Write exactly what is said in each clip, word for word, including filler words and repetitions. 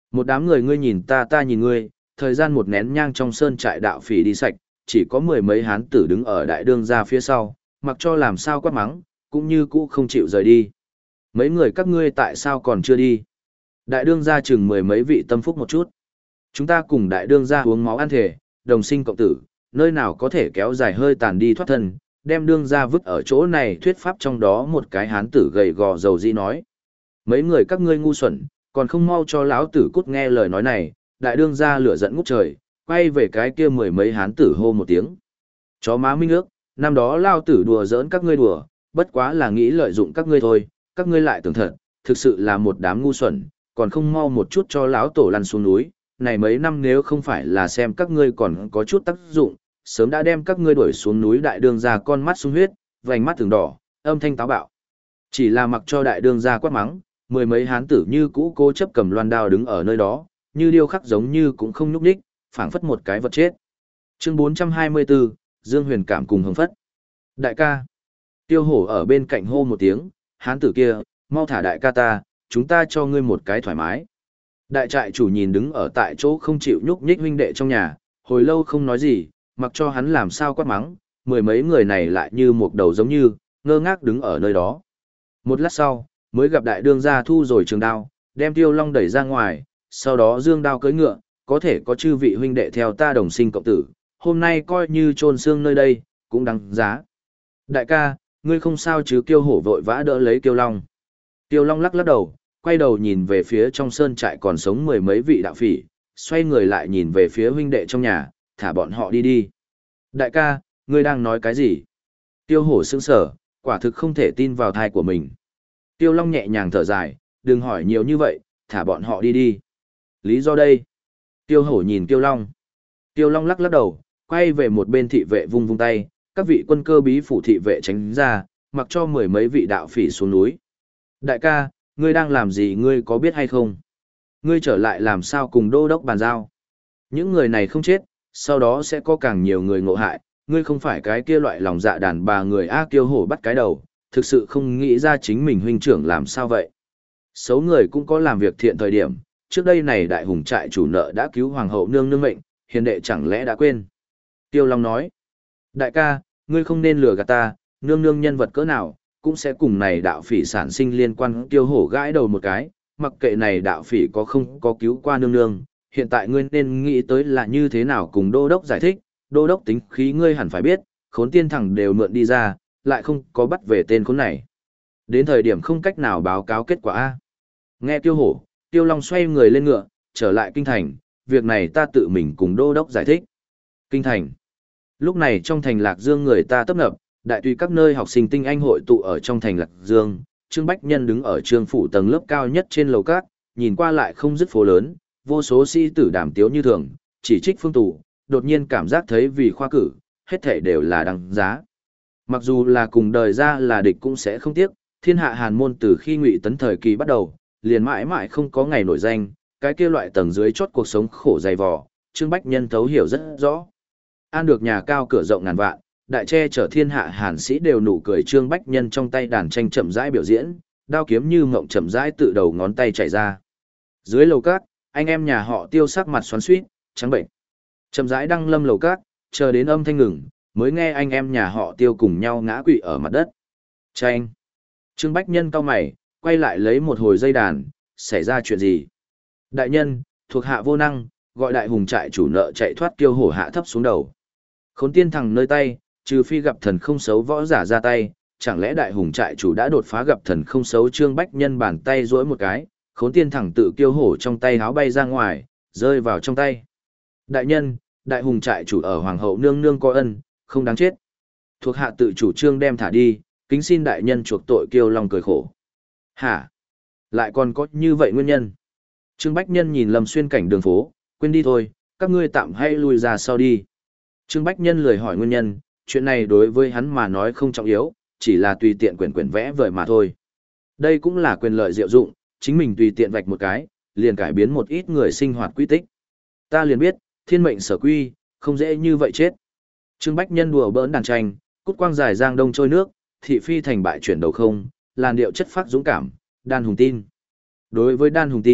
Một đám người ngươi nhìn ta ta nhìn ngươi, thời gian một nén nhang trong sơn trại đạo phỉ đi sạch, chỉ có mười mấy hán tử đứng ở đại đương gia phía sau, mặc cho làm sao quát mắng, cũng như cũ không chịu rời đi. Mấy người các ngươi tại sao còn chưa đi? Đại đương gia chừng mười mấy vị tâm phúc một chút. Chúng ta cùng đại đương gia uống máu ăn thể, đồng sinh cộng tử, nơi nào có thể kéo dài hơi tàn đi thoát thân, đem đương gia vứt ở chỗ này thuyết pháp trong đó một cái hán tử gầy gò dầu dĩ nói. Mấy người các ngươi ngu xuẩn, còn không mau cho lão tử cút nghe lời nói này, đại đương gia lửa giận ngút trời, quay về cái kia mười mấy hán tử hô một tiếng. Chó má minh ước, năm đó lao tử đùa giỡn các ngươi đùa, bất quá là nghĩ lợi dụng các ngươi thôi, các ngươi lại tưởng thật, thực sự là một đám ngu xuẩn, còn không mau một chút cho lão tổ lăn xuống núi, này mấy năm nếu không phải là xem các ngươi còn có chút tác dụng, sớm đã đem các ngươi đuổi xuống núi. Đại đương gia con mắt sung huyết, vành mắt từng đỏ, âm thanh táo bạo. Chỉ là mặc cho đại đương gia quát mắng, mười mấy hán tử như cũ cố chấp cầm loan đao đứng ở nơi đó, như điêu khắc giống như cũng không nhúc nhích, phảng phất một cái vật chết. Chương bốn trăm hai mươi bốn, Dương Huyền Cảm cùng Hồng Phất. Đại ca. Tiêu Hổ ở bên cạnh hô một tiếng, hán tử kia, mau thả đại ca ta, chúng ta cho ngươi một cái thoải mái. Đại trại chủ nhìn đứng ở tại chỗ không chịu nhúc nhích huynh đệ trong nhà, hồi lâu không nói gì, mặc cho hắn làm sao quát mắng, mười mấy người này lại như một đầu giống như, ngơ ngác đứng ở nơi đó. Một lát sau, mới gặp đại đương gia thu rồi trường đao, đem Tiêu Long đẩy ra ngoài, sau đó dương đao cưỡi ngựa, có thể có chư vị huynh đệ theo ta đồng sinh cộng tử, hôm nay coi như chôn xương nơi đây, cũng đáng giá. Đại ca, ngươi không sao chứ? Kiêu Hổ vội vã đỡ lấy Tiêu Long. Tiêu Long lắc lắc đầu, quay đầu nhìn về phía trong sơn trại còn sống mười mấy vị đạo phỉ, xoay người lại nhìn về phía huynh đệ trong nhà, thả bọn họ đi đi. Đại ca, ngươi đang nói cái gì? Tiêu Hổ sững sờ, quả thực không thể tin vào thai của mình. Tiêu Long nhẹ nhàng thở dài, đừng hỏi nhiều như vậy, thả bọn họ đi đi. Lý do đây? Tiêu Hổ nhìn Tiêu Long. Tiêu Long lắc lắc đầu, quay về một bên thị vệ vung vung tay, các vị quân cơ bí phủ thị vệ tránh ra, mặc cho mười mấy vị đạo phỉ xuống núi. Đại ca, ngươi đang làm gì, ngươi có biết hay không? Ngươi trở lại làm sao cùng đô đốc bàn giao? Những người này không chết, sau đó sẽ có càng nhiều người ngộ hại, ngươi không phải cái kia loại lòng dạ đàn bà người A. Kiêu Hổ bắt cái đầu, thực sự không nghĩ ra chính mình huynh trưởng làm sao vậy. Xấu người cũng có làm việc thiện thời điểm, trước đây này đại hùng trại chủ nợ đã cứu hoàng hậu nương nương mệnh, hiền đệ chẳng lẽ đã quên? Tiêu Long nói, đại ca, ngươi không nên lừa gạt ta, nương nương nhân vật cỡ nào, cũng sẽ cùng này đạo phỉ sản sinh liên quan. Tiêu Hổ gãi đầu một cái, mặc kệ này đạo phỉ có không có cứu qua nương nương, hiện tại ngươi nên nghĩ tới là như thế nào cùng đô đốc giải thích, đô đốc tính khí ngươi hẳn phải biết, khốn tiên thẳng đều mượn đi ra, lại không có bắt về tên khốn này. Đến thời điểm không cách nào báo cáo kết quả A. Nghe Tiêu Hổ, Tiêu Long xoay người lên ngựa, trở lại kinh thành, việc này ta tự mình cùng đô đốc giải thích. Kinh thành. Lúc này trong thành Lạc Dương người ta tấp nập, đại tùy các nơi học sinh tinh anh hội tụ ở trong thành Lạc Dương, Trương Bách Nhân đứng ở Trương phủ tầng lớp cao nhất trên lầu cát, nhìn qua lại không dứt phố lớn, vô số sĩ tử đàm tiếu như thường, chỉ trích Phương Tù, đột nhiên cảm giác thấy vì khoa cử, hết thảy đều là đăng giá. Mặc dù là cùng đời ra là địch cũng sẽ không tiếc, thiên hạ hàn môn từ khi Ngụy Tấn thời kỳ bắt đầu, liền mãi mãi không có ngày nổi danh, cái kia loại tầng dưới chót cuộc sống khổ dày vò, Trương Bách Nhân thấu hiểu rất rõ. An được nhà cao cửa rộng ngàn vạn, đại che chở thiên hạ hàn sĩ đều nụ cười. Trương Bách Nhân trong tay đàn tranh chậm rãi biểu diễn, đao kiếm như mộng chậm rãi tự đầu ngón tay chảy ra. Dưới lầu cát, anh em nhà họ Tiêu sắc mặt xoắn xuýt, trắng bệnh. Chậm rãi đăng lâm lầu cát, chờ đến âm thanh ngừng, mới nghe anh em nhà họ Tiêu cùng nhau ngã quỵ ở mặt đất. Tranh. Trương Bách Nhân cau mày, quay lại lấy một hồi dây đàn, xảy ra chuyện gì? Đại nhân, thuộc hạ vô năng, gọi đại hùng trại chủ nợ chạy thoát. Kiêu Hổ hạ thấp xuống đầu. Khốn tiên thằng nơi tay, trừ phi gặp thần không xấu võ giả ra tay, chẳng lẽ đại hùng trại chủ đã đột phá gặp thần không xấu? Trương Bách Nhân bàn tay duỗi một cái, khốn tiên thằng tự Kiêu Hổ trong tay háo bay ra ngoài, rơi vào trong tay. Đại nhân, đại hùng trại chủ ở hoàng hậu nương nương có ân, không đáng chết. Thuộc hạ tự chủ trương đem thả đi, kính xin đại nhân chuộc tội. Kiêu Long cười khổ. Hả? Lại còn có như vậy nguyên nhân? Trương Bách Nhân nhìn Lâm Xuyên cảnh đường phố, quên đi thôi, các ngươi tạm hay lui ra sau đi. Trương Bách Nhân lười hỏi nguyên nhân, chuyện này đối với hắn mà nói không trọng yếu, chỉ là tùy tiện quyển quyển vẽ vời mà thôi. Đây cũng là quyền lợi diệu dụng, chính mình tùy tiện vạch một cái, liền cải biến một ít người sinh hoạt quy tích. Ta liền biết, thiên mệnh sở quy, không dễ như vậy chết. Trương Bách Nhân đùa bỡn đàn tranh, cút quang dài giang đông trôi nước, thị phi thành bại chuyển đầu không, làn điệu chất phác dũng cảm, Đan Hùng tin. Đối với Đan Hùng tin,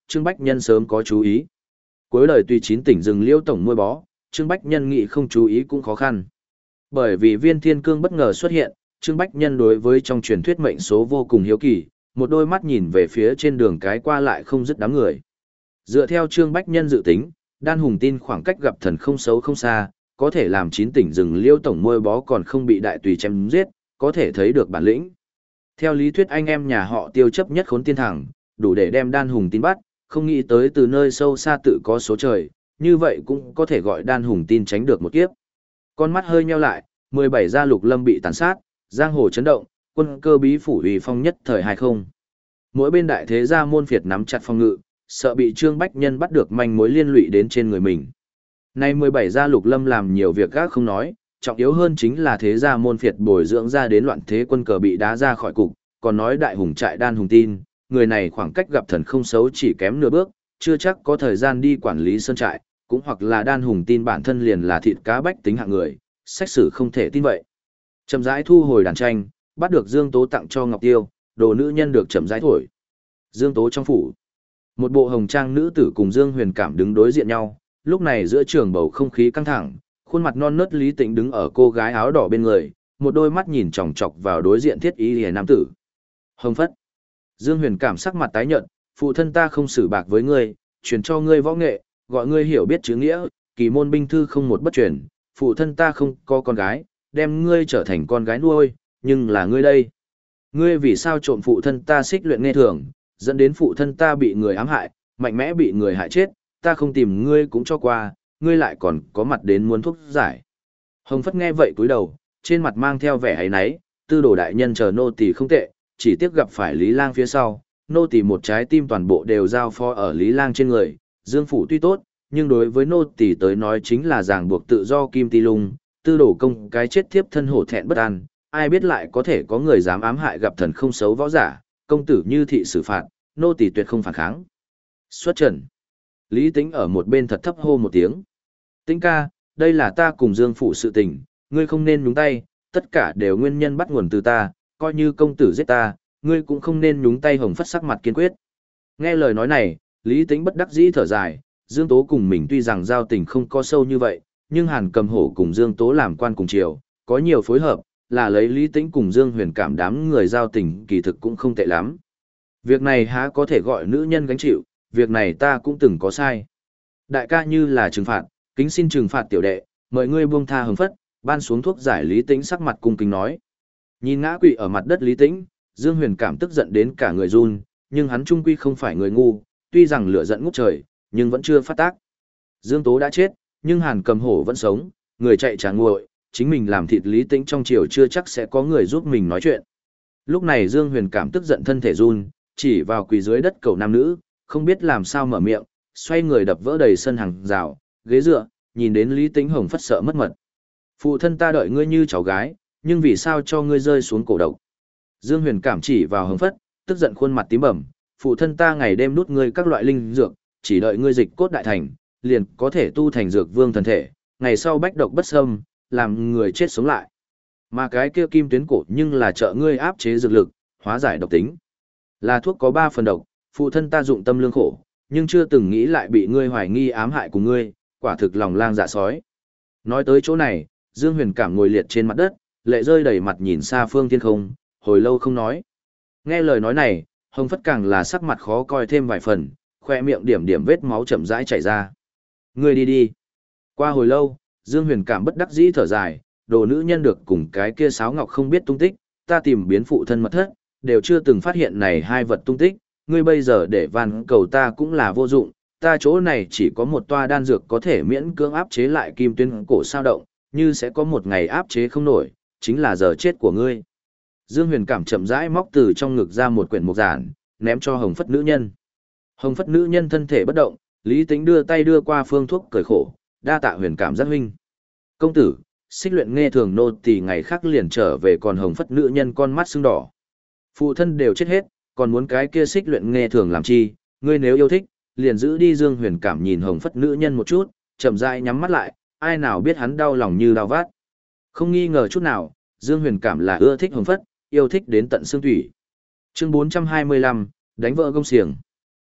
Trương Bách Nhân sớm có chú ý. Cuối đời tuy chín tỉnh rừng liễu tổng nuôi bó, Trương Bách Nhân nghĩ không chú ý cũng khó khăn. Bởi vì viên thiên cương bất ngờ xuất hiện, Trương Bách Nhân đối với trong truyền thuyết mệnh số vô cùng hiếu kỳ, một đôi mắt nhìn về phía trên đường cái qua lại không dứt đám người. Dựa theo Trương Bách Nhân dự tính, Đan Hùng tin khoảng cách gặp thần không xấu không xa, có thể làm chín tỉnh rừng liễu tổng nuôi bó còn không bị đại tùy chém giết, có thể thấy được bản lĩnh. Theo lý thuyết anh em nhà họ Tiêu chấp nhất khốn tiên thẳng, đủ để đem Đan Hùng tin bắt, không nghĩ tới từ nơi sâu xa tự có số trời, như vậy cũng có thể gọi Đan Hùng tin tránh được một kiếp. Con mắt hơi nheo lại, mười bảy gia lục lâm bị tàn sát, giang hồ chấn động, quân cơ bí phủ uy phong nhất thời hai không. Mỗi bên đại thế gia môn phiệt nắm chặt phòng ngự, sợ bị Trương Bách Nhân bắt được manh mối liên lụy đến trên người mình. Nay mười bảy gia lục lâm làm nhiều việc gác không nói, trọng yếu hơn chính là thế gia môn phiệt bồi dưỡng ra đến loạn thế quân cờ bị đá ra khỏi cục, còn nói đại hùng trại Đan Hùng tin, người này khoảng cách gặp thần không xấu chỉ kém nửa bước, chưa chắc có thời gian đi quản lý sơn trại, cũng hoặc là Đan Hùng tin bản thân liền là thịt cá bách tính hạng người, sách sử không thể tin vậy. Chậm rãi thu hồi đàn tranh, bắt được Dương Tố tặng cho Ngọc Tiêu, đồ nữ nhân được chậm rãi thổi. Dương Tố trong phủ, một bộ hồng trang nữ tử cùng Dương Huyền Cảm đứng đối diện nhau, lúc này giữa trường bầu không khí căng thẳng, khuôn mặt non nớt Lý Tĩnh đứng ở cô gái áo đỏ bên người, một đôi mắt nhìn chòng chọc vào đối diện thiết y liễu nam tử. Hồng Phất. Dương Huyền Cảm sắc mặt tái nhợt, phụ thân ta không xử bạc với ngươi, truyền cho ngươi võ nghệ, gọi ngươi hiểu biết chữ nghĩa, kỳ môn binh thư không một bất truyền, phụ thân ta không có con gái, đem ngươi trở thành con gái nuôi, nhưng là ngươi đây. Ngươi vì sao trộm phụ thân ta xích luyện nghe thường, dẫn đến phụ thân ta bị người ám hại, mạnh mẽ bị người hại chết, ta không tìm ngươi cũng cho qua, ngươi lại còn có mặt đến muốn thuốc giải. Hồng Phất nghe vậy cúi đầu, trên mặt mang theo vẻ ấy náy, tư đồ đại nhân chờ nô tỳ không tệ, chỉ tiếc gặp phải Lý Lang phía sau, nô tỳ một trái tim toàn bộ đều giao phó ở Lý Lang trên người, Dương phủ tuy tốt, nhưng đối với nô tỳ tới nói chính là ràng buộc tự do kim ti lung, tư đồ công cái chết thiếp thân hổ thẹn bất an, ai biết lại có thể có người dám ám hại gặp thần không xấu võ giả, công tử như thị xử phạt, nô tỳ tuyệt không phản kháng. Xuất trần. Lý Tĩnh ở một bên thật thấp hô một tiếng. Tĩnh ca, đây là ta cùng Dương phủ sự tình, ngươi không nên nhúng tay, tất cả đều nguyên nhân bắt nguồn từ ta, coi như công tử giết ta, ngươi cũng không nên nhúng tay. Hồng Phất sắc mặt kiên quyết. Nghe lời nói này, Lý Tĩnh bất đắc dĩ thở dài, Dương Tố cùng mình tuy rằng giao tình không có sâu như vậy, nhưng Hàn Cầm Hổ cùng Dương Tố làm quan cùng triều, có nhiều phối hợp, là lấy Lý Tĩnh cùng Dương Huyền Cảm đám người giao tình kỳ thực cũng không tệ lắm. Việc này há có thể gọi nữ nhân gánh chịu, việc này ta cũng từng có sai. Đại ca như là trừng phạt, kính xin trừng phạt tiểu đệ, mời ngươi buông tha Hồng Phất, ban xuống thuốc giải. Lý Tĩnh sắc mặt cung kính nói. Nhìn ngã quỵ ở mặt đất Lý Tĩnh, Dương Huyền Cảm tức giận đến cả người run, nhưng hắn trung quy không phải người ngu, tuy rằng lửa giận ngút trời, nhưng vẫn chưa phát tác. Dương Tố đã chết, nhưng Hàn Cầm Hổ vẫn sống, người chạy trả nguội, chính mình làm thịt Lý Tĩnh trong triều chưa chắc sẽ có người giúp mình nói chuyện. Lúc này Dương Huyền Cảm tức giận thân thể run, chỉ vào quỳ dưới đất cầu nam nữ, không biết làm sao mở miệng, xoay người đập vỡ đầy sân hàng rào, ghế dựa, nhìn đến Lý Tĩnh Hồng Phất sợ mất mật. Phụ thân ta đợi ngươi như cháu gái, nhưng vì sao cho ngươi rơi xuống cổ độc? Dương Huyền Cảm chỉ vào Hồng Phất, tức giận khuôn mặt tím bầm, phụ thân ta ngày đêm nút ngươi các loại linh dược, chỉ đợi ngươi dịch cốt đại thành, liền có thể tu thành dược vương thần thể, ngày sau bách độc bất xâm, làm người chết sống lại. Mà cái kia kim tuyến cổ nhưng là trợ ngươi áp chế dược lực, hóa giải độc tính. Là thuốc có ba phần độc, phụ thân ta dụng tâm lương khổ, nhưng chưa từng nghĩ lại bị ngươi hoài nghi ám hại cùng ngươi, quả thực lòng lang dạ sói. Nói tới chỗ này, Dương Huyền Cảm ngồi liệt trên mặt đất, lệ rơi đầy mặt nhìn xa phương thiên không, hồi lâu không nói. Nghe lời nói này, Hồng Phất càng là sắc mặt khó coi thêm vài phần, khoe miệng điểm điểm vết máu chậm rãi chảy ra. Ngươi đi đi. Qua hồi lâu, Dương Huyền Cảm bất đắc dĩ thở dài, đồ nữ nhân được cùng cái kia sáo ngọc không biết tung tích, ta tìm biến phụ thân mật thất, đều chưa từng phát hiện này hai vật tung tích, ngươi bây giờ để van cầu ta cũng là vô dụng, ta chỗ này chỉ có một toa đan dược có thể miễn cưỡng áp chế lại kim tuyến cổ sao động, như sẽ có một ngày áp chế không nổi, chính là giờ chết của ngươi. Dương Huyền Cảm chậm rãi móc từ trong ngực ra một quyển mục giản, ném cho Hồng Phất nữ nhân. Hồng Phất nữ nhân thân thể bất động, Lý Tĩnh đưa tay đưa qua phương thuốc cười khổ, đa tạ Huyền Cảm giác huynh. Công tử, xích luyện nghe thường nô tỳ ngày khác liền trở về, còn Hồng Phất nữ nhân con mắt sưng đỏ. Phụ thân đều chết hết, còn muốn cái kia xích luyện nghe thường làm chi, ngươi nếu yêu thích, liền giữ đi. Dương Huyền Cảm nhìn Hồng Phất nữ nhân một chút, chậm rãi nhắm mắt lại, ai nào biết hắn đau lòng như đau vát. Không nghi ngờ chút nào, Dương Huyền Cảm là ưa thích Hồng Phất, yêu thích đến tận xương thủy. Chương bốn trăm hai mươi lăm, đánh vợ gông xiềng.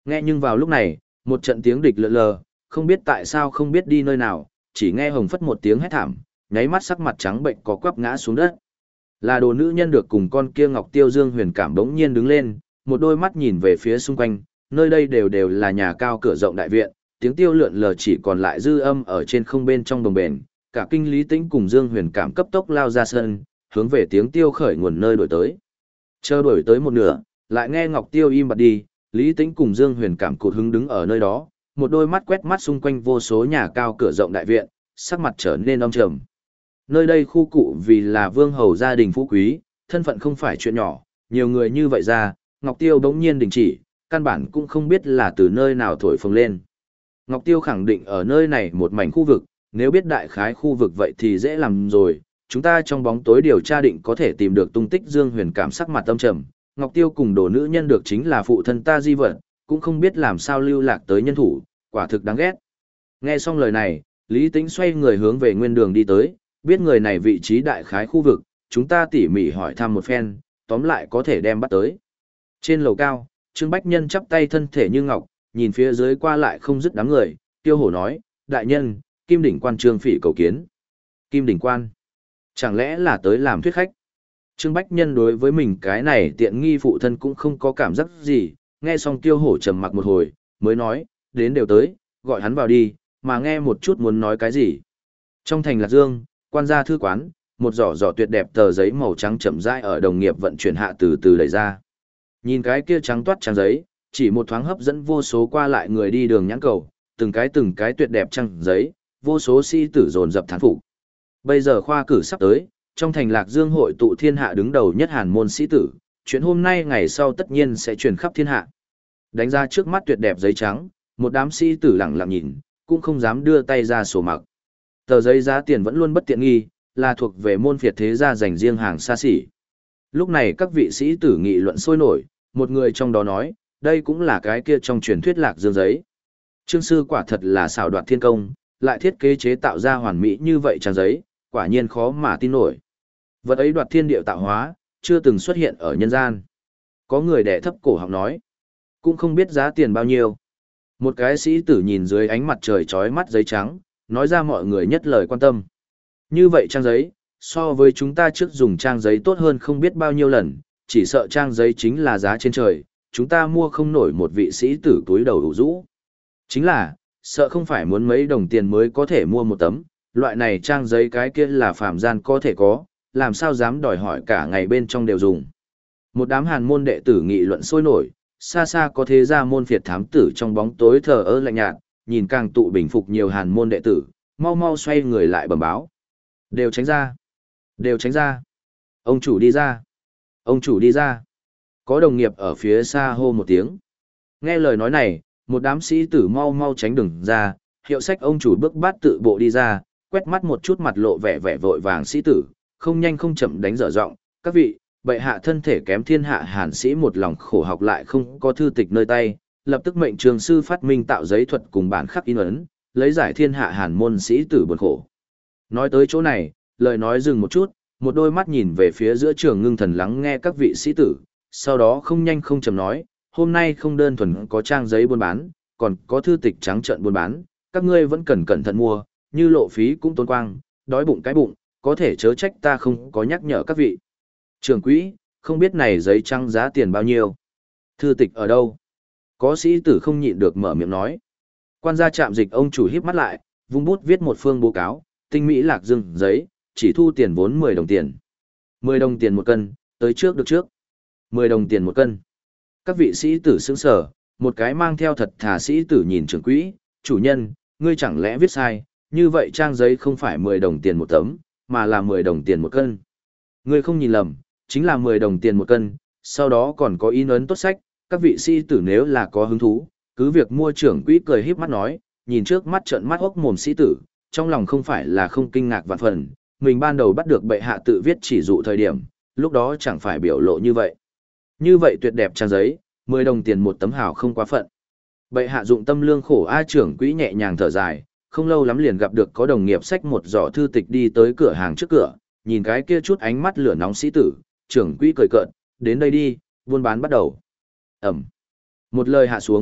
Nghe nhưng vào lúc này, một trận tiếng địch lờ lờ, không biết tại sao không biết đi nơi nào, chỉ nghe hồng phất một tiếng hét thảm, nháy mắt sắc mặt trắng bệnh có quắp ngã xuống đất. Là đồ nữ nhân được cùng con kia Ngọc Tiêu Dương Huyền cảm bỗng nhiên đứng lên, một đôi mắt nhìn về phía xung quanh, nơi đây đều đều là nhà cao cửa rộng đại viện, tiếng tiêu lượn lờ chỉ còn lại dư âm ở trên không bên trong đồng bền, cả kinh Lý Tĩnh cùng Dương Huyền cảm cấp tốc lao ra sân, hướng về tiếng tiêu khởi nguồn nơi đổi tới. Chờ đổi tới một nửa, lại nghe Ngọc Tiêu im bặt đi, Lý Tĩnh cùng Dương Huyền cảm cụt hứng đứng ở nơi đó, một đôi mắt quét mắt xung quanh vô số nhà cao cửa rộng đại viện, sắc mặt trở nên âm trầm. Nơi đây khu cụ vì là vương hầu gia đình phú quý, thân phận không phải chuyện nhỏ, nhiều người như vậy ra, Ngọc Tiêu đống nhiên đình chỉ, căn bản cũng không biết là từ nơi nào thổi phồng lên. Ngọc Tiêu khẳng định ở nơi này một mảnh khu vực, nếu biết đại khái khu vực vậy thì dễ làm rồi, chúng ta trong bóng tối điều tra định có thể tìm được tung tích Dương Huyền cảm sắc mặt âm trầm. Ngọc Tiêu cùng đồ nữ nhân được chính là phụ thân ta di vật, cũng không biết làm sao lưu lạc tới nhân thủ, quả thực đáng ghét. Nghe xong lời này, Lý Tĩnh xoay người hướng về nguyên đường đi tới, biết người này vị trí đại khái khu vực, chúng ta tỉ mỉ hỏi thăm một phen, tóm lại có thể đem bắt tới. Trên lầu cao, Trương Bách Nhân chắp tay thân thể như ngọc, nhìn phía dưới qua lại không dứt đám người, tiêu hổ nói, đại nhân, Kim Đỉnh Quan Trương Phỉ cầu kiến. Kim Đỉnh Quan? Chẳng lẽ là tới làm thuyết khách? Trương Bách Nhân đối với mình cái này tiện nghi phụ thân cũng không có cảm giác gì, nghe xong tiêu hổ trầm mặc một hồi, mới nói, đến đều tới, gọi hắn vào đi, mà nghe một chút muốn nói cái gì. Trong thành Lạc Dương, quan gia thư quán, một giỏ giỏ tuyệt đẹp tờ giấy màu trắng chậm rãi ở đồng nghiệp vận chuyển hạ từ từ đẩy ra. Nhìn cái kia trắng toát trang giấy, chỉ một thoáng hấp dẫn vô số qua lại người đi đường nhãn cầu, từng cái từng cái tuyệt đẹp trang giấy, vô số sĩ tử dồn dập thán phục. Bây giờ khoa cử sắp tới, trong thành Lạc Dương hội tụ thiên hạ đứng đầu nhất hàn môn sĩ tử, chuyện hôm nay ngày sau tất nhiên sẽ truyền khắp thiên hạ. Đánh ra trước mắt tuyệt đẹp giấy trắng, một đám sĩ tử lặng lặng nhìn, cũng không dám đưa tay ra sổ mặc. Tờ giấy giá tiền vẫn luôn bất tiện nghi, là thuộc về môn phiệt thế gia dành riêng hàng xa xỉ. Lúc này các vị sĩ tử nghị luận sôi nổi, một người trong đó nói, đây cũng là cái kia trong truyền thuyết Lạc Dương giấy. Trương sư quả thật là xảo đoạt thiên công, lại thiết kế chế tạo ra hoàn mỹ như vậy trang giấy, quả nhiên khó mà tin nổi. Vật ấy đoạt thiên địa tạo hóa, chưa từng xuất hiện ở nhân gian. Có người đẻ thấp cổ họng nói, cũng không biết giá tiền bao nhiêu. Một cái sĩ tử nhìn dưới ánh mặt trời chói mắt giấy trắng, nói ra mọi người nhất lời quan tâm. Như vậy trang giấy, so với chúng ta trước dùng trang giấy tốt hơn không biết bao nhiêu lần, chỉ sợ trang giấy chính là giá trên trời, chúng ta mua không nổi một vị sĩ tử túi đầu đủ rũ. Chính là, sợ không phải muốn mấy đồng tiền mới có thể mua một tấm, loại này trang giấy cái kia là phàm gian có thể có, làm sao dám đòi hỏi cả ngày bên trong đều dùng. Một đám hàn môn đệ tử nghị luận sôi nổi, xa xa có thế gia môn phiệt thám tử trong bóng tối thờ ơ lạnh nhạt, nhìn càng tụ bình phục nhiều hàn môn đệ tử, mau mau xoay người lại bẩm báo. Đều tránh ra, đều tránh ra. Ông chủ đi ra, ông chủ đi ra. Có đồng nghiệp ở phía xa hô một tiếng. Nghe lời nói này, một đám sĩ tử mau mau tránh đường ra, hiệu sách ông chủ bước bát tự bộ đi ra, quét mắt một chút mặt lộ vẻ vẻ vội vàng sĩ tử, không nhanh không chậm đánh dở giọng, các vị, bệ hạ thân thể kém thiên hạ hàn sĩ một lòng khổ học lại không có thư tịch nơi tay, lập tức mệnh trường sư phát minh tạo giấy thuật cùng bản khắc in ấn, lấy giải thiên hạ hàn môn sĩ tử buồn khổ. Nói tới chỗ này, lời nói dừng một chút, một đôi mắt nhìn về phía giữa trường ngưng thần lắng nghe các vị sĩ tử, sau đó không nhanh không chậm nói, hôm nay không đơn thuần có trang giấy buôn bán, còn có thư tịch trắng trợn buôn bán, các ngươi vẫn cần cẩn thận mua, như lộ phí cũng tốn quang, đói bụng cái bụng, có thể chớ trách ta không có nhắc nhở các vị. Trưởng quỹ, không biết này giấy trắng giá tiền bao nhiêu? Thư tịch ở đâu? Có sĩ tử không nhịn được mở miệng nói. Quan gia trạm dịch ông chủ híp mắt lại, vung bút viết một phương báo cáo, tinh mỹ Lạc Dương giấy, chỉ thu tiền vốn mười đồng tiền. mười đồng tiền một cân, tới trước được trước. mười đồng tiền một cân. Các vị sĩ tử sững sờ, một cái mang theo thật thà sĩ tử nhìn trưởng quỹ, chủ nhân, ngươi chẳng lẽ viết sai, như vậy trang giấy không phải mười đồng tiền một tấm, mà là mười đồng tiền một cân. Ngươi không nhìn lầm, chính là mười đồng tiền một cân, sau đó còn có in ấn tốt sách, các vị sĩ tử nếu là có hứng thú, cứ việc mua. Trưởng quỹ cười híp mắt nói, nhìn trước mắt trợn mắt hốc mồm sĩ tử, trong lòng không phải là không kinh ngạc vạn phần, mình ban đầu bắt được bệ hạ tự viết chỉ dụ thời điểm, lúc đó chẳng phải biểu lộ như vậy. Như vậy tuyệt đẹp trang giấy, mười đồng tiền một tấm hảo không quá phận. Bệ hạ dụng tâm lương khổ. A trưởng quỹ nhẹ nhàng thở dài, không lâu lắm liền gặp được có đồng nghiệp xách một giỏ thư tịch đi tới cửa hàng trước cửa, nhìn cái kia chút ánh mắt lửa nóng sĩ tử, trưởng quỹ cười cợt, đến đây đi, buôn bán bắt đầu. Ẩm. Một lời hạ xuống,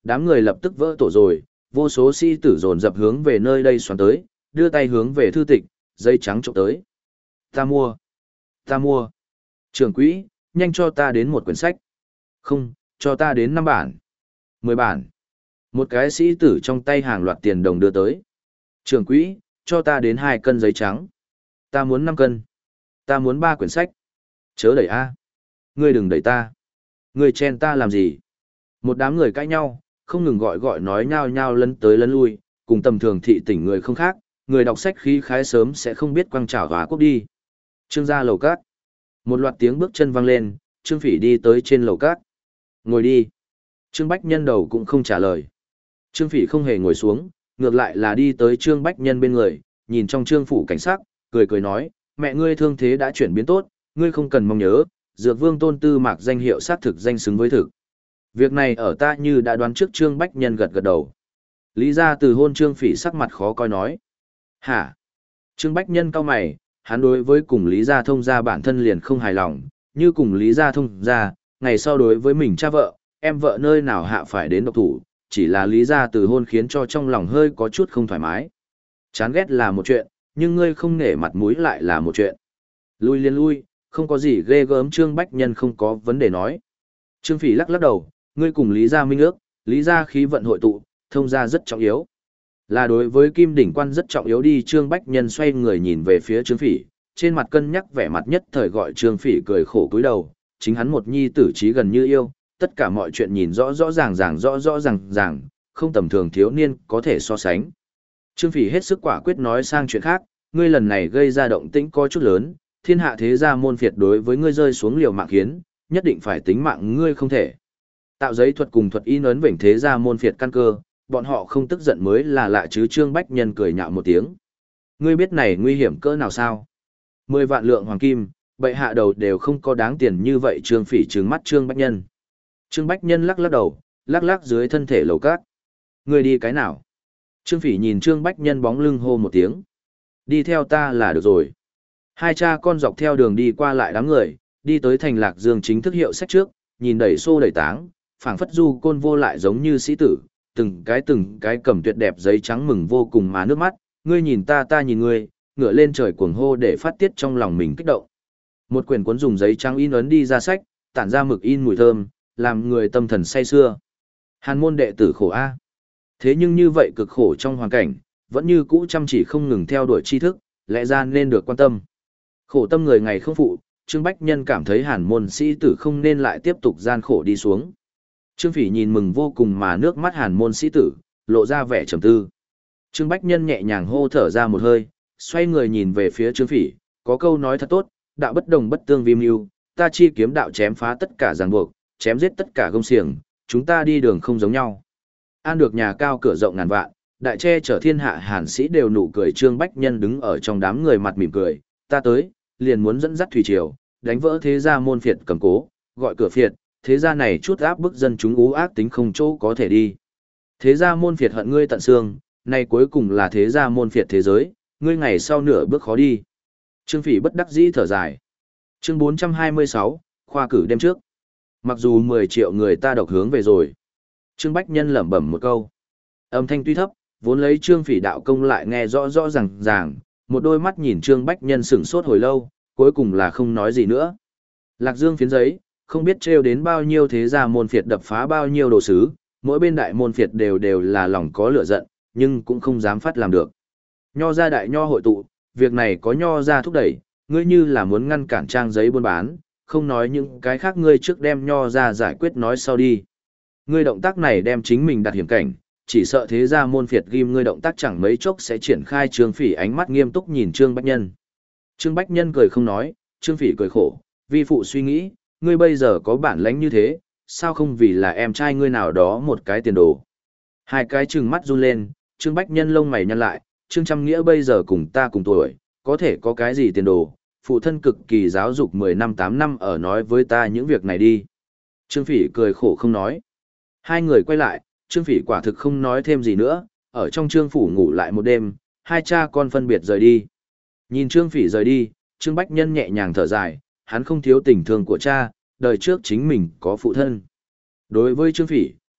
Đám người lập tức vỡ tổ rồi, vô số sĩ tử dồn dập hướng về nơi đây xoắn tới, đưa tay hướng về thư tịch, giấy trắng trộm tới. Ta mua, ta mua. Trưởng quỹ, nhanh cho ta đến một quyển sách. Không, cho ta đến năm bản, mười bản. Một cái sĩ tử trong tay hàng loạt tiền đồng đưa tới. Trưởng quỹ, cho ta đến hai cân giấy trắng. Ta muốn năm cân. Ta muốn ba quyển sách. Chớ đẩy a. Ngươi đừng đẩy ta. Ngươi chen ta làm gì? Một đám người cãi nhau, không ngừng gọi gọi nói nhao nhao lấn tới lấn lui, cùng tầm thường thị tỉnh người không khác, người đọc sách khí khái sớm sẽ không biết quăng trảo hóa quốc đi. Trương gia lầu cát. Một loạt tiếng bước chân vang lên, Trương Phỉ đi tới trên lầu cát. Ngồi đi. Trương Bách Nhân đầu cũng không trả lời. Trương Phỉ không hề ngồi xuống, ngược lại là đi tới Trương Bách Nhân bên người, nhìn trong trương phủ cảnh sát, cười cười nói, mẹ ngươi thương thế đã chuyển biến tốt, ngươi không cần mong nhớ, Dược Vương Tôn Tư Mạc danh hiệu sát thực danh xứng với thực. Việc này ở ta như đã đoán trước. Trương Bách Nhân gật gật đầu. Lý gia từ hôn Trương Phỉ sắc mặt khó coi nói. Hả? Trương Bách Nhân cau mày, hắn đối với cùng Lý gia thông gia bản thân liền không hài lòng, như cùng Lý gia thông gia, ngày sau đối với mình cha vợ, em vợ nơi nào hạ phải đến độc thủ, chỉ là Lý gia từ hôn khiến cho trong lòng hơi có chút không thoải mái. Chán ghét là một chuyện, nhưng ngươi không nể mặt mũi lại là một chuyện. Lui liên lui, không có gì ghê gớm. Trương Bách Nhân không có vấn đề nói. Trương Phỉ lắc lắc đầu, ngươi cùng Lý gia minh ước, Lý gia khí vận hội tụ, thông gia rất trọng yếu. Là đối với Kim Đỉnh Quan rất trọng yếu đi. Trương Bách Nhân xoay người nhìn về phía Trương Phỉ, trên mặt cân nhắc vẻ mặt nhất thời gọi Trương Phỉ cười khổ cúi đầu, chính hắn một nhi tử trí gần như yêu, tất cả mọi chuyện nhìn rõ rõ ràng ràng rõ rõ ràng ràng, không tầm thường thiếu niên có thể so sánh. Trương Phỉ hết sức quả quyết nói sang chuyện khác, ngươi lần này gây ra động tĩnh có chút lớn, thiên hạ thế gia môn phiệt đối với ngươi rơi xuống liều mạng khiến, nhất định phải tính mạng ngươi không thể. Tạo giấy thuật cùng thuật in ấn vểnh thế gia môn phiệt căn cơ, bọn họ không tức giận mới là lạ chứ. Trương Bách Nhân cười nhạo một tiếng. Ngươi biết này nguy hiểm cỡ nào sao? Mười vạn lượng hoàng kim, bệ hạ đầu đều không có đáng tiền như vậy. Trương Phỉ trừng mắt Trương Bách Nhân. Trương Bách Nhân lắc lắc đầu, lắc lắc dưới thân thể lầu cát. Ngươi đi cái nào? Trương Phỉ nhìn Trương Bách Nhân bóng lưng hô một tiếng. Đi theo ta là được rồi. Hai cha con dọc theo đường đi qua lại đám người, đi tới thành Lạc Dương chính thức hiệu sách trước, nhìn đẩy xô đẩy táng, phảng phất du côn vô lại giống như sĩ tử, từng cái từng cái cầm tuyệt đẹp giấy trắng mừng vô cùng mà nước mắt, ngươi nhìn ta ta nhìn ngươi, ngửa lên trời cuồng hô để phát tiết trong lòng mình kích động. Một quyển cuốn dùng giấy trắng in ấn đi ra sách, tản ra mực in mùi thơm, làm người tâm thần say sưa. Hàn môn đệ tử khổ a. Thế nhưng như vậy cực khổ trong hoàn cảnh, vẫn như cũ chăm chỉ không ngừng theo đuổi tri thức, lẽ ra nên được quan tâm. Khổ tâm người ngày không phụ, Trương Bách Nhân cảm thấy hàn môn sĩ tử không nên lại tiếp tục gian khổ đi xuống. Trương Phỉ nhìn mừng vô cùng mà nước mắt hàn môn sĩ tử, lộ ra vẻ trầm tư. Trương Bách Nhân nhẹ nhàng hô thở ra một hơi, xoay người nhìn về phía Trương Phỉ, có câu nói thật tốt, đạo bất đồng bất tương vi mưu, ta chi kiếm đạo chém phá tất cả ràng buộc, chém giết tất cả gông xiềng, chúng ta đi đường không giống nhau. An được nhà cao cửa rộng ngàn vạn, đại che chở thiên hạ hàn sĩ đều nụ cười. Trương Bách Nhân đứng ở trong đám người mặt mỉm cười, ta tới, liền muốn dẫn dắt thủy triều, đánh vỡ thế gia môn phiệt cầm cố, gọi cửa phiệt, thế gia này chút áp bức dân chúng ú ác tính không chỗ có thể đi. Thế gia môn phiệt hận ngươi tận xương, nay cuối cùng là thế gia môn phiệt thế giới, ngươi ngày sau nửa bước khó đi. Trương Phỉ bất đắc dĩ thở dài. Chương bốn trăm hai mươi sáu, khoa cử đêm trước. Mặc dù mười triệu người ta độc hướng về rồi. Trương Bách Nhân lẩm bẩm một câu. Âm thanh tuy thấp, vốn lấy Trương Phỉ đạo công lại nghe rõ rõ ràng ràng, một đôi mắt nhìn Trương Bách Nhân sửng sốt hồi lâu, cuối cùng là không nói gì nữa. Lạc Dương phiến giấy, không biết trêu đến bao nhiêu thế gia môn phiệt đập phá bao nhiêu đồ sứ, mỗi bên đại môn phiệt đều đều là lòng có lửa giận, nhưng cũng không dám phát làm được. Nho gia đại nho hội tụ, việc này có nho gia thúc đẩy, ngươi như là muốn ngăn cản trang giấy buôn bán, không nói những cái khác ngươi trước đem nho gia giải quyết nói sau đi. Ngươi động tác này đem chính mình đặt hiểm cảnh, chỉ sợ thế gia môn phiệt ghim ngươi động tác chẳng mấy chốc sẽ triển khai. Trương Phỉ ánh mắt nghiêm túc nhìn Trương Bách Nhân. Trương Bách Nhân cười không nói, Trương Phỉ cười khổ, vi phụ suy nghĩ, ngươi bây giờ có bản lãnh như thế, sao không vì là em trai ngươi nào đó một cái tiền đồ. Hai cái trừng mắt run lên, Trương Bách Nhân lông mày nhăn lại, Trương Trăm Nghĩa bây giờ cùng ta cùng tuổi, có thể có cái gì tiền đồ, phụ thân cực kỳ giáo dục mười năm tám năm ở nói với ta những việc này đi. Trương Phỉ cười khổ không nói. Hai người quay lại, Trương Phỉ quả thực không nói thêm gì nữa, ở trong Trương phủ ngủ lại một đêm, hai cha con phân biệt rời đi. Nhìn Trương Phỉ rời đi, Trương Bách Nhân nhẹ nhàng thở dài, hắn không thiếu tình thương của cha, đời trước chính mình có phụ thân. Đối với Trương Phỉ,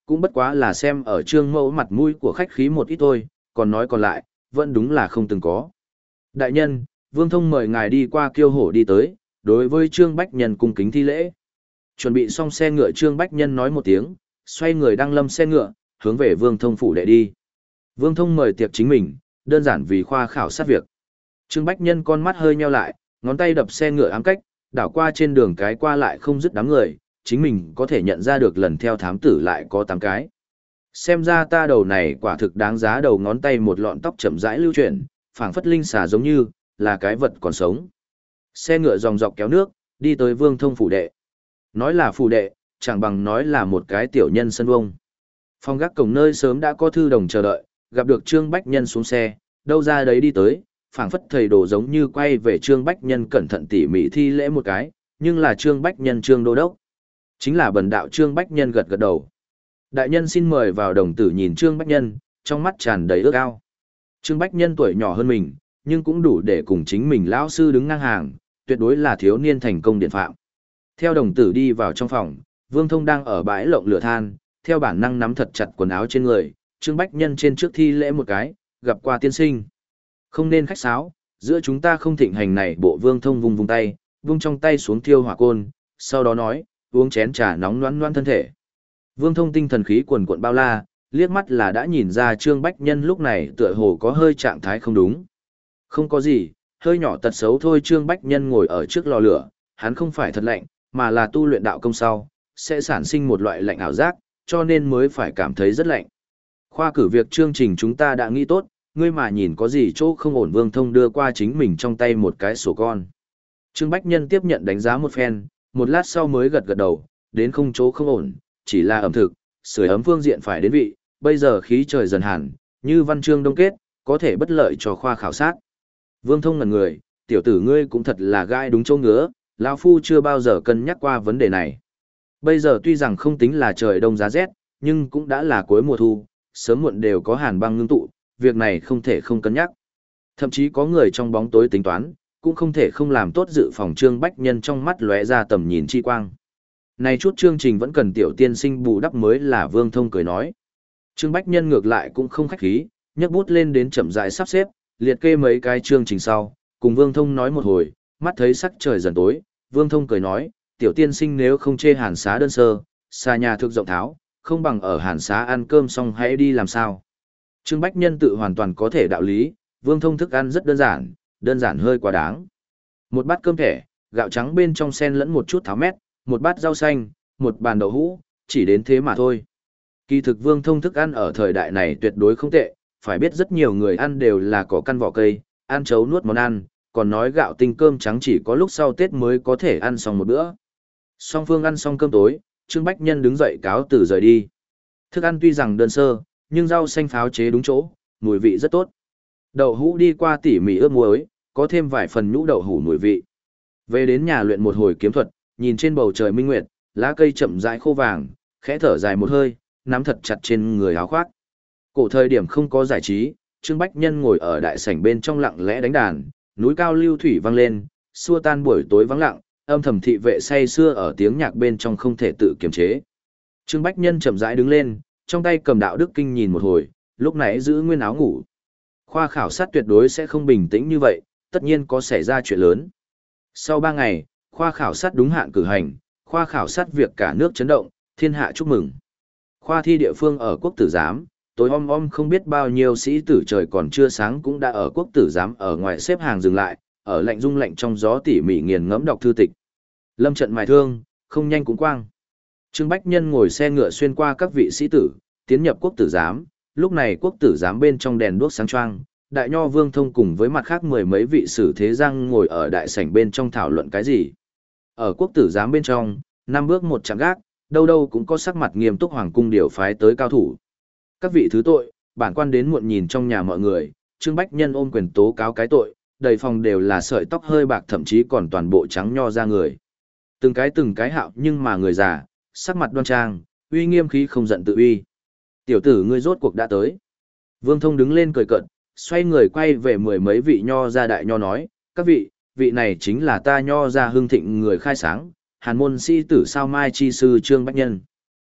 cũng bất quá là xem ở Trương Mẫu mặt mũi của khách khí một ít thôi, còn nói còn lại, vẫn đúng là không từng có. Đại nhân, Vương Thông mời ngài đi qua Kiêu Hổ đi tới, đối với Trương Bách Nhân cung kính thi lễ. Chuẩn bị xong xe ngựa, Trương Bách Nhân nói một tiếng, xoay người đăng lâm xe ngựa, hướng về Vương Thông phủ đệ đi. Vương Thông mời tiệc chính mình, đơn giản vì khoa khảo sát việc. Trương Bách Nhân con mắt hơi nheo lại, ngón tay đập xe ngựa ám cách, đảo qua trên đường cái qua lại không dứt đám người, chính mình có thể nhận ra được lần theo thám tử lại có tám cái. Xem ra ta đầu này quả thực đáng giá đầu ngón tay một lọn tóc chậm rãi lưu chuyển, phảng phất linh xà giống như là cái vật còn sống. Xe ngựa dòng dọc kéo nước, đi tới Vương Thông phủ đệ. Nói là phủ đệ, chẳng bằng nói là một cái tiểu nhân sân vông. Phòng gác cổng nơi sớm đã có thư đồng chờ đợi, gặp được Trương Bách Nhân xuống xe, đâu ra đấy đi tới, phảng phất thầy đồ giống như quay về Trương Bách Nhân cẩn thận tỉ mỉ thi lễ một cái, nhưng là Trương Bách Nhân Trương Đô Đốc. Chính là bần đạo Trương Bách Nhân gật gật đầu. Đại nhân xin mời vào. Đồng tử nhìn Trương Bách Nhân, trong mắt tràn đầy ước ao. Trương Bách Nhân tuổi nhỏ hơn mình, nhưng cũng đủ để cùng chính mình lão sư đứng ngang hàng, tuyệt đối là thiếu niên thành công điển phạm. Theo đồng tử đi vào trong phòng, Vương Thông đang ở bãi lộng lửa than, theo bản năng nắm thật chặt quần áo trên người, Trương Bách Nhân trên trước thi lễ một cái, gặp qua tiên sinh. Không nên khách sáo, giữa chúng ta không thịnh hành này. Bộ Vương Thông vung vung tay, vung trong tay xuống thiêu hỏa côn, sau đó nói, uống chén trà nóng loãng loãng thân thể. Vương Thông tinh thần khí quần quận bao la, liếc mắt là đã nhìn ra Trương Bách Nhân lúc này tựa hồ có hơi trạng thái không đúng. Không có gì, hơi nhỏ tật xấu thôi. Trương Bách Nhân ngồi ở trước lò lửa, hắn không phải thật lạnh, mà là tu luyện đạo công sau, sẽ sản sinh một loại lạnh ảo giác, cho nên mới phải cảm thấy rất lạnh. Khoa cử việc chương trình chúng ta đã nghĩ tốt, ngươi mà nhìn có gì chỗ không ổn. Vương Thông đưa qua chính mình trong tay một cái sổ con. Trương Bách Nhân tiếp nhận đánh giá một phen, một lát sau mới gật gật đầu, đến không chỗ không ổn, chỉ là ẩm thực, sưởi ấm phương diện phải đến vị, bây giờ khí trời dần hẳn, như văn chương đông kết, có thể bất lợi cho khoa khảo sát. Vương Thông ngẩn người, tiểu tử ngươi cũng thật là gai đúng chỗ ngứa, lão phu chưa bao giờ cân nhắc qua vấn đề này. Bây giờ tuy rằng không tính là trời đông giá rét, nhưng cũng đã là cuối mùa thu, sớm muộn đều có hàn băng ngưng tụ, việc này không thể không cân nhắc. Thậm chí có người trong bóng tối tính toán, cũng không thể không làm tốt dự phòng. Trương Bách Nhân trong mắt lóe ra tầm nhìn chi quang. Này chút chương trình vẫn cần tiểu tiên sinh bù đắp mới là. Vương Thông cười nói. Trương Bách Nhân ngược lại cũng không khách khí, nhấc bút lên đến chậm rãi sắp xếp, liệt kê mấy cái chương trình sau, cùng Vương Thông nói một hồi, mắt thấy sắc trời dần tối, Vương Thông cười nói, tiểu tiên sinh nếu không chê hàn xá đơn sơ, xa nhà thực rộng tháo, không bằng ở hàn xá ăn cơm xong hãy đi làm sao. Trương Bách Nhân tự hoàn toàn có thể đạo lý, Vương Thông thức ăn rất đơn giản, đơn giản hơi quá đáng. Một bát cơm thẻ, gạo trắng bên trong xen lẫn một chút tháo mét, một bát rau xanh, một bàn đậu hũ, chỉ đến thế mà thôi. Kỳ thực Vương Thông thức ăn ở thời đại này tuyệt đối không tệ, phải biết rất nhiều người ăn đều là cỏ căn vỏ cây, ăn chấu nuốt món ăn, còn nói gạo tinh cơm trắng chỉ có lúc sau Tết mới có thể ăn xong một bữa. Song phương ăn xong cơm tối, Trương Bách Nhân đứng dậy cáo từ rời đi. Thức ăn tuy rằng đơn sơ, nhưng rau xanh pháo chế đúng chỗ, mùi vị rất tốt. Đậu hũ đi qua tỉ mỉ ướp muối, có thêm vài phần nhũ đậu hũ mùi vị. Về đến nhà luyện một hồi kiếm thuật, nhìn trên bầu trời minh nguyệt, lá cây chậm rãi khô vàng, khẽ thở dài một hơi, nắm thật chặt trên người áo khoác. Cổ thời điểm không có giải trí, Trương Bách Nhân ngồi ở đại sảnh bên trong lặng lẽ đánh đàn, núi cao lưu thủy vang lên, xua tan buổi tối vắng lặng, âm thầm thị vệ say sưa ở tiếng nhạc bên trong không thể tự kiềm chế. Trương Bách Nhân chậm rãi đứng lên, trong tay cầm đạo đức kinh nhìn một hồi, lúc nãy giữ nguyên áo ngủ. Khoa khảo sát tuyệt đối sẽ không bình tĩnh như vậy, tất nhiên có xảy ra chuyện lớn. Sau ba ngày, khoa khảo sát đúng hạn cử hành, khoa khảo sát việc cả nước chấn động, thiên hạ chúc mừng. Khoa thi địa phương ở quốc tử giám, tối om om không biết bao nhiêu sĩ tử trời còn chưa sáng cũng đã ở quốc tử giám ở ngoài xếp hàng dừng lại, ở lạnh rung lạnh trong gió tỉ mỉ nghiền ngẫm đọc thư tịch. Lâm trận mài thương, không nhanh cũng quang. Trương Bách Nhân ngồi xe ngựa xuyên qua các vị sĩ tử, tiến nhập quốc tử giám, lúc này quốc tử giám bên trong đèn đuốc sáng choang, đại nho Vương Thông cùng với mặt khác mười mấy vị sử thế giang ngồi ở đại sảnh bên trong thảo luận cái gì. Ở quốc tử giám bên trong, năm bước một chạm gác, đâu đâu cũng có sắc mặt nghiêm túc hoàng cung điều phái tới cao thủ. Các vị thứ tội, bản quan đến muộn nhìn trong nhà mọi người, Trương Bách Nhân ôm quyền tố cáo cái tội, đầy phòng đều là sợi tóc hơi bạc thậm chí còn toàn bộ trắng nho ra người. Từng cái từng cái hạo nhưng mà người già, sắc mặt đoan trang, uy nghiêm khí không giận tự uy. Tiểu tử ngươi rốt cuộc đã tới. Vương Thông đứng lên cười cợt, xoay người quay về mười mấy vị nho gia đại nho nói, các vị, vị này chính là ta nho gia hưng thịnh người khai sáng, hàn môn sĩ tử sao mai chi sư Trương Bách Nhân.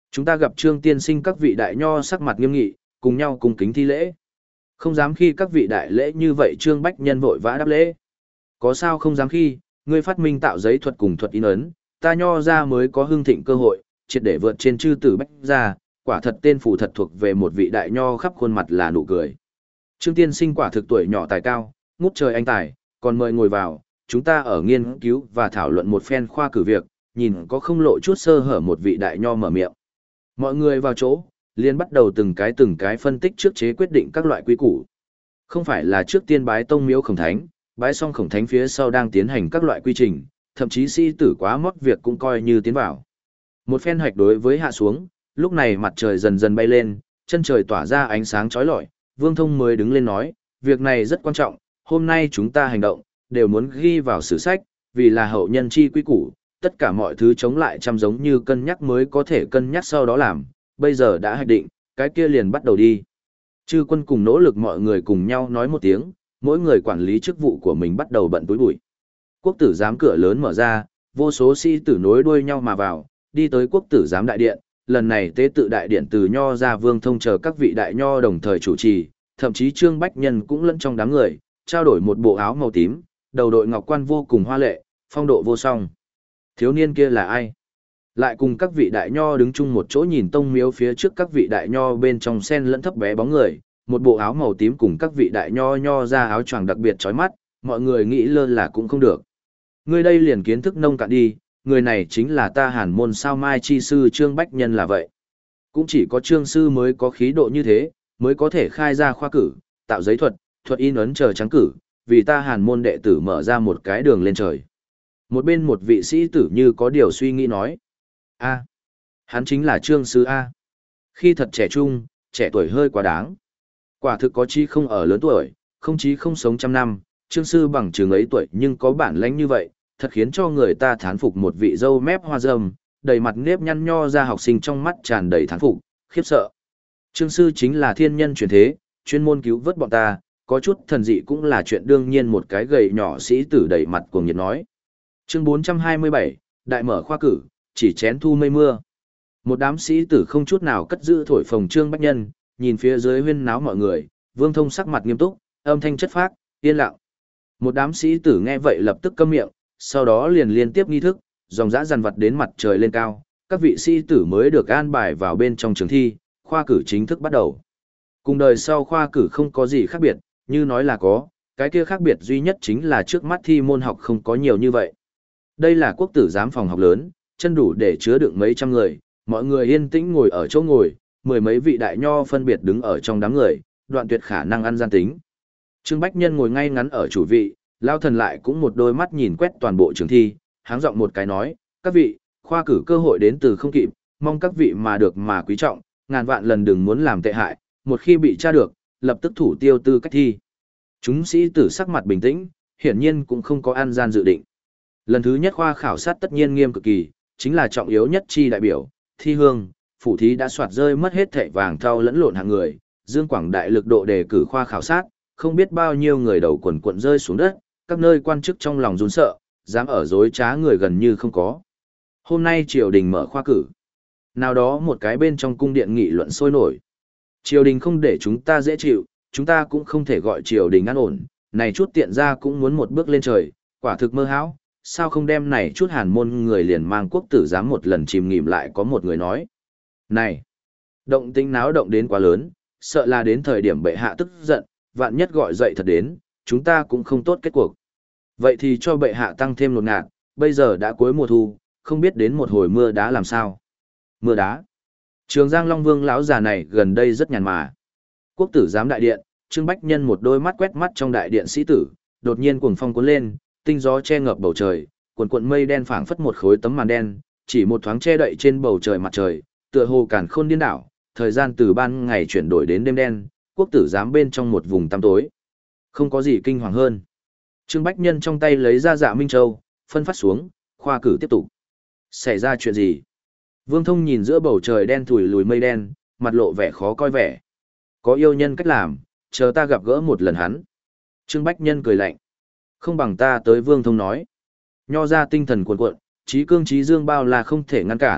Chúng ta gặp Trương tiên sinh các vị đại nho sắc mặt nghiêm nghị, cùng nhau cùng kính thi lễ. Không dám khi các vị đại lễ như vậy Trương Bách Nhân vội vã đáp lễ. Có sao không dám khi, ngươi phát minh tạo giấy thuật cùng thuật in ấn, ta nho ra mới có hưng thịnh cơ hội, triệt để vượt trên chư tử Bách gia, quả thật tên phủ thật thuộc về một vị đại nho khắp khuôn mặt là nụ cười. Trương tiên sinh quả thực tuổi nhỏ tài cao, ngút trời anh tài, còn mời ngồi vào, chúng ta ở nghiên cứu và thảo luận một phen khoa cử việc, nhìn có không lộ chút sơ hở một vị đại nho mở miệng. Mọi người vào chỗ, liền bắt đầu từng cái từng cái phân tích trước chế quyết định các loại quy củ. Không phải là trước tiên bái tông miếu khổng thánh, bái xong khổng thánh phía sau đang tiến hành các loại quy trình, thậm chí sĩ tử quá mót việc cũng coi như tiến vào. Một phen hoạch đối với hạ xuống, lúc này mặt trời dần dần bay lên, chân trời tỏa ra ánh sáng chói lọi, Vương Thông mới đứng lên nói, việc này rất quan trọng, hôm nay chúng ta hành động, đều muốn ghi vào sử sách, vì là hậu nhân chi quy củ, tất cả mọi thứ chống lại chăm giống như cân nhắc mới có thể cân nhắc sau đó làm, bây giờ đã hoạch định, cái kia liền bắt đầu đi. Chư quân cùng nỗ lực mọi người cùng nhau nói một tiếng, mỗi người quản lý chức vụ của mình bắt đầu bận túi bụi. Quốc tử giám cửa lớn mở ra, vô số sĩ tử nối đuôi nhau mà vào, đi tới quốc tử giám đại điện, lần này tế tự đại điện từ nho ra Vương Thông chờ các vị đại nho đồng thời chủ trì, thậm chí Trương Bách Nhân cũng lẫn trong đám người, trao đổi một bộ áo màu tím, đầu đội ngọc quan vô cùng hoa lệ, phong độ vô song. Thiếu niên kia là ai? Lại cùng các vị đại nho đứng chung một chỗ nhìn tông miếu phía trước các vị đại nho bên trong sen lẫn thấp bé bóng người, một bộ áo màu tím cùng các vị đại nho nho ra áo choàng đặc biệt chói mắt, mọi người nghĩ lơ là cũng không được. Người đây liền kiến thức nông cạn đi, người này chính là ta Hàn môn sao mai chi sư Trương Bách Nhân là vậy. Cũng chỉ có Trương sư mới có khí độ như thế, mới có thể khai ra khoa cử, tạo giấy thuật, thuật in ấn chờ trắng cử, vì ta Hàn môn đệ tử mở ra một cái đường lên trời. Một bên một vị sĩ tử như có điều suy nghĩ nói. A, hắn chính là Trương sư A. Khi thật trẻ trung, trẻ tuổi hơi quá đáng. Quả thực có chí không ở lớn tuổi, không chí không sống trăm năm, Trương sư bằng chừng ấy tuổi nhưng có bản lãnh như vậy, thật khiến cho người ta thán phục một vị dâu mép hoa râm, đầy mặt nếp nhăn nho ra học sinh trong mắt tràn đầy thán phục, khiếp sợ. Trương sư chính là thiên nhân truyền thế, chuyên môn cứu vớt bọn ta, có chút thần dị cũng là chuyện đương nhiên một cái gầy nhỏ sĩ tử đầy mặt cuồng nhiệt nói. Chương bốn trăm hai mươi bảy, Đại mở khoa cử, chỉ chén thu mây mưa. Một đám sĩ tử không chút nào cất giữ thổi phồng Trương Bách Nhân, nhìn phía dưới huyên náo mọi người, Vương Thông sắc mặt nghiêm túc, âm thanh chất phác, yên lặng. Một đám sĩ tử nghe vậy lập tức câm miệng, sau đó liền liên tiếp nghi thức, dòng dã dằn vặt đến mặt trời lên cao, các vị sĩ tử mới được an bài vào bên trong trường thi, khoa cử chính thức bắt đầu. Cùng đời sau khoa cử không có gì khác biệt, như nói là có, cái kia khác biệt duy nhất chính là trước mắt thi môn học không có nhiều như vậy. Đây là quốc tử giám phòng học lớn, chân đủ để chứa đựng mấy trăm người, mọi người yên tĩnh ngồi ở chỗ ngồi, mười mấy vị đại nho phân biệt đứng ở trong đám người, đoạn tuyệt khả năng ăn gian tính. Trương Bách Nhân ngồi ngay ngắn ở chủ vị, Lao Thần lại cũng một đôi mắt nhìn quét toàn bộ trường thi, háng giọng một cái nói, các vị, khoa cử cơ hội đến từ không kịp, mong các vị mà được mà quý trọng, ngàn vạn lần đừng muốn làm tệ hại, một khi bị tra được, lập tức thủ tiêu tư cách thi. Chúng sĩ tử sắc mặt bình tĩnh, hiển nhiên cũng không có ăn gian dự định. Lần thứ nhất khoa khảo sát tất nhiên nghiêm cực kỳ, chính là trọng yếu nhất chi đại biểu, thi hương, phủ thí đã soạt rơi mất hết thệ vàng thau lẫn lộn hàng người, Dương Quảng đại lực độ đề cử khoa khảo sát, không biết bao nhiêu người đầu quần quận rơi xuống đất, các nơi quan chức trong lòng run sợ, dám ở dối trá người gần như không có. Hôm nay triều đình mở khoa cử. Nào đó một cái bên trong cung điện nghị luận sôi nổi. Triều đình không để chúng ta dễ chịu, chúng ta cũng không thể gọi triều đình an ổn, này chút tiện ra cũng muốn một bước lên trời, quả thực mơ hão, sao không đem này chút hàn môn người liền mang quốc tử giám một lần chìm nghỉm lại có một người nói. Này, động tĩnh náo động đến quá lớn, sợ là đến thời điểm bệ hạ tức giận, vạn nhất gọi dậy thật đến, chúng ta cũng không tốt kết cuộc. Vậy thì cho bệ hạ tăng thêm một ngạt, bây giờ đã cuối mùa thu, không biết đến một hồi mưa đá làm sao. Mưa đá. Trường Giang Long Vương lão già này gần đây rất nhàn mà. Quốc tử giám đại điện, Trương Bách Nhân một đôi mắt quét mắt trong đại điện sĩ tử, đột nhiên cuồng phong cuốn lên, tinh gió che ngập bầu trời, cuồn cuộn mây đen phảng phất một khối tấm màn đen, chỉ một thoáng che đậy trên bầu trời mặt trời, tựa hồ càn khôn điên đảo, thời gian từ ban ngày chuyển đổi đến đêm đen, quốc tử giám bên trong một vùng tăm tối. Không có gì kinh hoàng hơn. Trương Bách Nhân trong tay lấy ra Dạ Minh Châu, phân phát xuống, khoa cử tiếp tục. Xảy ra chuyện gì? Vương Thông nhìn giữa bầu trời đen thủi lùi mây đen, mặt lộ vẻ khó coi vẻ. Có yêu nhân cách làm, chờ ta gặp gỡ một lần hắn. Trương Bách Nhân cười lạnh. Không bằng ta tới Vương Thông nói. Nho ra tinh thần cuồn cuộn, trí cương trí dương bao là không thể ngăn cản,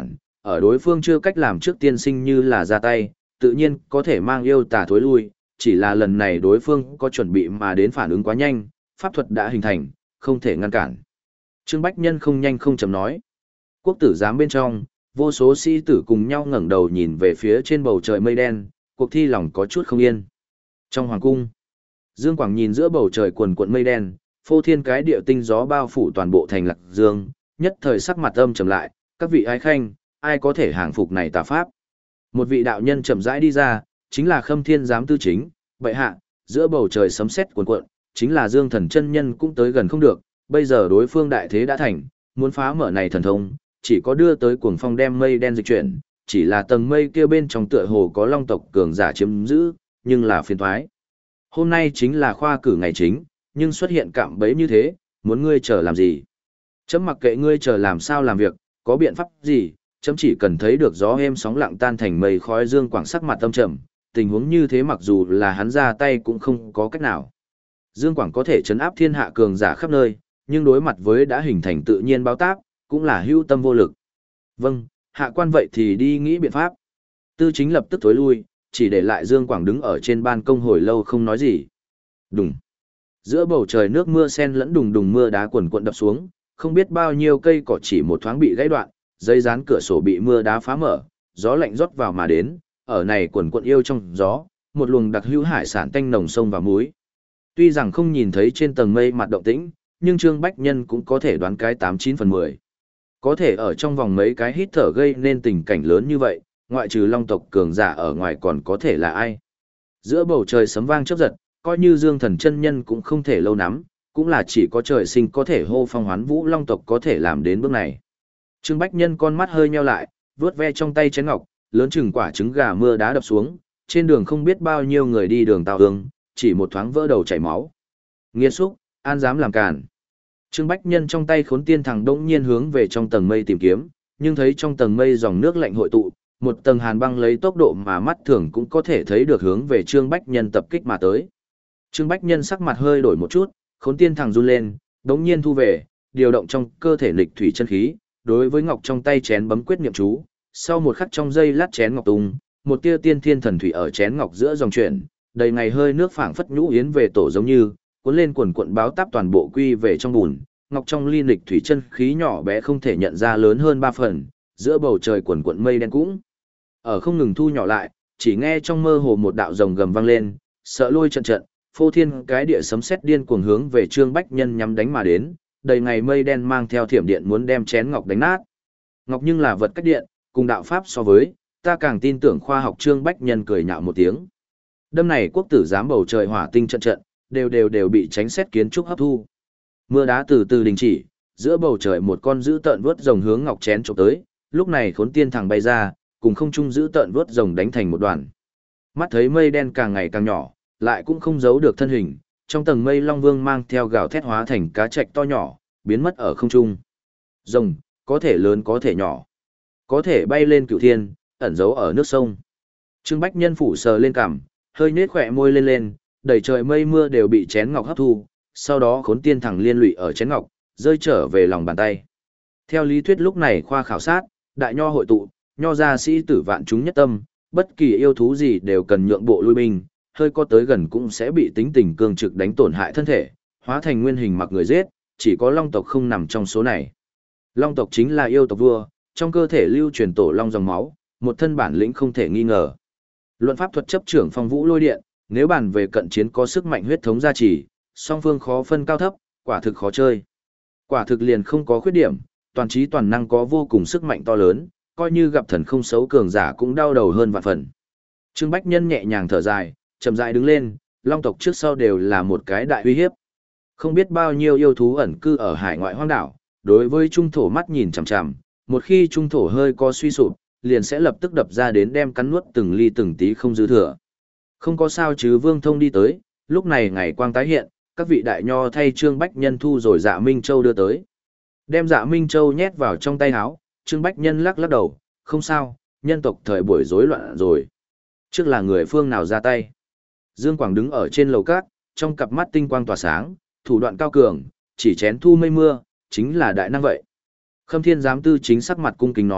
ở đối phương chưa cách làm trước tiên sinh như là ra tay, tự nhiên có thể mang yêu tà thối lui, chỉ là lần này đối phương có chuẩn bị mà đến phản ứng quá nhanh, pháp thuật đã hình thành, không thể ngăn cản. Trương Bách Nhân không nhanh không chậm nói. Quốc tử giám bên trong, vô số sĩ tử cùng nhau ngẩng đầu nhìn về phía trên bầu trời mây đen, cuộc thi lòng có chút không yên. Trong hoàng cung, Dương Quảng nhìn giữa bầu trời quần quận mây đen, phô thiên cái địa tinh gió bao phủ toàn bộ thành Lạc Dương, nhất thời sắc mặt âm trầm lại, các vị ái khanh, ai có thể hàng phục này tà pháp. Một vị đạo nhân chậm rãi đi ra, chính là Khâm Thiên giám tư chính, bệ hạ, giữa bầu trời sấm sét cuồn cuộn, chính là Dương Thần chân nhân cũng tới gần không được, bây giờ đối phương đại thế đã thành, muốn phá mở này thần thông, chỉ có đưa tới cuồng phong đem mây đen dịch chuyển, chỉ là tầng mây kia bên trong tựa hồ có long tộc cường giả chiếm giữ, nhưng là phiền toái. Hôm nay chính là khoa cử ngày chính, nhưng xuất hiện cạm bẫy như thế, muốn ngươi chờ làm gì? Chấm mặc kệ ngươi chờ làm sao làm việc, có biện pháp gì, chấm chỉ cần thấy được gió êm sóng lặng tan thành mây khói. Dương Quảng sắc mặt tâm trầm, tình huống như thế mặc dù là hắn ra tay cũng không có cách nào. Dương Quảng có thể trấn áp thiên hạ cường giả khắp nơi, nhưng đối mặt với đã hình thành tự nhiên báo táp, cũng là hữu tâm vô lực. Vâng, hạ quan vậy thì đi nghĩ biện pháp. Tư chính lập tức thối lui, chỉ để lại Dương Quảng đứng ở trên ban công hồi lâu không nói gì. Đùng. Giữa bầu trời nước mưa sen lẫn đùng đùng mưa đá quần quần đập xuống, không biết bao nhiêu cây cỏ chỉ một thoáng bị gãy đoạn, dây dán cửa sổ bị mưa đá phá mở, gió lạnh rót vào mà đến, ở này quần quần yêu trong gió, một luồng đặc hữu hải sản tanh nồng sông và muối. Tuy rằng không nhìn thấy trên tầng mây mặt động tĩnh, nhưng Trương Bách Nhân cũng có thể đoán cái tám chín phần mười. Có thể ở trong vòng mấy cái hít thở gây nên tình cảnh lớn như vậy, ngoại trừ long tộc cường giả ở ngoài còn có thể là ai. Giữa bầu trời sấm vang chớp giật, coi như Dương Thần chân nhân cũng không thể lâu nắm, cũng là chỉ có trời sinh có thể hô phong hoán vũ long tộc có thể làm đến bước này. Trương Bách Nhân con mắt hơi nheo lại, vướt ve trong tay chén ngọc, lớn chừng quả trứng gà mưa đá đập xuống, trên đường không biết bao nhiêu người đi đường tao hương, chỉ một thoáng vỡ đầu chảy máu. Nghiệt xúc, an dám làm cản. Trương Bách Nhân trong tay khốn tiên thẳng đống nhiên hướng về trong tầng mây tìm kiếm, nhưng thấy trong tầng mây dòng nước lạnh hội tụ, một tầng hàn băng lấy tốc độ mà mắt thường cũng có thể thấy được hướng về Trương Bách Nhân tập kích mà tới. Trương Bách Nhân sắc mặt hơi đổi một chút, khốn tiên thẳng run lên, đống nhiên thu về, điều động trong cơ thể lịch thủy chân khí, đối với ngọc trong tay chén bấm quyết niệm chú, sau một khắc trong giây lát chén ngọc tung, một tia tiên thiên thần thủy ở chén ngọc giữa dòng chuyển, đầy ngày hơi nước phảng phất nhũ yến về tổ giống như, cuốn lên quần cuộn báo táp toàn bộ quy về trong bùn, ngọc trong ly lịch thủy chân khí nhỏ bé không thể nhận ra lớn hơn ba phần, giữa bầu trời quần cuộn mây đen cũng ở không ngừng thu nhỏ lại, chỉ nghe trong mơ hồ một đạo rồng gầm vang lên, sợ lôi trận trận, phô thiên cái địa sấm sét điên cuồng hướng về Trương Bách Nhân nhắm đánh mà đến, đầy ngày mây đen mang theo thiểm điện muốn đem chén ngọc đánh nát. Ngọc nhưng là vật cách điện, cùng đạo pháp so với, ta càng tin tưởng khoa học. Trương Bách Nhân cười nhạo một tiếng. Đêm này quốc tử giám bầu trời hỏa tinh trận trận, đều đều đều bị tránh xét kiến trúc hấp thu. Mưa đá từ từ đình chỉ, giữa bầu trời một con dữ tợn vớt rồng hướng ngọc chén chụp tới, lúc này khốn tiên thẳng bay ra, cùng không trung dữ tợn vớt rồng đánh thành một đoàn. Mắt thấy mây đen càng ngày càng nhỏ, lại cũng không giấu được thân hình, trong tầng mây Long Vương mang theo gào thét hóa thành cá trạch to nhỏ, biến mất ở không trung. Rồng, có thể lớn có thể nhỏ, có thể bay lên cửu thiên, ẩn giấu ở nước sông. Trương Bách Nhân phủ sờ lên cằm, hơi nhếch khỏe môi lên lên, đầy trời mây mưa đều bị chén ngọc hấp thu, sau đó khốn tiên thẳng liên lụy ở chén ngọc, rơi trở về lòng bàn tay. Theo lý thuyết lúc này khoa khảo sát, đại nho hội tụ, nho gia sĩ tử vạn chúng nhất tâm, bất kỳ yêu thú gì đều cần nhượng bộ lui binh, hơi có tới gần cũng sẽ bị tính tình cương trực đánh tổn hại thân thể, hóa thành nguyên hình mặc người giết, chỉ có long tộc không nằm trong số này. Long tộc chính là yêu tộc vua, trong cơ thể lưu truyền tổ long dòng máu, một thân bản lĩnh không thể nghi ngờ. Luận pháp thuật chấp trưởng phong vũ lôi điện, nếu bàn về cận chiến có sức mạnh huyết thống gia trì, song phương khó phân cao thấp, quả thực khó chơi. Quả thực liền không có khuyết điểm, toàn trí toàn năng có vô cùng sức mạnh to lớn, coi như gặp thần không xấu cường giả cũng đau đầu hơn vạn phần. Trương Bách Nhân nhẹ nhàng thở dài, chậm rãi đứng lên, long tộc trước sau đều là một cái đại uy hiếp. Không biết bao nhiêu yêu thú ẩn cư ở hải ngoại hoang đảo, đối với trung thổ mắt nhìn chằm chằm, một khi trung thổ hơi có suy sụp, liền sẽ lập tức đập ra đến đem cắn nuốt từng ly từng tí không dư thừa. Không có sao chứ. Vương Thông đi tới, lúc này ngày quang tái hiện, các vị đại nho thay Trương Bách Nhân thu rồi Dạ Minh Châu đưa tới. Đem Dạ Minh Châu nhét vào trong tay áo, Trương Bách Nhân lắc lắc đầu, không sao, nhân tộc thời buổi rối loạn rồi. Trước là người phương nào ra tay? Dương Quảng đứng ở trên lầu cát, trong cặp mắt tinh quang tỏa sáng, thủ đoạn cao cường, chỉ chén thu mây mưa, chính là đại năng vậy. Khâm Thiên giám tư chính sắc mặt cung kính nói,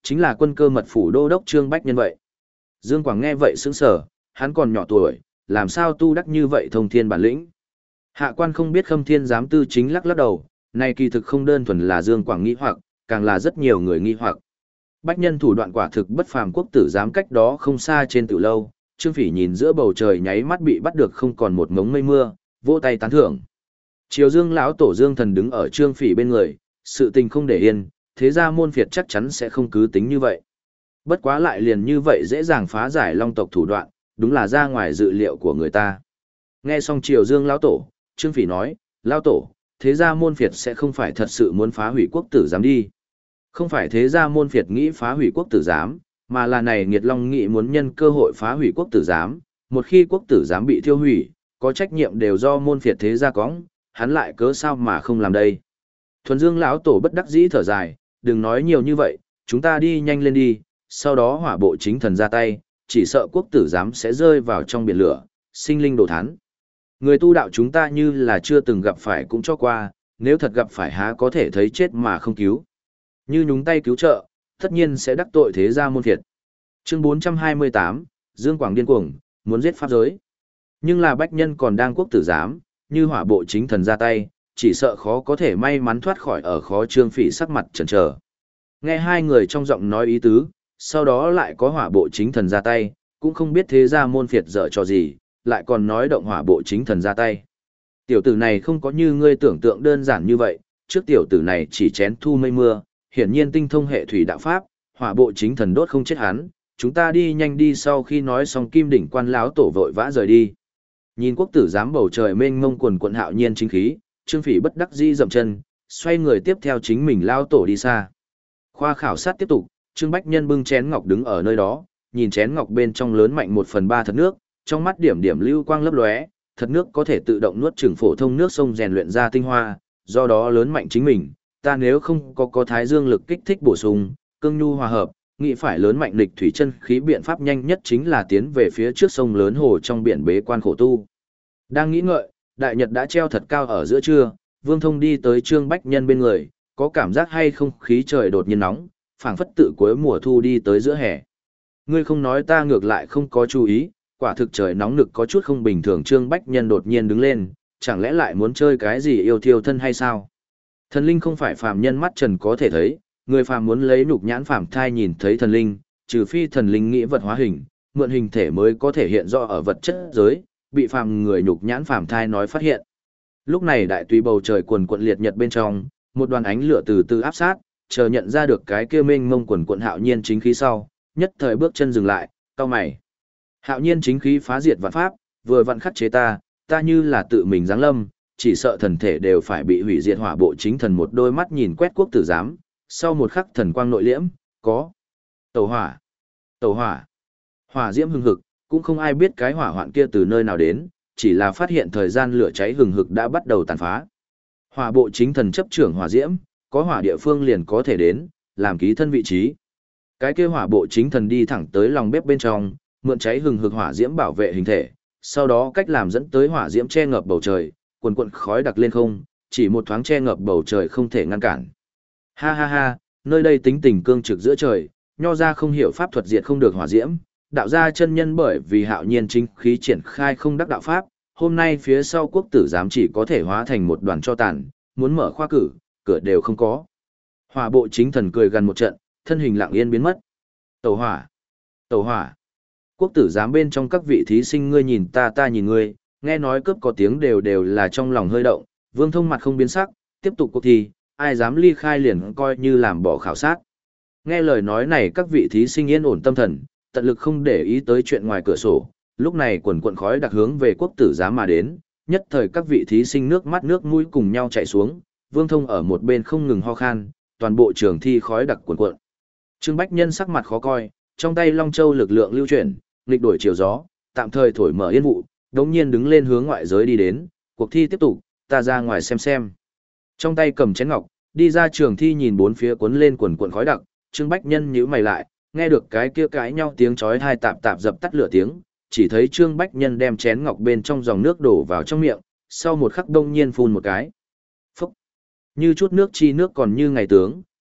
chính là quân cơ mật phủ đô đốc Trương Bách Nhân vậy. Dương Quảng nghe vậy sững sờ, hắn còn nhỏ tuổi, làm sao tu đắc như vậy thông thiên bản lĩnh. Hạ quan không biết Khâm Thiên giám tư chính lắc lắc đầu, này kỳ thực không đơn thuần là Dương Quảng nghi hoặc, càng là rất nhiều người nghi hoặc. Bách Nhân thủ đoạn quả thực bất phàm, quốc tử giám cách đó không xa trên tiểu lâu, Trương Phỉ nhìn giữa bầu trời nháy mắt bị bắt được không còn một mống mây mưa, vỗ tay tán thưởng. Triều Dương lão tổ Dương Thần đứng ở Trương Phỉ bên người, sự tình không để yên, thế ra môn phiệt chắc chắn sẽ không cứ tính như vậy. Bất quá lại liền như vậy dễ dàng phá giải Long tộc thủ đoạn, đúng là ra ngoài dự liệu của người ta. Nghe xong Triều Dương lão tổ, Trương Phỉ nói, lão tổ, thế ra môn phiệt sẽ không phải thật sự muốn phá hủy quốc tử giám đi. Không phải thế ra môn phiệt nghĩ phá hủy quốc tử giám, mà là này Nghiệt Long nghĩ muốn nhân cơ hội phá hủy quốc tử giám, một khi quốc tử giám bị thiêu hủy, có trách nhiệm đều do môn phiệt thế gia cõng, hắn lại cớ sao mà không làm đây. Thuần Dương lão tổ bất đắc dĩ thở dài, đừng nói nhiều như vậy, chúng ta đi nhanh lên đi, sau đó hỏa bộ chính thần ra tay, chỉ sợ quốc tử giám sẽ rơi vào trong biển lửa, sinh linh đồ thán. Người tu đạo chúng ta như là chưa từng gặp phải cũng cho qua, nếu thật gặp phải há có thể thấy chết mà không cứu. Như nhúng tay cứu trợ, tất nhiên sẽ đắc tội thế gia môn phiệt. Chương bốn trăm hai mươi tám, Dương Quảng điên cuồng, muốn giết pháp giới. Nhưng là bách nhân còn đang quốc tử giám, như hỏa bộ chính thần ra tay, chỉ sợ khó có thể may mắn thoát khỏi ở khó. Trương Phỉ sắc mặt chần chờ. Nghe hai người trong giọng nói ý tứ, sau đó lại có hỏa bộ chính thần ra tay, cũng không biết thế gia môn phiệt dở trò gì, lại còn nói động hỏa bộ chính thần ra tay. Tiểu tử này không có như ngươi tưởng tượng đơn giản như vậy, trước tiểu tử này chỉ chén thu mây mưa, hiển nhiên tinh thông hệ thủy đạo pháp, hỏa bộ chính thần đốt không chết hắn, chúng ta đi nhanh đi. Sau khi nói xong Kim Đỉnh quan lão tổ vội vã rời đi. Nhìn quốc tử giám bầu trời mênh mông quần quận hạo nhiên chính khí, Trương Phỉ bất đắc dĩ dậm chân, xoay người tiếp theo chính mình lao tổ đi xa. Khoa khảo sát tiếp tục, Trương Bách Nhân bưng chén ngọc đứng ở nơi đó, nhìn chén ngọc bên trong lớn mạnh một phần ba thật nước, trong mắt điểm điểm lưu quang lấp lóe, thật nước có thể tự động nuốt chửng phổ thông nước sông rèn luyện ra tinh hoa, do đó lớn mạnh chính mình. Ta nếu không có có thái dương lực kích thích bổ sung, cương nhu hòa hợp, nghĩ phải lớn mạnh lịch thủy chân khí, biện pháp nhanh nhất chính là tiến về phía trước sông lớn hồ trong biển bế quan khổ tu. Đang nghĩ ngợi, đại nhật đã treo thật cao ở giữa trưa, Vương Thông đi tới Trương Bách Nhân bên người, có cảm giác hay không khí trời đột nhiên nóng, phảng phất tự cuối mùa thu đi tới giữa hè. Ngươi không nói ta ngược lại không có chú ý, quả thực trời nóng nực có chút không bình thường. Trương Bách Nhân đột nhiên đứng lên, chẳng lẽ lại muốn chơi cái gì yêu thiêu thân hay sao? Thần linh không phải phàm nhân mắt trần có thể thấy, người phàm muốn lấy nhục nhãn phàm thai nhìn thấy thần linh, trừ phi thần linh nghĩ vật hóa hình, mượn hình thể mới có thể hiện rõ ở vật chất giới, bị phàm người nhục nhãn phàm thai nói phát hiện. Lúc này đại tùy bầu trời quần quận liệt nhật bên trong, một đoàn ánh lửa từ từ áp sát, chờ nhận ra được cái kia mênh mông quần quận hạo nhiên chính khí sau, nhất thời bước chân dừng lại, cau mày. Hạo nhiên chính khí phá diệt vạn pháp, vừa vặn khắc chế ta, ta như là tự mình giáng lâm, chỉ sợ thần thể đều phải bị hủy diệt. Hỏa bộ chính thần một đôi mắt nhìn quét quốc tử giám, sau một khắc thần quang nội liễm, có tẩu hỏa, tẩu hỏa, hỏa diễm hừng hực, cũng không ai biết cái hỏa hoạn kia từ nơi nào đến, chỉ là phát hiện thời gian lửa cháy hừng hực đã bắt đầu tàn phá. Hỏa bộ chính thần chấp trưởng hỏa diễm, có hỏa địa phương liền có thể đến, làm ký thân vị trí. Cái kia hỏa bộ chính thần đi thẳng tới lòng bếp bên trong, mượn cháy hừng hực hỏa diễm bảo vệ hình thể, sau đó cách làm dẫn tới hỏa diễm che ngập bầu trời, quần quần khói đặc lên không, chỉ một thoáng che ngập bầu trời không thể ngăn cản. Ha ha ha, nơi đây tính tình cương trực giữa trời, nho ra không hiểu pháp thuật diệt không được hỏa diễm, đạo gia chân nhân bởi vì hạo nhiên chính khí triển khai không đắc đạo pháp, hôm nay phía sau quốc tử giám chỉ có thể hóa thành một đoàn cho tàn, muốn mở khoa cử, cửa đều không có. Hỏa bộ chính thần cười gần một trận, thân hình lặng yên biến mất. Tẩu hỏa, tẩu hỏa. Quốc tử giám bên trong các vị thí sinh ngươi nhìn ta ta nhìn ngươi, nghe nói cướp có tiếng đều đều là trong lòng hơi động. Vương Thông mặt không biến sắc, tiếp tục cuộc thi, ai dám ly khai liền coi như làm bỏ khảo sát. Nghe lời nói này các vị thí sinh yên ổn tâm thần, tận lực không để ý tới chuyện ngoài cửa sổ. Lúc này quần quần khói đặc hướng về quốc tử giám mà đến, nhất thời các vị thí sinh nước mắt nước mũi cùng nhau chảy xuống. Vương Thông ở một bên không ngừng ho khan, toàn bộ trường thi khói đặc cuồn cuộn. Trương Bách Nhân sắc mặt khó coi, trong tay Long Châu lực lượng lưu chuyển, nghịch đổi chiều gió, tạm thời thổi mở yên vụ, đống nhiên đứng lên hướng ngoại giới đi đến, cuộc thi tiếp tục, ta ra ngoài xem xem. Trong tay cầm chén ngọc, đi ra trường thi nhìn bốn phía cuốn lên quần cuộn khói đặc, Trương Bách Nhân nhíu mày lại, nghe được cái kia cãi nhau tiếng chói tai tạp tạp dập tắt lửa tiếng, chỉ thấy Trương Bách Nhân đem chén ngọc bên trong dòng nước đổ vào trong miệng, sau một khắc đông nhiên phun một cái. Phúc! Như chút nước chi nước còn như ngày tướng,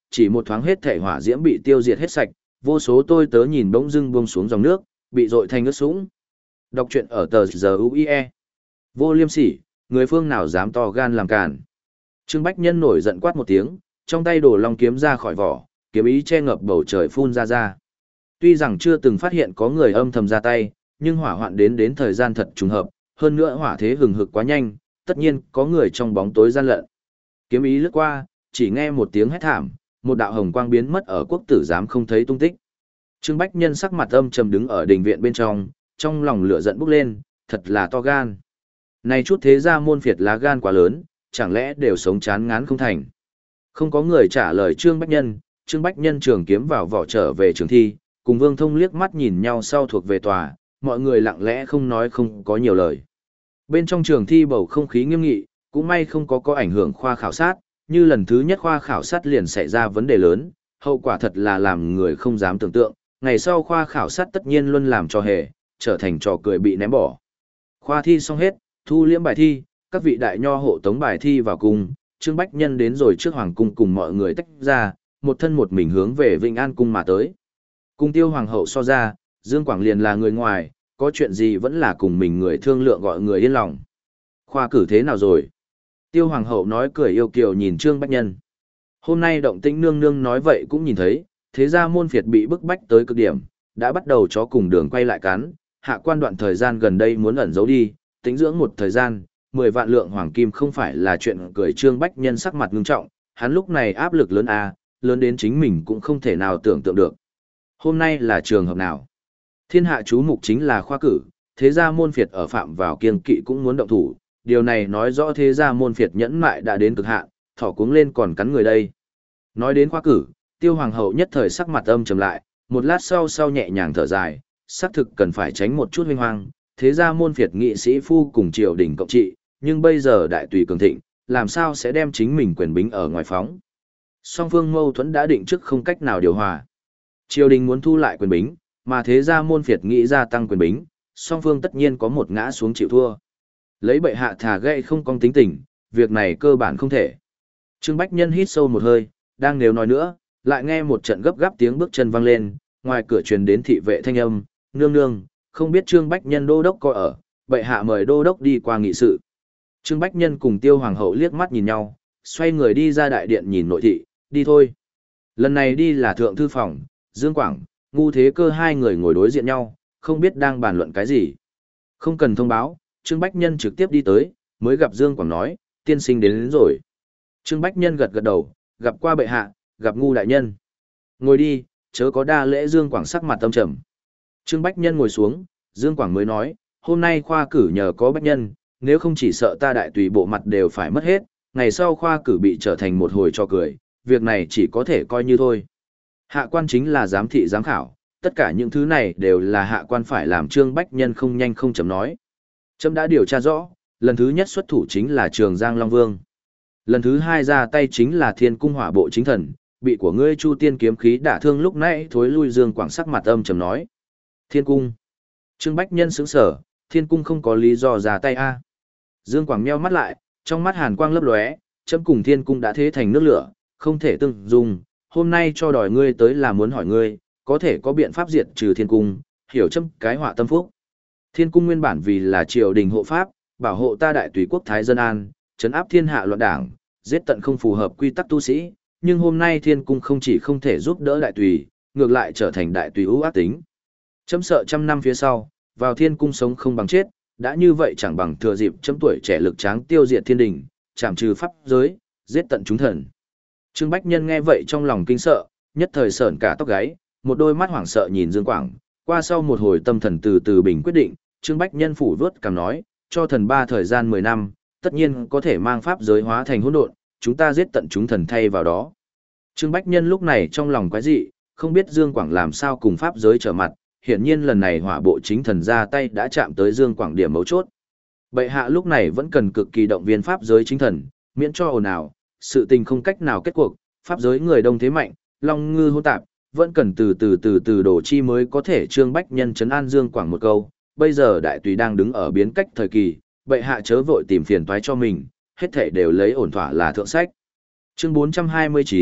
chỉ một thoáng hết thể hỏa diễm bị tiêu diệt hết sạch, vô số tôi tớ nhìn bỗng dưng buông xuống dòng nước, bị dội thành ướt sũng. Đọc truyện ở tờ giờ u i e. Vô liêm sỉ, người phương nào dám to gan làm càn. Trương Bách Nhân nổi giận quát một tiếng, trong tay đổ long kiếm ra khỏi vỏ, kiếm ý che ngập bầu trời phun ra ra. Tuy rằng chưa từng phát hiện có người âm thầm ra tay, nhưng hỏa hoạn đến đến thời gian thật trùng hợp, hơn nữa hỏa thế hừng hực quá nhanh, tất nhiên có người trong bóng tối gian lận. Kiếm ý lướt qua, chỉ nghe một tiếng hét thảm, một đạo hồng quang biến mất ở quốc tử giám không thấy tung tích. Trương Bách Nhân sắc mặt âm trầm đứng ở đình viện bên trong, trong lòng lửa giận bốc lên, thật là to gan. Này chút thế gia môn phiệt lá gan quá lớn, chẳng lẽ đều sống chán ngán không thành. Không có người trả lời Trương Bách Nhân, Trương Bách Nhân trường kiếm vào vỏ trở về trường thi, cùng Vương Thông liếc mắt nhìn nhau sau thuộc về tòa, mọi người lặng lẽ không nói không có nhiều lời. Bên trong trường thi bầu không khí nghiêm nghị, cũng may không có có ảnh hưởng khoa khảo sát, như lần thứ nhất khoa khảo sát liền xảy ra vấn đề lớn, hậu quả thật là làm người không dám tưởng tượng, ngày sau khoa khảo sát tất nhiên luôn làm trò hề, trở thành trò cười bị ném bỏ. Khoa thi xong hết, thu liễm bài thi, các vị đại nho hộ tống bài thi vào cung, Trương Bách Nhân đến rồi trước hoàng cung cùng mọi người tách ra, một thân một mình hướng về Vĩnh An cung mà tới. Cung Tiêu hoàng hậu so ra, Dương Quảng liền là người ngoài, có chuyện gì vẫn là cùng mình người thương lượng gọi người yên lòng. Khoa cử thế nào rồi? Tiêu hoàng hậu nói cười yêu kiều nhìn Trương Bách Nhân. Hôm nay động tĩnh nương nương nói vậy cũng nhìn thấy, thế ra môn phiệt bị bức bách tới cực điểm, đã bắt đầu chó cùng đường quay lại cắn, hạ quan đoạn thời gian gần đây muốn ẩn giấu đi, tính dưỡng một thời gian, mười vạn lượng hoàng kim không phải là chuyện cười. Trương Bách Nhân sắc mặt ngưng trọng, hắn lúc này áp lực lớn a, lớn đến chính mình cũng không thể nào tưởng tượng được. Hôm nay là trường hợp nào? Thiên hạ chú mục chính là khoa cử, thế gia môn phiệt ở phạm vào kiêng kỵ cũng muốn động thủ, điều này nói rõ thế gia môn phiệt nhẫn mại đã đến cực hạn, thỏ cuống lên còn cắn người đây. Nói đến khoa cử, Tiêu hoàng hậu nhất thời sắc mặt âm trầm lại, một lát sau sau nhẹ nhàng thở dài, xác thực cần phải tránh một chút huy hoang, thế gia môn phiệt nghị sĩ phu cùng triều đình cộng trị, nhưng bây giờ đại tùy cường thịnh, làm sao sẽ đem chính mình quyền bính ở ngoài phóng. Song phương mâu thuẫn đã định trước không cách nào điều hòa. Triều đình muốn thu lại quyền bính, mà thế gia môn phiệt nghĩ gia tăng quyền bính, song phương tất nhiên có một ngã xuống chịu thua. Lấy bệ hạ thả gây không cong tính tình, việc này cơ bản không thể. Trương Bách Nhân hít sâu một hơi, đang nếu nói nữa, lại nghe một trận gấp gáp tiếng bước chân vang lên, ngoài cửa truyền đến thị vệ thanh âm, nương nương, không biết Trương Bách Nhân đô đốc có ở, bệ hạ mời đô đốc đi qua nghị sự. Trương Bách Nhân cùng Tiêu hoàng hậu liếc mắt nhìn nhau, xoay người đi ra đại điện nhìn nội thị, đi thôi. Lần này đi là thượng thư phòng, Dương Quảng, Ngu Thế Cơ hai người ngồi đối diện nhau, không biết đang bàn luận cái gì. Không cần thông báo, Trương Bách Nhân trực tiếp đi tới, mới gặp Dương Quảng nói, tiên sinh đến, đến rồi. Trương Bách Nhân gật gật đầu, gặp qua bệ hạ, gặp Ngu đại nhân. Ngồi đi, chớ có đa lễ. Dương Quảng sắc mặt tâm trầm. Trương Bách Nhân ngồi xuống, Dương Quảng mới nói, hôm nay khoa cử nhờ có Bách Nhân, nếu không chỉ sợ ta đại tùy bộ mặt đều phải mất hết, ngày sau khoa cử bị trở thành một hồi trò cười, việc này chỉ có thể coi như thôi. Hạ quan chính là giám thị giám khảo, tất cả những thứ này đều là hạ quan phải làm. Trương Bách Nhân không nhanh không chậm nói. Trâm đã điều tra rõ, lần thứ nhất xuất thủ chính là Trường Giang Long Vương. Lần thứ hai ra tay chính là Thiên Cung Hỏa Bộ chính thần, bị của ngươi Chu Tiên kiếm khí đả thương lúc nãy thối lui. Dương Quảng sắc mặt âm trầm nói. Thiên Cung. Trương Bách Nhân sững sở, Thiên Cung không có lý do ra tay a. Dương Quảng nheo mắt lại, trong mắt hàn quang lấp lóe, chấm cùng Thiên Cung đã thế thành nước lửa, không thể tương dung, hôm nay cho đòi ngươi tới là muốn hỏi ngươi, có thể có biện pháp diệt trừ Thiên Cung, hiểu chấm cái họa tâm phúc. Thiên Cung nguyên bản vì là triều đình hộ pháp, bảo hộ ta đại tùy quốc thái dân an, trấn áp thiên hạ loạn đảng, giết tận không phù hợp quy tắc tu sĩ, nhưng hôm nay Thiên Cung không chỉ không thể giúp đỡ đại tùy, ngược lại trở thành đại tùy ưu ác tính. Chấm sợ trăm năm phía sau, vào Thiên Cung sống không bằng chết, đã như vậy chẳng bằng thừa dịp chấm tuổi trẻ lực tráng tiêu diệt thiên đình, trảm trừ pháp giới, giết tận chúng thần. Trương Bách Nhân nghe vậy trong lòng kinh sợ, nhất thời sởn cả tóc gáy, một đôi mắt hoảng sợ nhìn Dương Quảng, qua sau một hồi tâm thần từ từ bình quyết định, Trương Bách Nhân phủ vớt cằm nói, cho thần ba thời gian mười năm, tất nhiên có thể mang pháp giới hóa thành hỗn độn, chúng ta giết tận chúng thần thay vào đó. Trương Bách Nhân lúc này trong lòng quái dị, không biết Dương Quảng làm sao cùng pháp giới trở mặt, hiển nhiên lần này hỏa bộ chính thần ra tay đã chạm tới Dương Quảng điểm mấu chốt. Bệ hạ lúc này vẫn cần cực kỳ động viên pháp giới chính thần, miễn cho ồn ào, sự tình không cách nào kết cuộc, pháp giới người đông thế mạnh, long ngư hỗn tạp, vẫn cần từ từ từ từ đổ chi mới có thể. Trương Bách Nhân trấn an Dương Quảng một câu, bây giờ đại tùy đang đứng ở biến cách thời kỳ, bệ hạ chớ vội tìm phiền toái cho mình, hết thảy đều lấy ổn thỏa là thượng sách. Chương bốn trăm hai mươi chín,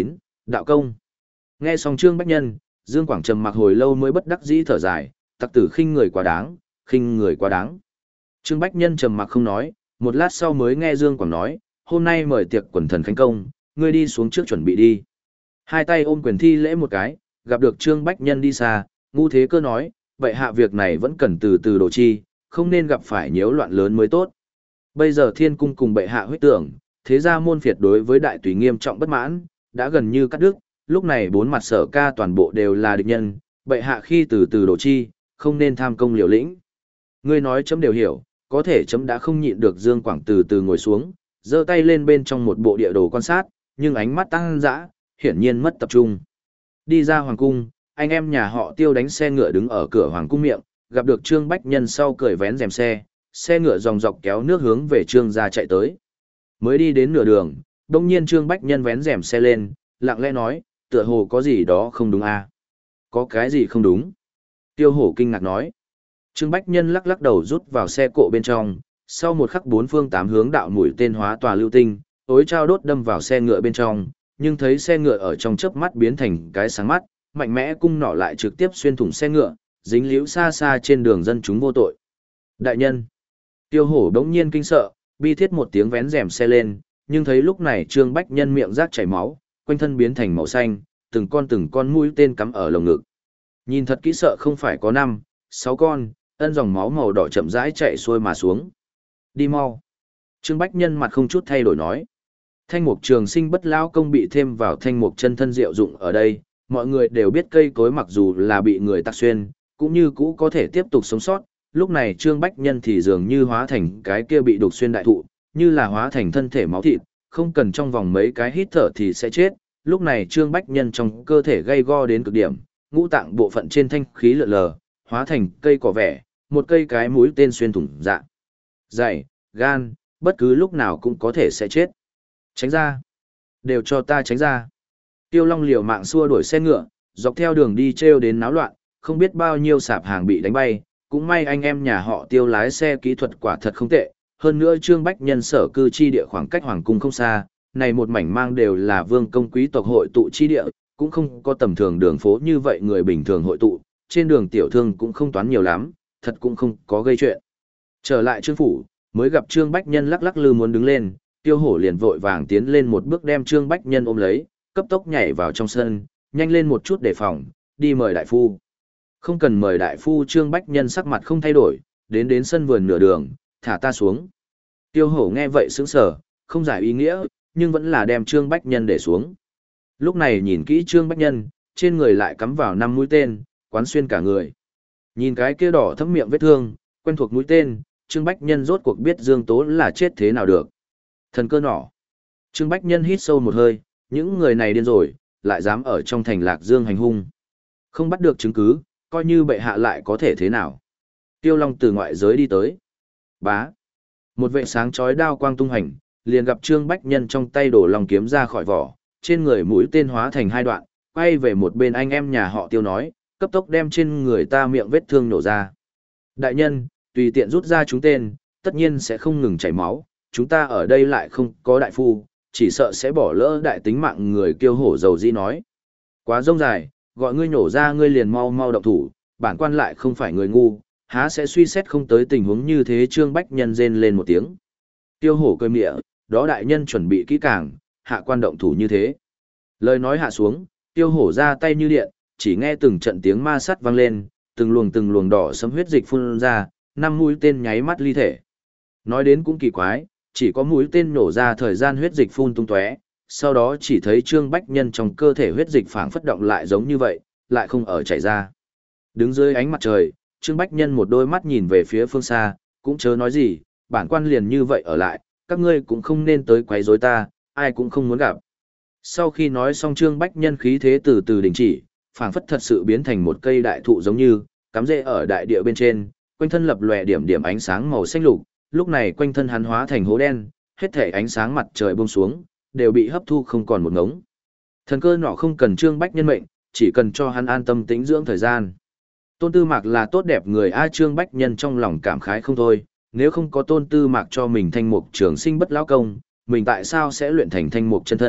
Đạo công. Nghe xong Trương Bách Nhân, Dương Quảng trầm mặc hồi lâu mới bất đắc dĩ thở dài, tặc tử khinh người quá đáng, khinh người quá đáng. Trương Bách Nhân trầm mặc không nói, một lát sau mới nghe Dương Quảng nói, hôm nay mời tiệc quần thần khánh công, ngươi đi xuống trước chuẩn bị đi. Hai tay ôm quyền thi lễ một cái, gặp được Trương Bách Nhân đi xa, ngu thế cơ nói, vậy hạ việc này vẫn cần từ từ đồ chi, không nên gặp phải nhiễu loạn lớn mới tốt. Bây giờ thiên cung cùng bệ hạ huyết tưởng, thế ra môn phiệt đối với đại tùy nghiêm trọng bất mãn, đã gần như cắt đứt, lúc này bốn mặt sở ca toàn bộ đều là địch nhân, bệ hạ khi từ từ đồ chi, không nên tham công liều lĩnh. Ngươi nói chấm đều hiểu, có thể chấm đã không nhịn được. Dương Quảng từ từ ngồi xuống, giơ tay lên bên trong một bộ địa đồ quan sát, nhưng ánh mắt tăng dã, hiển nhiên mất tập trung. Đi ra hoàng cung, anh em nhà họ Tiêu đánh xe ngựa đứng ở cửa hoàng cung miệng, gặp được Trương Bách Nhân sau cởi vén rèm xe, xe ngựa dòng dọc kéo nước hướng về Trương gia chạy tới. Mới đi đến nửa đường, đông nhiên Trương Bách Nhân vén rèm xe lên, lặng lẽ nói, tựa hồ có gì đó không đúng à? Có cái gì không đúng? Tiêu hổ kinh ngạc nói. Trương Bách Nhân lắc lắc đầu rút vào xe cộ bên trong, sau một khắc bốn phương tám hướng đạo mũi tên hóa tòa lưu tinh, tối trao đốt đâm vào xe ngựa bên trong, nhưng thấy xe ngựa ở trong chớp mắt biến thành cái sáng mắt, mạnh mẽ cung nỏ lại trực tiếp xuyên thủng xe ngựa, dính liễu xa xa trên đường dân chúng vô tội. Đại nhân! Tiêu hổ đống nhiên kinh sợ, bi thiết một tiếng vén rèm xe lên, nhưng thấy lúc này Trương Bách Nhân miệng rác chảy máu, quanh thân biến thành màu xanh, từng con từng con mũi tên cắm ở lồng ngực. Nhìn thật kỹ sợ không phải có năm, sáu con, ân dòng máu màu đỏ chậm rãi chạy xuôi mà xuống. Đi mau. Trương Bách Nhân mặt không chút thay đổi nói. Thanh mục trường sinh bất lão công bị thêm vào thanh mục chân thân diệu dụng ở đây, mọi người đều biết cây cối mặc dù là bị người tạc xuyên, cũng như cũ có thể tiếp tục sống sót. Lúc này Trương Bách Nhân thì dường như hóa thành cái kia bị đục xuyên đại thụ, như là hóa thành thân thể máu thịt, không cần trong vòng mấy cái hít thở thì sẽ chết. Lúc này Trương Bách Nhân trong cơ thể gay go đến cực điểm, ngũ tạng bộ phận trên thanh khí lượn lờ, hóa thành cây cỏ vẻ, một cây cái mũi tên xuyên thủng dạ dày, gan, bất cứ lúc nào cũng có thể sẽ chết. Tránh ra. Đều cho ta tránh ra. Tiêu Long liều mạng xua đuổi xe ngựa, dọc theo đường đi treo đến náo loạn, không biết bao nhiêu sạp hàng bị đánh bay, cũng may anh em nhà họ Tiêu lái xe kỹ thuật quả thật không tệ, hơn nữa Trương Bách Nhân sở cư chi địa khoảng cách hoàng cung không xa, này một mảnh mang đều là vương công quý tộc hội tụ chi địa, cũng không có tầm thường đường phố như vậy người bình thường hội tụ, trên đường tiểu thương cũng không toán nhiều lắm, thật cũng không có gây chuyện. Trở lại Trương phủ, mới gặp Trương Bách Nhân lắc lắc lư muốn đứng lên, Tiêu hổ liền vội vàng tiến lên một bước đem Trương Bách Nhân ôm lấy, cấp tốc nhảy vào trong sân, nhanh lên một chút đề phòng, đi mời đại phu. Không cần mời đại phu. Trương Bách Nhân sắc mặt không thay đổi, đến đến sân vườn nửa đường, thả ta xuống. Tiêu hổ nghe vậy sững sờ, không giải ý nghĩa, nhưng vẫn là đem Trương Bách Nhân để xuống. Lúc này nhìn kỹ Trương Bách Nhân, trên người lại cắm vào năm mũi tên, quán xuyên cả người. Nhìn cái kia đỏ thấm miệng vết thương, quen thuộc mũi tên, Trương Bách Nhân rốt cuộc biết Dương Tố là chết thế nào được. Thần cơ nỏ. Trương Bách Nhân hít sâu một hơi, những người này điên rồi, lại dám ở trong thành Lạc Dương hành hung. Không bắt được chứng cứ, coi như bệ hạ lại có thể thế nào. Tiêu Long từ ngoại giới đi tới. Bá. Một vệ sáng chói đao quang tung hành, liền gặp Trương Bách Nhân trong tay đổ lòng kiếm ra khỏi vỏ, trên người mũi tên hóa thành hai đoạn, quay về một bên anh em nhà họ Tiêu nói, cấp tốc đem trên người ta miệng vết thương nổ ra. Đại nhân, tùy tiện rút ra chúng tên, tất nhiên sẽ không ngừng chảy máu, chúng ta ở đây lại không có đại phu, chỉ sợ sẽ bỏ lỡ đại tính mạng người. Kiêu hổ dầu dĩ nói. Quá rông dài, gọi ngươi nổ ra ngươi liền mau mau động thủ, bản quan lại không phải người ngu, há sẽ suy xét không tới tình huống như thế. Trương Bách Nhân rên lên một tiếng. Tiêu hổ cười mịa, đó đại nhân chuẩn bị kỹ càng, hạ quan động thủ như thế. Lời nói hạ xuống, tiêu hổ ra tay như điện, chỉ nghe từng trận tiếng ma sắt vang lên, từng luồng từng luồng đỏ sẫm huyết dịch phun ra, năm mũi tên nháy mắt ly thể. Nói đến cũng kỳ quái, chỉ có mũi tên nổ ra thời gian huyết dịch phun tung tóe, sau đó chỉ thấy Trương Bách Nhân trong cơ thể huyết dịch phảng phất động lại giống như vậy, lại không ở chảy ra. Đứng dưới ánh mặt trời, Trương Bách Nhân một đôi mắt nhìn về phía phương xa, cũng chớ nói gì, bản quan liền như vậy ở lại, các ngươi cũng không nên tới quấy rối ta, ai cũng không muốn gặp. Sau khi nói xong Trương Bách Nhân khí thế từ từ đình chỉ, phảng phất thật sự biến thành một cây đại thụ giống như, cắm rễ ở đại địa bên trên, quanh thân lập lòe điểm điểm ánh sáng màu xanh lục, lúc này quanh thân hắn hóa thành hố đen, hết thể ánh sáng mặt trời buông xuống, đều bị hấp thu không còn một ngống. Thần cơ nọ không cần Trương Bách Nhân mệnh, chỉ cần cho hắn an tâm tĩnh dưỡng thời gian. Tôn Tư Mạc là tốt đẹp người a. Trương Bách Nhân trong lòng cảm khái không thôi, nếu không có Tôn Tư Mạc cho mình thanh mục trường sinh bất lão công, mình tại sao sẽ luyện thành thanh mục chân thân,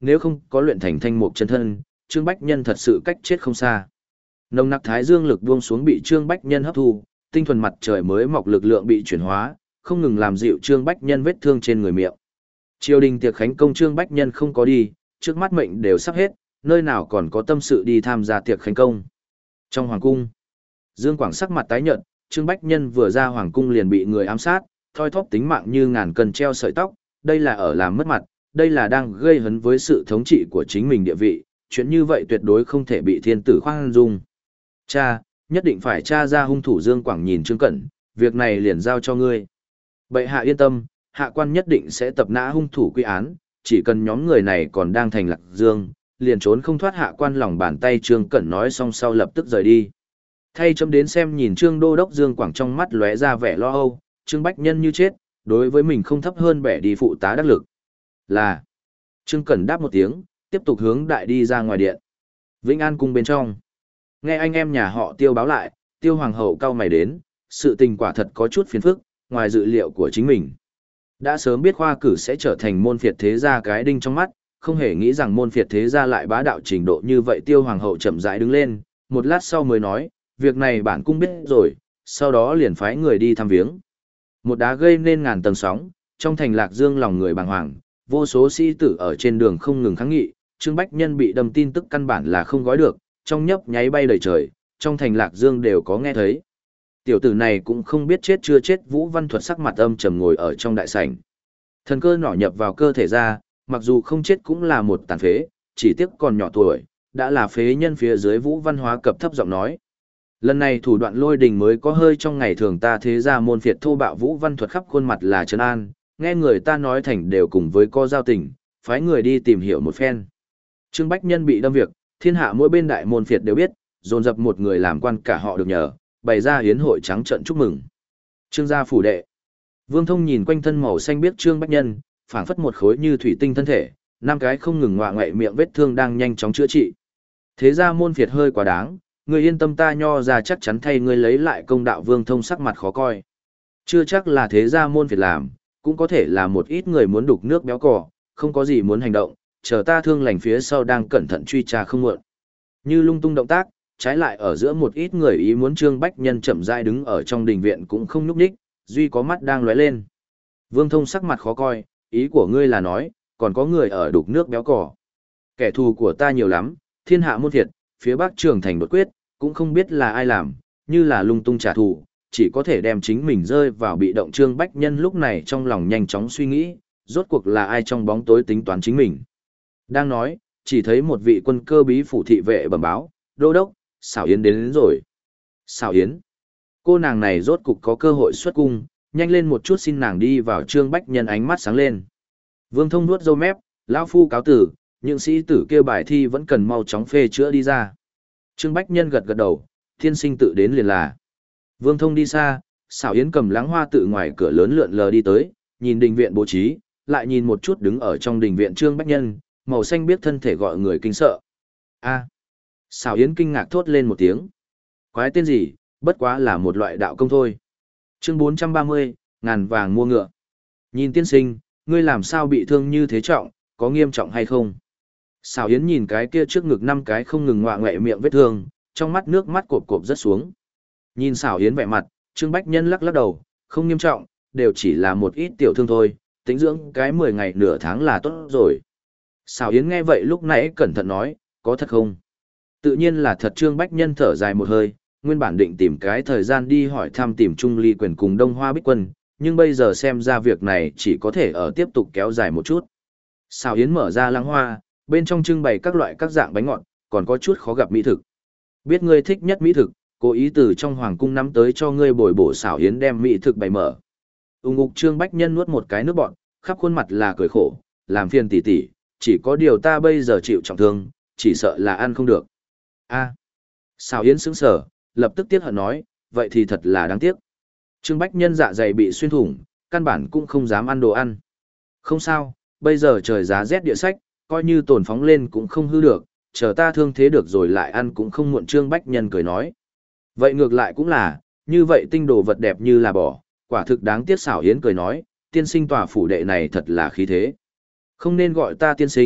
nếu không có luyện thành thanh mục chân thân, Trương Bách Nhân thật sự cách chết không xa. Nồng nặc thái dương lực buông xuống bị Trương Bách Nhân hấp thu, tinh thuần mặt trời mới mọc lực lượng bị chuyển hóa, không ngừng làm dịu Trương Bách Nhân vết thương trên người miệng. Triều đình tiệc khánh công Trương Bách Nhân không có đi, trước mắt mệnh đều sắp hết, nơi nào còn có tâm sự đi tham gia tiệc khánh công. Trong hoàng cung, Dương Quảng sắc mặt tái nhợt, Trương Bách Nhân vừa ra hoàng cung liền bị người ám sát, thoi thóp tính mạng như ngàn cân treo sợi tóc, đây là ở làm mất mặt, đây là đang gây hấn với sự thống trị của chính mình địa vị, chuyện như vậy tuyệt đối không thể bị thiên tử khoan dung. Cha, nhất định phải tra ra hung thủ. Dương Quảng nhìn Trương Cẩn, việc này liền giao cho ngươi. Bệ hạ yên tâm, hạ quan nhất định sẽ tập nã hung thủ quy án, chỉ cần nhóm người này còn đang thành Lạc Dương, liền trốn không thoát hạ quan lòng bàn tay. Trương Cẩn nói xong sau lập tức rời đi. Thay chấm đến xem nhìn Trương Đô Đốc Dương Quảng trong mắt lóe ra vẻ lo âu, Trương Bách Nhân như chết, đối với mình không thấp hơn bẻ đi phụ tá đắc lực. Là. Trương Cẩn đáp một tiếng, tiếp tục hướng đại đi ra ngoài điện. Vĩnh An cung bên trong. Nghe anh em nhà họ Tiêu báo lại, Tiêu hoàng hậu cau mày đến, sự tình quả thật có chút phiền phức, ngoài dự liệu của chính mình. Đã sớm biết khoa cử sẽ trở thành môn phiệt thế gia cái đinh trong mắt, không hề nghĩ rằng môn phiệt thế gia lại bá đạo trình độ như vậy. Tiêu hoàng hậu chậm rãi đứng lên, một lát sau mới nói, việc này bản cung biết rồi, sau đó liền phái người đi thăm viếng. Một đá gây nên ngàn tầng sóng, trong thành Lạc Dương lòng người bàng hoàng, vô số sĩ tử ở trên đường không ngừng kháng nghị, Trương Bách Nhân bị đâm tin tức căn bản là không gói được, trong nhấp nháy bay đầy trời, trong thành Lạc Dương đều có nghe thấy. Tiểu tử này cũng không biết chết chưa chết. Vũ Văn Thuật sắc mặt âm trầm ngồi ở trong đại sảnh. Thần cơ nỏ nhập vào cơ thể ra, mặc dù không chết cũng là một tàn phế, chỉ tiếc còn nhỏ tuổi, đã là phế nhân. Phía dưới Vũ Văn Hóa cập thấp giọng nói. Lần này thủ đoạn lôi đình mới có hơi trong ngày thường ta thế ra môn phiệt thô bạo. Vũ Văn Thuật khắp khuôn mặt là trấn an, nghe người ta nói thành đều cùng với co giao tình, phái người đi tìm hiểu một phen. Trương Bách Nhân bị đâm việc, thiên hạ mỗi bên đại môn phiệt đều biết, dồn dập một người làm quan cả họ được nhờ, bày ra hiến hội trắng trận chúc mừng. Trương gia phủ đệ. Vương Thông nhìn quanh thân màu xanh biếc Trương Bách Nhân, phảng phất một khối như thủy tinh thân thể, năm cái không ngừng ngoạ ngoại miệng vết thương đang nhanh chóng chữa trị. Thế ra môn phiệt hơi quá đáng, người yên tâm ta nho ra chắc chắn thay ngươi lấy lại công đạo. Vương Thông sắc mặt khó coi. Chưa chắc là thế ra môn phiệt làm, cũng có thể là một ít người muốn đục nước béo cò, không có gì muốn hành động, chờ ta thương lành phía sau đang cẩn thận truy tra không muộn. Như lung tung động tác, trái lại ở giữa một ít người ý muốn. Trương Bách Nhân chậm rãi đứng ở trong đình viện cũng không nhúc nhích, duy có mắt đang lóe lên. Vương Thông sắc mặt khó coi, ý của ngươi là nói, còn có người ở đục nước béo cò. Kẻ thù của ta nhiều lắm, thiên hạ môn thiệt, phía Bắc Trường Thành đột quyết, cũng không biết là ai làm, như là lung tung trả thù, chỉ có thể đem chính mình rơi vào bị động. Trương Bách Nhân lúc này trong lòng nhanh chóng suy nghĩ, rốt cuộc là ai trong bóng tối tính toán chính mình. Đang nói, chỉ thấy một vị quân cơ bí phủ thị vệ bẩm báo, đô đốc, Xảo Yến đến, đến rồi. Xảo Yến, cô nàng này rốt cục có cơ hội xuất cung, nhanh lên một chút xin nàng đi vào. Trương Bách Nhân ánh mắt sáng lên. Vương Thông nuốt râu mép, lão phu cáo tử, những sĩ tử kêu bài thi vẫn cần mau chóng phê chữa đi ra. Trương Bách Nhân gật gật đầu, thiên sinh tự đến liền là. Vương Thông đi xa, Xảo Yến cầm láng hoa tự ngoài cửa lớn lượn lờ đi tới, nhìn đình viện bố trí, lại nhìn một chút đứng ở trong đình viện Trương Bách Nhân, màu xanh biết thân thể gọi người kinh sợ. A. Xảo Yến kinh ngạc thốt lên một tiếng. Quái tên gì, bất quá là một loại đạo công thôi. Chương bốn trăm ba mươi, ngàn vàng mua ngựa. Nhìn tiên sinh, ngươi làm sao bị thương như thế trọng, có nghiêm trọng hay không? Xảo Yến nhìn cái kia trước ngực năm cái không ngừng ngoạ ngoẹ miệng vết thương, trong mắt nước mắt cộp cộp rất xuống. Nhìn Xảo Yến vẻ mặt, Trương Bách Nhân lắc lắc đầu, không nghiêm trọng, đều chỉ là một ít tiểu thương thôi, tính dưỡng cái mười ngày nửa tháng là tốt rồi. Xảo Yến nghe vậy lúc nãy cẩn thận nói, có thật không? Tự nhiên là thật. Trương Bách Nhân thở dài một hơi, nguyên bản định tìm cái thời gian đi hỏi thăm tìm Trung Ly Quyền cùng Đông Hoa Bích Quân, nhưng bây giờ xem ra việc này chỉ có thể ở tiếp tục kéo dài một chút. Xảo Yến mở ra lăng hoa, bên trong trưng bày các loại các dạng bánh ngọt, còn có chút khó gặp mỹ thực. Biết ngươi thích nhất mỹ thực, cố ý từ trong hoàng cung nắm tới cho ngươi bồi bổ. Xảo Yến đem mỹ thực bày mở. Ung ục Trương Bách Nhân nuốt một cái nước bọt, khắp khuôn mặt là cười khổ, làm phiền tỷ tỷ, chỉ có điều ta bây giờ chịu trọng thương, chỉ sợ là ăn không được. A. Xảo Yến sững sờ, lập tức tiếc hận nói, vậy thì thật là đáng tiếc. Trương Bách Nhân dạ dày bị xuyên thủng, căn bản cũng không dám ăn đồ ăn. Không sao, bây giờ trời giá rét địa sách, coi như tồn phóng lên cũng không hư được, chờ ta thương thế được rồi lại ăn cũng không muộn. Trương Bách Nhân cười nói. Vậy ngược lại cũng là, như vậy tinh đồ vật đẹp như là bỏ, quả thực đáng tiếc. Xảo Yến cười nói, tiên sinh tòa phủ đệ này thật là khí thế. Không nên gọi ta tiên sinh,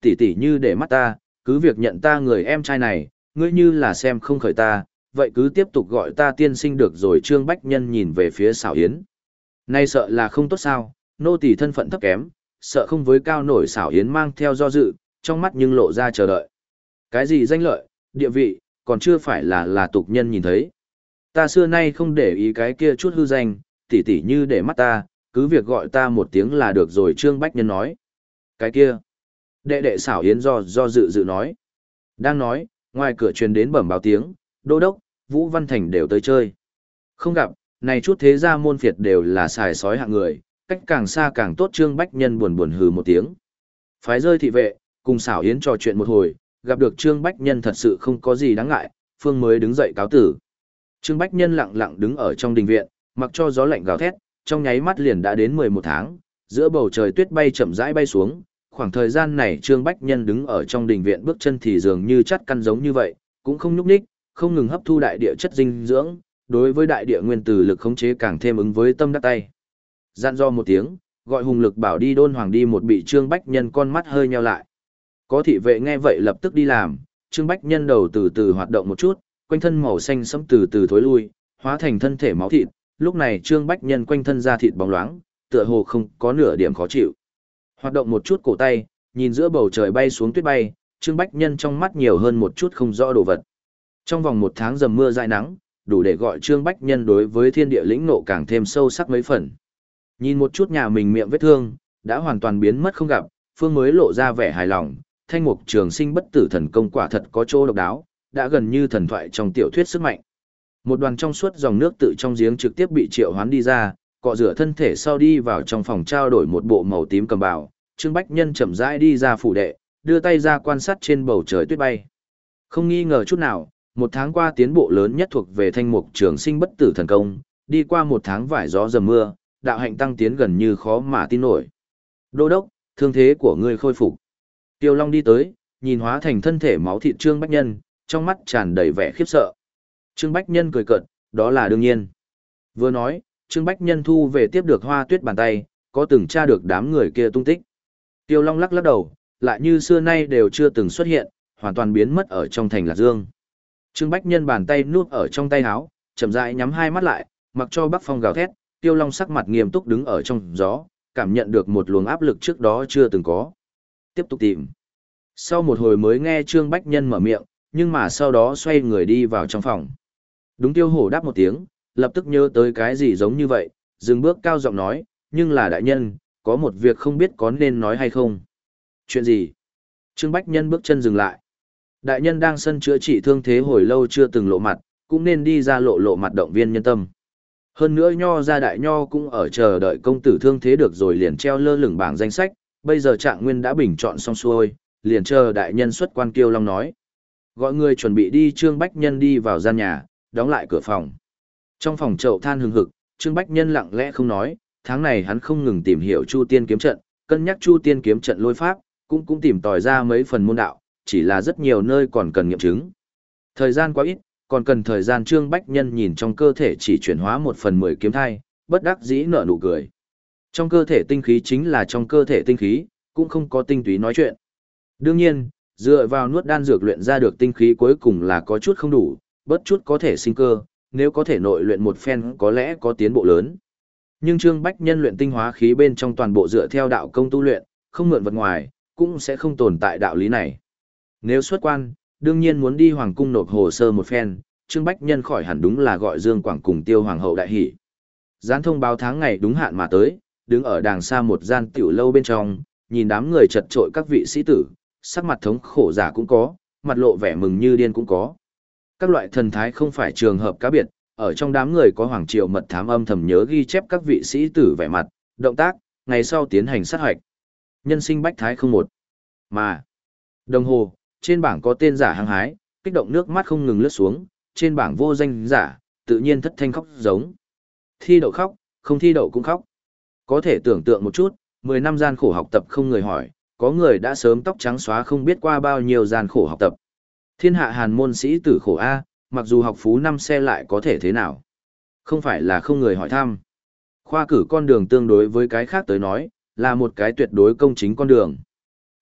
tỷ tỷ như để mắt ta, cứ việc nhận ta người em trai này, ngươi như là xem không khởi ta, vậy cứ tiếp tục gọi ta tiên sinh được rồi. Trương Bách Nhân nhìn về phía xảo yến. Nay sợ là không tốt sao, nô tỳ thân phận thấp kém, sợ không với cao nổi. Xảo yến mang theo do dự, trong mắt nhưng lộ ra chờ đợi. Cái gì danh lợi, địa vị, còn chưa phải là là tục nhân nhìn thấy. Ta xưa nay không để ý cái kia chút hư danh, tỷ tỷ như để mắt ta, cứ việc gọi ta một tiếng là được rồi. Trương Bách Nhân nói. Cái kia. Đệ đệ xảo yến do do dự dự nói. Đang nói, ngoài cửa truyền đến bẩm báo tiếng, đô đốc, Vũ Văn Thành đều tới chơi. Không gặp, này chút thế gia môn phiệt đều là xài sói hạng người, cách càng xa càng tốt. Trương Bách Nhân buồn buồn hừ một tiếng. Phái rơi thị vệ, cùng xảo yến trò chuyện một hồi, gặp được Trương Bách Nhân thật sự không có gì đáng ngại, phương mới đứng dậy cáo tử. Trương Bách Nhân lặng lặng đứng ở trong đình viện, mặc cho gió lạnh gào thét, trong nháy mắt liền đã đến mười một tháng, giữa bầu trời tuyết bay chậm rãi bay xuống. Khoảng thời gian này Trương Bách Nhân đứng ở trong đình viện bước chân thì dường như chắt căn giống như vậy, cũng không nhúc nhích, không ngừng hấp thu đại địa chất dinh dưỡng, đối với đại địa nguyên tử lực khống chế càng thêm ứng với tâm đắc tay. Dặn do một tiếng, gọi Hùng Lực bảo đi đôn hoàng đi một, bị Trương Bách Nhân con mắt hơi nheo lại. Có thị vệ nghe vậy lập tức đi làm, Trương Bách Nhân đầu từ từ hoạt động một chút, quanh thân màu xanh sẫm từ từ thối lui, hóa thành thân thể máu thịt. Lúc này Trương Bách Nhân quanh thân da thịt bóng loáng, tựa hồ không có nửa điểm khó chịu. Hoạt động một chút cổ tay, nhìn giữa bầu trời bay xuống tuyết bay, Trương Bách Nhân trong mắt nhiều hơn một chút không rõ đồ vật. Trong vòng một tháng dầm mưa dãi nắng, đủ để gọi Trương Bách Nhân đối với thiên địa lĩnh nộ càng thêm sâu sắc mấy phần. Nhìn một chút nhà mình miệng vết thương, đã hoàn toàn biến mất không gặp, Phương mới lộ ra vẻ hài lòng. Thanh mục trường sinh bất tử thần công quả thật có chỗ độc đáo, đã gần như thần thoại trong tiểu thuyết sức mạnh. Một đoàn trong suốt dòng nước tự trong giếng trực tiếp bị triệu hoán đi ra, cọ rửa thân thể sau đi vào trong phòng trao đổi một bộ màu tím cầm bào. Trương Bách Nhân chậm rãi đi ra phủ đệ, đưa tay ra quan sát trên bầu trời tuyết bay. Không nghi ngờ chút nào, một tháng qua tiến bộ lớn nhất thuộc về thanh mục trường sinh bất tử thần công, đi qua một tháng vải gió dầm mưa, đạo hạnh tăng tiến gần như khó mà tin nổi. Đô đốc, thương thế của ngươi khôi phục. Tiêu Long đi tới, nhìn hóa thành thân thể máu thịt Trương Bách Nhân, trong mắt tràn đầy vẻ khiếp sợ. Trương Bách Nhân cười cợt, đó là đương nhiên. Vừa nói, Trương Bách Nhân thu về tiếp được Hoa Tuyết bàn tay, có từng tra được đám người kia tung tích. Tiêu Long lắc lắc đầu, lại như xưa nay đều chưa từng xuất hiện, hoàn toàn biến mất ở trong thành Lạc Dương. Trương Bách Nhân bàn tay nuốt ở trong tay áo, chậm rãi nhắm hai mắt lại, mặc cho Bắc Phong gào thét. Tiêu Long sắc mặt nghiêm túc đứng ở trong gió, cảm nhận được một luồng áp lực trước đó chưa từng có. Tiếp tục tìm. Sau một hồi mới nghe Trương Bách Nhân mở miệng, nhưng mà sau đó xoay người đi vào trong phòng. Đúng. Tiêu Hổ đáp một tiếng, lập tức nhớ tới cái gì giống như vậy, dừng bước cao giọng nói, nhưng là đại nhân, có một việc không biết có nên nói hay không. Chuyện gì? Trương Bách Nhân bước chân dừng lại. Đại nhân đang sân chữa trị thương thế hồi lâu chưa từng lộ mặt, cũng nên đi ra lộ lộ mặt động viên nhân tâm. Hơn nữa Nho gia đại Nho cũng ở chờ đợi công tử thương thế được rồi liền treo lơ lửng bảng danh sách, bây giờ Trạng Nguyên đã bình chọn xong xuôi, liền chờ đại nhân xuất quan. Kiêu Long nói. Gọi người chuẩn bị đi. Trương Bách Nhân đi vào gian nhà, đóng lại cửa phòng. Trong phòng chậu than hừng hực, Trương Bách Nhân lặng lẽ không nói, tháng này hắn không ngừng tìm hiểu Chu Tiên kiếm trận, cân nhắc Chu Tiên kiếm trận lôi pháp, cũng cũng tìm tòi ra mấy phần môn đạo, chỉ là rất nhiều nơi còn cần nghiệm chứng. Thời gian quá ít, còn cần thời gian. Trương Bách Nhân nhìn trong cơ thể chỉ chuyển hóa một phần mười kiếm thai, bất đắc dĩ nở nụ cười. Trong cơ thể tinh khí chính là trong cơ thể tinh khí, cũng không có tinh túy nói chuyện. Đương nhiên, dựa vào nuốt đan dược luyện ra được tinh khí cuối cùng là có chút không đủ, bất chút có thể sinh cơ, nếu có thể nội luyện một phen có lẽ có tiến bộ lớn. Nhưng Trương Bách Nhân luyện tinh hóa khí bên trong toàn bộ dựa theo đạo công tu luyện, không mượn vật ngoài, cũng sẽ không tồn tại đạo lý này. Nếu xuất quan, đương nhiên muốn đi hoàng cung nộp hồ sơ một phen, Trương Bách Nhân khỏi hẳn đúng là gọi Dương Quảng cùng Tiêu Hoàng hậu đại hỉ. Gián thông báo tháng ngày đúng hạn mà tới, đứng ở đàng xa một gian tiểu lâu bên trong, nhìn đám người chật trội các vị sĩ tử, sắc mặt thống khổ giả cũng có, mặt lộ vẻ mừng như điên cũng có. Các loại thần thái không phải trường hợp cá biệt, ở trong đám người có hoàng triều mật thám âm thầm nhớ ghi chép các vị sĩ tử vẻ mặt, động tác, ngày sau tiến hành sát hoạch. Nhân sinh bách thái không một. Mà, đồng hồ, trên bảng có tên giả hăng hái, kích động nước mắt không ngừng lướt xuống, trên bảng vô danh giả, tự nhiên thất thanh khóc giống. Thi đậu khóc, không thi đậu cũng khóc. Có thể tưởng tượng một chút, mười năm gian khổ học tập không người hỏi, có người đã sớm tóc trắng xóa không biết qua bao nhiêu gian khổ học tập. Thiên hạ hàn môn sĩ tử khổ A, mặc dù học phú năm xe lại có thể thế nào. Không phải là không người hỏi thăm. Khoa cử con đường tương đối với cái khác tới nói, là một cái tuyệt đối công chính con đường.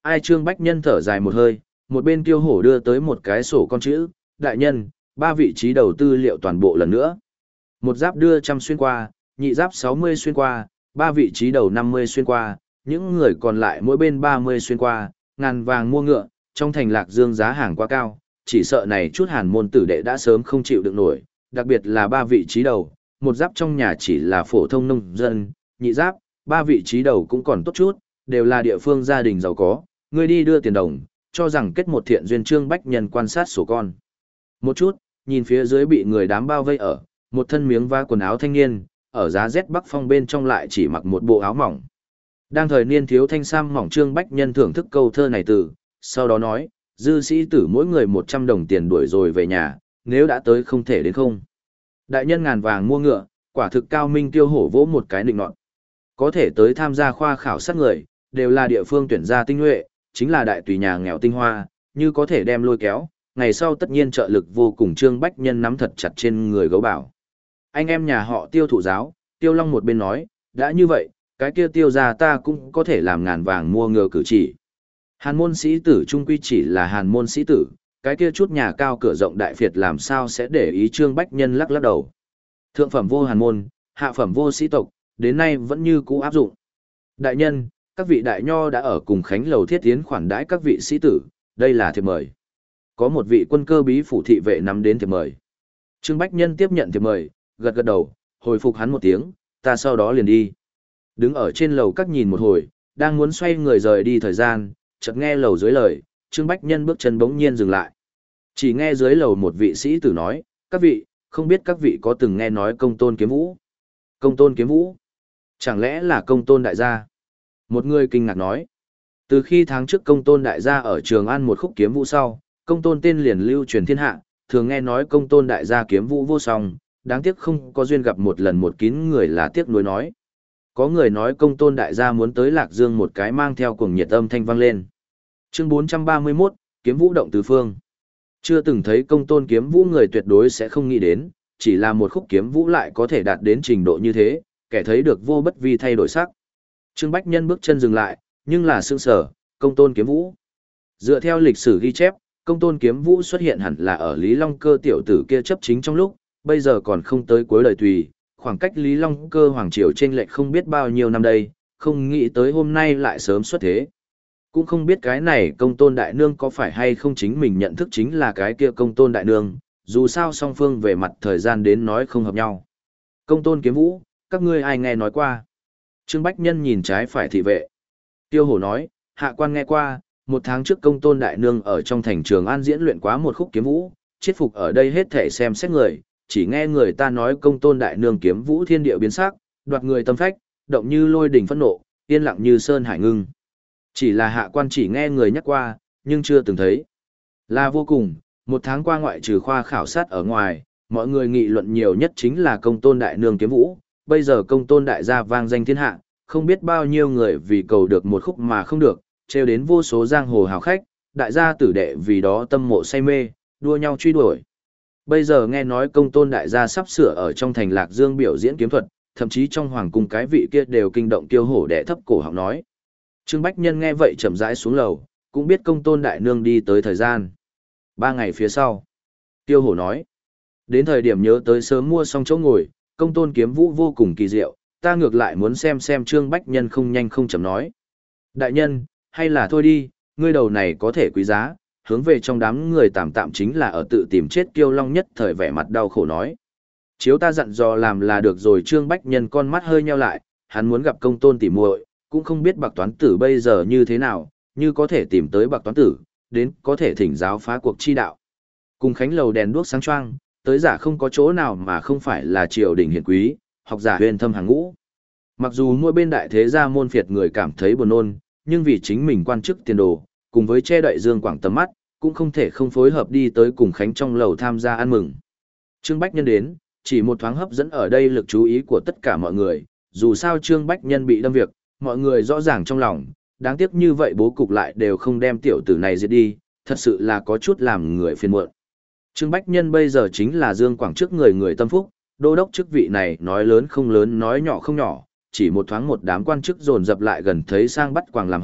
Ai Trương Bách Nhân thở dài một hơi, một bên Tiêu Hổ đưa tới một cái sổ con chữ, đại nhân, ba vị trí đầu tư liệu toàn bộ lần nữa. Một giáp đưa trăm xuyên qua, nhị giáp sáu mươi xuyên qua, ba vị trí đầu năm mươi xuyên qua, những người còn lại mỗi bên ba mươi xuyên qua, ngàn vàng mua ngựa, trong thành Lạc Dương giá hàng quá cao, chỉ sợ này chút hàn môn tử đệ đã sớm không chịu được nổi, đặc biệt là ba vị trí đầu, một giáp trong nhà chỉ là phổ thông nông dân, nhị giáp, ba vị trí đầu cũng còn tốt chút, đều là địa phương gia đình giàu có, người đi đưa tiền đồng, cho rằng kết một thiện duyên. Trương Bách Nhân quan sát sổ con. Một chút, nhìn phía dưới bị người đám bao vây ở, một thân miếng va quần áo thanh niên, ở giá rét bắc phong bên trong lại chỉ mặc một bộ áo mỏng. Đang thời niên thiếu thanh sam mỏng. Trương Bách Nhân thưởng thức câu thơ này từ, sau đó nói, dư sĩ tử mỗi người một trăm đồng tiền đuổi rồi về nhà, nếu đã tới không thể đến không. Đại nhân ngàn vàng mua ngựa, quả thực cao minh. Tiêu Hổ vỗ một cái nịnh nọt. Có thể tới tham gia khoa khảo sát người, đều là địa phương tuyển ra tinh nhuệ, chính là đại tùy nhà nghèo tinh hoa, như có thể đem lôi kéo, ngày sau tất nhiên trợ lực vô cùng. Trương Bách Nhân nắm thật chặt trên người gấu bảo. Anh em nhà họ Tiêu thụ giáo, Tiêu Long một bên nói, đã như vậy, cái kia Tiêu gia ta cũng có thể làm ngàn vàng mua ngựa cử chỉ. Hàn môn sĩ tử trung quy chỉ là hàn môn sĩ tử, cái kia chút nhà cao cửa rộng đại phiệt làm sao sẽ để ý. Trương Bách Nhân lắc lắc đầu. Thượng phẩm vô hàn môn, hạ phẩm vô sĩ tộc, đến nay vẫn như cũ áp dụng. Đại nhân, các vị đại nho đã ở cùng Khánh lầu thiết tiến khoản đãi các vị sĩ tử, đây là thiệp mời. Có một vị quân cơ bí phủ thị vệ nắm đến thiệp mời. Trương Bách Nhân tiếp nhận thiệp mời, gật gật đầu, hồi phục hắn một tiếng, ta sau đó liền đi. Đứng ở trên lầu các nhìn một hồi, đang muốn xoay người rời đi thời gian, chợt nghe lầu dưới lời, Trương Bách Nhân bước chân bỗng nhiên dừng lại. Chỉ nghe dưới lầu một vị sĩ tử nói, các vị, không biết các vị có từng nghe nói Công Tôn Kiếm Vũ? Công Tôn Kiếm Vũ? Chẳng lẽ là Công Tôn đại gia? Một người kinh ngạc nói, từ khi tháng trước Công Tôn đại gia ở Trường An một khúc kiếm vũ sau, Công Tôn tên liền lưu truyền thiên hạ, thường nghe nói Công Tôn đại gia kiếm vũ vô song, đáng tiếc không có duyên gặp một lần một kín người là tiếc nuối nói. Có người nói Công Tôn đại gia muốn tới Lạc Dương một cái mang theo cuồng nhiệt âm thanh vang lên. Chương bốn trăm ba mươi mốt, Kiếm Vũ động tứ phương. Chưa từng thấy Công Tôn kiếm vũ người tuyệt đối sẽ không nghĩ đến, chỉ là một khúc kiếm vũ lại có thể đạt đến trình độ như thế, kẻ thấy được vô bất vi thay đổi sắc. Trương Bách Nhân bước chân dừng lại, nhưng là sương sở, Công Tôn kiếm vũ. Dựa theo lịch sử ghi chép, Công Tôn kiếm vũ xuất hiện hẳn là ở Lý Long Cơ tiểu tử kia chấp chính trong lúc, bây giờ còn không tới cuối đời tùy, khoảng cách Lý Long Cơ hoàng triều chênh lệch không biết bao nhiêu năm đây, không nghĩ tới hôm nay lại sớm xuất thế. Cũng không biết cái này Công Tôn đại nương có phải hay không chính mình nhận thức chính là cái kia Công Tôn đại nương, dù sao song phương về mặt thời gian đến nói không hợp nhau. Công Tôn kiếm vũ, các ngươi ai nghe nói qua? Trương Bách Nhân nhìn trái phải thị vệ. Tiêu Hổ nói, hạ quan nghe qua, một tháng trước Công Tôn đại nương ở trong thành Trường An diễn luyện quá một khúc kiếm vũ, chết phục ở đây hết thể xem xét người, chỉ nghe người ta nói Công Tôn đại nương kiếm vũ thiên địa biến sắc, đoạt người tâm phách, động như lôi đỉnh phẫn nộ, yên lặng như sơn hải ngưng. Chỉ là hạ quan chỉ nghe người nhắc qua, nhưng chưa từng thấy. Là vô cùng, một tháng qua ngoại trừ khoa khảo sát ở ngoài, mọi người nghị luận nhiều nhất chính là Công Tôn đại nương kiếm vũ, bây giờ Công Tôn đại gia vang danh thiên hạ, không biết bao nhiêu người vì cầu được một khúc mà không được, trêu đến vô số giang hồ hào khách, đại gia tử đệ vì đó tâm mộ say mê, đua nhau truy đuổi. Bây giờ nghe nói Công Tôn đại gia sắp sửa ở trong thành Lạc Dương biểu diễn kiếm thuật, thậm chí trong hoàng cung cái vị kia đều kinh động Tiêu Hổ đẻ thấp cổ họng nói. Trương Bách Nhân nghe vậy chậm rãi xuống lầu, cũng biết Công Tôn đại nương đi tới thời gian. Ba ngày phía sau, Tiêu Hổ nói, đến thời điểm nhớ tới sớm mua xong chỗ ngồi, Công Tôn kiếm vũ vô cùng kỳ diệu, ta ngược lại muốn xem xem. Trương Bách Nhân không nhanh không chậm nói. Đại nhân, hay là thôi đi, ngươi đầu này có thể quý giá, hướng về trong đám người tạm tạm chính là ở tự tìm chết. Kiêu Long nhất thời vẻ mặt đau khổ nói. Chiếu ta dặn dò làm là được rồi. Trương Bách Nhân con mắt hơi nheo lại, hắn muốn gặp Công Tôn tỉ muội, cũng không biết Bạc Toán Tử bây giờ như thế nào, như có thể tìm tới Bạc Toán Tử, đến có thể thỉnh giáo phá cuộc chi đạo. Cùng Khánh lầu đèn đuốc sáng choang, tới giả không có chỗ nào mà không phải là triều đình hiển quý, học giả huyền thâm hàng ngũ. Mặc dù mỗi bên đại thế gia môn phiệt người cảm thấy buồn nôn, nhưng vì chính mình quan chức tiền đồ, cùng với che đậy dương quảng tầm mắt, cũng không thể không phối hợp đi tới cùng Khánh trong lầu tham gia ăn mừng. Trương Bách Nhân đến, chỉ một thoáng hấp dẫn ở đây lực chú ý của tất cả mọi người, dù sao Trương Bách Nhân bị đâm việc, mọi người rõ ràng trong lòng, đáng tiếc như vậy bố cục lại đều không đem tiểu tử này giết đi, thật sự là có chút làm người phiền muộn. Trương Bách Nhân bây giờ chính là Dương Quảng trước người người tâm phúc, đô đốc chức vị này nói lớn không lớn nói nhỏ không nhỏ, chỉ một thoáng một đám quan chức dồn dập lại gần thấy sang bắt quàng làm họ,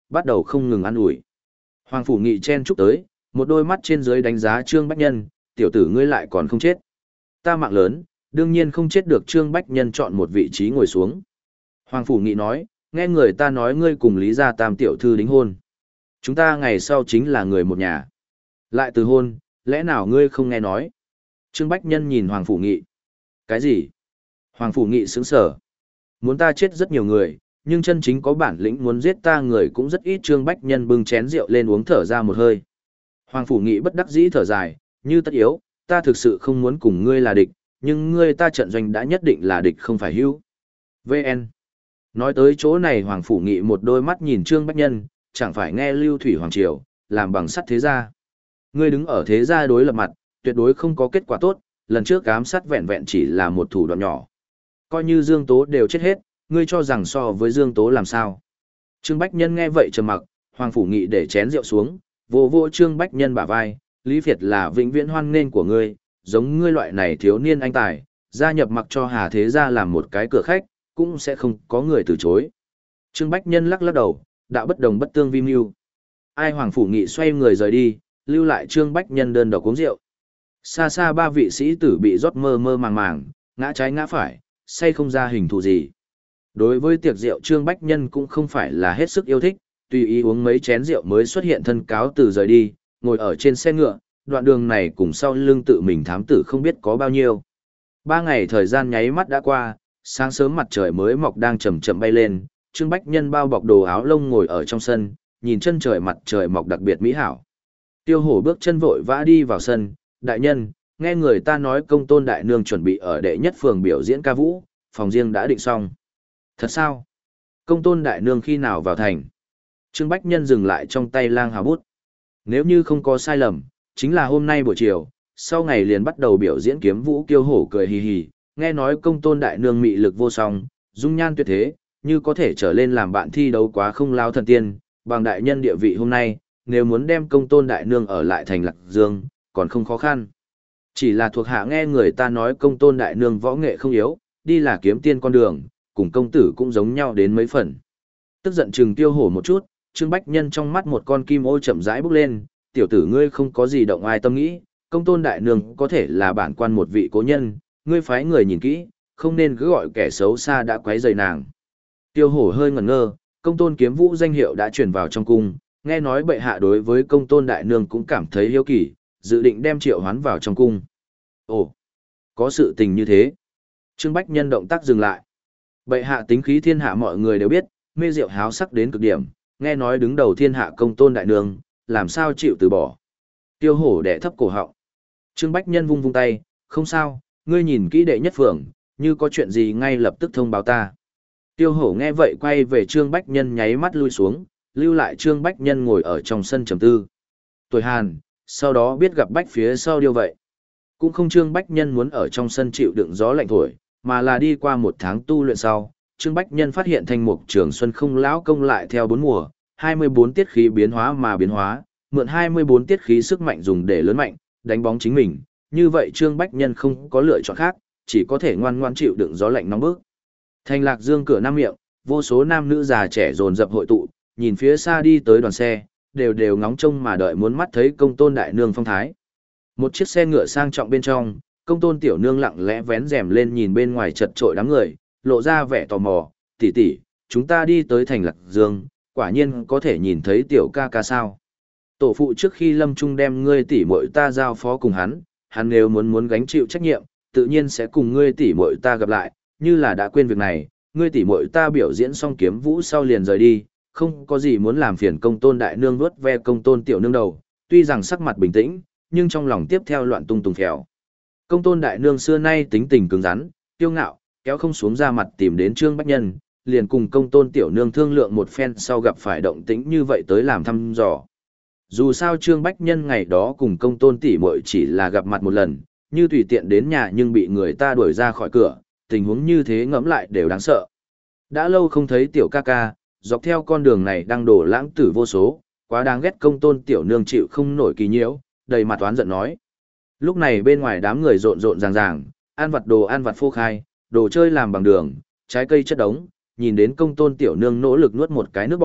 bắt đầu không ngừng ăn ủi. Hoàng Phủ Nghị chen chúc tới, một đôi mắt trên dưới đánh giá Trương Bách Nhân, tiểu tử ngươi lại còn không chết. Ta mạng lớn, đương nhiên không chết được. Trương Bách Nhân chọn một vị trí ngồi xuống. Hoàng Phủ Nghị nói, nghe người ta nói ngươi cùng Lý gia tam tiểu thư đính hôn. Chúng ta ngày sau chính là người một nhà. Lại từ hôn, lẽ nào ngươi không nghe nói? Trương Bách Nhân nhìn Hoàng Phủ Nghị. Cái gì? Hoàng Phủ Nghị sững sờ. Muốn ta chết rất nhiều người, nhưng chân chính có bản lĩnh muốn giết ta người cũng rất ít. Trương Bách Nhân bưng chén rượu lên uống thở ra một hơi. Hoàng Phủ Nghị bất đắc dĩ thở dài, như tất yếu, ta thực sự không muốn cùng ngươi là địch, nhưng ngươi ta trận doanh đã nhất định là địch không phải hữu. vê en. Nói tới chỗ này Hoàng Phủ Nghị một đôi mắt nhìn Trương Bách Nhân, chẳng phải nghe Lưu Thủy Hoàng Triều, làm bằng sắt thế gia. Ngươi đứng ở thế gia đối lập mặt, tuyệt đối không có kết quả tốt, lần trước ám sát vẹn vẹn chỉ là một thủ đoạn nhỏ. Coi như Dương Tố đều chết hết, ngươi cho rằng so với Dương Tố làm sao? Trương Bách Nhân nghe vậy trầm mặc, Hoàng Phủ Nghị để chén rượu xuống, vô vô Trương Bách Nhân bả vai, Lý Việt là vĩnh viễn hoan nghênh của ngươi, giống ngươi loại này thiếu niên anh tài, gia nhập mặc cho Hà Thế gia làm một cái cửa khách, cũng sẽ không có người từ chối. Trương Bách Nhân lắc lắc đầu, đạo bất đồng bất tương vi mưu. Ai Hoàng Phủ Nghị xoay người rời đi, lưu lại Trương Bách Nhân đơn độc uống rượu. Xa xa ba vị sĩ tử bị rót mơ mơ màng màng, ngã trái ngã phải, say không ra hình thù gì. Đối với tiệc rượu Trương Bách Nhân cũng không phải là hết sức yêu thích, tùy ý uống mấy chén rượu mới xuất hiện thân cáo từ rời đi, ngồi ở trên xe ngựa, đoạn đường này cùng sau lưng tự mình thám tử không biết có bao nhiêu. Ba ngày thời gian nháy mắt đã qua, sáng sớm mặt trời mới mọc đang chậm chậm bay lên, Trương Bách Nhân bao bọc đồ áo lông ngồi ở trong sân, nhìn chân trời mặt trời mọc đặc biệt mỹ hảo. Tiêu Hổ bước chân vội vã đi vào sân, đại nhân, nghe người ta nói Công Tôn đại nương chuẩn bị ở đệ nhất phường biểu diễn ca vũ, phòng riêng đã định xong. Thật sao? Công Tôn đại nương khi nào vào thành? Trương Bách Nhân dừng lại trong tay lang hào bút. Nếu như không có sai lầm, chính là hôm nay buổi chiều, sau ngày liền bắt đầu biểu diễn kiếm vũ. Tiêu Hổ cười hì hì, nghe nói Công Tôn đại nương mị lực vô song, dung nhan tuyệt thế, như có thể trở lên làm bạn thi đấu quá không lao thần tiên, bằng đại nhân địa vị hôm nay, nếu muốn đem Công Tôn đại nương ở lại thành Lạc Dương, còn không khó khăn. Chỉ là thuộc hạ nghe người ta nói Công Tôn đại nương võ nghệ không yếu, đi là kiếm tiên con đường, cùng công tử cũng giống nhau đến mấy phần. Tức giận chừng Tiêu Hổ một chút, Trương Bách Nhân trong mắt một con kim ô chậm rãi bốc lên, tiểu tử ngươi không có gì động ai tâm nghĩ, Công Tôn đại nương có thể là bản quan một vị cố nhân, ngươi phái người nhìn kỹ, không nên cứ gọi kẻ xấu xa đã quấy rầy nàng. Tiêu Hổ hơi ngẩn ngơ, Công Tôn kiếm vũ danh hiệu đã truyền vào trong cung, nghe nói bệ hạ đối với Công Tôn đại nương cũng cảm thấy hiếu kỳ, dự định đem triệu hoán vào trong cung. Ồ, có sự tình như thế. Trương Bách Nhân động tác dừng lại. Bệ hạ tính khí thiên hạ mọi người đều biết, mê rượu háo sắc đến cực điểm, nghe nói đứng đầu thiên hạ Công Tôn đại nương, làm sao chịu từ bỏ. Tiêu Hổ đẻ thấp cổ họng. Trương Bách Nhân vung vung tay, không sao, ngươi nhìn kỹ đệ nhất phường, như có chuyện gì ngay lập tức thông báo ta. Tiêu Hổ nghe vậy quay về Trương Bách Nhân nháy mắt lui xuống, lưu lại Trương Bách Nhân ngồi ở trong sân trầm tư. Tuổi Hàn, sau đó biết gặp Bách phía sau điều vậy. Cũng không Trương Bách Nhân muốn ở trong sân chịu đựng gió lạnh thổi, mà là đi qua một tháng tu luyện sau, Trương Bách Nhân phát hiện thanh mục trường xuân không lão công lại theo bốn mùa, hai mươi bốn tiết khí biến hóa mà biến hóa, mượn hai mươi bốn tiết khí sức mạnh dùng để lớn mạnh, đánh bóng chính mình. Như vậy Trương Bách Nhân không có lựa chọn khác, chỉ có thể ngoan ngoãn chịu đựng gió lạnh nóng bức. Thành Lạc Dương cửa Nam miệng, vô số nam nữ già trẻ dồn dập hội tụ, nhìn phía xa đi tới đoàn xe, đều đều ngóng trông mà đợi muốn mắt thấy Công Tôn đại nương phong thái. Một chiếc xe ngựa sang trọng bên trong, Công Tôn tiểu nương lặng lẽ vén rèm lên nhìn bên ngoài chật chội đám người, lộ ra vẻ tò mò, tỷ tỷ, chúng ta đi tới thành Lạc Dương, quả nhiên có thể nhìn thấy tiểu ca ca sao. Tổ phụ trước khi lâm trung đem ngươi tỷ muội ta giao phó cùng hắn, hắn nếu muốn muốn gánh chịu trách nhiệm, tự nhiên sẽ cùng ngươi tỷ muội ta gặp lại, như là đã quên việc này, ngươi tỷ muội ta biểu diễn xong kiếm vũ sau liền rời đi, không có gì muốn làm phiền Công Tôn đại nương vuốt ve Công Tôn tiểu nương đầu, tuy rằng sắc mặt bình tĩnh, nhưng trong lòng tiếp theo loạn tung tùng phèo. Công Tôn đại nương xưa nay tính tình cứng rắn, kiêu ngạo, kéo không xuống ra mặt tìm đến Trương Bách Nhân, liền cùng Công Tôn tiểu nương thương lượng một phen sau gặp phải động tĩnh như vậy tới làm thăm dò. Dù sao Trương Bách Nhân ngày đó cùng Công Tôn tỷ muội chỉ là gặp mặt một lần, như tùy tiện đến nhà nhưng bị người ta đuổi ra khỏi cửa, tình huống như thế ngẫm lại đều đáng sợ. Đã lâu không thấy tiểu ca ca, dọc theo con đường này đang đổ lãng tử vô số, quá đáng ghét Công Tôn tiểu nương chịu không nổi kỳ nhiễu, đầy mặt oán giận nói. Lúc này bên ngoài đám người rộn rộn ràng ràng, ăn vặt đồ ăn vặt phô khai, đồ chơi làm bằng đường, trái cây chất đống, nhìn đến Công Tôn tiểu nương nỗ lực nuốt một cái nước bọt,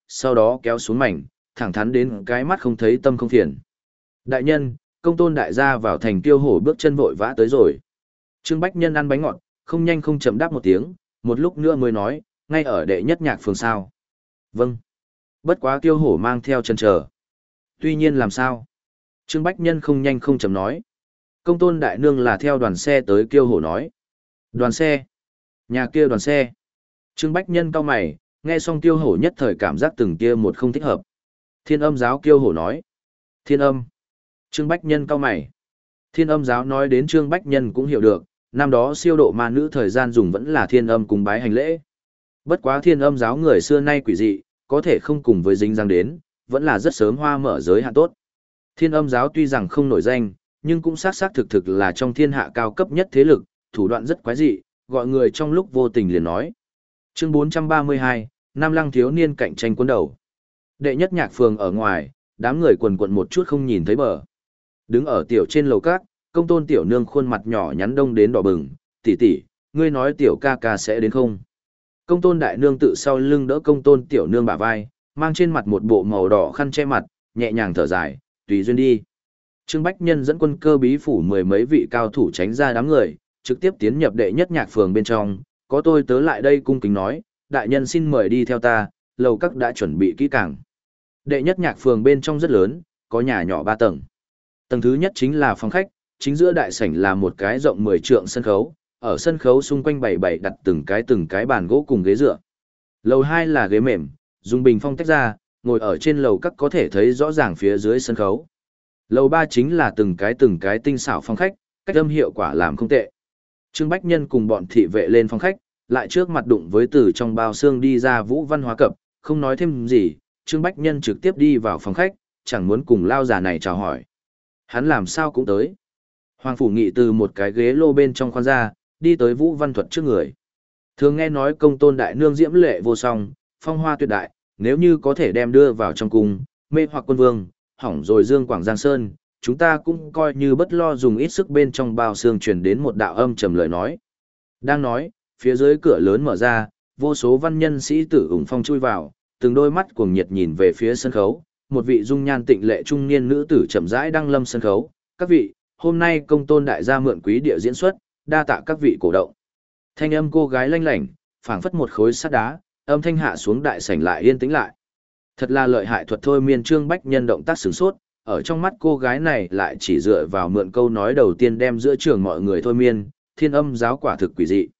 sau đó kéo xuống mảnh, thẳng thắn đến cái mắt không thấy tâm không phiền. Đại nhân, công tôn đại gia vào thành tiêu hổ bước chân vội vã tới rồi. Trương Bách Nhân ăn bánh ngọt, không nhanh không chậm đáp một tiếng, một lúc nữa mới nói, ngay ở đệ nhất nhạc phường sao. Vâng. Bất quá tiêu hổ mang theo chân chờ. Tuy nhiên làm sao? Trương Bách Nhân không nhanh không chậm nói. Công tôn đại nương là theo đoàn xe tới kiêu hổ nói. Đoàn xe? Nhà kia đoàn xe? Trương Bách Nhân cau mày, nghe xong kiêu hổ nhất thời cảm giác từng kia một không thích hợp. Thiên âm giáo kiêu hổ nói. Thiên âm. Trương Bách Nhân cau mày. Thiên âm giáo nói đến Trương Bách Nhân cũng hiểu được, năm đó siêu độ ma nữ thời gian dùng vẫn là thiên âm cùng bái hành lễ. Bất quá thiên âm giáo người xưa nay quỷ dị, có thể không cùng với dính răng đến, vẫn là rất sớm hoa mở giới hạn tốt. Thiên âm giáo tuy rằng không nổi danh, nhưng cũng xác xác thực thực là trong thiên hạ cao cấp nhất thế lực, thủ đoạn rất quái dị, gọi người trong lúc vô tình liền nói. Chương bốn trăm ba mươi hai, Nam Lăng thiếu niên cạnh tranh cuốn đầu. Đệ nhất nhạc phường ở ngoài, đám người quần quận một chút không nhìn thấy bờ. Đứng ở tiểu trên lầu cát, công tôn tiểu nương khuôn mặt nhỏ nhắn đông đến đỏ bừng, tỷ tỷ, ngươi nói tiểu ca ca sẽ đến không? Công tôn đại nương tự sau lưng đỡ công tôn tiểu nương bả vai, mang trên mặt một bộ màu đỏ khăn che mặt, nhẹ nhàng thở dài, tùy duyên đi. Trương Bách Nhân dẫn quân cơ bí phủ mười mấy vị cao thủ tránh ra đám người, trực tiếp tiến nhập đệ nhất nhạc phường bên trong, có tôi tớ lại đây cung kính nói, đại nhân xin mời đi theo ta, lầu các đã chuẩn bị kỹ càng. Đệ nhất nhạc phường bên trong rất lớn, có nhà nhỏ ba tầng. Tầng thứ nhất chính là phòng khách, chính giữa đại sảnh là một cái rộng mười trượng sân khấu, ở sân khấu xung quanh bày bày đặt từng cái từng cái bàn gỗ cùng ghế dựa. Lầu hai là ghế mềm, dùng bình phong tách ra, ngồi ở trên lầu các có thể thấy rõ ràng phía dưới sân khấu. Lầu ba chính là từng cái từng cái tinh xảo phòng khách, cách âm hiệu quả làm không tệ. Trương Bách Nhân cùng bọn thị vệ lên phòng khách, lại trước mặt đụng với từ trong bao xương đi ra Vũ Văn Hóa Cập, không nói thêm gì, Trương Bách Nhân trực tiếp đi vào phòng khách, chẳng muốn cùng lao già này chào hỏi. Hắn làm sao cũng tới. Hoàng Phủ Nghị từ một cái ghế lô bên trong khoan ra, đi tới Vũ Văn Thuật trước người. Thường nghe nói công tôn đại nương diễm lệ vô song, phong hoa tuyệt đại, nếu như có thể đem đưa vào trong cung, mê hoặc quân vương, hỏng rồi dương quảng giang sơn, chúng ta cũng coi như bất lo dùng ít sức bên trong bao xương truyền đến một đạo âm trầm lời nói. Đang nói, phía dưới cửa lớn mở ra, vô số văn nhân sĩ tử ủng phong chui vào, từng đôi mắt cuồng nhiệt nhìn về phía sân khấu, một vị dung nhan tịnh lệ trung niên nữ tử chậm rãi đăng lâm sân khấu, các vị, hôm nay công tôn đại gia mượn quý địa diễn xuất, đa tạ các vị cổ động. Thanh âm cô gái lanh lảnh, phảng phất một khối sắt đá, âm thanh hạ xuống đại sảnh lại yên tĩnh lại. Thật là lợi hại thuật thôi miên Trương Bách Nhân động tác sửng sốt, ở trong mắt cô gái này lại chỉ dựa vào mượn câu nói đầu tiên đem giữa trường mọi người thôi miên, thiên âm giáo quả thực quỷ dị.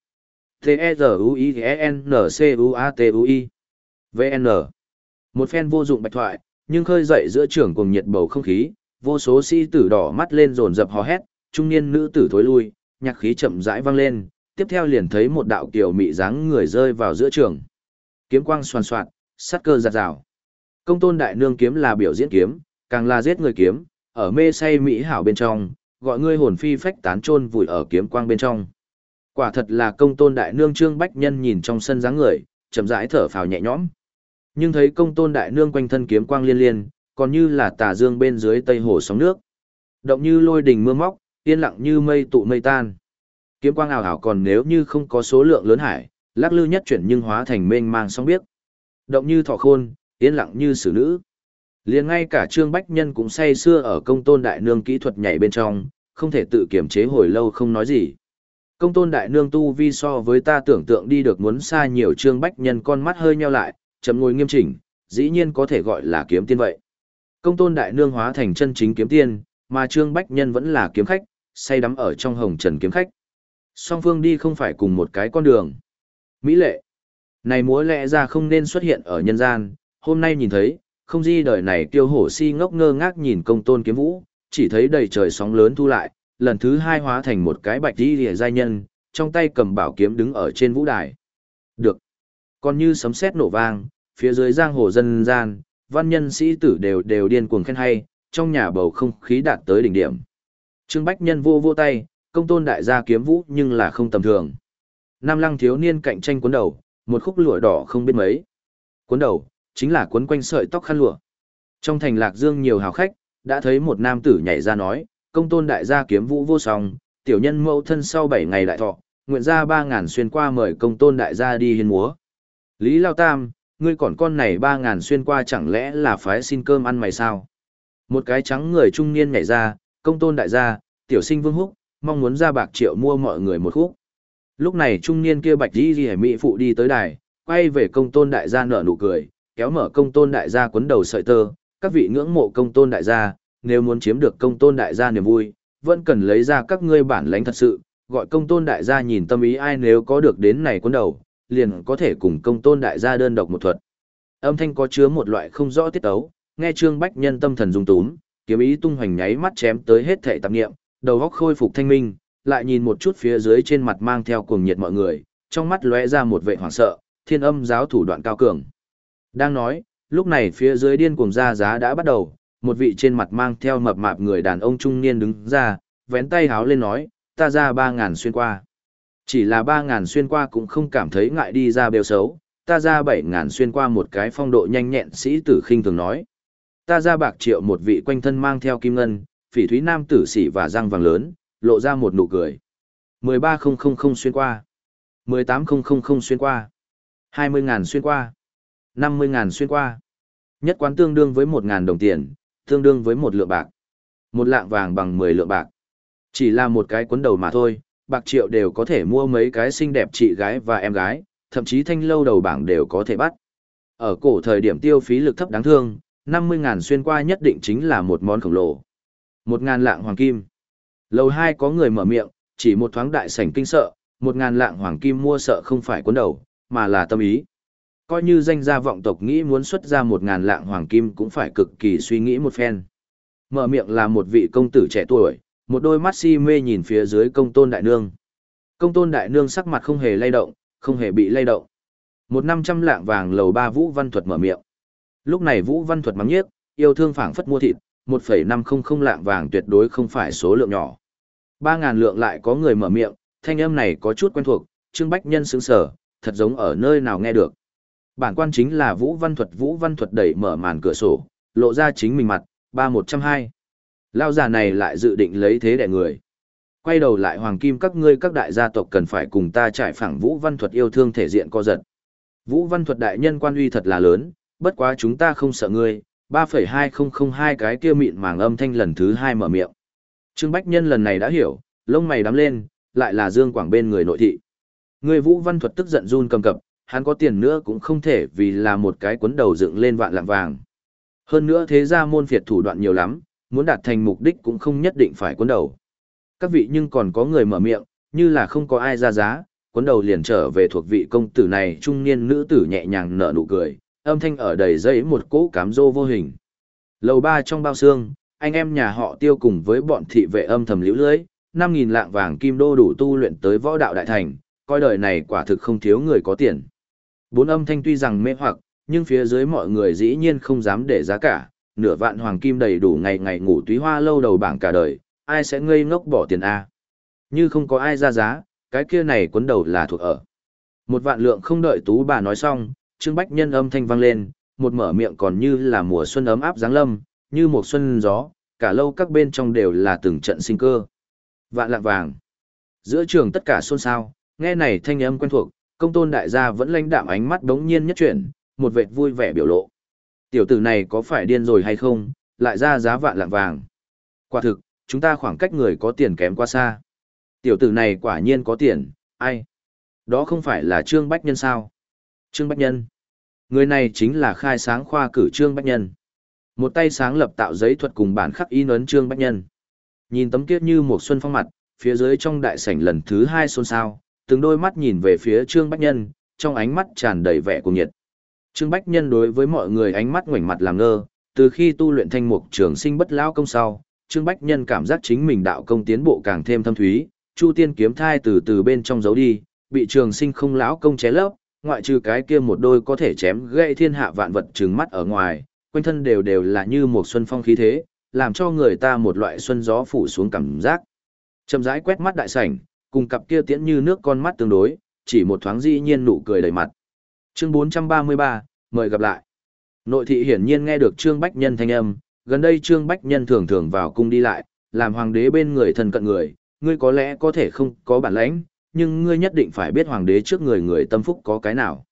T-E-Z-U-I-N-C-U-A-T-U-I V N Một phen vô dụng bạch thoại, nhưng khơi dậy giữa trường cùng nhiệt bầu không khí, vô số sĩ tử đỏ mắt lên dồn dập hò hét, trung niên nữ tử thối lui, nhạc khí chậm rãi vang lên, tiếp theo liền thấy một đạo kiều mị dáng người rơi vào giữa trường. Kiếm quang xoàn xoạt, sát cơ giạt rào. Công tôn đại nương kiếm là biểu diễn kiếm, càng là giết người kiếm, ở mê say mỹ hảo bên trong, gọi ngươi hồn phi phách tán chôn vùi ở kiếm quang bên trong. Quả thật là công tôn đại nương Trương Bách Nhân nhìn trong sân dáng người, chậm rãi thở phào nhẹ nhõm. Nhưng thấy công tôn đại nương quanh thân kiếm quang liên liên, còn như là tà dương bên dưới tây hồ sóng nước. Động như lôi đình mưa móc, yên lặng như mây tụ mây tan. Kiếm quang ảo ảo còn nếu như không có số lượng lớn hải, lắc lư nhất chuyển nhưng hóa thành mênh mang sóng biếc. Động như thỏ khôn, yên lặng như xử nữ. Liền ngay cả Trương Bách Nhân cũng say xưa ở công tôn đại nương kỹ thuật nhảy bên trong, không thể tự kiềm chế hồi lâu không nói gì. Công tôn đại nương tu vi so với ta tưởng tượng đi được muốn xa nhiều. Trương Bách Nhân con mắt hơi nheo lại, chậm ngồi nghiêm chỉnh, dĩ nhiên có thể gọi là kiếm tiên vậy. Công tôn đại nương hóa thành chân chính kiếm tiên, mà Trương Bách Nhân vẫn là kiếm khách, say đắm ở trong hồng trần kiếm khách. Song phương đi không phải cùng một cái con đường. Mỹ lệ. Này múa lẽ ra không nên xuất hiện ở nhân gian, hôm nay nhìn thấy, không di đời này kiêu hổ si ngốc ngơ ngác nhìn công tôn kiếm vũ, chỉ thấy đầy trời sóng lớn thu lại, lần thứ hai hóa thành một cái bạch đi rìa giai nhân, trong tay cầm bảo kiếm đứng ở trên vũ đài. Được. Còn như sấm sét nổ vang, phía dưới giang hồ dân gian, văn nhân sĩ tử đều đều điên cuồng khen hay, trong nhà bầu không khí đạt tới đỉnh điểm. Trương Bách Nhân vô vô tay, công tôn đại gia kiếm vũ nhưng là không tầm thường. Nam Lăng thiếu niên cạnh tranh cuốn đầu, một khúc lụa đỏ không biết mấy. Cuốn đầu, chính là cuốn quanh sợi tóc khăn lụa. Trong thành Lạc Dương nhiều hào khách, đã thấy một nam tử nhảy ra nói, công tôn đại gia kiếm vũ vô song, tiểu nhân mẫu thân sau bảy ngày đại thọ, nguyện ra ba ngàn xuyên qua mời công tôn đại gia đi hiến múa. Lý Lao Tam, Ngươi còn con này ba ngàn xuyên qua chẳng lẽ là phái xin cơm ăn mày sao? Một cái trắng người trung niên nhảy ra, công tôn đại gia, tiểu sinh Vương Húc, mong muốn ra bạc triệu mua mọi người một khúc. Lúc này trung niên kia bạch đi ghi mỹ phụ đi tới đài, quay về công tôn đại gia nở nụ cười, kéo mở công tôn đại gia quấn đầu sợi tơ, các vị ngưỡng mộ công tôn đại gia, nếu muốn chiếm được công tôn đại gia niềm vui, vẫn cần lấy ra các ngươi bản lãnh thật sự, gọi công tôn đại gia nhìn tâm ý ai nếu có được đến này quấn đầu, liền có thể cùng công tôn đại gia đơn độc một thuật. Âm thanh có chứa một loại không rõ tiết tấu, nghe Trương Bách Nhân tâm thần rung túm, kiếm ý tung hoành nháy mắt chém tới hết thảy tạp niệm, đầu óc khôi phục thanh minh, lại nhìn một chút phía dưới trên mặt mang theo cuồng nhiệt mọi người, trong mắt lóe ra một vẻ hoảng sợ, thiên âm giáo thủ đoạn cao cường. Đang nói, lúc này phía dưới điên cuồng ra giá đã bắt đầu, một vị trên mặt mang theo mập mạp người đàn ông trung niên đứng ra, vén tay háo lên nói, ta ra ba ngàn xuyên qua. Chỉ là ba ngàn xuyên qua cũng không cảm thấy ngại đi ra bêu xấu, ta ra bảy ngàn xuyên qua một cái phong độ nhanh nhẹn sĩ tử khinh thường nói. Ta ra bạc triệu một vị quanh thân mang theo kim ngân, phỉ thúy nam tử sĩ và răng vàng lớn, lộ ra một nụ cười. mười ba nghìn xuyên qua. mười tám nghìn xuyên qua. hai mươi ngàn xuyên qua. năm mươi ngàn xuyên qua. Nhất quán tương đương với một ngàn đồng tiền, tương đương với một lượng bạc. Một lạng vàng bằng mười lượng bạc. Chỉ là một cái cuốn đầu mà thôi, bạc triệu đều có thể mua mấy cái xinh đẹp chị gái và em gái, thậm chí thanh lâu đầu bảng đều có thể bắt. Ở cổ thời điểm tiêu phí lực thấp đáng thương, năm mươi ngàn xuyên qua nhất định chính là một món khổng lồ. Một ngàn lạng hoàng kim. Lầu hai có người mở miệng, chỉ một thoáng đại sảnh kinh sợ, một ngàn lạng hoàng kim mua sợ không phải cuốn đầu, mà là tâm ý. Coi như danh gia vọng tộc nghĩ muốn xuất ra một ngàn lạng hoàng kim cũng phải cực kỳ suy nghĩ một phen. Mở miệng là một vị công tử trẻ tuổi, một đôi mắt si mê nhìn phía dưới công tôn đại nương. Công tôn đại nương sắc mặt không hề lay động, không hề bị lay động. Một năm trăm lạng vàng lầu ba Vũ Văn Thuật mở miệng. Lúc này Vũ Văn Thuật mắng nhiếc, yêu thương phảng phất mua thịt, một phẩy năm không lạng vàng tuyệt đối không phải số lượng nhỏ. Ba ngàn lượng lại có người mở miệng, thanh âm này có chút quen thuộc, Trương Bách Nhân sững sờ, thật giống ở nơi nào nghe được. Bản quan chính là Vũ Văn Thuật, Vũ Văn Thuật đẩy mở màn cửa sổ, lộ ra chính mình mặt, ba một trăm hai. Lao già này lại dự định lấy thế đẻ người. Quay đầu lại hoàng kim các ngươi các đại gia tộc cần phải cùng ta trải phẳng Vũ Văn Thuật yêu thương thể diện co giật. Vũ Văn Thuật đại nhân quan uy thật là lớn, bất quá chúng ta không sợ ngươi, ba phẩy hai không không hai cái kia mịn màng âm thanh lần thứ hai mở miệng. Trương Bách Nhân lần này đã hiểu, lông mày đắm lên, lại là Dương Quảng bên người nội thị. Người Vũ Văn Thuật tức giận run cầm cập, hắn có tiền nữa cũng không thể vì là một cái cuốn đầu dựng lên vạn lạng vàng. Hơn nữa thế gia môn phiệt thủ đoạn nhiều lắm, muốn đạt thành mục đích cũng không nhất định phải cuốn đầu. Các vị nhưng còn có người mở miệng, như là không có ai ra giá, cuốn đầu liền trở về thuộc vị công tử này trung niên nữ tử nhẹ nhàng nở nụ cười, âm thanh ở đầy dây một cỗ cám dỗ vô hình. Lầu ba trong bao xương, anh em nhà họ Tiêu cùng với bọn thị vệ âm thầm liễu lưới, năm nghìn lạng vàng kim đô đủ tu luyện tới võ đạo đại thành, coi đời này quả thực không thiếu người có tiền. Bốn âm thanh tuy rằng mê hoặc, nhưng phía dưới mọi người dĩ nhiên không dám để giá cả, nửa vạn hoàng kim đầy đủ ngày ngày ngủ túy hoa lâu đầu bảng cả đời, ai sẽ ngây ngốc bỏ tiền a? Như không có ai ra giá, cái kia này cuốn đầu là thuộc ở. Một vạn lượng không đợi tú bà nói xong, Trương Bách Nhân âm thanh vang lên, một mở miệng còn như là mùa xuân ấm áp giáng lâm, như một xuân gió, cả lâu các bên trong đều là từng trận sinh cơ. Vạn lạng vàng. Giữa trường tất cả xôn xao, nghe này thanh âm quen thuộc, công tôn đại gia vẫn lãnh đạm ánh mắt đống nhiên nhất chuyển, một vệt vui vẻ biểu lộ. Tiểu tử này có phải điên rồi hay không, lại ra giá vạn lạng vàng. Quả thực, chúng ta khoảng cách người có tiền kém quá xa. Tiểu tử này quả nhiên có tiền, ai? Đó không phải là Trương Bách Nhân sao? Trương Bách Nhân. Người này chính là khai sáng khoa cử Trương Bách Nhân. Một tay sáng lập tạo giấy thuật cùng bản khắc in ấn Trương Bách Nhân. Nhìn tấm kiết như một xuân phong mặt, phía dưới trong đại sảnh lần thứ hai xôn xao, từng đôi mắt nhìn về phía Trương Bách Nhân, trong ánh mắt tràn đầy vẻ cuồng nhiệt. Trương Bách Nhân đối với mọi người ánh mắt ngoảnh mặt làm ngơ, từ khi tu luyện thanh mục trường sinh bất lão công sau, Trương Bách Nhân cảm giác chính mình đạo công tiến bộ càng thêm thâm thúy, Chu Tiên kiếm thai từ từ bên trong giấu đi, bị trường sinh không lão công ché lấp, ngoại trừ cái kia một đôi có thể chém gãy thiên hạ vạn vật trừng mắt ở ngoài, quanh thân đều đều là như một xuân phong khí thế, làm cho người ta một loại xuân gió phủ xuống cảm giác. Chậm rãi quét mắt đại sảnh, cùng cặp kia tiễn như nước con mắt tương đối, chỉ một thoáng dĩ nhiên nụ cười đầy mặt. Chương bốn trăm ba mươi ba, mời gặp lại. Nội thị hiển nhiên nghe được Trương Bách Nhân thanh âm, gần đây Trương Bách Nhân thường thường vào cung đi lại, làm hoàng đế bên người thân cận người, ngươi có lẽ có thể không có bản lãnh, nhưng ngươi nhất định phải biết hoàng đế trước người người tâm phúc có cái nào.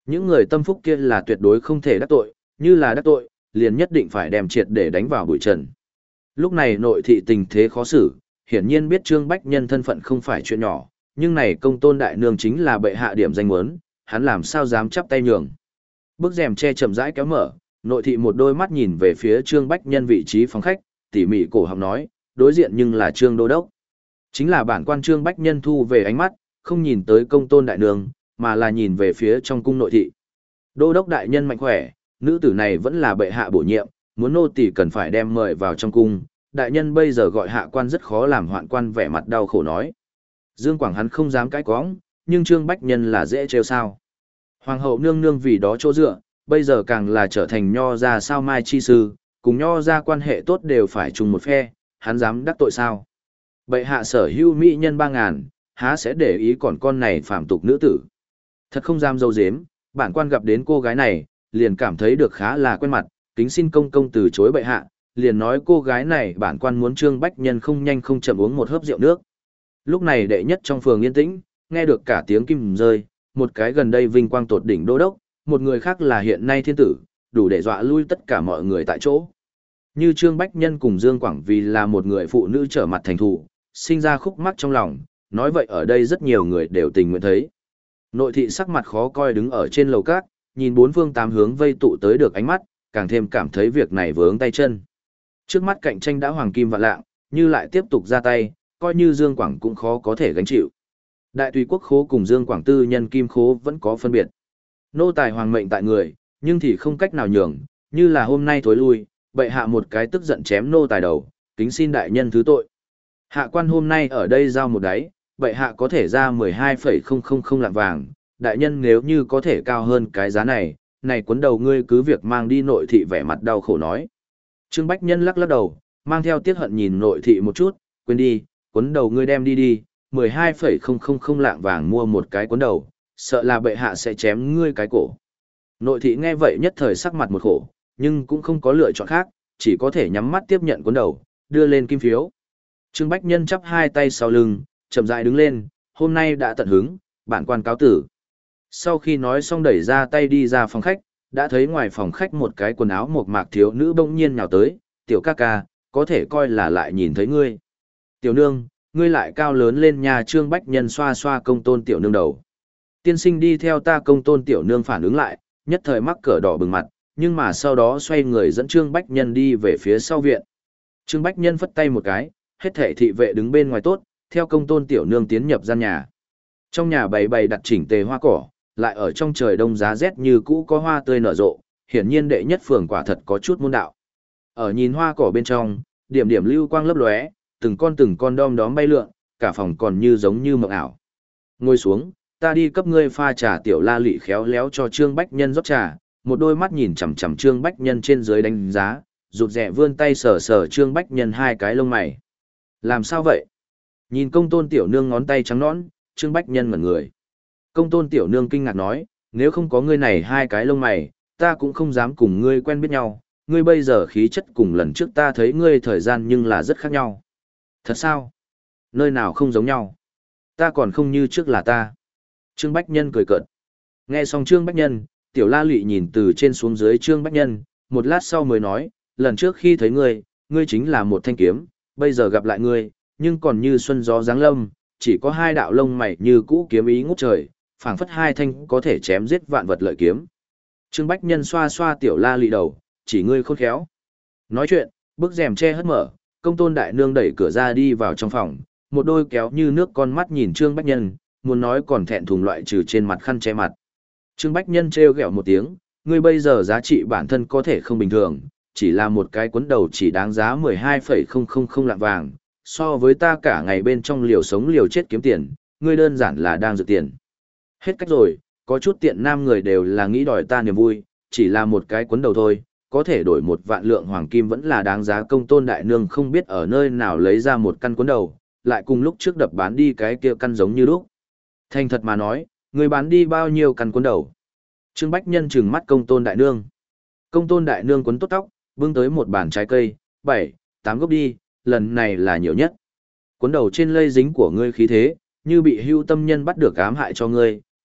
Những người tâm phúc kia là tuyệt đối không thể đắc tội, như là đắc tội, liền nhất định phải đem triệt để đánh vào bụi trần. Lúc này nội thị tình thế khó xử, hiển nhiên biết Trương Bách Nhân thân phận không phải chuyện nhỏ, nhưng này công tôn đại nương chính là bệ hạ điểm danh muốn, hắn làm sao dám chắp tay nhường. Bức rèm che chậm rãi kéo mở, nội thị một đôi mắt nhìn về phía Trương Bách Nhân vị trí phòng khách, tỉ mỉ cổ họng nói, đối diện nhưng là Trương Đô Đốc. Chính là bản quan Trương Bách Nhân thu về ánh mắt, không nhìn tới công tôn đại nương, mà là nhìn về phía trong cung nội thị. Đô Đốc đại nhân mạnh khỏe, nữ tử này vẫn là bệ hạ bổ nhiệm, muốn nô tỳ cần phải đem mời vào trong cung. Đại nhân bây giờ gọi hạ quan rất khó làm, hoạn quan vẻ mặt đau khổ nói. Dương Quảng hắn không dám cãi cóng, nhưng Trương Bách Nhân là dễ trêu sao. Hoàng hậu nương nương vì đó chỗ dựa, bây giờ càng là trở thành nho gia sao mai chi sư, cùng nho gia quan hệ tốt đều phải chung một phe, hắn dám đắc tội sao. Bệ hạ sở hữu mỹ nhân ba ngàn, há sẽ để ý còn con này phạm tục nữ tử. Thật không dám dâu dếm, bản quan gặp đến cô gái này, liền cảm thấy được khá là quen mặt, kính xin công công từ chối bệ hạ, liền nói cô gái này bản quan muốn Trương Bách Nhân không nhanh không chậm uống một hớp rượu nước. Lúc này đệ nhất trong phường yên tĩnh, nghe được cả tiếng kim rơi, một cái gần đây vinh quang tột đỉnh đô đốc, một người khác là hiện nay thiên tử, đủ để dọa lui tất cả mọi người tại chỗ. Như Trương Bách Nhân cùng Dương Quảng vì là một người phụ nữ trở mặt thành thù, sinh ra khúc mắc trong lòng, nói vậy ở đây rất nhiều người đều tình nguyện thấy. Nội thị sắc mặt khó coi đứng ở trên lầu cát, nhìn bốn phương tám hướng vây tụ tới được ánh mắt, càng thêm cảm thấy việc này vướng tay chân. Trước mắt cạnh tranh đã hoàng kim vạn lạng, như lại tiếp tục ra tay, coi như Dương Quảng cũng khó có thể gánh chịu. Đại tùy quốc khố cùng Dương Quảng tư nhân kim khố vẫn có phân biệt. Nô tài hoàng mệnh tại người, nhưng thì không cách nào nhường, như là hôm nay thối lui, bệ hạ một cái tức giận chém nô tài đầu, kính xin đại nhân thứ tội. Hạ quan hôm nay ở đây giao một đáy, bệ hạ có thể ra mười hai phẩy không không không lạng vàng, đại nhân nếu như có thể cao hơn cái giá này, này cuốn đầu ngươi cứ việc mang đi. Nội thị vẻ mặt đau khổ nói. Trương Bách Nhân lắc lắc đầu, mang theo tiếc hận nhìn nội thị một chút, quên đi, cuốn đầu ngươi đem đi đi, mười hai phẩy không không không lạng vàng mua một cái cuốn đầu, sợ là bệ hạ sẽ chém ngươi cái cổ. Nội thị nghe vậy nhất thời sắc mặt một khổ, nhưng cũng không có lựa chọn khác, chỉ có thể nhắm mắt tiếp nhận cuốn đầu, đưa lên kim phiếu. Trương Bách Nhân chắp hai tay sau lưng, chậm rãi đứng lên, hôm nay đã tận hứng, bản quan cáo tử. Sau khi nói xong đẩy ra tay đi ra phòng khách, đã thấy ngoài phòng khách một cái quần áo mộc mạc thiếu nữ bỗng nhiên nhào tới, tiểu ca ca, có thể coi là lại nhìn thấy ngươi. Tiểu nương, ngươi lại cao lớn lên nhà. Trương Bách Nhân xoa xoa công tôn tiểu nương đầu. Tiên sinh đi theo ta. Công tôn tiểu nương phản ứng lại, nhất thời mắc cỡ đỏ bừng mặt, nhưng mà sau đó xoay người dẫn Trương Bách Nhân đi về phía sau viện. Trương Bách Nhân phất tay một cái, hết thảy thị vệ đứng bên ngoài tốt, theo công tôn tiểu nương tiến nhập gian nhà. Trong nhà bày bày đặt chỉnh tề hoa cỏ, lại ở trong trời đông giá rét như cũ có hoa tươi nở rộ, hiển nhiên đệ nhất phường quả thật có chút môn đạo. Ở nhìn hoa cỏ bên trong, điểm điểm lưu quang lấp lóe, từng con từng con đom đóm bay lượn, cả phòng còn như giống như mộng ảo. Ngồi xuống, ta đi cấp ngươi pha trà. Tiểu La Lị khéo léo cho Trương Bách Nhân rót trà, một đôi mắt nhìn chằm chằm Trương Bách Nhân trên dưới đánh giá, rụt rè vươn tay sờ sờ Trương Bách Nhân hai cái lông mày. Làm sao vậy? Nhìn công tôn tiểu nương ngón tay trắng nõn, Trương Bách Nhân ngẩn người. Công tôn tiểu nương kinh ngạc nói, nếu không có ngươi này hai cái lông mày, ta cũng không dám cùng ngươi quen biết nhau, ngươi bây giờ khí chất cùng lần trước ta thấy ngươi thời gian nhưng là rất khác nhau. Thật sao? Nơi nào không giống nhau? Ta còn không như trước là ta. Trương Bách Nhân cười cợt. Nghe xong Trương Bách Nhân, Tiểu La Lụy nhìn từ trên xuống dưới Trương Bách Nhân, một lát sau mới nói, lần trước khi thấy ngươi, ngươi chính là một thanh kiếm, bây giờ gặp lại ngươi, nhưng còn như xuân gió giáng lâm, chỉ có hai đạo lông mày như cũ kiếm ý ngút trời, phảng phất hai thanh có thể chém giết vạn vật lợi kiếm. Trương Bách Nhân xoa xoa Tiểu La Lụy đầu, chỉ ngươi khôn khéo. Nói chuyện, bức rèm che hất mở, công tôn đại nương đẩy cửa ra đi vào trong phòng, một đôi kéo như nước con mắt nhìn Trương Bách Nhân, muốn nói còn thẹn thùng loại trừ trên mặt khăn che mặt. Trương Bách Nhân trêu ghẹo một tiếng, ngươi bây giờ giá trị bản thân có thể không bình thường, chỉ là một cái cuốn đầu chỉ đáng giá mười hai phẩy không không không lạng vàng, so với ta cả ngày bên trong liều sống liều chết kiếm tiền, ngươi đơn giản là đang dự tiền. Hết cách rồi, có chút tiện nam người đều là nghĩ đòi ta niềm vui, chỉ là một cái cuốn đầu thôi, có thể đổi một vạn lượng hoàng kim vẫn là đáng giá. Công tôn đại nương không biết ở nơi nào lấy ra một căn cuốn đầu, lại cùng lúc trước đập bán đi cái kia căn giống như lúc. Thành thật mà nói, người bán đi bao nhiêu căn cuốn đầu? Trương Bách Nhân trừng mắt công tôn đại nương. Công tôn đại nương cuốn tốt tóc, bưng tới một bàn trái cây, bảy, tám gốc đi, lần này là nhiều nhất. Cuốn đầu trên lây dính của ngươi khí thế, như bị hưu tâm nhân bắt được ám hại cho ngươi,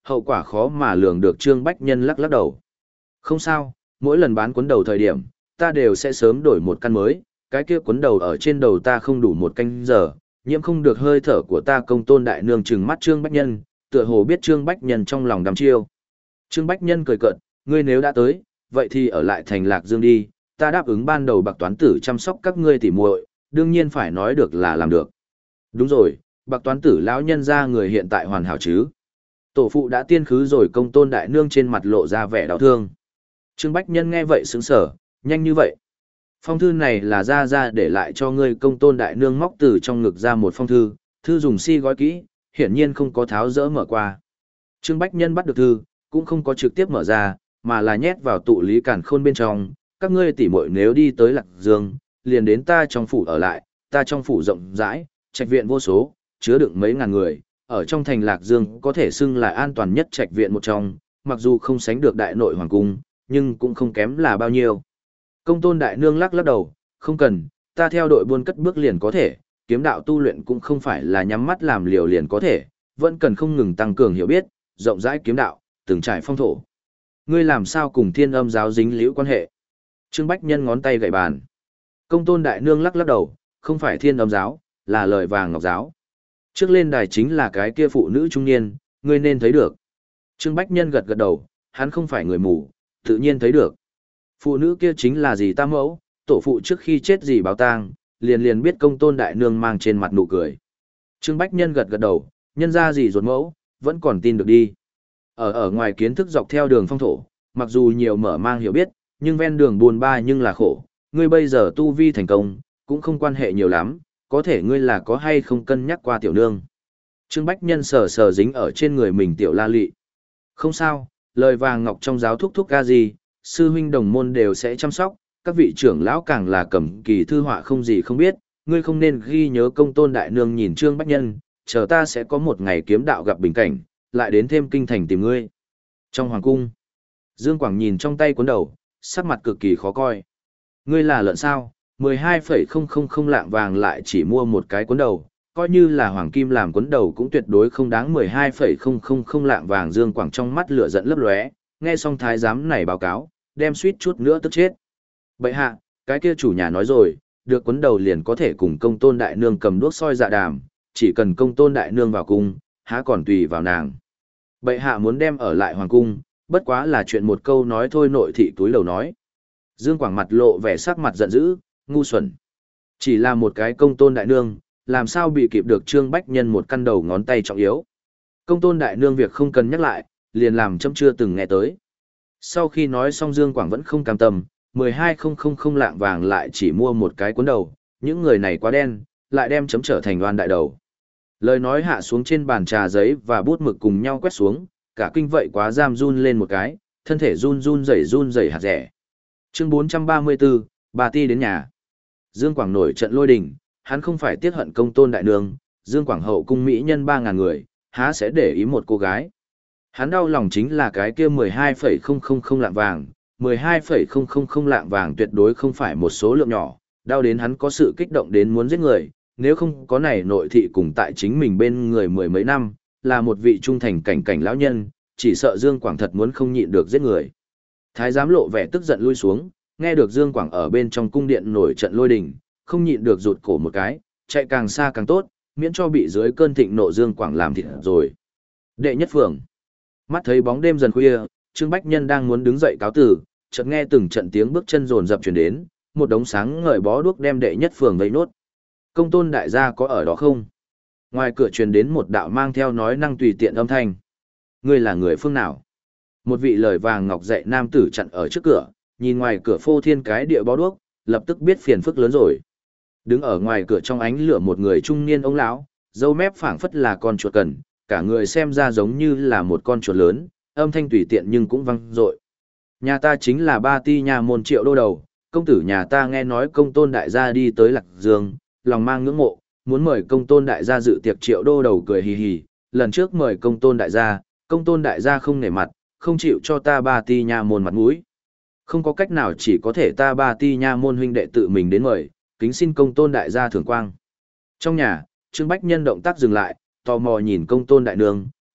hậu quả khó mà lường được. Trương Bách Nhân lắc lắc đầu. Không sao, mỗi lần bán cuốn đầu thời điểm, ta đều sẽ sớm đổi một căn mới, cái kia cuốn đầu ở trên đầu ta không đủ một canh giờ, nhiễm không được hơi thở của ta. Công tôn đại nương trừng mắt Trương Bách Nhân, tựa hồ biết Trương Bách Nhân trong lòng đăm chiêu. Trương Bách Nhân cười cợt, ngươi nếu đã tới, vậy thì ở lại thành Lạc Dương đi, ta đáp ứng ban đầu Bạc Toán Tử chăm sóc các ngươi tỉ muội, đương nhiên phải nói được là làm được. Đúng rồi, Bạc Toán Tử lão nhân gia người hiện tại hoàn hảo chứ? Tổ phụ đã tiên khứ rồi. Công tôn đại nương trên mặt lộ ra vẻ đau thương. Trương Bách Nhân nghe vậy sững sờ, nhanh như vậy. Phong thư này là ra ra để lại cho ngươi. Công tôn đại nương móc từ trong ngực ra một phong thư, thư dùng si gói kỹ, hiển nhiên không có tháo dỡ mở qua. Trương Bách Nhân bắt được thư, cũng không có trực tiếp mở ra, mà là nhét vào tụ lý cản khôn bên trong. Các ngươi tỉ muội nếu đi tới Lạc Dương, liền đến ta trong phủ ở lại, ta trong phủ rộng rãi, trạch viện vô số, chứa đựng mấy ngàn người, ở trong thành Lạc Dương có thể xưng là an toàn nhất trạch viện một trong, mặc dù không sánh được đại nội hoàng cung, nhưng cũng không kém là bao nhiêu. Công tôn đại nương lắc lắc đầu, không cần, ta theo đội buôn cất bước liền có thể, kiếm đạo tu luyện cũng không phải là nhắm mắt làm liều liền có thể, vẫn cần không ngừng tăng cường hiểu biết, rộng rãi kiếm đạo, từng trải phong thổ. Ngươi làm sao cùng Thiên Âm giáo dính liễu quan hệ? Trương Bách Nhân ngón tay gậy bàn. Công tôn đại nương lắc lắc đầu, không phải Thiên Âm giáo, là lời vàng ngọc giáo. Trước lên đài chính là cái kia phụ nữ trung niên, ngươi nên thấy được. Trương Bách Nhân gật gật đầu, hắn không phải người mù, tự nhiên thấy được. Phụ nữ kia chính là dì Tam Mẫu, tổ phụ trước khi chết dì báo tang, liền liền biết công tôn đại nương mang trên mặt nụ cười. Trương Bách Nhân gật gật đầu, nhân ra dì ruột mẫu, vẫn còn tin được đi. Ở ở ngoài kiến thức dọc theo đường phong thổ, mặc dù nhiều mở mang hiểu biết, nhưng ven đường buồn ba nhưng là khổ. Ngươi bây giờ tu vi thành công, cũng không quan hệ nhiều lắm, có thể ngươi là có hay không cân nhắc qua tiểu nương. Trương Bách Nhân sờ sờ dính ở trên người mình tiểu la lị. Không sao, lời vàng ngọc trong giáo thúc thúc ca gì, sư huynh đồng môn đều sẽ chăm sóc, các vị trưởng lão càng là cầm kỳ thư họa không gì không biết, ngươi không nên ghi nhớ. Công tôn đại nương nhìn Trương Bách Nhân, chờ ta sẽ có một ngày kiếm đạo gặp bình cảnh, lại đến thêm kinh thành tìm ngươi. Trong hoàng cung, Dương Quảng nhìn trong tay cuốn đầu, sắc mặt cực kỳ khó coi. Ngươi là lợn sao, mười hai phẩy không không không lạng vàng lại chỉ mua một cái cuốn đầu, coi như là hoàng kim làm cuốn đầu cũng tuyệt đối không đáng mười hai phẩy không không không lạng vàng. Dương Quảng trong mắt lửa giận lấp lóe, nghe xong thái giám này báo cáo, đem suýt chút nữa tức chết. Bậy hạ, cái kia chủ nhà nói rồi, được cuốn đầu liền có thể cùng công tôn đại nương cầm đuốc soi dạ đàm, chỉ cần công tôn đại nương vào cung, há còn tùy vào nàng. Bậy hạ muốn đem ở lại hoàng cung, bất quá là chuyện một câu nói thôi. Nội thị túi lầu nói. Dương Quảng mặt lộ vẻ sắc mặt giận dữ, ngu xuẩn. Chỉ là một cái công tôn đại nương, làm sao bị kịp được Trương Bách Nhân một căn đầu ngón tay trọng yếu. Công tôn đại nương việc không cần nhắc lại, liền làm chấm chưa từng nghe tới. Sau khi nói xong Dương Quảng vẫn không cam tâm, mười hai phẩy không không lạng vàng lại chỉ mua một cái cuốn đầu, những người này quá đen, lại đem chấm trở thành oan đại đầu. Lời nói hạ xuống trên bàn trà giấy và bút mực cùng nhau quét xuống, cả kinh vậy quá giam run lên một cái, thân thể run run rẩy run rẩy hạt rẻ. Chương bốn trăm ba mươi tư, bà ti đến nhà. Dương Quảng nổi trận lôi đình, hắn không phải tiếc hận công tôn đại nương, Dương Quảng hậu cung mỹ nhân ba ngàn người, há sẽ để ý một cô gái. Hắn đau lòng chính là cái kia mười hai phẩy không không không lạng vàng, mười hai phẩy không không không lạng vàng tuyệt đối không phải một số lượng nhỏ, đau đến hắn có sự kích động đến muốn giết người, nếu không có này nội thị cùng tại chính mình bên người mười mấy năm, là một vị trung thành cảnh cảnh lão nhân, chỉ sợ Dương Quảng thật muốn không nhịn được giết người. Thái giám lộ vẻ tức giận lui xuống, nghe được Dương Quảng ở bên trong cung điện nổi trận lôi đình, không nhịn được rụt cổ một cái, chạy càng xa càng tốt, miễn cho bị dưới cơn thịnh nộ Dương Quảng làm thịt rồi. Đệ nhất phường. Mắt thấy bóng đêm dần khuya, Trương Bách Nhân đang muốn đứng dậy cáo từ, chợt nghe từng trận tiếng bước chân rồn rập truyền đến, một đống sáng ngời bó đuốc đem đệ nhất phường vây nốt. Công tôn đại gia có ở đó không? Ngoài cửa truyền đến một đạo mang theo nói năng tùy tiện âm thanh. Ngươi là người phương nào? Một vị lời vàng ngọc dạy nam tử chặn ở trước cửa, nhìn ngoài cửa phô thiên cái địa bó đuốc, lập tức biết phiền phức lớn rồi. Đứng ở ngoài cửa trong ánh lửa một người trung niên ông lão, râu mép phảng phất là con chuột cần, cả người xem ra giống như là một con chuột lớn, âm thanh tùy tiện nhưng cũng vang dội. Nhà ta chính là Ba Ti nhà môn Triệu đô đầu, công tử nhà ta nghe nói công tôn đại gia đi tới Lạc Dương, lòng mang ngưỡng mộ, muốn mời công tôn đại gia dự tiệc. Triệu đô đầu cười hì hì, lần trước mời công tôn đại gia, công tôn đại gia không nể mặt, không chịu cho ta Ba Ti nhà môn mặt mũi. Không có cách nào, chỉ có thể ta Ba Ti nha môn huynh đệ tự mình đến mời, kính xin công tôn đại gia thưởng quang. Trong nhà, Trương Bách Nhân động tác dừng lại, tò mò nhìn công tôn đại nương,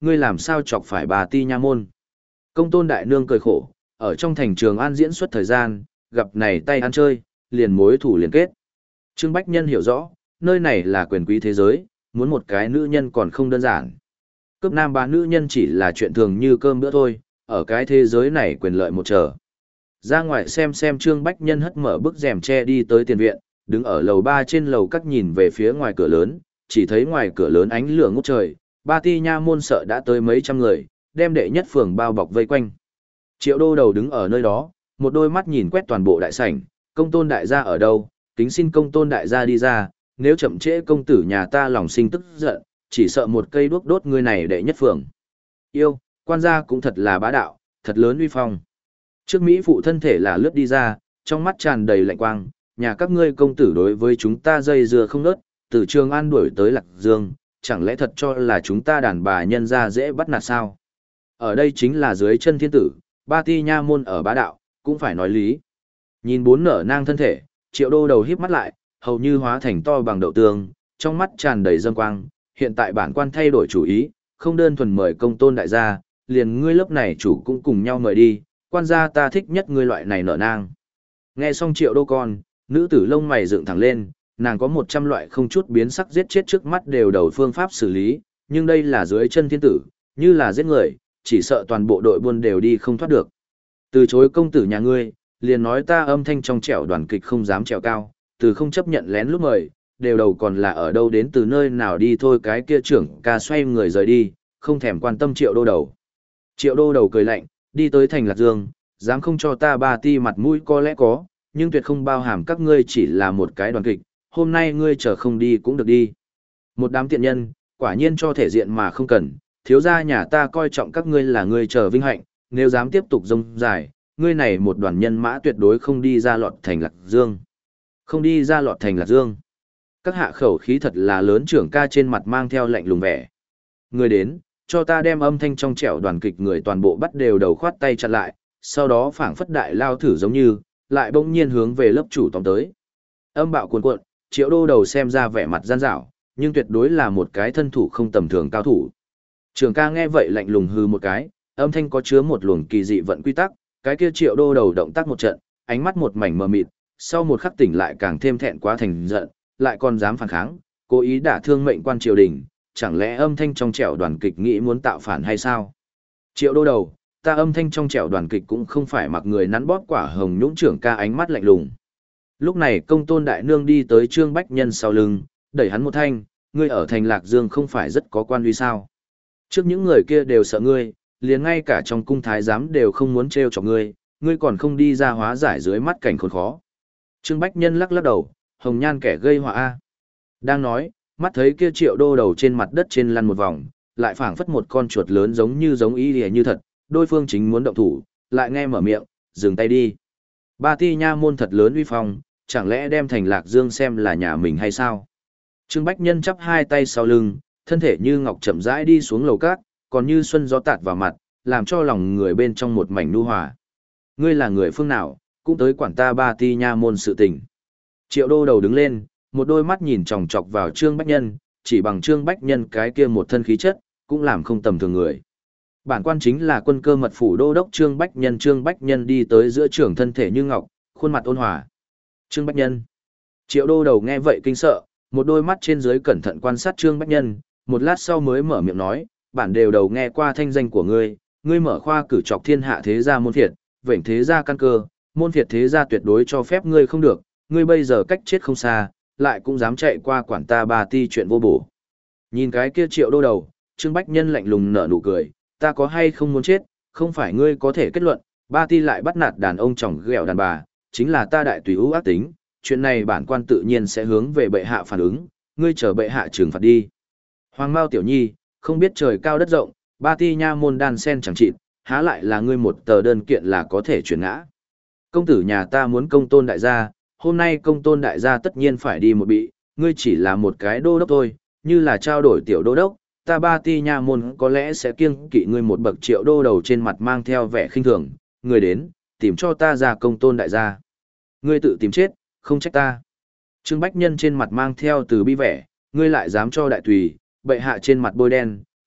ngươi làm sao chọc phải bà ti nha môn. Công tôn đại nương cười khổ, ở trong thành Trường An diễn xuất thời gian, gặp này tay ăn chơi, liền mối thủ liền kết. Trương Bách Nhân hiểu rõ, nơi này là quyền quý thế giới, muốn một cái nữ nhân còn không đơn giản. Cướp nam bá nữ nhân chỉ là chuyện thường như cơm bữa thôi, ở cái thế giới này quyền lợi một trở. Ra ngoài xem xem Trương Bách Nhân hất mở bức rèm che đi tới tiền viện, đứng ở lầu ba trên lầu các nhìn về phía ngoài cửa lớn, chỉ thấy ngoài cửa lớn ánh lửa ngút trời, ba ti nha môn sợ đã tới mấy trăm người, đem đệ nhất phường bao bọc vây quanh. Triệu đô đầu đứng ở nơi đó, một đôi mắt nhìn quét toàn bộ đại sảnh, công tôn đại gia ở đâu, kính xin công tôn đại gia đi ra, nếu chậm trễ công tử nhà ta lòng sinh tức giận, chỉ sợ một cây đuốc đốt người này đệ nhất phường. Yêu, quan gia cũng thật là bá đạo, thật lớn uy phong. Trước Mỹ phụ thân thể là lướt đi ra, trong mắt tràn đầy lạnh quang, nhà các ngươi công tử đối với chúng ta dây dưa không nớt, từ Trường An đuổi tới Lạc Dương, chẳng lẽ thật cho là chúng ta đàn bà nhân ra dễ bắt nạt sao? Ở đây chính là dưới chân thiên tử, ba ti nha môn ở bá đạo, cũng phải nói lý. Nhìn bốn nở nang thân thể, triệu đô đầu híp mắt lại, hầu như hóa thành to bằng đậu tương, trong mắt tràn đầy dâm quang, hiện tại bản quan thay đổi chủ ý, không đơn thuần mời công tôn đại gia, liền ngươi lớp này chủ cũng cùng nhau mời đi, quan gia ta thích nhất ngươi loại này nở nang. Nghe xong triệu đô con, nữ tử lông mày dựng thẳng lên, nàng có một trăm loại không chút biến sắc giết chết trước mắt đều đầu phương pháp xử lý, nhưng đây là dưới chân thiên tử, như là giết người, chỉ sợ toàn bộ đội buôn đều đi không thoát được. Từ chối công tử nhà ngươi, liền nói ta âm thanh trong trẻo đoàn kịch không dám trèo cao, từ không chấp nhận lén lúc mời, đều đầu còn là ở đâu đến từ nơi nào đi thôi, cái kia trưởng ca xoay người rời đi, không thèm quan tâm triệu đô đầu. Triệu đô đầu cười lạnh, đi tới thành Lạc Dương, dám không cho ta ba ti mặt mũi có lẽ có, nhưng tuyệt không bao hàm các ngươi chỉ là một cái đoàn kịch, hôm nay ngươi chờ không đi cũng được đi. Một đám tiện nhân, quả nhiên cho thể diện mà không cần, thiếu gia nhà ta coi trọng các ngươi là ngươi chờ vinh hạnh, nếu dám tiếp tục rông dài, ngươi này một đoàn nhân mã tuyệt đối không đi ra lọt thành Lạc Dương. Không đi ra lọt thành Lạc Dương. Các hạ khẩu khí thật là lớn, trưởng ca trên mặt mang theo lạnh lùng vẻ. Người đến, cho ta đem âm thanh trong trẻo đoàn kịch người toàn bộ bắt đều đầu khoát tay chặn lại, sau đó phảng phất đại lao thử giống như, lại bỗng nhiên hướng về lớp chủ tóm tới. Âm bạo cuồn cuộn, triệu đô đầu xem ra vẻ mặt gian dảo, nhưng tuyệt đối là một cái thân thủ không tầm thường cao thủ. Trường ca nghe vậy lạnh lùng hư một cái, âm thanh có chứa một luồng kỳ dị vận quy tắc, cái kia triệu đô đầu động tác một trận, ánh mắt một mảnh mờ mịt, sau một khắc tỉnh lại càng thêm thẹn quá thành giận, lại còn dám phản kháng, cố ý đả thương mệnh quan triều đình, chẳng lẽ âm thanh trong trẻo đoàn kịch nghĩ muốn tạo phản hay sao? Triệu đô đầu, ta âm thanh trong trẻo đoàn kịch cũng không phải mặc người nắn bóp quả hồng nhũng, trưởng ca ánh mắt lạnh lùng. Lúc này công tôn đại nương đi tới Trương Bách Nhân sau lưng, đẩy hắn một thanh, ngươi ở thành Lạc Dương không phải rất có quan uy sao? Trước những người kia đều sợ ngươi, liền ngay cả trong cung thái giám đều không muốn trêu chọc ngươi, ngươi còn không đi ra hóa giải dưới mắt cảnh khốn khó. Trương Bách Nhân lắc lắc đầu, hồng nhan kẻ gây họa a. Đang nói, mắt thấy kia triệu đô đầu trên mặt đất trên lăn một vòng, lại phảng phất một con chuột lớn giống như giống y lìa như thật, đối phương chính muốn động thủ, lại nghe mở miệng, dừng tay đi. Ba ti nha môn thật lớn uy phong, chẳng lẽ đem thành Lạc Dương xem là nhà mình hay sao? Trương Bách Nhân chắp hai tay sau lưng, thân thể như ngọc chậm rãi đi xuống lầu cát, còn như xuân gió tạt vào mặt, làm cho lòng người bên trong một mảnh nu hòa. Ngươi là người phương nào, cũng tới quản ta ba ti nha môn sự tình. Triệu đô đầu đứng lên, một đôi mắt nhìn chòng chọc vào Trương Bách Nhân, chỉ bằng Trương Bách Nhân cái kia một thân khí chất, cũng làm không tầm thường người. Bản quan chính là quân cơ mật phủ đô đốc Trương Bách Nhân. Trương Bách Nhân đi tới giữa trưởng thân thể như ngọc, khuôn mặt ôn hòa. Trương Bách Nhân. Triệu đô đầu nghe vậy kinh sợ, một đôi mắt trên dưới cẩn thận quan sát Trương Bách Nhân, một lát sau mới mở miệng nói, bản đều đầu nghe qua thanh danh của ngươi, ngươi mở khoa cử trọc thiên hạ thế gia môn phiệt, vểnh thế gia căn cơ, môn phiệt thế gia tuyệt đối cho phép ngươi không được, ngươi bây giờ cách chết không xa, lại cũng dám chạy qua quản ta ba ti chuyện vô bổ. Nhìn cái kia triệu đô đầu, Trương Bách Nhân lạnh lùng nở nụ cười, ta có hay không muốn chết, không phải ngươi có thể kết luận, ba ti lại bắt nạt đàn ông chồng ghẹo đàn bà, chính là ta đại tùy ưu ác tính, chuyện này bản quan tự nhiên sẽ hướng về bệ hạ phản ứng, ngươi chờ bệ hạ trừng phạt đi. Hoàng Mao tiểu nhi, không biết trời cao đất rộng, ba ti nha môn đan sen chẳng chịt, há lại là ngươi một tờ đơn kiện là có thể chuyển ngã. Công tử nhà ta muốn công tôn đại gia, hôm nay công tôn đại gia tất nhiên phải đi một bị, ngươi chỉ là một cái đô đốc thôi, như là trao đổi tiểu đô đốc, ta ba ti nha môn có lẽ sẽ kiêng kỵ ngươi một bậc. Triệu đô đầu trên mặt mang theo vẻ khinh thường, ngươi đến, tìm cho ta ra công tôn đại gia. Ngươi tự tìm chết, không trách ta. Trương Bách Nhân trên mặt mang theo từ bi vẻ, ngươi lại dám cho đại tùy, bệ hạ trên mặt bôi đen,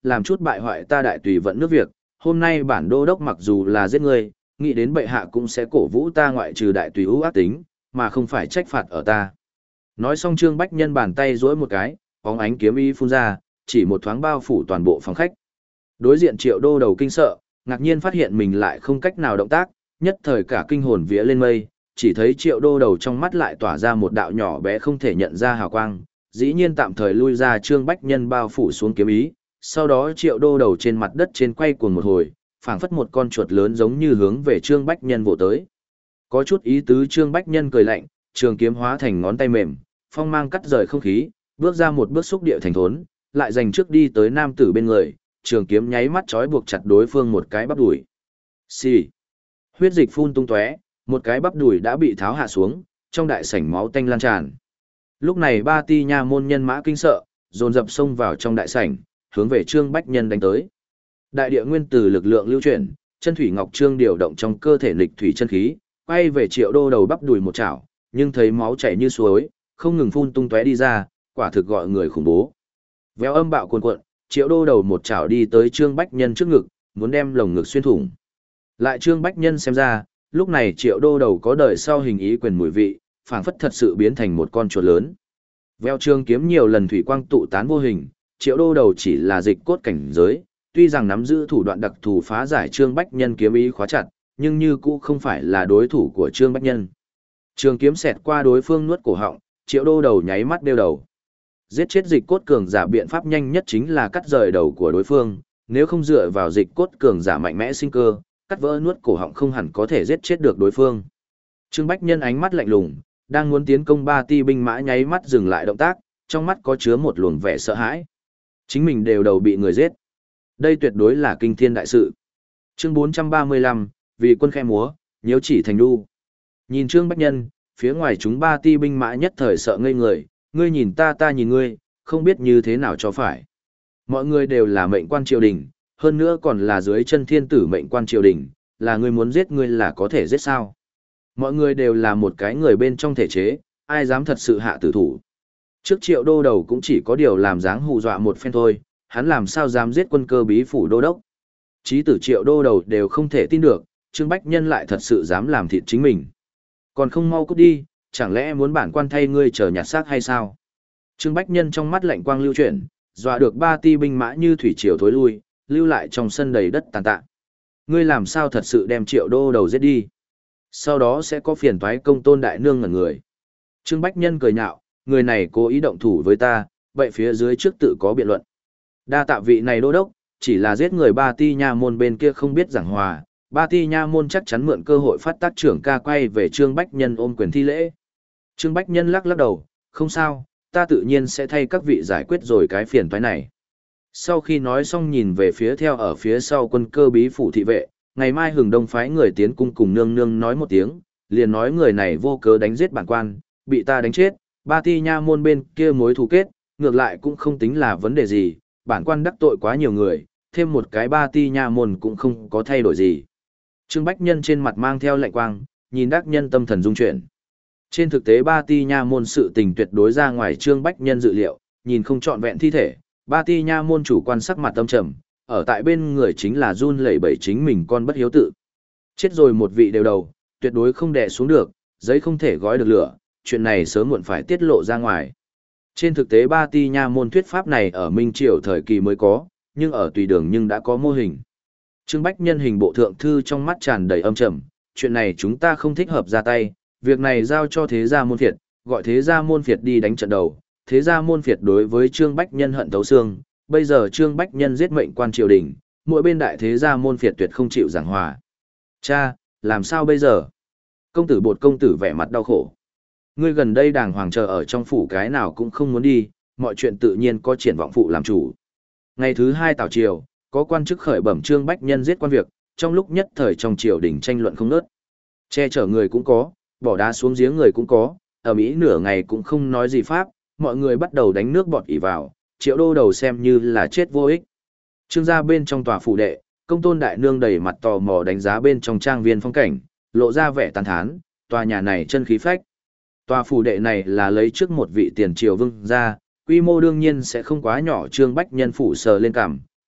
làm chút bại hoại ta đại tùy vận nước việc, hôm nay bản đô đốc mặc dù là giết ngươi, nghĩ đến bệ hạ cũng sẽ cổ vũ ta ngoại trừ đại tùy ưu ác tính, mà không phải trách phạt ở ta. Nói xong Trương Bách Nhân bàn tay duỗi một cái, bóng ánh kiếm ý phun ra, chỉ một thoáng bao phủ toàn bộ phòng khách. Đối diện Triệu Đô đầu kinh sợ, ngạc nhiên phát hiện mình lại không cách nào động tác, nhất thời cả kinh hồn vía lên mây, chỉ thấy Triệu Đô đầu trong mắt lại tỏa ra một đạo nhỏ bé không thể nhận ra hào quang, dĩ nhiên tạm thời lui ra Trương Bách Nhân bao phủ xuống kiếm ý, sau đó Triệu Đô đầu trên mặt đất trên quay cuồng một hồi, phảng phất một con chuột lớn giống như hướng về Trương Bách Nhân vồ tới. Có chút ý tứ Trương Bách Nhân cười lạnh, trường kiếm hóa thành ngón tay mềm, phong mang cắt rời không khí, bước ra một bước xúc địa thành thốn, lại giành trước đi tới nam tử bên người, trường kiếm nháy mắt trói buộc chặt đối phương một cái bắp đùi. Xì. Huyết dịch phun tung tóe, một cái bắp đùi đã bị tháo hạ xuống, trong đại sảnh máu tanh lan tràn. Lúc này ba ti nha môn nhân mã kinh sợ, dồn dập xông vào trong đại sảnh, hướng về Trương Bách Nhân đánh tới. Đại địa nguyên tử lực lượng lưu chuyển, chân thủy ngọc trương điều động trong cơ thể lịch thủy chân khí, quay về Triệu Đô đầu bắp đùi một chảo, nhưng thấy máu chảy như suối, không ngừng phun tung tóe đi ra, quả thực gọi người khủng bố. Véo âm bạo cuồn cuộn, Triệu Đô đầu một chảo đi tới Trương Bách Nhân trước ngực, muốn đem lồng ngực xuyên thủng. Lại Trương Bách Nhân xem ra, lúc này Triệu Đô đầu có đời sau hình ý quyền mùi vị, phảng phất thật sự biến thành một con chuột lớn. Véo Trương kiếm nhiều lần thủy quang tụ tán vô hình, Triệu Đô đầu chỉ là dịch cốt cảnh giới, tuy rằng nắm giữ thủ đoạn đặc thù phá giải Trương Bách Nhân kiếm ý khóa chặt, nhưng như cũ không phải là đối thủ của Trương Bách Nhân. Trường kiếm xẹt qua đối phương nuốt cổ họng, Triệu Đô đầu nháy mắt đeo đầu. Giết chết dịch cốt cường giả biện pháp nhanh nhất chính là cắt rời đầu của đối phương, nếu không dựa vào dịch cốt cường giả mạnh mẽ sinh cơ, cắt vỡ nuốt cổ họng không hẳn có thể giết chết được đối phương. Trương Bách Nhân ánh mắt lạnh lùng, đang muốn tiến công ba ti binh mã nháy mắt dừng lại động tác, trong mắt có chứa một luồng vẻ sợ hãi. Chính mình đều đầu bị người giết. Đây tuyệt đối là kinh thiên đại sự. Chương bốn trăm ba mươi lăm, vì quân khe múa, nhiễu chỉ thành đu. Nhìn Trương Bách Nhân, phía ngoài chúng ba ti binh mã nhất thời sợ ngây người, ngươi nhìn ta ta nhìn ngươi, không biết như thế nào cho phải. Mọi người đều là mệnh quan triều đình, hơn nữa còn là dưới chân thiên tử mệnh quan triều đình, là ngươi muốn giết ngươi là có thể giết sao. Mọi người đều là một cái người bên trong thể chế, ai dám thật sự hạ tử thủ. Trước Triệu Đô đầu cũng chỉ có điều làm dáng hù dọa một phen thôi, hắn làm sao dám giết quân cơ bí phủ đô đốc. Chí tử Triệu Đô đầu đều không thể tin được, Trương Bách Nhân lại thật sự dám làm thịt chính mình. Còn không mau cút đi, chẳng lẽ muốn bản quan thay ngươi chờ nhặt xác hay sao? Trương Bách Nhân trong mắt lạnh quang lưu chuyển, dọa được ba ti binh mã như thủy triều thối lui, lưu lại trong sân đầy đất tàn tạ. Ngươi làm sao thật sự đem Triệu Đô đầu giết đi? Sau đó sẽ có phiền toái công tôn đại nương ngẩn người. Trương Bách Nhân cười nhạo, người này cố ý động thủ với ta, vậy phía dưới trước tự có biện luận. Đa tạ vị này đô đốc, chỉ là giết người ba ti nha môn bên kia không biết giảng hòa, ba ti nha môn chắc chắn mượn cơ hội phát tác trưởng ca quay về Trương Bách Nhân ôm quyền thi lễ. Trương Bách Nhân lắc lắc đầu, không sao, ta tự nhiên sẽ thay các vị giải quyết rồi cái phiền toái này. Sau khi nói xong nhìn về phía theo ở phía sau quân cơ bí phủ thị vệ, ngày mai hừng đông phái người tiến cung cùng nương nương nói một tiếng, liền nói người này vô cớ đánh giết bản quan, bị ta đánh chết, ba ti nha môn bên kia mối thù kết, ngược lại cũng không tính là vấn đề gì, bản quan đắc tội quá nhiều người, thêm một cái ba ti nha môn cũng không có thay đổi gì. Trương Bách Nhân trên mặt mang theo lạnh quang, nhìn đắc nhân tâm thần dung chuyển. Trên thực tế ba ti nha môn sự tình tuyệt đối ra ngoài Trương Bách Nhân dự liệu, nhìn không trọn vẹn thi thể, ba ti nha môn chủ quan sắc mặt tâm trầm, ở tại bên người chính là run lẩy bẩy chính mình con bất hiếu tự. Chết rồi một vị đều đầu, tuyệt đối không đè xuống được, giấy không thể gói được lửa, chuyện này sớm muộn phải tiết lộ ra ngoài. Trên thực tế ba ti nha môn thuyết pháp này ở Minh Triều thời kỳ mới có, nhưng ở tùy đường nhưng đã có mô hình. Trương Bách Nhân hình bộ thượng thư trong mắt tràn đầy âm trầm, chuyện này chúng ta không thích hợp ra tay, việc này giao cho thế gia môn phiệt, gọi thế gia môn phiệt đi đánh trận đầu. Thế gia môn phiệt đối với Trương Bách Nhân hận thấu xương, bây giờ Trương Bách Nhân giết mệnh quan triều đình, mỗi bên đại thế gia môn phiệt tuyệt không chịu giảng hòa. Cha, làm sao bây giờ? Công tử Bột công tử vẻ mặt đau khổ. Ngươi gần đây đàng hoàng chờ ở trong phủ cái nào cũng không muốn đi, mọi chuyện tự nhiên có triển vọng phụ làm chủ. Ngày thứ hai tảo triều, có quan chức khởi bẩm Trương Bách Nhân giết quan việc, trong lúc nhất thời trong triều đình tranh luận không ngớt. Che chở người cũng có, bỏ đá xuống giếng người cũng có, ở Mỹ nửa ngày cũng không nói gì pháp, mọi người bắt đầu đánh nước bọt ỉ vào, Triệu Đô đầu xem như là chết vô ích. Trương gia bên trong tòa phủ đệ, công tôn đại nương đầy mặt tò mò đánh giá bên trong trang viên phong cảnh, lộ ra vẻ tàn thán, tòa nhà này chân khí phách. Tòa phủ đệ này là lấy trước một vị tiền triều vương gia, quy mô đương nhiên sẽ không quá nhỏ. Trương Bách Nhân phủ sờ lên cằm,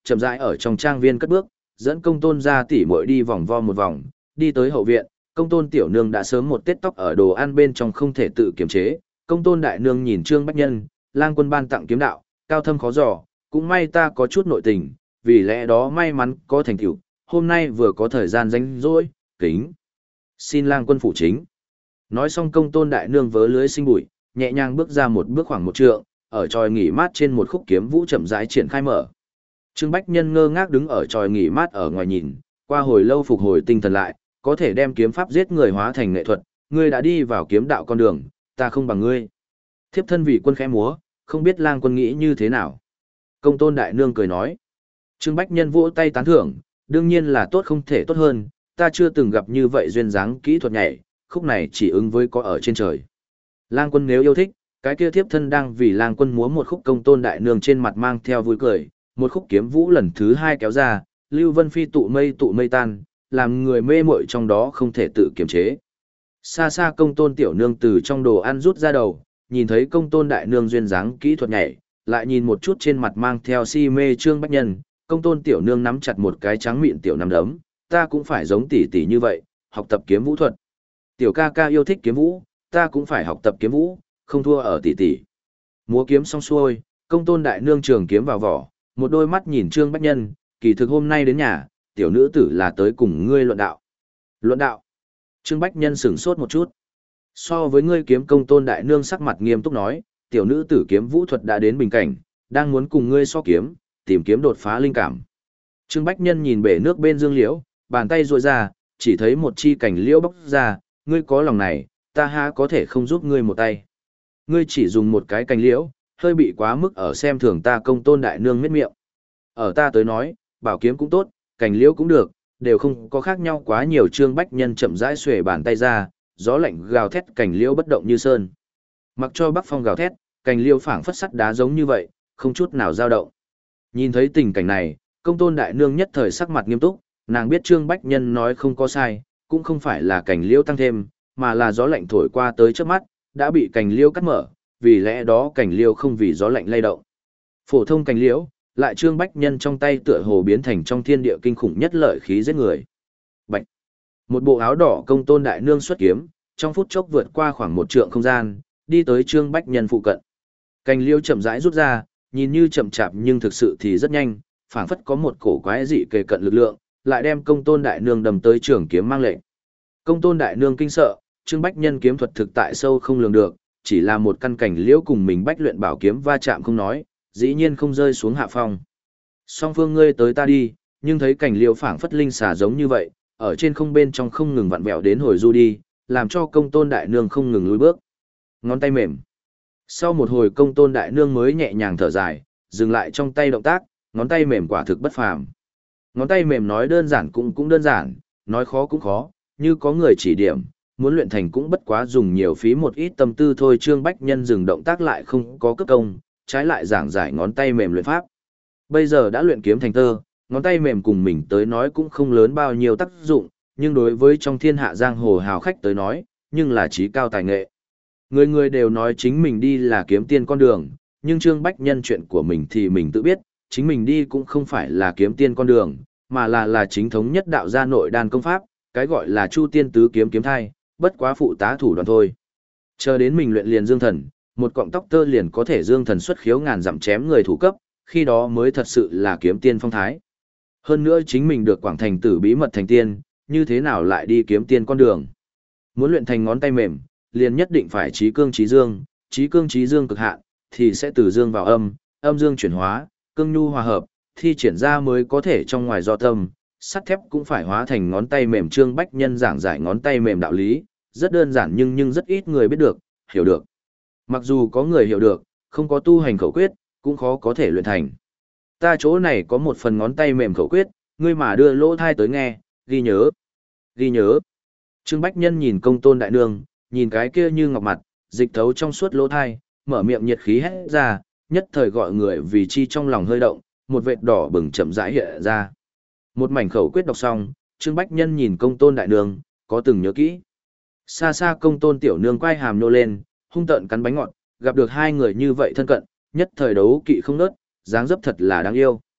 chậm rãi ở trong trang viên cất bước, dẫn công tôn ra tỉ muội đi vòng vo một vòng, đi tới hậu viện, công tôn tiểu nương đã sớm một tết tóc ở đồ ăn bên trong không thể tự kiềm chế, công tôn đại nương nhìn Trương Bách Nhân, lang quân ban tặng kiếm đạo, cao thâm khó dò, cũng may ta có chút nội tình, vì lẽ đó may mắn có thành tựu, hôm nay vừa có thời gian rảnh rỗi, kính. Xin lang quân phụ chính. Nói xong công tôn đại nương vớ lưới sinh bụi, nhẹ nhàng bước ra một bước khoảng một trượng, ở tròi nghỉ mát trên một khúc kiếm vũ chậm rãi triển khai mở. Trương Bách Nhân ngơ ngác đứng ở tròi nghỉ mát ở ngoài nhìn, qua hồi lâu phục hồi tinh thần lại, có thể đem kiếm pháp giết người hóa thành nghệ thuật, ngươi đã đi vào kiếm đạo con đường, ta không bằng ngươi. Thiếp thân vì quân khẽ múa, không biết lang quân nghĩ như thế nào. Công tôn đại nương cười nói. Trương Bách Nhân vỗ tay tán thưởng, đương nhiên là tốt không thể tốt hơn, ta chưa từng gặp như vậy duyên dáng kỹ thuật nhảy, khúc này chỉ ứng với có ở trên trời. Lang quân nếu yêu thích, cái kia thiếp thân đang vì lang quân múa một khúc. Công tôn đại nương trên mặt mang theo vui cười, một khúc kiếm vũ lần thứ hai kéo ra, lưu vân phi tụ mây tụ mây tan, làm người mê muội trong đó không thể tự kiềm chế. Xa xa công tôn tiểu nương từ trong đồ ăn rút ra đầu, nhìn thấy công tôn đại nương duyên dáng kỹ thuật nhảy, lại nhìn một chút trên mặt mang theo si mê Trương Bách Nhân, công tôn tiểu nương nắm chặt một cái trắng mịn tiểu nắm đấm, ta cũng phải giống tỷ tỷ như vậy, học tập kiếm vũ thuật. Tiểu ca ca yêu thích kiếm vũ, ta cũng phải học tập kiếm vũ, không thua ở tỷ tỷ. Múa kiếm xong xuôi, công tôn đại nương trường kiếm vào vỏ, một đôi mắt nhìn Trương Bách Nhân, kỳ thực hôm nay đến nhà, tiểu nữ tử là tới cùng ngươi luận đạo. Luận đạo? Trương Bách Nhân sửng sốt một chút. So với ngươi kiếm, công tôn đại nương sắc mặt nghiêm túc nói, tiểu nữ tử kiếm vũ thuật đã đến bình cảnh, đang muốn cùng ngươi so kiếm, tìm kiếm đột phá linh cảm. Trương Bách Nhân nhìn bể nước bên dương liễu, bàn tay duỗi ra, chỉ thấy một chi cành liễu bóc ra, ngươi có lòng này, ta há có thể không giúp ngươi một tay. Ngươi chỉ dùng một cái cành liễu, hơi bị quá mức ở xem thường ta. Công tôn đại nương miết miệng. Ở ta tới nói, bảo kiếm cũng tốt, cành liễu cũng được, đều không có khác nhau quá nhiều. Trương Bách Nhân chậm rãi xuề bàn tay ra, gió lạnh gào thét, cành liễu bất động như sơn. Mặc cho bắc phong gào thét, cành liễu phảng phất sắt đá giống như vậy, không chút nào dao động. Nhìn thấy tình cảnh này, công tôn đại nương nhất thời sắc mặt nghiêm túc, nàng biết Trương Bách Nhân nói không có sai, cũng không phải là cành liễu tăng thêm, mà là gió lạnh thổi qua tới trước mắt, đã bị cành liễu cắt mở, vì lẽ đó cành liễu không vì gió lạnh lay động. Phổ thông cành liễu, lại Trương Bách Nhân trong tay tựa hồ biến thành trong thiên địa kinh khủng nhất lợi khí giết người. Bạch. Một bộ áo đỏ công tôn đại nương xuất kiếm, trong phút chốc vượt qua khoảng một trượng không gian, đi tới Trương Bách Nhân phụ cận. Cành liễu chậm rãi rút ra, nhìn như chậm chạp nhưng thực sự thì rất nhanh, phảng phất có một cổ quái dị kề cận lực lượng, lại đem công tôn đại nương đầm tới trường kiếm mang lệnh. Công tôn đại nương kinh sợ, Trương Bách Nhân kiếm thuật thực tại sâu không lường được, chỉ là một căn cảnh liễu cùng mình bách luyện bảo kiếm va chạm không nói, dĩ nhiên không rơi xuống hạ phong. Song phương ngươi tới ta đi, nhưng thấy cảnh liễu phảng phất linh xà giống như vậy, ở trên không bên trong không ngừng vặn vẹo đến hồi du đi, làm cho công tôn đại nương không ngừng lùi bước. Ngón tay mềm. Sau một hồi công tôn đại nương mới nhẹ nhàng thở dài, dừng lại trong tay động tác, ngón tay mềm quả thực bất phàm. Ngón tay mềm nói đơn giản cũng cũng đơn giản, nói khó cũng khó, như có người chỉ điểm, muốn luyện thành cũng bất quá dùng nhiều phí một ít tâm tư thôi. Trương Bách Nhân dừng động tác lại không có cấp công, trái lại giảng giải ngón tay mềm luyện pháp. Bây giờ đã luyện kiếm thành tơ, ngón tay mềm cùng mình tới nói cũng không lớn bao nhiêu tác dụng, nhưng đối với trong thiên hạ giang hồ hào khách tới nói, nhưng là trí cao tài nghệ. Người người đều nói chính mình đi là kiếm tiên con đường, nhưng Trương Bách Nhân chuyện của mình thì mình tự biết, chính mình đi cũng không phải là kiếm tiên con đường, mà là là chính thống nhất đạo gia nội đan công pháp, cái gọi là Chu Tiên tứ kiếm kiếm thai, bất quá phụ tá thủ đoạn thôi. Chờ đến mình luyện liền dương thần, một cọng tóc tơ liền có thể dương thần xuất khiếu ngàn dặm chém người thủ cấp, khi đó mới thật sự là kiếm tiên phong thái. Hơn nữa chính mình được Quảng Thành Tử bí mật thành tiên, như thế nào lại đi kiếm tiên con đường. Muốn luyện thành ngón tay mềm, liền nhất định phải trí cương trí dương, trí cương trí dương cực hạn, thì sẽ từ dương vào âm, âm dương chuyển hóa, cương nhu hòa hợp, thi triển ra mới có thể trong ngoài do tâm, sắt thép cũng phải hóa thành ngón tay mềm. Trương Bách Nhân giảng giải ngón tay mềm đạo lý, rất đơn giản nhưng nhưng rất ít người biết được, hiểu được. Mặc dù có người hiểu được, không có tu hành khẩu quyết, cũng khó có thể luyện thành. Ta chỗ này có một phần ngón tay mềm khẩu quyết, ngươi mà đưa lỗ thai tới nghe, ghi nhớ, ghi nhớ. Trương Bách Nhân nhìn công tôn đại nương, nhìn cái kia như ngọc mặt, dịch thấu trong suốt lỗ thai, mở miệng nhiệt khí hét ra, nhất thời gọi người vì chi trong lòng hơi động, một vệt đỏ bừng chậm rãi hiện ra. Một mảnh khẩu quyết đọc xong, Trương Bách Nhân nhìn công tôn đại nương, có từng nhớ kỹ. Xa xa công tôn tiểu nương quay hàm nô lên, hung tợn cắn bánh ngọt, gặp được hai người như vậy thân cận, nhất thời đấu kỵ không nớt, dáng dấp thật là đáng yêu.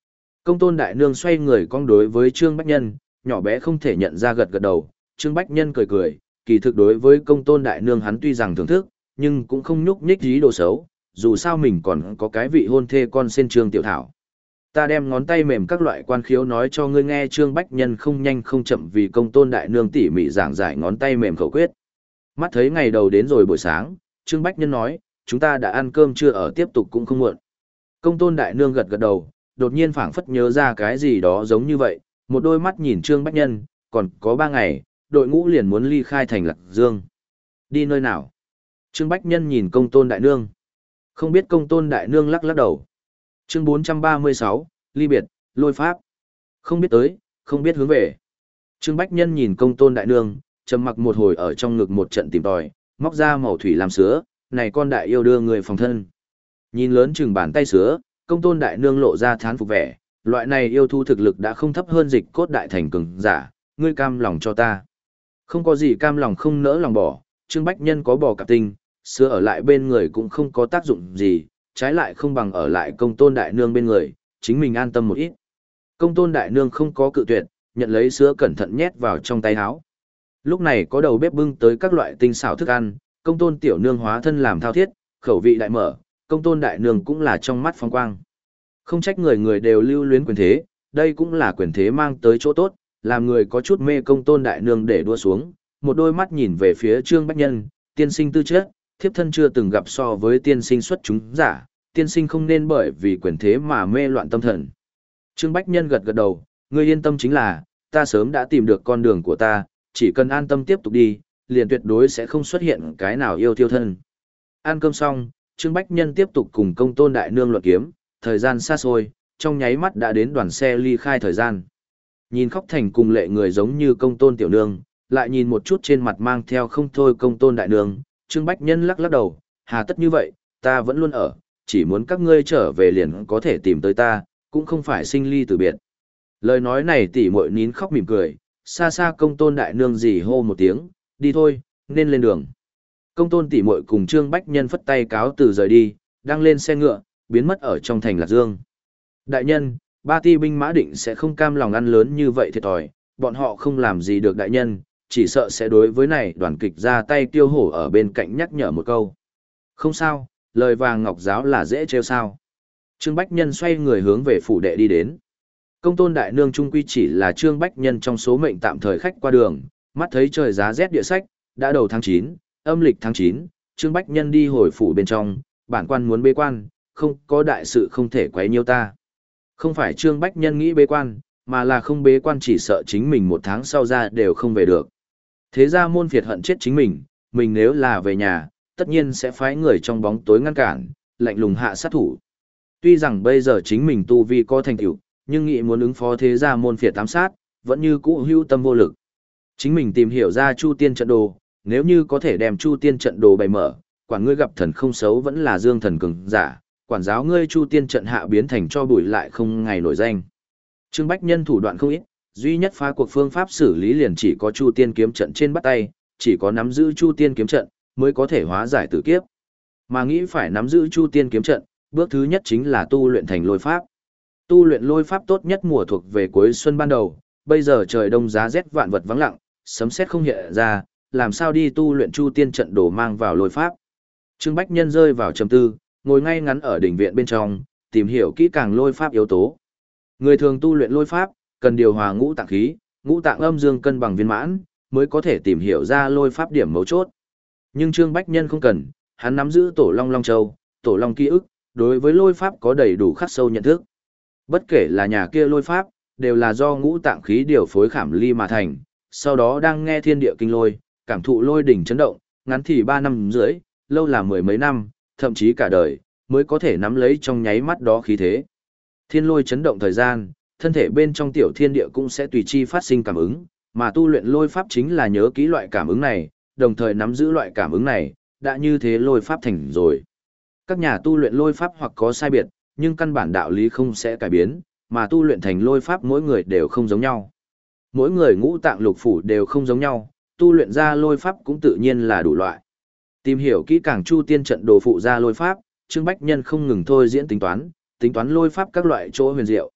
Công tôn đại nương xoay người cong đối với Trương Bách Nhân, nhỏ bé không thể nhận ra gật gật đầu, Trương Bách Nhân cười cười, kỳ thực đối với công tôn đại nương hắn tuy rằng thưởng thức, nhưng cũng không nhúc nhích ý đồ xấu, dù sao mình còn có cái vị hôn thê con sen Trương Tiểu Thảo. Ta đem ngón tay mềm các loại quan khiếu nói cho ngươi nghe. Trương Bách Nhân không nhanh không chậm vì công tôn đại nương tỉ mỉ giảng giải ngón tay mềm khẩu quyết. Mắt thấy ngày đầu đến rồi buổi sáng, Trương Bách Nhân nói, chúng ta đã ăn cơm chưa ở tiếp tục cũng không muộn. Công tôn đại nương gật gật đầu, đột nhiên phảng phất nhớ ra cái gì đó giống như vậy, một đôi mắt nhìn Trương Bách Nhân, còn có ba ngày, đội ngũ liền muốn ly khai thành Lạc Dương. Đi nơi nào? Trương Bách Nhân nhìn công tôn đại nương. Không biết. Công tôn đại nương lắc lắc đầu. Chương bốn trăm ba mươi sáu, ly biệt, lôi pháp. Không biết tới, không biết hướng về. Trương Bách Nhân nhìn công tôn đại nương, trầm mặc một hồi ở trong ngực một trận tìm tòi, móc ra màu thủy làm sữa, này con đại yêu đưa người phòng thân. Nhìn lớn chừng bàn tay sữa, công tôn đại nương lộ ra thán phục vẻ, loại này yêu thu thực lực đã không thấp hơn dịch cốt đại thành cường giả, ngươi cam lòng cho ta. Không có gì cam lòng không nỡ lòng bỏ, Trương Bách Nhân có bò cạp tinh, sữa ở lại bên người cũng không có tác dụng gì, trái lại không bằng ở lại công tôn đại nương bên người, chính mình an tâm một ít. Công tôn đại nương không có cự tuyệt, nhận lấy sữa cẩn thận nhét vào trong tay áo. Lúc này có đầu bếp bưng tới các loại tinh xảo thức ăn, công tôn tiểu nương hóa thân làm thao thiết, khẩu vị đại mở, công tôn đại nương cũng là trong mắt phong quang. Không trách người người đều lưu luyến quyền thế, đây cũng là quyền thế mang tới chỗ tốt, làm người có chút mê công tôn đại nương để đua xuống, một đôi mắt nhìn về phía Trương Bách Nhân, tiên sinh tư chất, thiếp thân chưa từng gặp so với tiên sinh xuất chúng giả, tiên sinh không nên bởi vì quyền thế mà mê loạn tâm thần. Trương Bách Nhân gật gật đầu, ngươi yên tâm chính là, ta sớm đã tìm được con đường của ta, chỉ cần an tâm tiếp tục đi, liền tuyệt đối sẽ không xuất hiện cái nào yêu tiêu thân. Ăn cơm xong, Trương Bách Nhân tiếp tục cùng công tôn đại nương luận kiếm, thời gian xa xôi, trong nháy mắt đã đến đoàn xe ly khai thời gian. Nhìn khóc thành cùng lệ người giống như công tôn tiểu nương, lại nhìn một chút trên mặt mang theo không thôi công tôn đại nương, Trương Bách Nhân lắc lắc đầu, hà tất như vậy, ta vẫn luôn ở, chỉ muốn các ngươi trở về liền có thể tìm tới ta, cũng không phải sinh ly từ biệt. Lời nói này tỉ muội nín khóc mỉm cười, xa xa công tôn đại nương gì hô một tiếng, đi thôi, nên lên đường. Công tôn tỉ muội cùng Trương Bách Nhân phất tay cáo từ rời đi, đang lên xe ngựa, biến mất ở trong thành Lạc Dương. Đại nhân, ba ti binh mã định sẽ không cam lòng ăn lớn như vậy thiệt thòi, bọn họ không làm gì được đại nhân, chỉ sợ sẽ đối với này đoàn kịch ra tay tiêu hổ ở bên cạnh nhắc nhở một câu. Không sao, lời vàng ngọc giáo là dễ trêu sao. Trương Bách Nhân xoay người hướng về phủ đệ đi đến. Công tôn đại nương trung quy chỉ là Trương Bách Nhân trong số mệnh tạm thời khách qua đường, mắt thấy trời giá rét địa sách, đã đầu tháng chín, âm lịch tháng chín, Trương Bách Nhân đi hồi phủ bên trong, bản quan muốn bế quan, không có đại sự không thể quấy nhiêu ta. Không phải Trương Bách Nhân nghĩ bế quan, mà là không bế quan chỉ sợ chính mình một tháng sau ra đều không về được. Thế ra môn phiệt hận chết chính mình, mình nếu là về nhà, tất nhiên sẽ phái người trong bóng tối ngăn cản, lạnh lùng hạ sát thủ. Tuy rằng bây giờ chính mình tu vi có thành tựu, nhưng nghĩ muốn ứng phó thế ra môn phiệt ám sát, vẫn như cũ hưu tâm vô lực. Chính mình tìm hiểu ra Chu Tiên trận đồ, nếu như có thể đem Chu Tiên trận đồ bày mở, quản ngươi gặp thần không xấu vẫn là dương thần cường giả, quản giáo ngươi Chu Tiên trận hạ biến thành cho bụi lại không ngày nổi danh. Trương Bách Nhân thủ đoạn không ít, duy nhất phá cuộc phương pháp xử lý liền chỉ có Chu Tiên kiếm trận trên bắt tay, chỉ có nắm giữ Chu Tiên kiếm trận mới có thể hóa giải tử kiếp. Mà nghĩ phải nắm giữ Chu Tiên kiếm trận, bước thứ nhất chính là tu luyện thành lôi pháp. Tu luyện lôi pháp tốt nhất mùa thuộc về cuối xuân ban đầu, bây giờ trời đông giá rét vạn vật vắng lặng, sấm sét không hiện ra, làm sao đi tu luyện Chu Tiên trận đồ mang vào lôi pháp. Trương Bách Nhân rơi vào trầm tư, ngồi ngay ngắn ở đỉnh viện bên trong, tìm hiểu kỹ càng lôi pháp yếu tố. Người thường tu luyện lôi pháp, cần điều hòa ngũ tạng khí, ngũ tạng âm dương cân bằng viên mãn, mới có thể tìm hiểu ra lôi pháp điểm mấu chốt. Nhưng Trương Bách Nhân không cần, hắn nắm giữ tổ long long châu, tổ long ký ức, đối với lôi pháp có đầy đủ khắc sâu nhận thức. Bất kể là nhà kia lôi pháp, đều là do ngũ tạng khí điều phối khảm ly mà thành, sau đó đang nghe thiên địa kinh lôi, cảm thụ lôi đỉnh chấn động, ngắn thì ba năm rưỡi, lâu là mười mấy năm, thậm chí cả đời, mới có thể nắm lấy trong nháy mắt đó khí thế. Thiên lôi chấn động thời gian, thân thể bên trong tiểu thiên địa cũng sẽ tùy chi phát sinh cảm ứng, mà tu luyện lôi pháp chính là nhớ kỹ loại cảm ứng này, đồng thời nắm giữ loại cảm ứng này, đã như thế lôi pháp thành rồi. Các nhà tu luyện lôi pháp hoặc có sai biệt, nhưng căn bản đạo lý không sẽ cải biến, mà tu luyện thành lôi pháp mỗi người đều không giống nhau. Mỗi người ngũ tạng lục phủ đều không giống nhau, tu luyện ra lôi pháp cũng tự nhiên là đủ loại. Tìm hiểu kỹ càng Chu Tiên trận đồ phụ ra lôi pháp, Trương Bách Nhân không ngừng thôi diễn tính toán, tính toán lôi pháp các loại chỗ huyền diệu.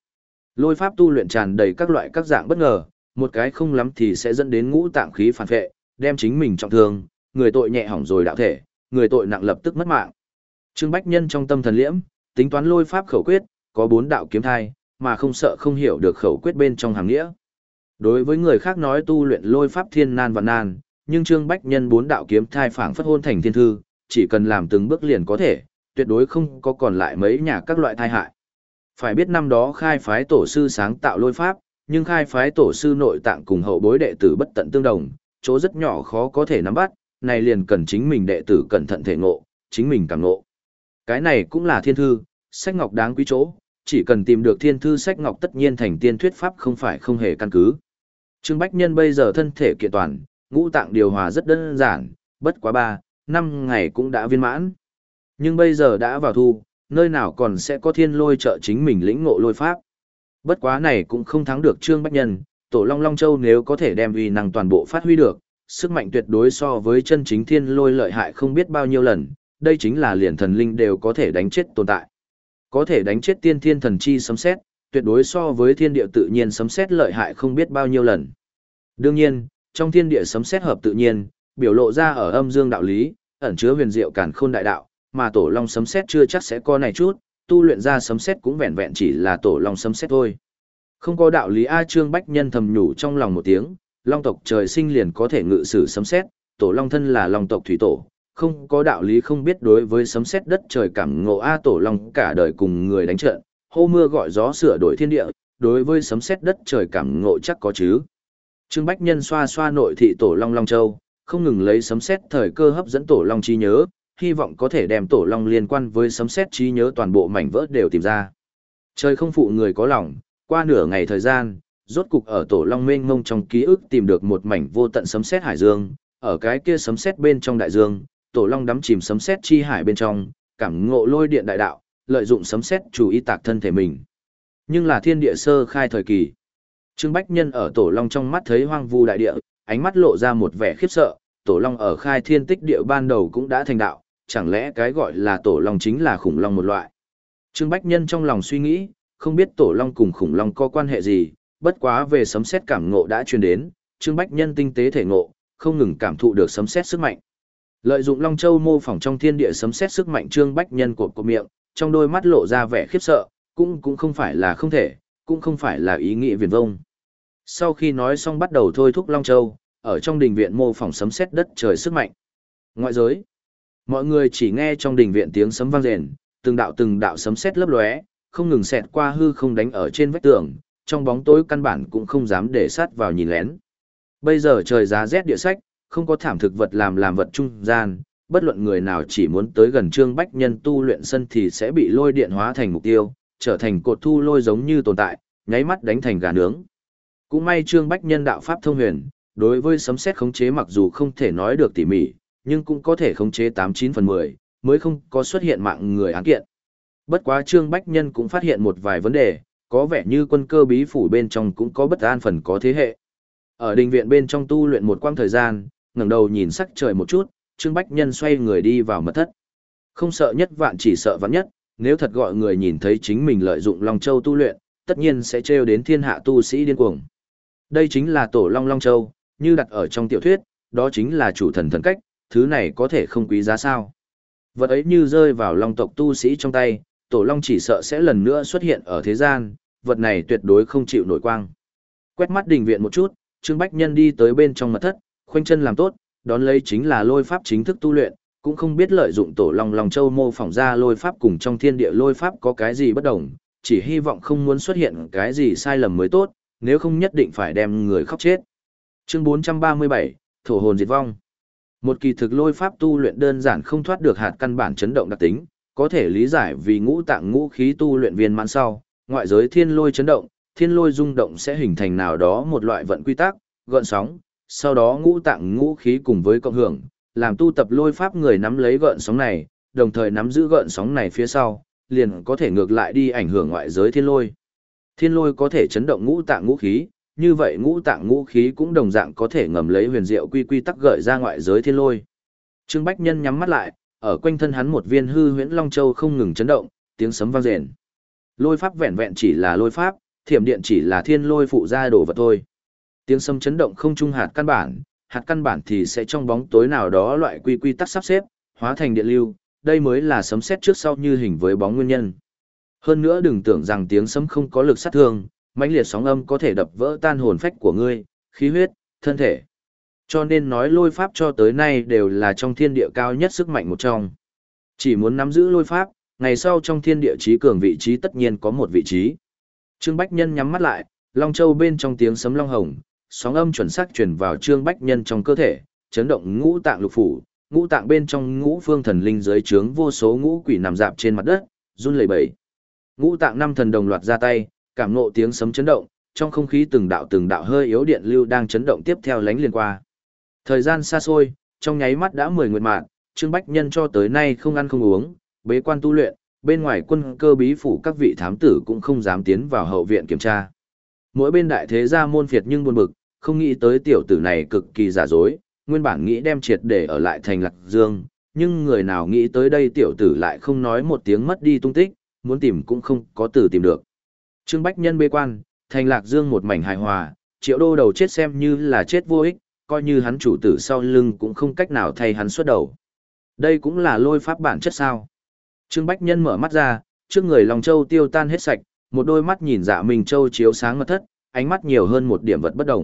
Lôi pháp tu luyện tràn đầy các loại các dạng bất ngờ, một cái không lắm thì sẽ dẫn đến ngũ tạng khí phản vệ, đem chính mình trọng thương, người tội nhẹ hỏng rồi đạo thể, người tội nặng lập tức mất mạng. Trương Bách Nhân trong tâm thần liễm, tính toán lôi pháp khẩu quyết, có bốn đạo kiếm thai, mà không sợ không hiểu được khẩu quyết bên trong hàm nghĩa. Đối với người khác nói tu luyện lôi pháp thiên nan và nan, nhưng Trương Bách Nhân bốn đạo kiếm thai phảng phất hôn thành thiên thư, chỉ cần làm từng bước liền có thể, tuyệt đối không có còn lại mấy nhà các loại thai hại. Phải biết năm đó khai phái tổ sư sáng tạo lôi pháp, nhưng khai phái tổ sư nội tạng cùng hậu bối đệ tử bất tận tương đồng, chỗ rất nhỏ khó có thể nắm bắt, này liền cần chính mình đệ tử cẩn thận thể ngộ, chính mình cảm ngộ. Cái này cũng là thiên thư, sách ngọc đáng quý chỗ, chỉ cần tìm được thiên thư sách ngọc tất nhiên thành tiên thuyết pháp không phải không hề căn cứ. Trương Bách Nhân bây giờ thân thể kiện toàn, ngũ tạng điều hòa rất đơn giản, bất quá ba, năm ngày cũng đã viên mãn. Nhưng bây giờ đã vào thu, nơi nào còn sẽ có thiên lôi trợ chính mình lĩnh ngộ lôi pháp. Bất quá này cũng không thắng được Trương Bách Nhân, Tổ Long Long Châu nếu có thể đem uy năng toàn bộ phát huy được, sức mạnh tuyệt đối so với chân chính thiên lôi lợi hại không biết bao nhiêu lần, đây chính là liền thần linh đều có thể đánh chết tồn tại. Có thể đánh chết tiên thiên thần chi sấm sét, tuyệt đối so với thiên địa tự nhiên sấm sét lợi hại không biết bao nhiêu lần. Đương nhiên, trong thiên địa sấm sét hợp tự nhiên, biểu lộ ra ở âm dương đạo lý, ẩn chứa huyền diệu càn khôn đại đạo, mà tổ long sấm sét chưa chắc sẽ có này chút, tu luyện ra sấm sét cũng vẹn vẹn chỉ là tổ long sấm sét thôi. Không có đạo lý A. Trương Bách Nhân thầm nhủ trong lòng một tiếng, long tộc trời sinh liền có thể ngự sử sấm sét, tổ long thân là long tộc thủy tổ, không có đạo lý không biết đối với sấm sét đất trời cảm ngộ A. Tổ long cả đời cùng người đánh trận, hô mưa gọi gió sửa đổi thiên địa, đối với sấm sét đất trời cảm ngộ chắc có chứ. Trương Bách Nhân xoa xoa nội thị tổ long Long Châu, không ngừng lấy sấm sét thời cơ hấp dẫn tổ long trí nhớ, hy vọng có thể đem tổ long liên quan với sấm sét trí nhớ toàn bộ mảnh vỡ đều tìm ra. Trời không phụ người có lòng, qua nửa ngày thời gian, rốt cục ở tổ long mênh mông trong ký ức tìm được một mảnh vô tận sấm sét hải dương, ở cái kia sấm sét bên trong đại dương, tổ long đắm chìm sấm sét chi hải bên trong, cảm ngộ lôi điện đại đạo, lợi dụng sấm sét chủ ý tạc thân thể mình. Nhưng là thiên địa sơ khai thời kỳ. Trương Bách Nhân ở tổ long trong mắt thấy hoang vu đại địa, ánh mắt lộ ra một vẻ khiếp sợ, tổ long ở khai thiên tích địa ban đầu cũng đã thành đạo, chẳng lẽ cái gọi là tổ long chính là khủng long một loại. Trương Bách Nhân trong lòng suy nghĩ, không biết tổ long cùng khủng long có quan hệ gì, bất quá về sấm sét cảm ngộ đã truyền đến, Trương Bách Nhân tinh tế thể ngộ, không ngừng cảm thụ được sấm sét sức mạnh. Lợi dụng Long Châu mô phỏng trong thiên địa sấm sét sức mạnh, Trương Bách Nhân cột cột miệng, trong đôi mắt lộ ra vẻ khiếp sợ, cũng cũng không phải là không thể, cũng không phải là ý nghĩ viển vông. Sau khi nói xong bắt đầu thôi thúc Long Châu, ở trong đình viện mô phỏng sấm sét đất trời sức mạnh. Ngoại giới, mọi người chỉ nghe trong đình viện tiếng sấm vang rền, từng đạo từng đạo sấm sét lấp lóe, không ngừng xẹt qua hư không đánh ở trên vách tường, trong bóng tối căn bản cũng không dám để sát vào nhìn lén. Bây giờ trời giá rét địa sách, không có thảm thực vật làm làm vật trung gian, bất luận người nào chỉ muốn tới gần Trương Bách Nhân tu luyện sân thì sẽ bị lôi điện hóa thành mục tiêu, trở thành cột thu lôi giống như tồn tại, nháy mắt đánh thành gà nướng. Cũng may Trương Bách Nhân đạo pháp thông huyền, đối với sấm sét khống chế mặc dù không thể nói được tỉ mỉ, nhưng cũng có thể khống chế tám chín phần mười, mới không có xuất hiện mạng người án kiện. Bất quá Trương Bách Nhân cũng phát hiện một vài vấn đề, có vẻ như quân cơ bí phủ bên trong cũng có bất an phần có thế hệ. Ở đình viện bên trong tu luyện một quãng thời gian, ngẩng đầu nhìn sắc trời một chút, Trương Bách Nhân xoay người đi vào mật thất. Không sợ nhất vạn chỉ sợ vạn nhất, nếu thật gọi người nhìn thấy chính mình lợi dụng Long Châu tu luyện, tất nhiên sẽ trêu đến thiên hạ tu sĩ điên cuồng. Đây chính là tổ Long Long Châu, như đặt ở trong tiểu thuyết, đó chính là chủ thần thần cách, thứ này có thể không quý giá sao. Vật ấy như rơi vào Long tộc tu sĩ trong tay, tổ Long chỉ sợ sẽ lần nữa xuất hiện ở thế gian, vật này tuyệt đối không chịu nổi quang. Quét mắt đình viện một chút, Trương Bách Nhân đi tới bên trong mật thất, khoanh chân làm tốt, đón lấy chính là lôi pháp chính thức tu luyện, cũng không biết lợi dụng tổ Long Long Châu mô phỏng ra lôi pháp cùng trong thiên địa lôi pháp có cái gì bất đồng, chỉ hy vọng không muốn xuất hiện cái gì sai lầm mới tốt, nếu không nhất định phải đem người khóc chết. Chương bốn trăm ba mươi bảy, Thổ hồn diệt vong. Một kỳ thực lôi pháp tu luyện đơn giản không thoát được hạt căn bản chấn động đặc tính, có thể lý giải vì ngũ tạng ngũ khí tu luyện viên mãn sau, ngoại giới thiên lôi chấn động, thiên lôi rung động sẽ hình thành nào đó một loại vận quy tắc, gợn sóng, sau đó ngũ tạng ngũ khí cùng với cộng hưởng, làm tu tập lôi pháp người nắm lấy gợn sóng này, đồng thời nắm giữ gợn sóng này phía sau, liền có thể ngược lại đi ảnh hưởng ngoại giới thiên lôi. Thiên lôi có thể chấn động ngũ tạng ngũ khí, như vậy ngũ tạng ngũ khí cũng đồng dạng có thể ngầm lấy huyền diệu quy quy tắc gợi ra ngoại giới thiên lôi. Trương Bách Nhân nhắm mắt lại, ở quanh thân hắn một viên hư huyễn long châu không ngừng chấn động, tiếng sấm vang rền. Lôi pháp vẹn vẹn chỉ là lôi pháp, thiểm điện chỉ là thiên lôi phụ ra đồ vật thôi. Tiếng sấm chấn động không trung hạt căn bản, hạt căn bản thì sẽ trong bóng tối nào đó loại quy quy tắc sắp xếp, hóa thành điện lưu, đây mới là sấm sét trước sau như hình với bóng nguyên nhân. Hơn nữa đừng tưởng rằng tiếng sấm không có lực sát thương, mãnh liệt sóng âm có thể đập vỡ tan hồn phách của ngươi, khí huyết, thân thể. Cho nên nói lôi pháp cho tới nay đều là trong thiên địa cao nhất sức mạnh một trong. Chỉ muốn nắm giữ lôi pháp, ngày sau trong thiên địa trí cường vị trí tất nhiên có một vị trí. Trương Bách Nhân nhắm mắt lại, Long Châu bên trong tiếng sấm long hồng, sóng âm chuẩn xác truyền vào Trương Bách Nhân trong cơ thể, chấn động ngũ tạng lục phủ, ngũ tạng bên trong ngũ phương thần linh dưới trướng vô số ngũ quỷ nằm dạp trên mặt đất, run lẩy bẩy. Ngũ tạng năm thần đồng loạt ra tay, cảm ngộ tiếng sấm chấn động, trong không khí từng đạo từng đạo hơi yếu điện lưu đang chấn động tiếp theo lánh liền qua. Thời gian xa xôi, trong nháy mắt đã mười nguyệt mạn, Trương Bách Nhân cho tới nay không ăn không uống, bế quan tu luyện, bên ngoài quân cơ bí phủ các vị thám tử cũng không dám tiến vào hậu viện kiểm tra. Mỗi bên đại thế gia môn phiệt nhưng buồn bực, không nghĩ tới tiểu tử này cực kỳ giả dối, nguyên bản nghĩ đem triệt để ở lại thành Lạc Dương, nhưng người nào nghĩ tới đây tiểu tử lại không nói một tiếng mất đi tung tích, muốn tìm cũng không có từ tìm được. Trương Bách Nhân bế quan, thành Lạc Dương một mảnh hài hòa, Triệu Đô đầu chết xem như là chết vô ích, coi như hắn chủ tử sau lưng cũng không cách nào thay hắn xuất đầu. Đây cũng là lôi pháp bản chất sao. Trương Bách Nhân mở mắt ra, trước người Long Châu tiêu tan hết sạch, một đôi mắt nhìn Dạ Minh Châu chiếu sáng mật thất, ánh mắt nhiều hơn một điểm vật bất đồng.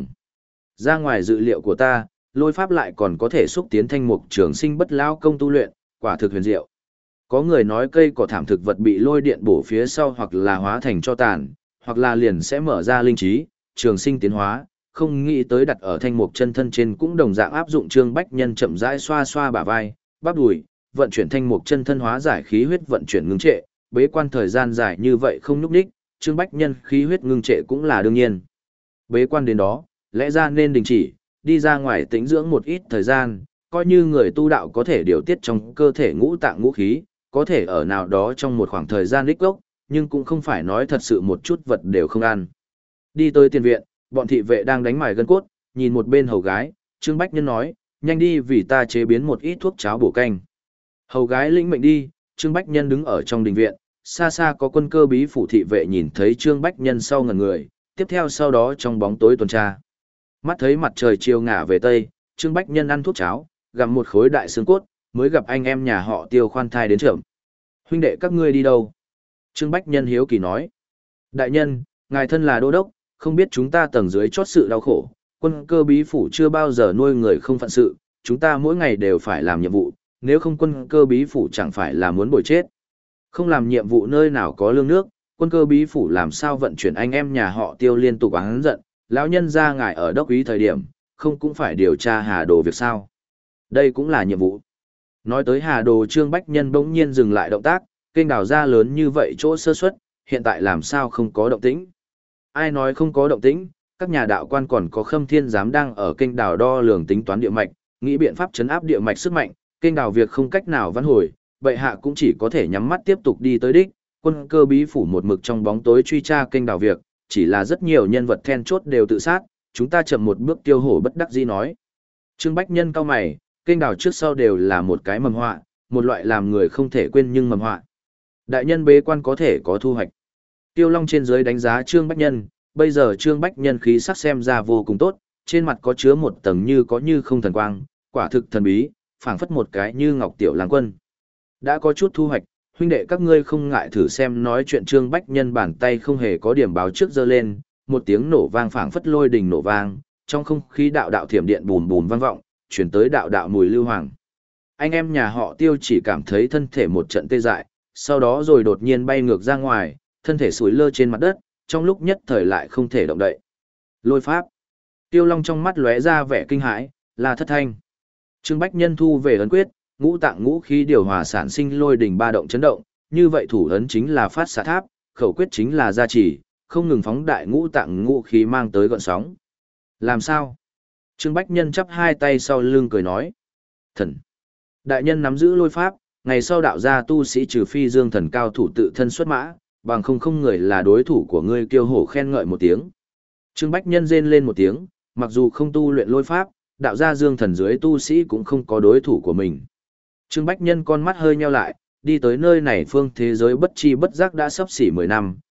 Ra ngoài dự liệu của ta, lôi pháp lại còn có thể xúc tiến thanh mục trường sinh bất lao công tu luyện, quả thực huyền diệu. Có người nói cây cỏ thảm thực vật bị lôi điện bổ phía sau hoặc là hóa thành cho tàn, hoặc là liền sẽ mở ra linh trí, trường sinh tiến hóa, không nghĩ tới đặt ở thanh mục chân thân trên cũng đồng dạng áp dụng. Trương Bách Nhân chậm rãi xoa xoa bả vai, bắp đùi, vận chuyển thanh mục chân thân hóa giải khí huyết vận chuyển ngưng trệ, bế quan thời gian dài như vậy không nhúc nhích, Trương Bách Nhân khí huyết ngưng trệ cũng là đương nhiên. Bế quan đến đó, lẽ ra nên đình chỉ, đi ra ngoài tĩnh dưỡng một ít thời gian, coi như người tu đạo có thể điều tiết trong cơ thể ngũ tạng ngũ khí, có thể ở nào đó trong một khoảng thời gian lích gốc, nhưng cũng không phải nói thật sự một chút vật đều không ăn. Đi tới tiền viện, bọn thị vệ đang đánh mài gân cốt, nhìn một bên hầu gái, Trương Bách Nhân nói, nhanh đi vì ta chế biến một ít thuốc cháo bổ canh. Hầu gái lĩnh mệnh đi, Trương Bách Nhân đứng ở trong đình viện, xa xa có quân cơ bí phủ thị vệ nhìn thấy Trương Bách Nhân sau ngần người, tiếp theo sau đó trong bóng tối tuần tra. Mắt thấy mặt trời chiều ngả về tây, Trương Bách Nhân ăn thuốc cháo, gặm một khối đại xương cốt, mới gặp anh em nhà họ Tiêu khoan thai đến trưởng. Huynh đệ các ngươi đi đâu? Trương Bách Nhân hiếu kỳ nói. Đại nhân, ngài thân là đô đốc, không biết chúng ta tầng dưới chót sự đau khổ, quân cơ bí phủ chưa bao giờ nuôi người không phận sự, chúng ta mỗi ngày đều phải làm nhiệm vụ, nếu không quân cơ bí phủ chẳng phải là muốn bồi chết. Không làm nhiệm vụ nơi nào có lương nước, quân cơ bí phủ làm sao vận chuyển. Anh em nhà họ Tiêu liên tục oán giận, lão nhân ra ngài ở đốc úy thời điểm, không cũng phải điều tra Hà Đồ việc sao? Đây cũng là nhiệm vụ. Nói tới Hà Đồ, Trương Bách Nhân bỗng nhiên dừng lại động tác, kênh đào ra lớn như vậy chỗ sơ suất, hiện tại làm sao không có động tĩnh? Ai nói không có động tĩnh? Các nhà đạo quan còn có Khâm Thiên giám đang ở kênh đào đo lường tính toán địa mạch, nghĩ biện pháp chấn áp địa mạch sức mạnh, kênh đào việc không cách nào vãn hồi, bệ hạ cũng chỉ có thể nhắm mắt tiếp tục đi tới đích. Quân cơ bí phủ một mực trong bóng tối truy tra kênh đào việc, chỉ là rất nhiều nhân vật then chốt đều tự sát, chúng ta chậm một bước Tiêu Hổ bất đắc dĩ nói. Trương Bách Nhân cau mày, kênh đào trước sau đều là một cái mầm họa, một loại làm người không thể quên nhưng mầm họa. Đại nhân bế quan có thể có thu hoạch. Tiêu Long trên dưới đánh giá Trương Bách Nhân, bây giờ Trương Bách Nhân khí sắc xem ra vô cùng tốt, trên mặt có chứa một tầng như có như không thần quang, quả thực thần bí, phảng phất một cái như ngọc tiểu lang quân. Đã có chút thu hoạch, huynh đệ các ngươi không ngại thử xem. Nói chuyện Trương Bách Nhân bàn tay không hề có điểm báo trước giơ lên, một tiếng nổ vang phảng phất lôi đình nổ vang, trong không khí đạo đạo thiểm điện bùn bùn vang vọng, truyền tới đạo đạo mùi lưu hoàng. Anh em nhà họ Tiêu chỉ cảm thấy thân thể một trận tê dại, sau đó rồi đột nhiên bay ngược ra ngoài, thân thể sủi lơ trên mặt đất, trong lúc nhất thời lại không thể động đậy. Lôi pháp. Tiêu Long trong mắt lóe ra vẻ kinh hãi, là thất thanh. Trương Bách Nhân thu về ấn quyết, ngũ tạng ngũ khí điều hòa sản sinh lôi đỉnh ba động chấn động, như vậy thủ ấn chính là phát xạ tháp, khẩu quyết chính là gia trì, không ngừng phóng đại ngũ tạng ngũ khí mang tới gợn sóng. Làm sao? Trương Bách Nhân chắp hai tay sau lưng cười nói. Thần. Đại nhân nắm giữ lôi pháp, ngày sau đạo gia tu sĩ trừ phi dương thần cao thủ tự thân xuất mã, bằng không không người là đối thủ của ngươi. Kiêu Hổ khen ngợi một tiếng. Trương Bách Nhân rên lên một tiếng, mặc dù không tu luyện lôi pháp, đạo gia dương thần dưới tu sĩ cũng không có đối thủ của mình. Trương Bách Nhân con mắt hơi nheo lại, đi tới nơi này phương thế giới bất chi bất giác đã sắp xỉ mười năm,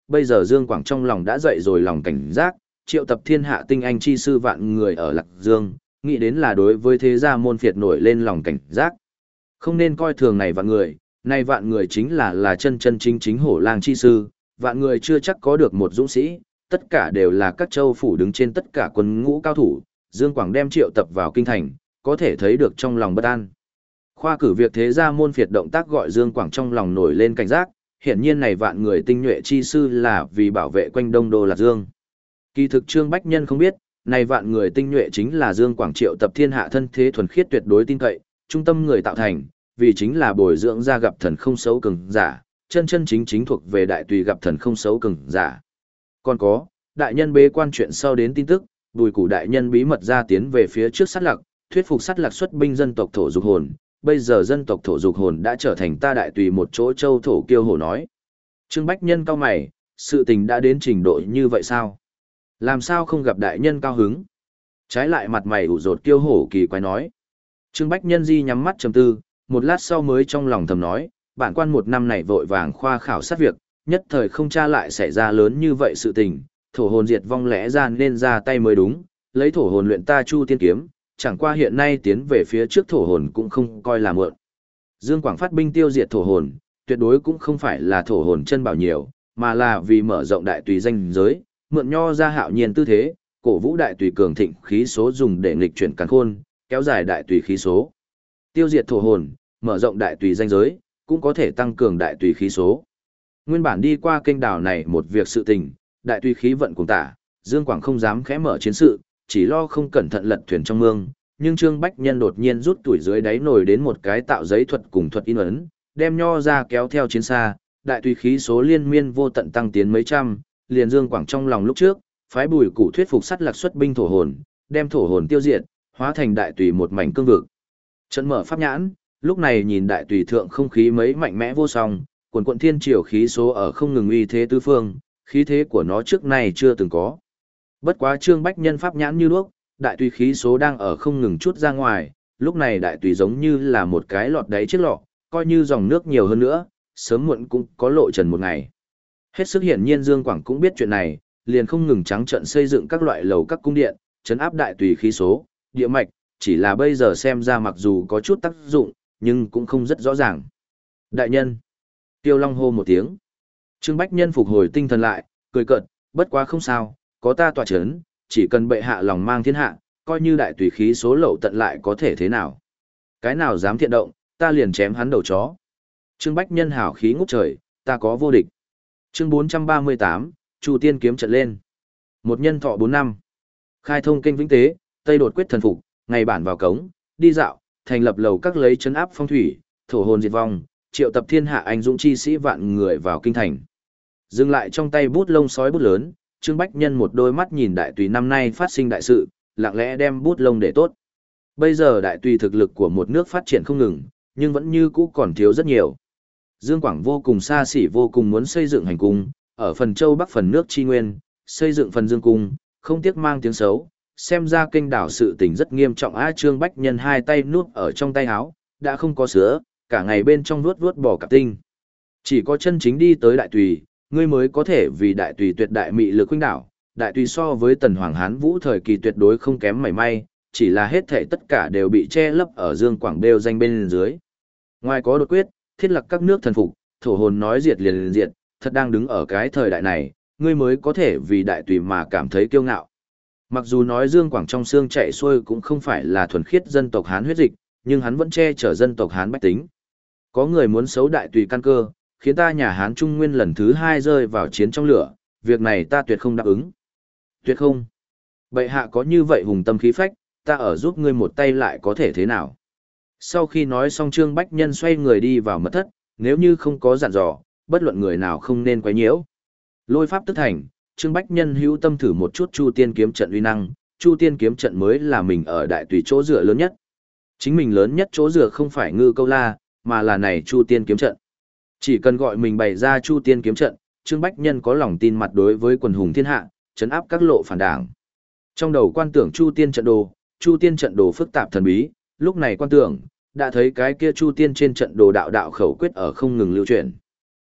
Bây giờ Dương Quảng trong lòng đã dậy rồi lòng cảnh giác, triệu tập thiên hạ tinh anh chi sư vạn người ở Lạc Dương, nghĩ đến là đối với thế gia môn phiệt nổi lên lòng cảnh giác. Không nên coi thường này vạn người, này vạn người chính là là chân chân chính chính hổ lang chi sư, vạn người chưa chắc có được một dũng sĩ, tất cả đều là các châu phủ đứng trên tất cả quân ngũ cao thủ, Dương Quảng đem triệu tập vào kinh thành, có thể thấy được trong lòng bất an. Khoa cử việc thế gia môn phiệt động tác gọi Dương Quảng trong lòng nổi lên cảnh giác, hiển nhiên này vạn người tinh nhuệ chi sư là vì bảo vệ quanh Đông Đô Lạc Dương. Kỳ thực Trương Bách Nhân không biết, này vạn người tinh nhuệ chính là Dương Quảng triệu tập thiên hạ thân thế thuần khiết tuyệt đối tin cậy, trung tâm người tạo thành, vì chính là bồi dưỡng ra gặp thần không xấu cường giả, chân chân chính chính thuộc về đại tùy gặp thần không xấu cường giả. Còn có, đại nhân bế quan chuyện sau đến tin tức, Bùi Củ đại nhân bí mật ra tiến về phía trước sát lạc, thuyết phục sát lạc xuất binh dân tộc thổ dục hồn, bây giờ dân tộc thổ dục hồn đã trở thành ta đại tùy một chỗ châu thổ kiêu hổ nói. Trương Bách Nhân cao mày, sự tình đã đến trình độ như vậy sao? Làm sao không gặp đại nhân cao hứng? Trái lại mặt mày ủ rột kiêu hổ kỳ quái nói. Trương Bách Nhân di nhắm mắt trầm tư, một lát sau mới trong lòng thầm nói, bản quan một năm này vội vàng khoa khảo sát việc, nhất thời không tra lại xảy ra lớn như vậy sự tình, thổ hồn diệt vong lẽ ra nên ra tay mới đúng, lấy thổ hồn luyện ta Chu Tiên kiếm, chẳng qua hiện nay tiến về phía trước thổ hồn cũng không coi là mượn. Dương Quảng phát binh tiêu diệt thổ hồn, tuyệt đối cũng không phải là thổ hồn chân bảo nhiều, mà là vì mở rộng đại tùy danh giới, mượn nho ra hạo nhiên tư thế, cổ vũ đại tùy cường thịnh khí số dùng để nghịch chuyển càn khôn, kéo dài đại tùy khí số. Tiêu diệt thổ hồn, mở rộng đại tùy danh giới, cũng có thể tăng cường đại tùy khí số. Nguyên bản đi qua kênh đảo này một việc sự tình, đại tùy khí vận cùng tả, Dương Quảng không dám khẽ mở chiến sự, chỉ lo không cẩn thận lật thuyền trong mương, nhưng Trương Bách Nhân đột nhiên rút tuổi dưới đáy nổi đến một cái tạo giấy thuật cùng thuật in ấn, đem nho ra kéo theo chiến xa, đại tùy khí số liên miên vô tận tăng tiến mấy trăm, liền Dương Quảng trong lòng lúc trước, phái Bùi Củ thuyết phục sắt lạc xuất binh thổ hồn, đem thổ hồn tiêu diệt, hóa thành đại tùy một mảnh cương vực. Trận mở pháp nhãn, lúc này nhìn đại tùy thượng không khí mấy mạnh mẽ vô song, quần quận thiên triều khí số ở không ngừng uy thế tứ phương, khí thế của nó trước nay chưa từng có. Bất quá Trương Bách Nhân pháp nhãn như đuốc, đại tùy khí số đang ở không ngừng chút ra ngoài, lúc này đại tùy giống như là một cái lọt đáy chiếc lọ, coi như dòng nước nhiều hơn nữa, sớm muộn cũng có lộ trần một ngày. Hết sức hiển nhiên Dương Quảng cũng biết chuyện này, liền không ngừng trắng trợn xây dựng các loại lầu các cung điện, trấn áp đại tùy khí số, địa mạch, chỉ là bây giờ xem ra mặc dù có chút tác dụng, nhưng cũng không rất rõ ràng. Đại nhân, Tiêu Long hô một tiếng. Trương Bách Nhân phục hồi tinh thần lại, cười cợt, bất quá không sao, có ta tọa chấn, chỉ cần bệ hạ lòng mang thiên hạ, coi như đại tùy khí số lậu tận lại có thể thế nào. Cái nào dám thiện động, ta liền chém hắn đầu chó. Trương Bách Nhân hảo khí ngút trời, ta có vô địch. Chương bốn trăm ba mươi tám, Chu Tiên kiếm trận lên. Một nhân thọ bốn năm. Khai thông kênh vĩnh tế, Tây đột quyết thần phục, ngày bản vào cống, đi dạo, thành lập lầu các lấy trấn áp phong thủy, thổ hồn diệt vong, triệu tập thiên hạ anh dũng chi sĩ vạn người vào kinh thành. Dừng lại trong tay bút lông sói bút lớn, Trương Bách Nhân một đôi mắt nhìn đại tùy năm nay phát sinh đại sự, lặng lẽ đem bút lông để tốt. Bây giờ đại tùy thực lực của một nước phát triển không ngừng, nhưng vẫn như cũ còn thiếu rất nhiều. Dương Quảng vô cùng xa xỉ vô cùng muốn xây dựng hành cung, ở phần châu Bắc phần nước Tri Nguyên, xây dựng phần Dương Cung, không tiếc mang tiếng xấu, xem ra kênh đảo sự tình rất nghiêm trọng. Á Trương Bách Nhân hai tay nuốt ở trong tay áo, đã không có sữa, cả ngày bên trong vuốt vuốt bò cạp tinh. Chỉ có chân chính đi tới đại tùy, ngươi mới có thể vì đại tùy tuyệt đại mị lực huynh đảo, đại tùy so với tần hoàng hán vũ thời kỳ tuyệt đối không kém mảy may, chỉ là hết thảy tất cả đều bị che lấp ở Dương Quảng bêu danh bên dưới. Ngoài có đột quyết, thiết lập các nước thần phục, thổ hồn nói diệt liền liền diệt, thật đang đứng ở cái thời đại này, ngươi mới có thể vì đại tùy mà cảm thấy kiêu ngạo. Mặc dù nói Dương Quảng trong xương chạy xuôi cũng không phải là thuần khiết dân tộc Hán huyết dịch, nhưng hắn vẫn che chở dân tộc Hán bách tính. Có người muốn xấu đại tùy căn cơ, khiến ta nhà Hán Trung Nguyên lần thứ hai rơi vào chiến trong lửa, việc này ta tuyệt không đáp ứng. Tuyệt không. Bệ hạ có như vậy hùng tâm khí phách, ta ở giúp ngươi một tay lại có thể thế nào? Sau khi nói xong Trương Bách Nhân xoay người đi vào mật thất, nếu như không có dặn dò, bất luận người nào không nên quấy nhiễu. Lôi pháp tức thành, Trương Bách Nhân hữu tâm thử một chút Chu Tiên kiếm trận uy năng, Chu Tiên kiếm trận mới là mình ở đại tùy chỗ dựa lớn nhất. Chính mình lớn nhất chỗ dựa không phải Ngư Câu La, mà là này Chu Tiên kiếm trận. Chỉ cần gọi mình bày ra Chu Tiên kiếm trận, Trương Bách Nhân có lòng tin mặt đối với quần hùng thiên hạ, trấn áp các lộ phản đảng. Trong đầu quan tưởng Chu Tiên trận đồ, Chu Tiên trận đồ phức tạp thần bí, lúc này quan tưởng, đã thấy cái kia Chu Tiên trên trận đồ đạo đạo khẩu quyết ở không ngừng lưu truyền.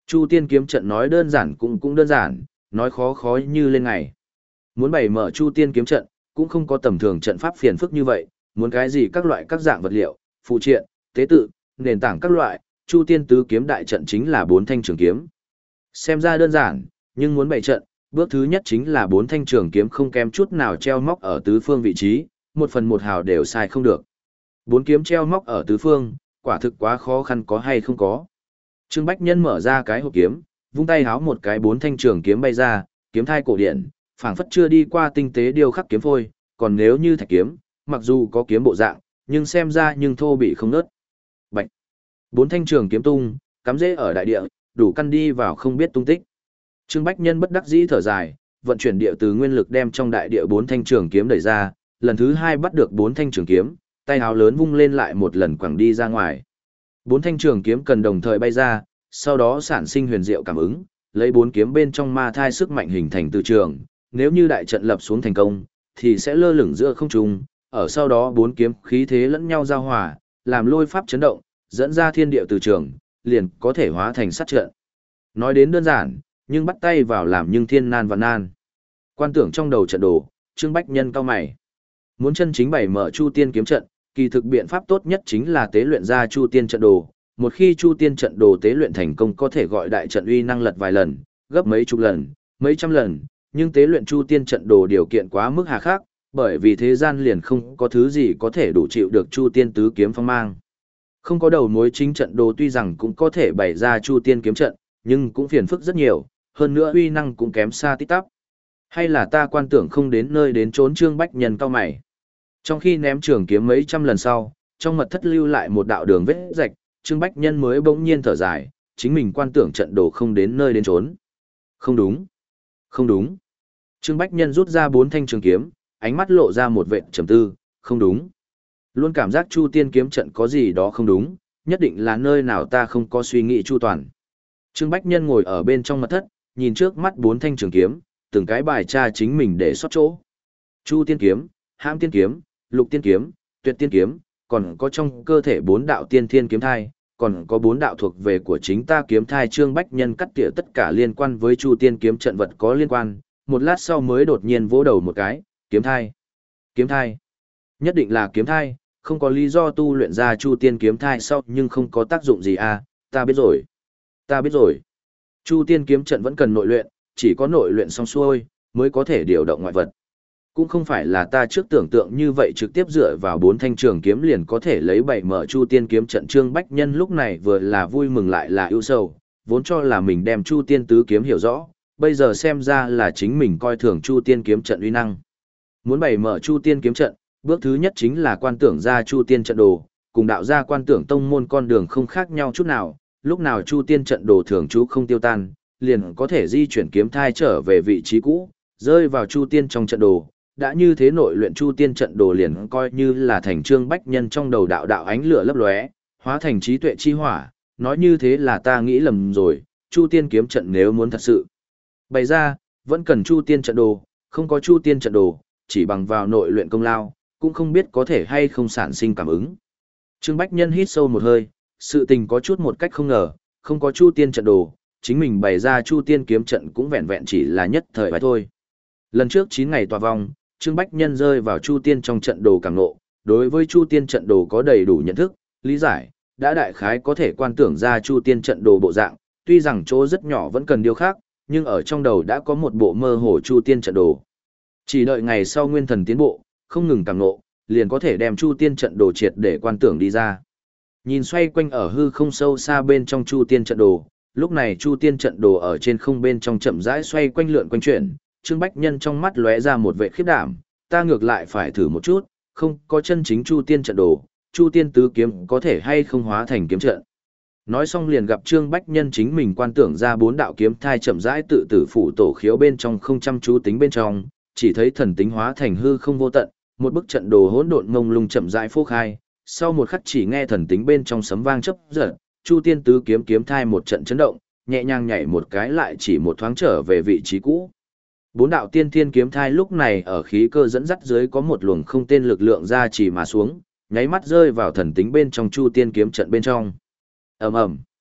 Chu tiên kiếm trận nói đơn giản cũng cũng đơn giản, nói khó khó như lên ngày. Muốn bày mở Chu tiên kiếm trận, cũng không có tầm thường trận pháp phiền phức như vậy, muốn cái gì các loại các dạng vật liệu, phụ triện, tế tự, nền tảng các loại, Chu tiên tứ kiếm đại trận chính là bốn thanh trường kiếm. Xem ra đơn giản, nhưng muốn bày trận, bước thứ nhất chính là bốn thanh trường kiếm không kém chút nào treo móc ở tứ phương vị trí, một phần một hào đều sai không được. Bốn kiếm treo móc ở tứ phương, quả thực quá khó khăn có hay không có. Trương Bách Nhân mở ra cái hộp kiếm, vung tay háo một cái bốn thanh trường kiếm bay ra, kiếm thai cổ điển, phảng phất chưa đi qua tinh tế điêu khắc kiếm phôi, còn nếu như thạch kiếm, mặc dù có kiếm bộ dạng, nhưng xem ra nhưng thô bị không nớt. Bạch. Bốn thanh trường kiếm tung, cắm rễ ở đại địa, đủ căn đi vào không biết tung tích. Trương Bách Nhân bất đắc dĩ thở dài, vận chuyển địa từ nguyên lực đem trong đại địa bốn thanh trường kiếm đẩy ra, lần thứ hai bắt được bốn thanh trường kiếm, tay háo lớn vung lên lại một lần quẳng đi ra ngoài. Bốn thanh trường kiếm cần đồng thời bay ra, sau đó sản sinh huyền diệu cảm ứng, lấy bốn kiếm bên trong ma thai sức mạnh hình thành từ trường, nếu như đại trận lập xuống thành công, thì sẽ lơ lửng giữa không trung, ở sau đó bốn kiếm khí thế lẫn nhau giao hòa, làm lôi pháp chấn động, dẫn ra thiên địa từ trường, liền có thể hóa thành sát trận. Nói đến đơn giản, nhưng bắt tay vào làm nhưng thiên nan và nan. Quan tưởng trong đầu trận đồ, Trương Bách Nhân cao mày. Muốn chân chính bày mở Chu Tiên kiếm trận, kỳ thực biện pháp tốt nhất chính là tế luyện ra Chu Tiên trận đồ. Một khi Chu Tiên trận đồ tế luyện thành công có thể gọi đại trận uy năng lật vài lần, gấp mấy chục lần, mấy trăm lần, nhưng tế luyện Chu Tiên trận đồ điều kiện quá mức hà khắc, bởi vì thế gian liền không có thứ gì có thể đủ chịu được Chu Tiên tứ kiếm phong mang. Không có đầu mối chính trận đồ tuy rằng cũng có thể bày ra Chu Tiên kiếm trận, nhưng cũng phiền phức rất nhiều, hơn nữa uy năng cũng kém xa tít tắp. Hay là ta quan tưởng không đến nơi đến trốn Trương Bách Nhân cao mày. Trong khi ném trường kiếm mấy trăm lần sau, trong mật thất lưu lại một đạo đường vết rạch, Trương Bách Nhân mới bỗng nhiên thở dài, chính mình quan tưởng trận đồ không đến nơi đến trốn. Không đúng. Không đúng. Trương Bách Nhân rút ra bốn thanh trường kiếm, ánh mắt lộ ra một vệt trầm tư, không đúng. Luôn cảm giác Chu Tiên kiếm trận có gì đó không đúng, nhất định là nơi nào ta không có suy nghĩ chu toàn. Trương Bách Nhân ngồi ở bên trong mật thất, nhìn trước mắt bốn thanh trường kiếm, từng cái bài tra chính mình để sót chỗ. Chu Tiên kiếm, Hãm Tiên kiếm, Lục Tiên kiếm, Tuyệt Tiên kiếm, còn có trong cơ thể bốn đạo tiên thiên kiếm thai, còn có bốn đạo thuộc về của chính ta kiếm thai. Trương Bách Nhân cắt tỉa tất cả liên quan với Chu Tiên kiếm trận vật có liên quan, một lát sau mới đột nhiên vỗ đầu một cái, kiếm thai. Kiếm thai. Nhất định là kiếm thai, không có lý do tu luyện ra Chu Tiên kiếm thai sau nhưng không có tác dụng gì à, ta biết rồi. Ta biết rồi. Chu Tiên kiếm trận vẫn cần nội luyện, chỉ có nội luyện xong xuôi, mới có thể điều động ngoại vật. Cũng không phải là ta trước tưởng tượng như vậy trực tiếp dựa vào bốn thanh trường kiếm liền có thể lấy bảy mở Chu Tiên kiếm trận. Trương Bách Nhân lúc này vừa là vui mừng lại là ưu sầu, vốn cho là mình đem Chu Tiên tứ kiếm hiểu rõ, bây giờ xem ra là chính mình coi thường Chu Tiên kiếm trận uy năng. Muốn bày mở Chu Tiên kiếm trận, bước thứ nhất chính là quan tưởng ra Chu Tiên trận đồ, cùng đạo gia quan tưởng tông môn con đường không khác nhau chút nào, lúc nào Chu Tiên trận đồ thường trú không tiêu tan, liền có thể di chuyển kiếm thai trở về vị trí cũ, rơi vào Chu Tiên trong trận đồ. Đã như thế nội luyện Chu Tiên trận đồ liền coi như là thành Trương Bách Nhân trong đầu đạo đạo ánh lửa lấp lóe, hóa thành trí tuệ chi hỏa, nói như thế là ta nghĩ lầm rồi, Chu Tiên kiếm trận nếu muốn thật sự bày ra, vẫn cần Chu Tiên trận đồ, không có Chu Tiên trận đồ, chỉ bằng vào nội luyện công lao, cũng không biết có thể hay không sản sinh cảm ứng. Trương Bách Nhân hít sâu một hơi, sự tình có chút một cách không ngờ, không có Chu Tiên trận đồ, chính mình bày ra Chu Tiên kiếm trận cũng vẹn vẹn chỉ là nhất thời vậy thôi. Lần trước chín ngày tòa vong, Trương Bách Nhân rơi vào Chu Tiên trong trận đồ càng ngộ, đối với Chu Tiên trận đồ có đầy đủ nhận thức, lý giải, đã đại khái có thể quan tưởng ra Chu Tiên trận đồ bộ dạng, tuy rằng chỗ rất nhỏ vẫn cần điều khác, nhưng ở trong đầu đã có một bộ mơ hồ Chu Tiên trận đồ. Chỉ đợi ngày sau nguyên thần tiến bộ, không ngừng càng ngộ, liền có thể đem Chu Tiên trận đồ triệt để quan tưởng đi ra. Nhìn xoay quanh ở hư không sâu xa bên trong Chu Tiên trận đồ, lúc này Chu Tiên trận đồ ở trên không bên trong chậm rãi xoay quanh lượn quanh chuyển. Trương Bách Nhân trong mắt lóe ra một vẻ khiếp đảm, ta ngược lại phải thử một chút, không có chân chính Chu Tiên trận đồ, Chu Tiên tứ kiếm có thể hay không hóa thành kiếm trận. Nói xong liền gặp Trương Bách Nhân chính mình quan tưởng ra bốn đạo kiếm thai chậm rãi tự tử phủ tổ khiếu bên trong không chăm chú tính bên trong, chỉ thấy thần tính hóa thành hư không vô tận, một bức trận đồ hỗn độn ngông lung chậm rãi phô khai, sau một khắc chỉ nghe thần tính bên trong sấm vang chớp giật, Chu Tiên tứ kiếm kiếm thai một trận chấn động, nhẹ nhàng nhảy một cái lại chỉ một thoáng trở về vị trí cũ. Bốn đạo tiên thiên kiếm thai lúc này ở khí cơ dẫn dắt dưới có một luồng không tên lực lượng ra chỉ mà xuống, nháy mắt rơi vào thần tính bên trong Chu Tiên kiếm trận bên trong. Ầm ầm.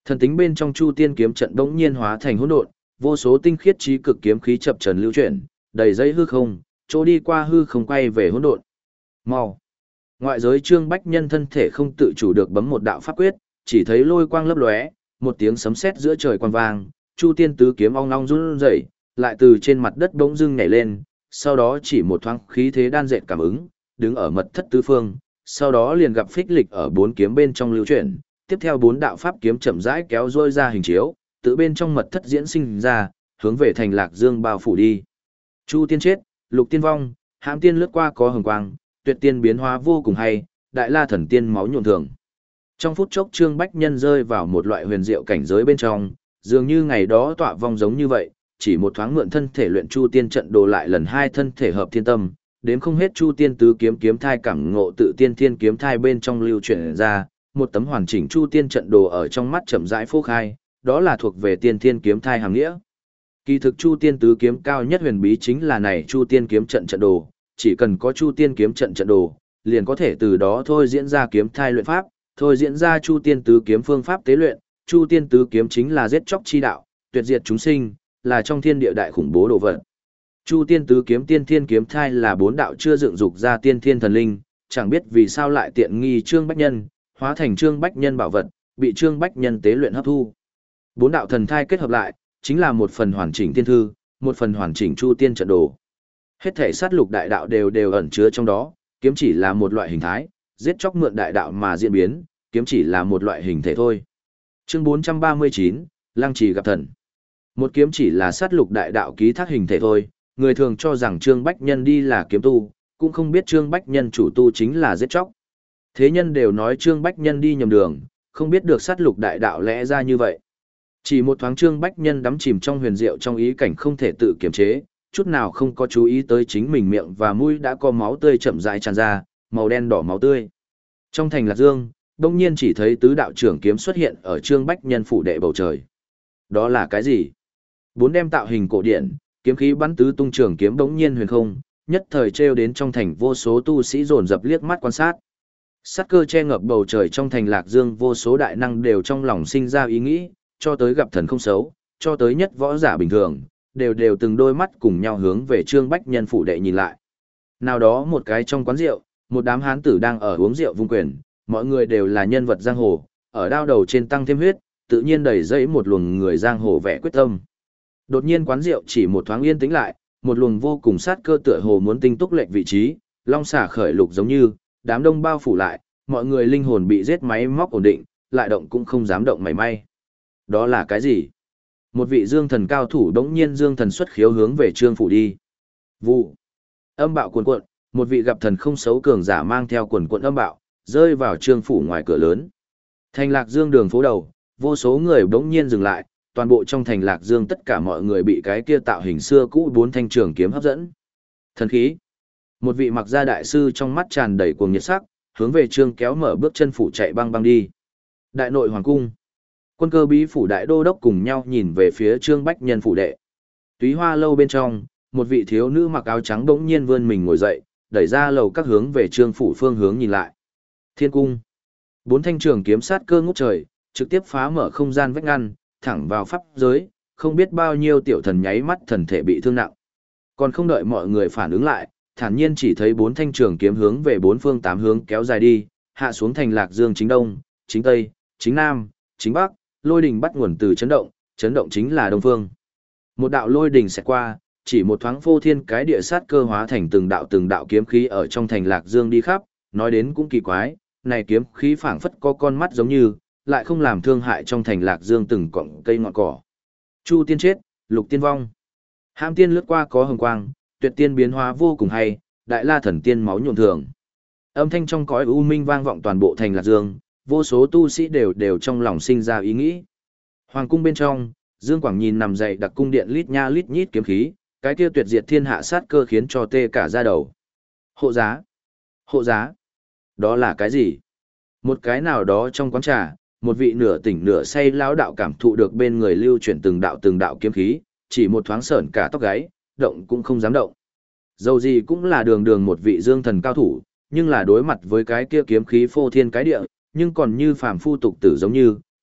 Thần tính bên trong Chu Tiên kiếm trận bỗng nhiên hóa thành hỗn độn, vô số tinh khiết trí cực kiếm khí chập trần lưu chuyển, đầy dây hư không, chỗ đi qua hư không quay về hỗn độn. Mau. Ngoại giới Trương Bách Nhân thân thể không tự chủ được bấm một đạo pháp quyết, chỉ thấy lôi quang lấp lóe, một tiếng sấm sét giữa trời quang vang, Chu Tiên tứ kiếm ong ong run rẩy, lại từ trên mặt đất bỗng dưng nhảy lên, sau đó chỉ một thoáng khí thế đan dệt cảm ứng, đứng ở mật thất tứ phương, sau đó liền gặp phích lịch ở bốn kiếm bên trong lưu chuyển, tiếp theo bốn đạo pháp kiếm chậm rãi kéo rôi ra hình chiếu, tự bên trong mật thất diễn sinh ra, hướng về thành Lạc Dương bao phủ đi. Chu Tiên chết, Lục Tiên vong, Hãm Tiên lướt qua có hồng quang, Tuyệt Tiên biến hóa vô cùng hay, Đại La thần tiên máu nhuộm thường. Trong phút chốc Trương Bách Nhân rơi vào một loại huyền diệu cảnh giới bên trong, dường như ngày đó tọa vong giống như vậy, chỉ một thoáng mượn thân thể luyện Chu Tiên trận đồ lại lần hai thân thể hợp thiên tâm, đến không hết Chu Tiên tứ kiếm kiếm thai cảm ngộ tự tiên thiên kiếm thai bên trong lưu chuyển ra, một tấm hoàn chỉnh Chu Tiên trận đồ ở trong mắt chậm rãi phô khai, đó là thuộc về tiên thiên kiếm thai hàng nghĩa. Kỳ thực Chu Tiên tứ kiếm cao nhất huyền bí chính là này Chu Tiên kiếm trận trận đồ, chỉ cần có Chu Tiên kiếm trận trận đồ, liền có thể từ đó thôi diễn ra kiếm thai luyện pháp, thôi diễn ra Chu Tiên tứ kiếm phương pháp tế luyện, Chu Tiên tứ kiếm chính là giết chóc chi đạo, tuyệt diệt chúng sinh, là trong thiên địa đại khủng bố đồ vật. Chu Tiên tứ kiếm tiên thiên kiếm thai là bốn đạo chưa dựng dục ra tiên thiên thần linh, chẳng biết vì sao lại tiện nghi Trương Bách Nhân, hóa thành Trương Bách Nhân bảo vật, bị Trương Bách Nhân tế luyện hấp thu. Bốn đạo thần thai kết hợp lại, chính là một phần hoàn chỉnh tiên thư, một phần hoàn chỉnh Chu Tiên trận đồ. Hết thể sát lục đại đạo đều đều ẩn chứa trong đó, kiếm chỉ là một loại hình thái, giết chóc mượn đại đạo mà diễn biến, kiếm chỉ là một loại hình thể thôi. Chương bốn trăm ba mươi chín, Lăng Trì gặp thần. Một kiếm chỉ là sát lục đại đạo ký thác hình thể thôi, người thường cho rằng Trương Bách Nhân đi là kiếm tu, cũng không biết Trương Bách Nhân chủ tu chính là giết chóc. Thế nhân đều nói Trương Bách Nhân đi nhầm đường, không biết được sát lục đại đạo lẽ ra như vậy. Chỉ một thoáng Trương Bách Nhân đắm chìm trong huyền diệu trong ý cảnh không thể tự kiềm chế, chút nào không có chú ý tới chính mình miệng và mũi đã có máu tươi chậm rãi tràn ra, màu đen đỏ máu tươi. Trong thành Lạc Dương, đông nhiên chỉ thấy tứ đạo trưởng kiếm xuất hiện ở Trương Bách Nhân phủ đệ bầu trời. Đó là cái gì? Bốn đem tạo hình cổ điển, kiếm khí bắn tứ tung trường kiếm đống nhiên huyền không, nhất thời treo đến trong thành vô số tu sĩ dồn dập liếc mắt quan sát. Sát cơ che ngập bầu trời trong thành Lạc Dương, vô số đại năng đều trong lòng sinh ra ý nghĩ, cho tới gặp thần không xấu, cho tới nhất võ giả bình thường, đều đều từng đôi mắt cùng nhau hướng về Trương Bách Nhân phủ đệ nhìn lại. Nào đó một cái trong quán rượu, một đám hán tử đang ở uống rượu vung quyền, mọi người đều là nhân vật giang hồ, ở đao đầu trên tăng thêm huyết, tự nhiên đầy dẫy một luồng người giang hồ vẻ quyết tâm. Đột nhiên quán rượu chỉ một thoáng yên tĩnh lại, một luồng vô cùng sát cơ tựa hồ muốn tinh túc lệnh vị trí, long xả khởi lục giống như, đám đông bao phủ lại, mọi người linh hồn bị giết máy móc ổn định, lại động cũng không dám động mảy may. Đó là cái gì? Một vị dương thần cao thủ đống nhiên dương thần xuất khiếu hướng về Trương phủ đi. Vụ. Âm bạo cuồn cuộn, một vị gặp thần không xấu cường giả mang theo quần cuộn âm bạo, rơi vào Trương phủ ngoài cửa lớn. Thành Lạc Dương đường phố đầu, vô số người đống nhiên dừng lại, toàn bộ trong thành Lạc Dương tất cả mọi người bị cái kia tạo hình xưa cũ bốn thanh trường kiếm hấp dẫn. Thần khí. Một vị mặc gia đại sư trong mắt tràn đầy cuồng nhiệt sắc, hướng về Trương kéo mở bước chân phủ chạy băng băng đi. Đại nội hoàng cung. Quân cơ bí phủ đại đô đốc cùng nhau nhìn về phía Trương Bách Nhân phủ đệ. Túy Hoa lâu bên trong, một vị thiếu nữ mặc áo trắng bỗng nhiên vươn mình ngồi dậy, đẩy ra lầu các hướng về Trương phủ phương hướng nhìn lại. Thiên cung. Bốn thanh trường kiếm sát cơ ngút trời, trực tiếp phá mở không gian vách ngăn, thẳng vào pháp giới, không biết bao nhiêu tiểu thần nháy mắt thần thể bị thương nặng. Còn không đợi mọi người phản ứng lại, thản nhiên chỉ thấy bốn thanh trường kiếm hướng về bốn phương tám hướng kéo dài đi, hạ xuống thành Lạc Dương chính đông, chính tây, chính nam, chính bắc, lôi đình bắt nguồn từ chấn động, chấn động chính là đông phương. Một đạo lôi đình sẽ qua, chỉ một thoáng phô thiên cái địa sát cơ hóa thành từng đạo từng đạo kiếm khí ở trong thành Lạc Dương đi khắp, nói đến cũng kỳ quái, này kiếm khí phảng phất có con mắt giống như, lại không làm thương hại trong thành Lạc Dương từng cọng cây ngọn cỏ. Chu tiên chết, Lục tiên vong. Hãm tiên lướt qua có hồng quang, Tuyệt tiên biến hóa vô cùng hay, Đại La thần tiên máu nhuộm thường. Âm thanh trong cõi u minh vang vọng toàn bộ thành Lạc Dương, vô số tu sĩ đều đều trong lòng sinh ra ý nghĩ. Hoàng cung bên trong, Dương Quảng nhìn nằm dậy đặc cung điện lít nha lít nhít kiếm khí, cái kia tuyệt diệt thiên hạ sát cơ khiến cho tê cả da đầu. Hộ giá! Hộ giá! Đó là cái gì? Một cái nào đó trong quán trà, một vị nửa tỉnh nửa say lão đạo cảm thụ được bên người lưu chuyển từng đạo từng đạo kiếm khí, chỉ một thoáng sởn cả tóc gáy, động cũng không dám động. Dầu gì cũng là đường đường một vị dương thần cao thủ, nhưng là đối mặt với cái kia kiếm khí phô thiên cái địa, nhưng còn như phàm phu tục tử giống như,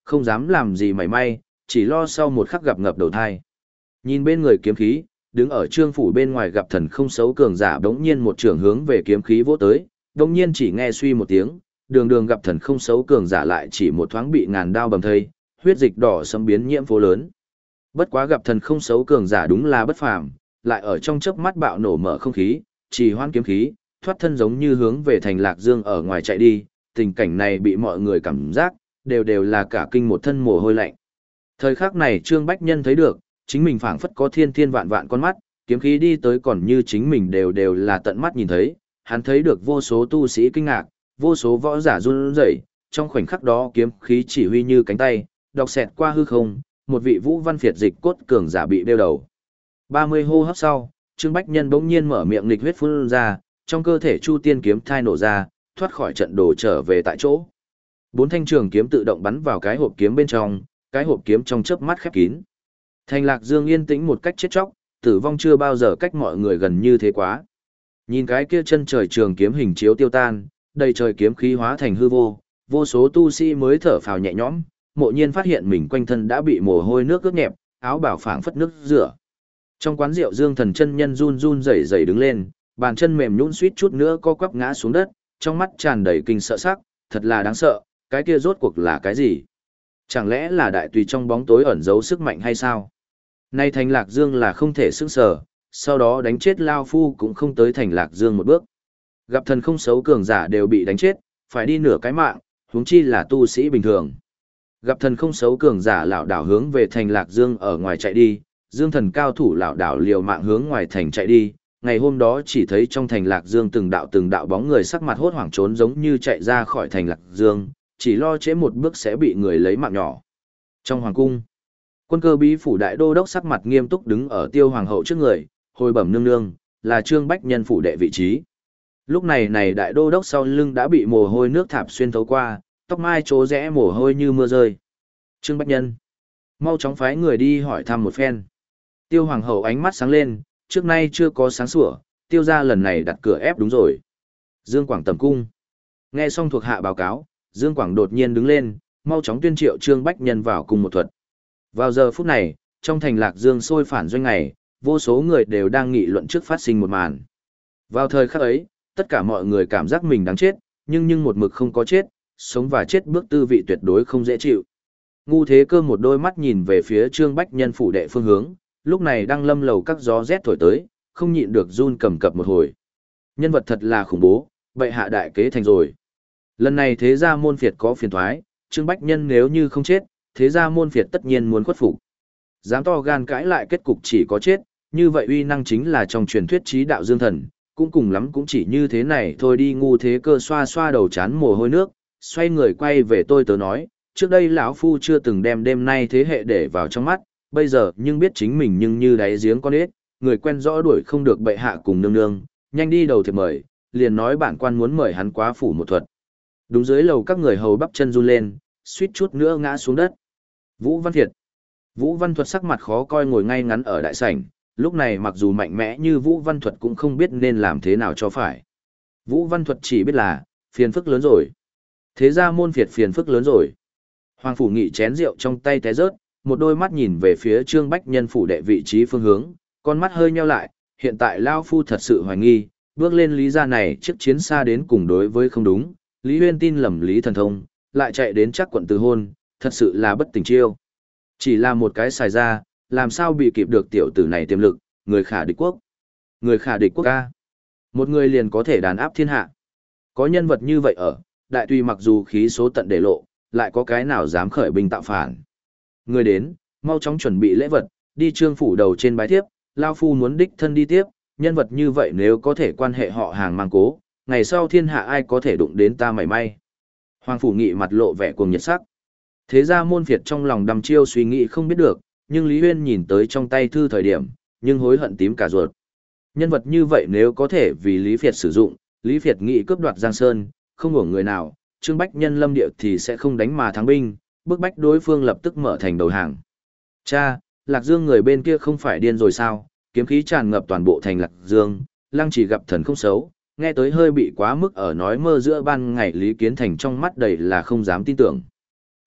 Không dám làm gì mảy may, chỉ lo sau một khắc gặp ngập đầu thai. Nhìn bên người kiếm khí, đứng ở trương phủ bên ngoài gặp thần không xấu cường giả đống nhiên một trường hướng về kiếm khí vỗ tới, đống nhiên chỉ nghe suy một tiếng, đường đường gặp thần không xấu cường giả lại chỉ một thoáng bị ngàn đao bầm thây, huyết dịch đỏ sẫm biến nhiễm phố lớn. Bất quá gặp thần không xấu cường giả đúng là bất phàm, lại ở trong chớp mắt bạo nổ mở không khí, chỉ hoan kiếm khí, thoát thân giống như hướng về thành Lạc Dương ở ngoài chạy đi, tình cảnh này bị mọi người cảm giác, đều đều là cả kinh một thân mồ hôi lạnh. Thời khắc này Trương Bách Nhân thấy được, chính mình phảng phất có thiên thiên vạn vạn con mắt, kiếm khí đi tới còn như chính mình đều đều là tận mắt nhìn thấy, hắn thấy được vô số tu sĩ kinh ngạc, vô số võ giả run rẩy, trong khoảnh khắc đó kiếm khí chỉ huy như cánh tay, đọc xẹt qua hư không, một vị vũ văn phiệt dịch cốt cường giả bị đeo đầu. ba mươi hô hấp sau, Trương Bách Nhân bỗng nhiên mở miệng nghịch huyết phun ra, trong cơ thể Chu Tiên kiếm thai nổ ra, thoát khỏi trận đồ trở về tại chỗ. Bốn thanh trường kiếm tự động bắn vào cái hộp kiếm bên trong, cái hộp kiếm trong chớp mắt khép kín. Thành Lạc Dương yên tĩnh một cách chết chóc, tử vong chưa bao giờ cách mọi người gần như thế quá. Nhìn cái kia chân trời trường kiếm hình chiếu tiêu tan, đầy trời kiếm khí hóa thành hư vô, vô số tu sĩ mới thở phào nhẹ nhõm, mộ nhiên phát hiện mình quanh thân đã bị mồ hôi nước ướt nhẹp, áo bảo phảng phất nước rửa. Trong quán rượu Dương Thần chân nhân run run rẩy rẩy đứng lên, bàn chân mềm nhũn suýt chút nữa co quắp ngã xuống đất, trong mắt tràn đầy kinh sợ sắc, thật là đáng sợ, cái kia rốt cuộc là cái gì? Chẳng lẽ là đại tùy trong bóng tối ẩn giấu sức mạnh hay sao? Nay Thành Lạc Dương là không thể sững sờ, sau đó đánh chết Lao Phu cũng không tới Thành Lạc Dương một bước. Gặp thần không xấu cường giả đều bị đánh chết, phải đi nửa cái mạng, huống chi là tu sĩ bình thường. Gặp thần không xấu cường giả lảo đảo hướng về Thành Lạc Dương ở ngoài chạy đi, Dương Thần cao thủ lảo đảo liều mạng hướng ngoài thành chạy đi. Ngày hôm đó chỉ thấy trong Thành Lạc Dương từng đạo từng đạo bóng người sắc mặt hốt hoảng trốn giống như chạy ra khỏi Thành Lạc Dương, chỉ lo trễ một bước sẽ bị người lấy mạng nhỏ. Trong hoàng cung, Quân Cơ Bí phủ đại đô đốc sắc mặt nghiêm túc đứng ở Tiêu hoàng hậu trước người, hồi bẩm nương nương, là Trương Bách Nhân phủ đệ vị trí. Lúc này này đại đô đốc sau lưng đã bị mồ hôi nước thạp xuyên thấu qua, tóc mai trố rẽ mồ hôi như mưa rơi. Trương Bách Nhân, mau chóng phái người đi hỏi thăm một phen. Tiêu hoàng hậu ánh mắt sáng lên, trước nay chưa có sáng sủa, Tiêu gia lần này đặt cửa ép đúng rồi. Dương Quảng tầm cung. Nghe xong thuộc hạ báo cáo, Dương Quảng đột nhiên đứng lên, mau chóng tuyên triệu Trương Bách Nhân vào cùng một thuật. Vào giờ phút này, trong Thành Lạc Dương sôi phản doanh ngày, vô số người đều đang nghị luận trước phát sinh một màn. Vào thời khắc ấy, tất cả mọi người cảm giác mình đáng chết, nhưng nhưng một mực không có chết, sống và chết bước tư vị tuyệt đối không dễ chịu. Ngu Thế Cơ một đôi mắt nhìn về phía Trương Bách Nhân phủ đệ phương hướng, lúc này đang lâm lầu các gió rét thổi tới, không nhịn được run cầm cập một hồi. Nhân vật thật là khủng bố, bệ hạ đại kế thành rồi. Lần này thế gia môn phiệt có phiền thoái, Trương Bách Nhân nếu như không chết, thế gia môn phiệt tất nhiên muốn khuất phục. Dám to gan cãi lại kết cục chỉ có chết, như vậy uy năng chính là trong truyền thuyết trí đạo Dương Thần, cũng cùng lắm cũng chỉ như thế này thôi đi. Ngu Thế Cơ xoa xoa đầu chán mồ hôi nước, xoay người quay về tôi tớ nói, trước đây lão phu chưa từng đem đêm nay thế hệ để vào trong mắt, bây giờ nhưng biết chính mình nhưng như đáy giếng con ếch, người quen rõ đuổi không được bệ hạ cùng nương nương, nhanh đi đầu thiệp mời, liền nói bản quan muốn mời hắn quá phủ một thuật. Đúng dưới lầu các người hầu bắp chân run lên, suýt chút nữa ngã xuống đất. Vũ Văn Thiệt. Vũ Văn Thuật sắc mặt khó coi ngồi ngay ngắn ở đại sảnh, lúc này mặc dù mạnh mẽ như Vũ Văn Thuật cũng không biết nên làm thế nào cho phải. Vũ Văn Thuật chỉ biết là, phiền phức lớn rồi. Thế ra môn phiệt phiền phức lớn rồi. Hoàng Phủ Nghị chén rượu trong tay té rớt, một đôi mắt nhìn về phía Trương Bách Nhân phủ đệ vị trí phương hướng, con mắt hơi nheo lại, hiện tại Lao Phu thật sự hoài nghi, bước lên Lý gia này chiếc chiến xa đến cùng đối với không đúng, Lý Huyên tin lầm Lý Thần Thông, lại chạy đến chắc quận từ hôn, thật sự là bất tình chiêu. Chỉ là một cái xài ra, làm sao bị kịp được tiểu tử này tiềm lực, người khả địch quốc. Người khả địch quốc ca. Một người liền có thể đàn áp thiên hạ. Có nhân vật như vậy ở, đại tùy mặc dù khí số tận để lộ, lại có cái nào dám khởi binh tạo phản. Người đến, mau chóng chuẩn bị lễ vật, đi Trương phủ đầu trên bái tiếp, Lao Phu muốn đích thân đi tiếp, nhân vật như vậy nếu có thể quan hệ họ hàng mang cố, ngày sau thiên hạ ai có thể đụng đến ta mảy may. Hoàng Phủ Nghị mặt lộ vẻ cuồng nhiệt sắc. Thế ra môn phiệt trong lòng đăm chiêu suy nghĩ không biết được, nhưng Lý Huyên nhìn tới trong tay thư thời điểm, nhưng hối hận tím cả ruột. Nhân vật như vậy nếu có thể vì Lý Phiệt sử dụng, Lý Phiệt nghị cướp đoạt Giang Sơn, không hưởng người nào, Trương Bách Nhân lâm địa thì sẽ không đánh mà thắng binh, bức bách đối phương lập tức mở thành đầu hàng. Cha, Lạc Dương người bên kia không phải điên rồi sao, kiếm khí tràn ngập toàn bộ thành Lạc Dương, Lăng Chỉ gặp thần không xấu, nghe tới hơi bị quá mức ở nói mơ giữa ban ngày Lý Kiến Thành trong mắt đầy là không dám tin tưởng.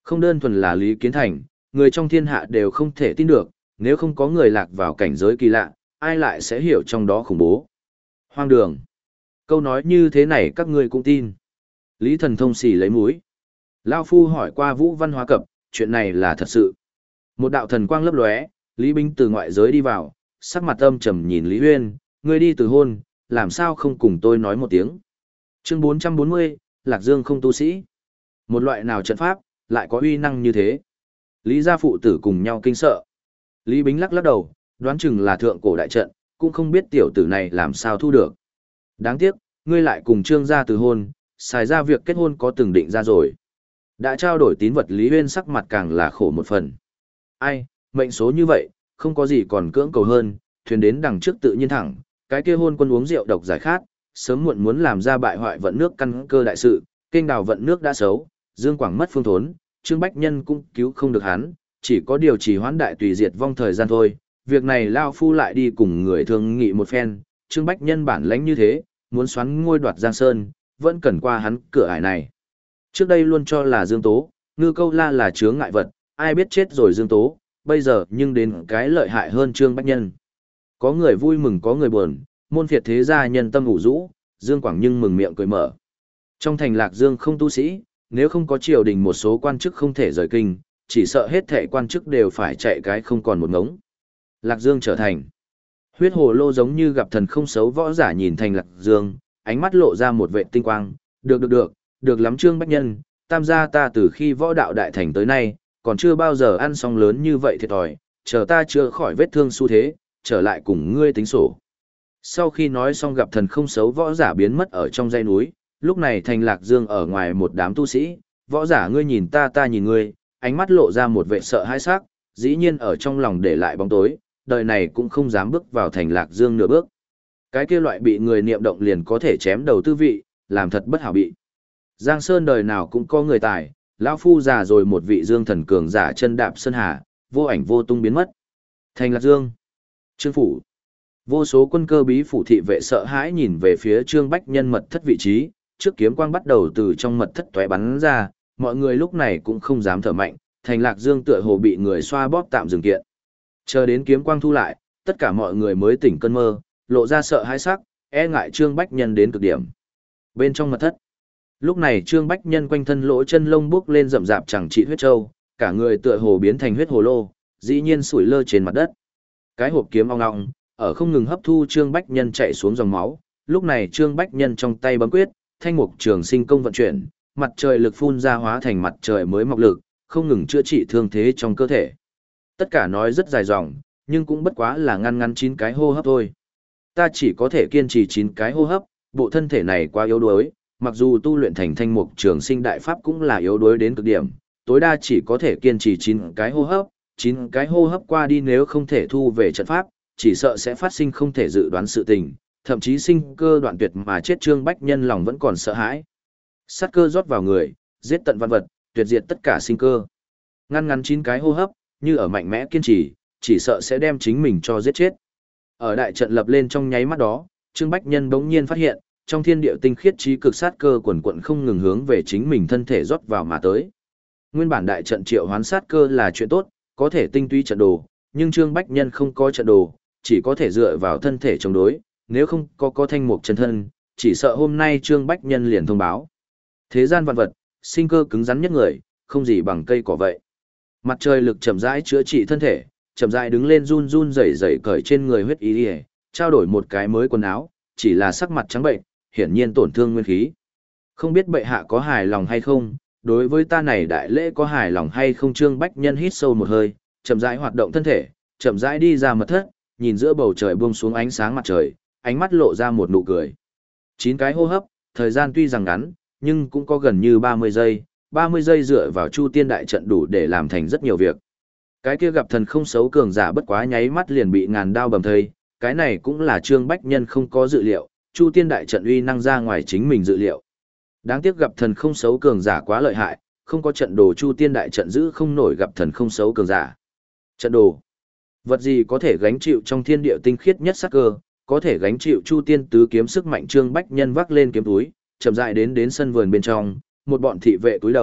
Không đơn thuần là Lý Kiến Thành, người trong thiên hạ đều không thể tin được, nếu không có người lạc vào cảnh giới kỳ lạ, ai lại sẽ hiểu trong đó khủng bố. Hoang đường. Câu nói như thế này các ngươi cũng tin. Lý Thần Thông xì lấy mũi. Lao Phu hỏi qua Vũ Văn Hóa Cập, chuyện này là thật sự. Một đạo thần quang lấp lóe, Lý Binh từ ngoại giới đi vào, sắc mặt âm trầm nhìn Lý Huyên, ngươi đi từ hôn, làm sao không cùng tôi nói một tiếng. Chương bốn trăm bốn mươi, Lạc Dương không tu sĩ. Một loại nào trận pháp, lại có uy năng như thế. Lý gia phụ tử cùng nhau kinh sợ. Lý Bính lắc lắc đầu, đoán chừng là thượng cổ đại trận, cũng không biết tiểu tử này làm sao thu được. Đáng tiếc, ngươi lại cùng Trương gia từ hôn, xài ra việc kết hôn có từng định ra rồi. Đã trao đổi tín vật Lý Huyên sắc mặt càng là khổ một phần. Ai, mệnh số như vậy, không có gì còn cưỡng cầu hơn, thuyền đến đằng trước tự nhiên thẳng, cái kia hôn quân uống rượu độc giải khát, sớm muộn muốn làm ra bại hoại vận nước căn cơ đại sự, kênh đào vận nước đã xấu, Dương Quảng mất phương thốn, Trương Bách Nhân cũng cứu không được hắn, chỉ có điều chỉ hoãn đại tùy diệt vong thời gian thôi. Việc này Lao Phu lại đi cùng người thương nghị một phen, Trương Bách Nhân bản lãnh như thế, muốn xoắn ngôi đoạt Giang Sơn, vẫn cần qua hắn cửa ải này. Trước đây luôn cho là Dương Tố, Ngư Câu La là chướng ngại vật, ai biết chết rồi Dương Tố, bây giờ nhưng đến cái lợi hại hơn Trương Bách Nhân. Có người vui mừng có người buồn, môn phiệt thế gia nhân tâm ủ rũ, Dương Quảng nhưng mừng miệng cười mở. Trong thành Lạc Dương không tu sĩ, nếu không có triều đình một số quan chức không thể rời kinh, chỉ sợ hết thảy quan chức đều phải chạy cái không còn một ngống. Lạc Dương trở thành. Huyết hồ lô giống như gặp thần không xấu võ giả nhìn thành Lạc Dương, ánh mắt lộ ra một vệ tinh quang, được được được, được lắm Trương Bách Nhân, tam gia ta từ khi võ đạo đại thành tới nay, còn chưa bao giờ ăn xong lớn như vậy thiệt thòi, chờ ta chưa khỏi vết thương xu thế, trở lại cùng ngươi tính sổ. Sau khi nói xong gặp thần không xấu võ giả biến mất ở trong dãy núi, lúc này thành Lạc Dương ở ngoài một đám tu sĩ, võ giả ngươi nhìn ta ta nhìn ngươi, ánh mắt lộ ra một vẻ sợ hãi sắc, dĩ nhiên ở trong lòng để lại bóng tối, đời này cũng không dám bước vào thành Lạc Dương nửa bước. Cái kia loại bị người niệm động liền có thể chém đầu tư vị, làm thật bất hảo bị. Giang Sơn đời nào cũng có người tài, lão phu già rồi một vị Dương thần cường giả chân đạp sơn hà, vô ảnh vô tung biến mất. Thành Lạc Dương, Trương phủ. Vô số quân cơ bí phủ thị vệ sợ hãi nhìn về phía Trương Bách Nhân mật thất vị trí, trước kiếm quang bắt đầu từ trong mật thất tóe bắn ra, mọi người lúc này cũng không dám thở mạnh, thành Lạc Dương tựa hồ bị người xoa bóp tạm dừng kiện. Chờ đến kiếm quang thu lại, tất cả mọi người mới tỉnh cơn mơ, lộ ra sợ hãi sắc, e ngại Trương Bách Nhân đến cực điểm. Bên trong mật thất, lúc này Trương Bách Nhân quanh thân lỗ chân lông bước lên rậm rạp chẳng trị huyết châu, cả người tựa hồ biến thành huyết hồ lô, dĩ nhiên sủi lơ trên mặt đất. Cái hộp kiếm ong ong, ở không ngừng hấp thu Trương Bách Nhân chạy xuống dòng máu, lúc này Trương Bách Nhân trong tay bấm quyết, thanh mục trường sinh công vận chuyển, mặt trời lực phun ra hóa thành mặt trời mới mọc lực, không ngừng chữa trị thương thế trong cơ thể. Tất cả nói rất dài dòng, nhưng cũng bất quá là ngăn ngắn chín cái hô hấp thôi. Ta chỉ có thể kiên trì chín cái hô hấp, bộ thân thể này quá yếu đuối, mặc dù tu luyện thành thanh mục trường sinh đại pháp cũng là yếu đuối đến cực điểm, tối đa chỉ có thể kiên trì chín cái hô hấp, chín cái hô hấp qua đi nếu không thể thu về trận pháp, chỉ sợ sẽ phát sinh không thể dự đoán sự tình, thậm chí sinh cơ đoạn tuyệt mà chết. Trương Bách Nhân lòng vẫn còn sợ hãi. Sát cơ rót vào người, giết tận văn vật, tuyệt diệt tất cả sinh cơ. Ngăn ngắn chín cái hô hấp, như ở mạnh mẽ kiên trì, chỉ sợ sẽ đem chính mình cho giết chết. Ở đại trận lập lên trong nháy mắt đó, Trương Bách Nhân bỗng nhiên phát hiện, trong thiên địa tinh khiết trí cực sát cơ quần quận không ngừng hướng về chính mình thân thể rót vào mà tới. Nguyên bản đại trận triệu hoán sát cơ là chuyện tốt, có thể tinh túy trận đồ, nhưng Trương Bách Nhân không có trận đồ, chỉ có thể dựa vào thân thể chống đối, nếu không có có thanh mục chân thân, chỉ sợ hôm nay Trương Bách Nhân liền thông báo. Thế gian vạn vật, sinh cơ cứng rắn nhất người, không gì bằng cây cỏ vậy. Mặt trời lực chậm rãi chữa trị thân thể, chậm rãi đứng lên run run rẩy rẩy cởi trên người huyết y, trao đổi một cái mới quần áo, chỉ là sắc mặt trắng bệnh, hiển nhiên tổn thương nguyên khí. Không biết bệ hạ có hài lòng hay không, đối với ta này đại lễ có hài lòng hay không? Trương Bách Nhân hít sâu một hơi, chậm rãi hoạt động thân thể, chậm rãi đi ra mật thất, nhìn giữa bầu trời buông xuống ánh sáng mặt trời, ánh mắt lộ ra một nụ cười. Chín cái hô hấp, thời gian tuy rằng ngắn, nhưng cũng có gần như ba mươi giây, ba mươi giây dựa vào Chu Tiên đại trận đủ để làm thành rất nhiều việc. Cái kia gặp thần không xấu cường giả bất quá nháy mắt liền bị ngàn đao bầm thây, cái này cũng là Trương Bách Nhân không có dự liệu, Chu Tiên đại trận uy năng ra ngoài chính mình dự liệu. Đáng tiếc gặp thần không xấu cường giả quá lợi hại, không có trận đồ Chu Tiên đại trận giữ không nổi gặp thần không xấu cường giả. Trận đồ, vật gì có thể gánh chịu trong thiên địa tinh khiết nhất sát cơ, có thể gánh chịu Chu Tiên tứ kiếm sức mạnh? Trương Bách Nhân vác lên kiếm túi, chậm rãi đến đến sân vườn bên trong, một bọn thị vệ túi đầu,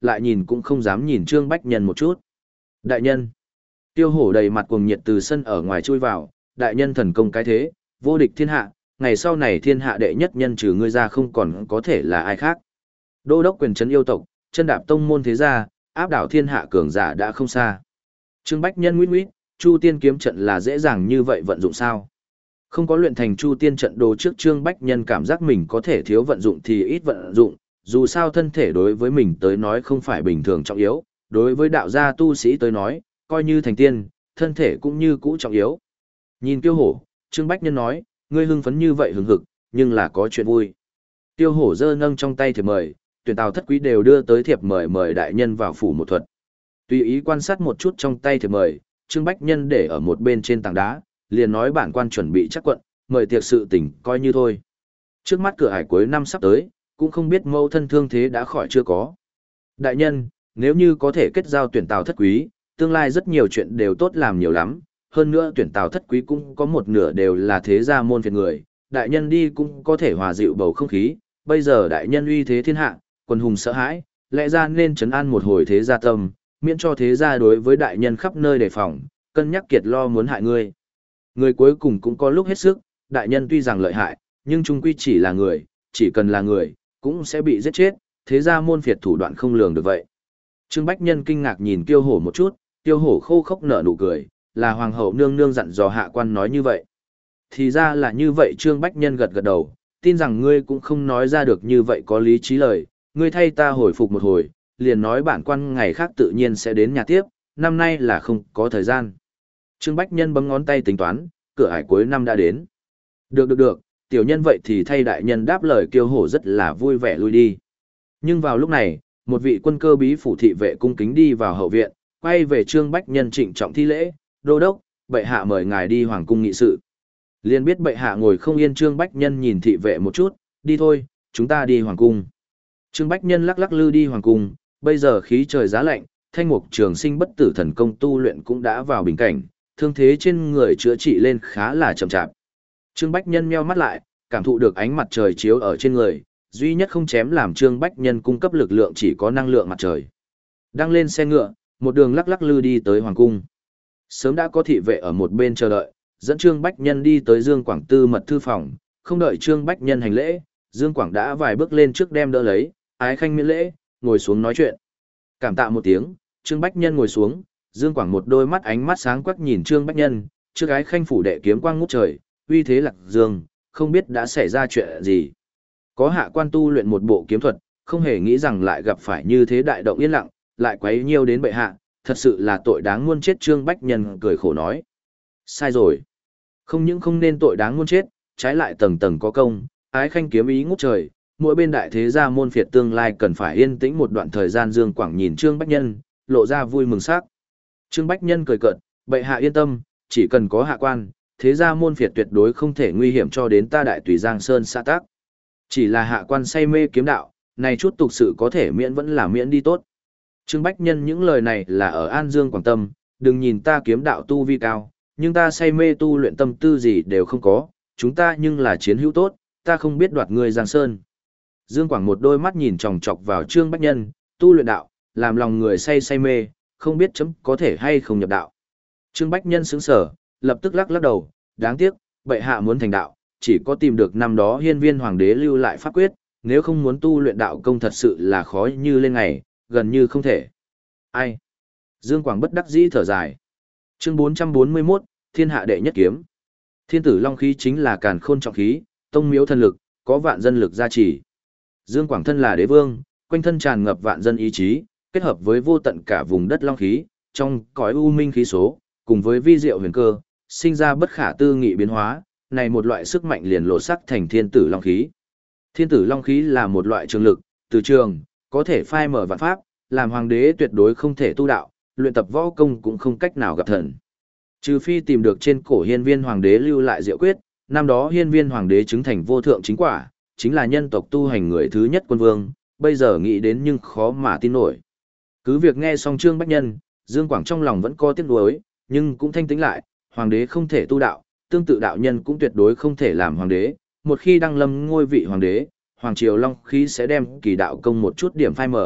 lại nhìn cũng không dám nhìn Trương Bách Nhân một chút. Đại nhân. Tiêu hổ đầy mặt cuồng nhiệt từ sân ở ngoài chui vào, đại nhân thần công cái thế, vô địch thiên hạ, ngày sau này thiên hạ đệ nhất nhân trừ ngươi ra không còn có thể là ai khác. Đô đốc quyền trấn yêu tộc, chân đạp tông môn thế gia, áp đảo thiên hạ cường giả đã không xa. Trương Bách Nhân nguyết nguyết, Chu Tiên kiếm trận là dễ dàng như vậy vận dụng sao? Không có luyện thành Chu Tiên trận đồ trước, Trương Bách Nhân cảm giác mình có thể thiếu vận dụng thì ít vận dụng, dù sao thân thể đối với mình tới nói không phải bình thường trọng yếu, đối với đạo gia tu sĩ tới nói, coi như thành tiên, thân thể cũng như cũ trọng yếu. Nhìn Tiêu Hổ, Trương Bách Nhân nói, ngươi hưng phấn như vậy hừng hực, nhưng là có chuyện vui. Tiêu Hổ giơ nâng trong tay thiệp mời, tuyển Tào Thất Quý đều đưa tới thiệp mời mời đại nhân vào phủ một thuật. Tùy ý quan sát một chút trong tay thiệp mời, Trương Bách Nhân để ở một bên trên tảng đá, liền nói bản quan chuẩn bị chắc quận, mời tiệc sự tỉnh coi như thôi. Trước mắt cửa hải cuối năm sắp tới, cũng không biết mâu thân thương thế đã khỏi chưa có. Đại nhân, nếu như có thể kết giao tuyển Tào Thất Quý, tương lai rất nhiều chuyện đều tốt làm nhiều lắm, hơn nữa tuyển Tào Thất Quý cũng có một nửa đều là thế gia môn phiệt người, đại nhân đi cũng có thể hòa dịu bầu không khí, bây giờ đại nhân uy thế thiên hạ, quần hùng sợ hãi, lẽ ra nên trấn an một hồi thế gia tâm, miễn cho thế gia đối với đại nhân khắp nơi đề phòng, cân nhắc kiệt lo muốn hại ngươi. Người cuối cùng cũng có lúc hết sức, đại nhân tuy rằng lợi hại, nhưng chung quy chỉ là người, chỉ cần là người, cũng sẽ bị giết chết, thế gia môn phiệt thủ đoạn không lường được vậy. Trương Bách Nhân kinh ngạc nhìn Tiêu Hổ một chút, Tiêu Hổ khô khốc nở nụ cười, là hoàng hậu nương nương dặn dò hạ quan nói như vậy. Thì ra là như vậy. Trương Bách Nhân gật gật đầu, tin rằng ngươi cũng không nói ra được như vậy có lý trí lời, ngươi thay ta hồi phục một hồi, liền nói bản quan ngày khác tự nhiên sẽ đến nhà tiếp, năm nay là không có thời gian. Trương Bách Nhân bấm ngón tay tính toán, cửa ải cuối năm đã đến. Được được được, tiểu nhân vậy thì thay đại nhân đáp lời. Kiêu Hổ rất là vui vẻ lui đi. Nhưng vào lúc này, một vị quân cơ bí phủ thị vệ cung kính đi vào hậu viện, quay về Trương Bách Nhân trịnh trọng thi lễ, đô đốc, bệ hạ mời ngài đi hoàng cung nghị sự. Liền biết bệ hạ ngồi không yên. Trương Bách Nhân nhìn thị vệ một chút, đi thôi, chúng ta đi hoàng cung. Trương Bách Nhân lắc lắc lư đi hoàng cung, bây giờ khí trời giá lạnh, thanh mục trường sinh bất tử thần công tu luyện cũng đã vào bình cảnh, thương thế trên người chữa trị lên khá là chậm chạp. Trương Bách Nhân nheo mắt lại, cảm thụ được ánh mặt trời chiếu ở trên người, duy nhất không chém làm Trương Bách Nhân cung cấp lực lượng chỉ có năng lượng mặt trời. Đăng lên xe ngựa, một đường lắc lắc lư đi tới hoàng cung. Sớm đã có thị vệ ở một bên chờ đợi, dẫn Trương Bách Nhân đi tới Dương Quảng Tư mật thư phòng, không đợi Trương Bách Nhân hành lễ, Dương Quảng đã vài bước lên trước đem đỡ lấy, ái khanh miễn lễ, ngồi xuống nói chuyện. Cảm tạ một tiếng, Trương Bách Nhân ngồi xuống, Dương Quảng một đôi mắt ánh mắt sáng quắc nhìn Trương Bách Nhân, trước ái khanh phủ đệ kiếm quang ngút trời, uy thế lạc dương, không biết đã xảy ra chuyện gì. Có hạ quan tu luyện một bộ kiếm thuật, không hề nghĩ rằng lại gặp phải như thế đại động yên lặng, lại quấy nhiêu đến bệ hạ, thật sự là tội đáng muôn chết. Trương Bách Nhân cười khổ nói. Sai rồi. Không những không nên tội đáng muôn chết, trái lại tầng tầng có công, ái khanh kiếm ý ngút trời, mỗi bên đại thế gia môn phiệt tương lai cần phải yên tĩnh một đoạn thời gian. Dương Quảng nhìn Trương Bách Nhân, lộ ra vui mừng sắc. Trương Bách Nhân cười cợt, bệ hạ yên tâm, chỉ cần có hạ quan, thế gia môn phiệt tuyệt đối không thể nguy hiểm cho đến ta đại tùy Giang Sơn xã tác. Chỉ là hạ quan say mê kiếm đạo, này chút tục sự có thể miễn vẫn là miễn đi tốt. Trương Bách Nhân những lời này là ở An Dương Quảng Tâm, đừng nhìn ta kiếm đạo tu vi cao, nhưng ta say mê tu luyện tâm tư gì đều không có, chúng ta nhưng là chiến hữu tốt, ta không biết đoạt ngươi Giang Sơn. Dương Quảng một đôi mắt nhìn chòng chọc vào Trương Bách Nhân, tu luyện đạo, làm lòng người say say mê, không biết chấm có thể hay không nhập đạo. Trương Bách Nhân sững sờ, lập tức lắc lắc đầu, đáng tiếc, bệ hạ muốn thành đạo, chỉ có tìm được năm đó hiên viên hoàng đế lưu lại pháp quyết, nếu không muốn tu luyện đạo công thật sự là khó như lên ngày, gần như không thể. Ai? Dương Quảng bất đắc dĩ thở dài. Chương bốn trăm bốn mươi mốt, Thiên hạ đệ nhất kiếm. Thiên tử long khí chính là càn khôn trọng khí, tông miếu thần lực, có vạn dân lực gia trì. Dương Quảng thân là đế vương, quanh thân tràn ngập vạn dân ý chí, kết hợp với vô tận cả vùng đất long khí, trong cõi u minh khí số, cùng với vi diệu huyền cơ, sinh ra bất khả tư nghị biến hóa, này một loại sức mạnh liền lộ sắc thành thiên tử long khí. Thiên tử long khí là một loại trường lực, từ trường, có thể phai mở vạn pháp, làm hoàng đế tuyệt đối không thể tu đạo, luyện tập võ công cũng không cách nào gặp thần. Trừ phi tìm được trên cổ hiên viên hoàng đế lưu lại diệu quyết, năm đó hiên viên hoàng đế chứng thành vô thượng chính quả, chính là nhân tộc tu hành người thứ nhất quân vương, bây giờ nghĩ đến nhưng khó mà tin nổi. Cứ việc nghe xong Trương Bách Nhân, Dương Quảng trong lòng vẫn có tiếc nuối, nhưng cũng thanh tĩnh lại, hoàng đế không thể tu đạo, tương tự đạo nhân cũng tuyệt đối không thể làm hoàng đế, một khi đăng lâm ngôi vị hoàng đế, hoàng triều long khí sẽ đem kỳ đạo công một chút điểm phai mở,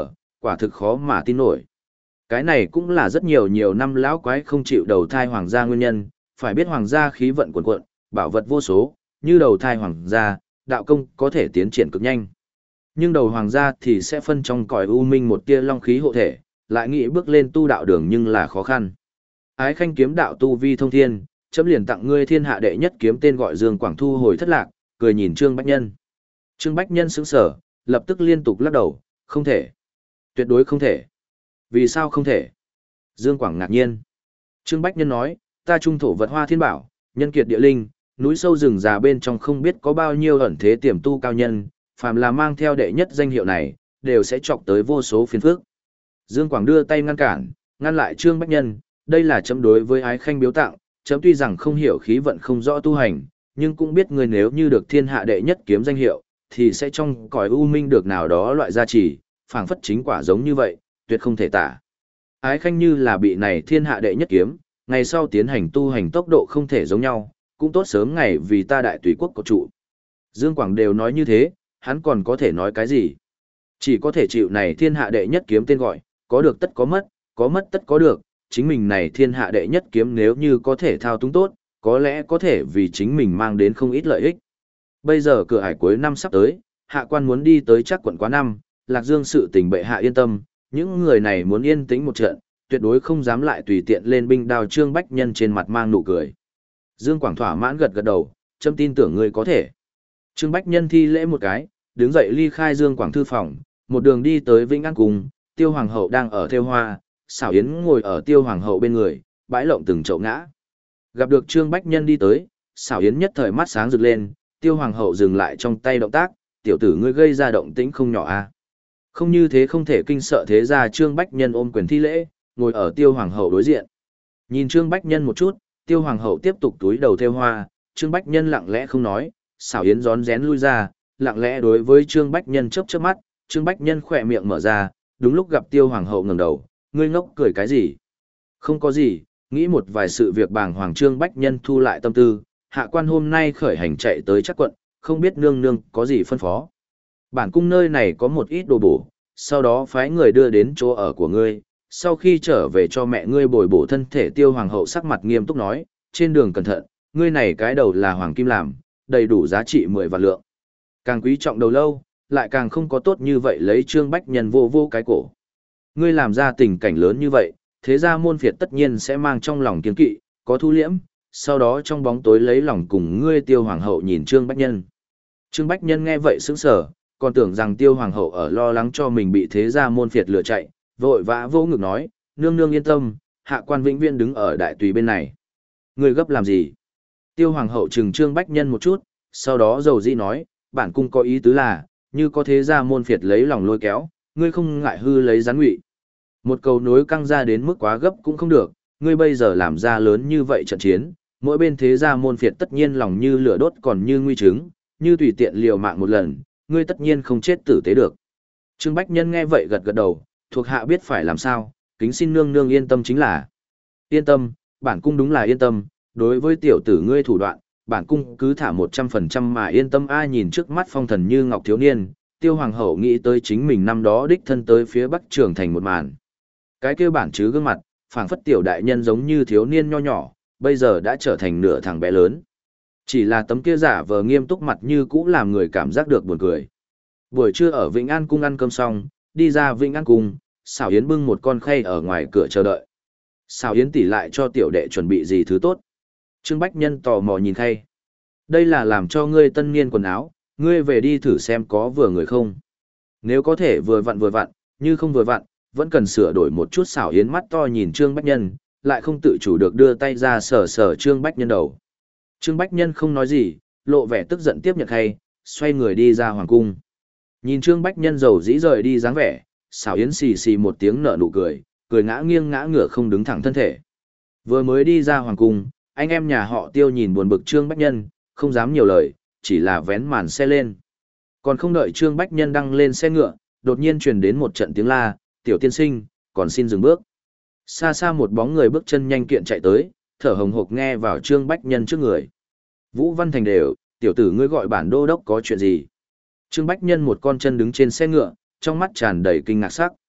quả thực khó mà tin nổi. Cái này cũng là rất nhiều nhiều năm lão quái không chịu đầu thai hoàng gia nguyên nhân, phải biết hoàng gia khí vận cuồn cuộn, bảo vật vô số, như đầu thai hoàng gia, đạo công có thể tiến triển cực nhanh. Nhưng đầu hoàng gia thì sẽ phân trong cõi u minh một tia long khí hộ thể, lại nghĩ bước lên tu đạo đường nhưng là khó khăn. Ái khanh kiếm đạo tu vi thông thiên, chấm liền tặng ngươi thiên hạ đệ nhất kiếm tên gọi Dương Quảng thu hồi thất lạc, cười nhìn Trương Bách Nhân. Trương Bách Nhân sững sờ, lập tức liên tục lắc đầu, không thể. Tuyệt đối không thể. Vì sao không thể? Dương Quảng ngạc nhiên. Trương Bách Nhân nói, ta trung thổ vật hoa thiên bảo, nhân kiệt địa linh, núi sâu rừng già bên trong không biết có bao nhiêu ẩn thế tiềm tu cao nhân, phàm là mang theo đệ nhất danh hiệu này, đều sẽ chọc tới vô số phiền phức. Dương Quảng đưa tay ngăn cản, ngăn lại Trương Bách Nhân, đây là chấm đối với ái khanh biếu tặng, chấm tuy rằng không hiểu khí vận không rõ tu hành, nhưng cũng biết người nếu như được thiên hạ đệ nhất kiếm danh hiệu, thì sẽ trong cõi u minh được nào đó loại gia trì, phảng phất chính quả giống như vậy, tuyệt không thể tả. Ái khanh như là bị này thiên hạ đệ nhất kiếm, ngày sau tiến hành tu hành tốc độ không thể giống nhau, cũng tốt sớm ngày vì ta đại tùy quốc có trụ. Dương Quảng đều nói như thế, hắn còn có thể nói cái gì? Chỉ có thể chịu này thiên hạ đệ nhất kiếm tên gọi, có được tất có mất, có mất tất có được, chính mình này thiên hạ đệ nhất kiếm nếu như có thể thao túng tốt, có lẽ có thể vì chính mình mang đến không ít lợi ích. Bây giờ cửa ải cuối năm sắp tới, hạ quan muốn đi tới chắc quận quá năm, Lạc Dương sự tình bệ hạ yên tâm, những người này muốn yên tĩnh một trận, tuyệt đối không dám lại tùy tiện lên binh đao. Trương Bách Nhân trên mặt mang nụ cười. Dương Quảng thỏa mãn gật gật đầu, chấm tin tưởng ngươi có thể. Trương Bách Nhân thi lễ một cái, đứng dậy ly khai Dương Quảng thư phòng, một đường đi tới Vĩnh An Cung, Tiêu Hoàng hậu đang ở thêu hoa, Xảo Yến ngồi ở Tiêu Hoàng hậu bên người, bãi lộng từng chậu ngã. Gặp được Trương Bách Nhân đi tới, Xảo Yến nhất thời mắt sáng rực lên, Tiêu Hoàng hậu dừng lại trong tay động tác, tiểu tử ngươi gây ra động tĩnh không nhỏ a. À? Không như thế không thể kinh sợ thế ra. Trương Bách Nhân ôm quyền thi lễ, ngồi ở Tiêu Hoàng hậu đối diện. Nhìn Trương Bách Nhân một chút, Tiêu Hoàng hậu tiếp tục túi đầu thêu hoa, Trương Bách Nhân lặng lẽ không nói, Xảo Yến rón rén lui ra, lặng lẽ đối với Trương Bách Nhân chớp chớp mắt, Trương Bách Nhân khỏe miệng mở ra, đúng lúc gặp Tiêu Hoàng hậu ngẩng đầu, ngươi ngốc cười cái gì? Không có gì, nghĩ một vài sự việc bàng hoàng. Trương Bách Nhân thu lại tâm tư, hạ quan hôm nay khởi hành chạy tới chắc quận, không biết nương nương có gì phân phó. Bản cung nơi này có một ít đồ bổ, sau đó phái người đưa đến chỗ ở của ngươi, sau khi trở về cho mẹ ngươi bồi bổ thân thể. Tiêu Hoàng hậu sắc mặt nghiêm túc nói, trên đường cẩn thận, ngươi này cái đầu là hoàng kim làm, đầy đủ giá trị mười vạn lượng. Càng quý trọng đầu lâu, lại càng không có tốt như vậy. Lấy Trương Bách Nhân vô vô cái cổ. Ngươi làm ra tình cảnh lớn như vậy, thế ra môn phiệt tất nhiên sẽ mang trong lòng kiên kỵ, có thu liễm, sau đó trong bóng tối lấy lòng cùng ngươi. Tiêu Hoàng hậu nhìn Trương Bách Nhân. Trương Bách Nhân nghe vậy sững sờ, còn tưởng rằng Tiêu Hoàng hậu ở lo lắng cho mình bị thế ra môn phiệt lừa chạy, vội vã vô ngực nói, nương nương yên tâm, hạ quan vĩnh viễn đứng ở đại tùy bên này. Ngươi gấp làm gì? Tiêu Hoàng hậu trừng Trương Bách Nhân một chút, sau đó dầu dĩ nói, bản cung có ý tứ là, như có thế ra môn phiệt lấy lòng lôi kéo, ngươi không ngại hư lấy gián ngụy. Một cầu nối căng ra đến mức quá gấp cũng không được, ngươi bây giờ làm ra lớn như vậy trận chiến, mỗi bên thế gia môn phiệt tất nhiên lòng như lửa đốt còn như nguy chứng, như tùy tiện liều mạng một lần, ngươi tất nhiên không chết tử tế được. Trương Bách Nhân nghe vậy gật gật đầu, thuộc hạ biết phải làm sao, kính xin nương nương yên tâm chính là. Yên tâm, bản cung đúng là yên tâm, đối với tiểu tử ngươi thủ đoạn, bản cung cứ thả một trăm phần trăm mà yên tâm. Ai nhìn trước mắt phong thần như ngọc thiếu niên, Tiêu Hoàng hậu nghĩ tới chính mình năm đó đích thân tới phía Bắc Trường Thành một màn. Cái kia bản chứ gương mặt, phảng phất tiểu đại nhân giống như thiếu niên nho nhỏ, bây giờ đã trở thành nửa thằng bé lớn. Chỉ là tấm kia giả vờ nghiêm túc mặt như cũ làm người cảm giác được buồn cười. Buổi trưa ở Vĩnh An Cung ăn cơm xong, đi ra Vĩnh An Cung, Xảo Yến bưng một con khay ở ngoài cửa chờ đợi. Xảo Yến tỉ lại cho tiểu đệ chuẩn bị gì thứ tốt. Trương Bách Nhân tò mò nhìn khay. Đây là làm cho ngươi tân niên quần áo, ngươi về đi thử xem có vừa người không. Nếu có thể vừa vặn vừa vặn, như không vừa vặn, vẫn cần sửa đổi một chút. Xảo Yến mắt to nhìn Trương Bách Nhân, lại không tự chủ được đưa tay ra sờ sờ Trương Bách Nhân đầu. Trương Bách Nhân không nói gì, lộ vẻ tức giận tiếp nhận khay, xoay người đi ra hoàng cung. Nhìn Trương Bách Nhân dầu dĩ rời đi dáng vẻ, Xảo Yến xì xì một tiếng nở nụ cười, cười ngã nghiêng ngã ngửa không đứng thẳng thân thể. Vừa mới đi ra hoàng cung, anh em nhà họ Tiêu nhìn buồn bực Trương Bách Nhân, không dám nhiều lời, chỉ là vén màn xe lên. Còn không đợi Trương Bách Nhân đăng lên xe ngựa, đột nhiên truyền đến một trận tiếng la, "Tiểu tiên sinh, còn xin dừng bước." Xa xa một bóng người bước chân nhanh kiện chạy tới, thở hồng hộc nghe vào Trương Bách Nhân trước người. Vũ Văn Thành đều, "Tiểu tử ngươi gọi bản đô đốc có chuyện gì?" Trương Bách Nhân một con chân đứng trên xe ngựa, trong mắt tràn đầy kinh ngạc sắc.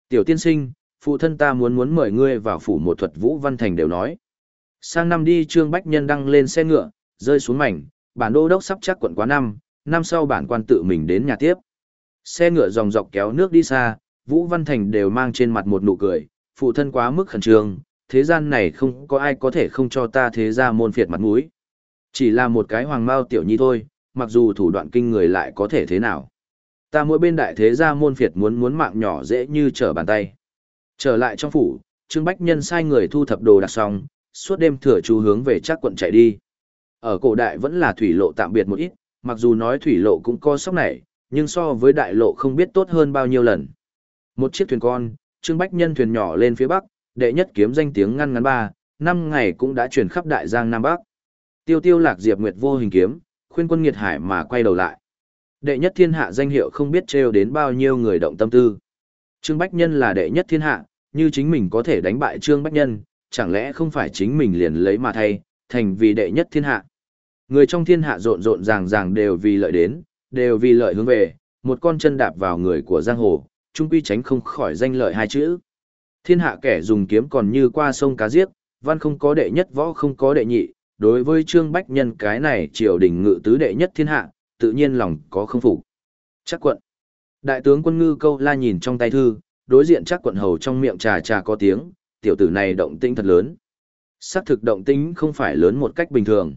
Tiểu tiên sinh, phụ thân ta muốn muốn mời ngươi vào phủ một thuật Vũ Văn Thành đều nói. Sang năm đi Trương Bách Nhân đăng lên xe ngựa, rơi xuống mảnh, bản đô đốc sắp chắc quận quá năm, năm sau bản quan tự mình đến nhà tiếp. Xe ngựa dòng dọc kéo nước đi xa, Vũ Văn Thành đều mang trên mặt một nụ cười, phụ thân quá mức khẩn trương, thế gian này không có ai có thể không cho ta thế ra môn phiệt mặt mũi. Chỉ là một cái hoàng mao tiểu nhi thôi, mặc dù thủ đoạn kinh người lại có thể thế nào. Ta mỗi bên đại thế gia môn phiệt muốn muốn mạng nhỏ dễ như trở bàn tay. Trở lại trong phủ, Trương Bách Nhân sai người thu thập đồ đạc xong, suốt đêm thừa chú hướng về Trác quận chạy đi. Ở cổ đại vẫn là thủy lộ tạm biệt một ít, mặc dù nói thủy lộ cũng có sóc này, nhưng so với đại lộ không biết tốt hơn bao nhiêu lần. Một chiếc thuyền con, Trương Bách Nhân thuyền nhỏ lên phía bắc, đệ nhất kiếm danh tiếng ngăn ngắn ba, năm ngày cũng đã truyền khắp đại giang Nam Bắc. Tiêu tiêu lạc diệp nguyệt vô hình kiếm, khuyên quân nghiệt hải mà quay đầu lại. Đệ nhất thiên hạ danh hiệu không biết trêu đến bao nhiêu người động tâm tư. Trương Bách Nhân là đệ nhất thiên hạ, như chính mình có thể đánh bại Trương Bách Nhân, chẳng lẽ không phải chính mình liền lấy mà thay, thành vì đệ nhất thiên hạ. Người trong thiên hạ rộn rộn ràng ràng đều vì lợi đến, đều vì lợi hướng về, một con chân đạp vào người của giang hồ, chung quy tránh không khỏi danh lợi hai chữ. Thiên hạ kẻ dùng kiếm còn như qua sông cá giết, văn không có đệ nhất võ không có đệ nhị, đối với Trương Bách Nhân cái này triều đình ngự tứ đệ nhất thiên hạ, tự nhiên lòng có không phục. Trác quận. Đại tướng quân Ngư Câu La nhìn trong tay thư, đối diện Trác quận hầu trong miệng trà trà có tiếng, tiểu tử này động tĩnh thật lớn. Xác thực động tĩnh không phải lớn một cách bình thường.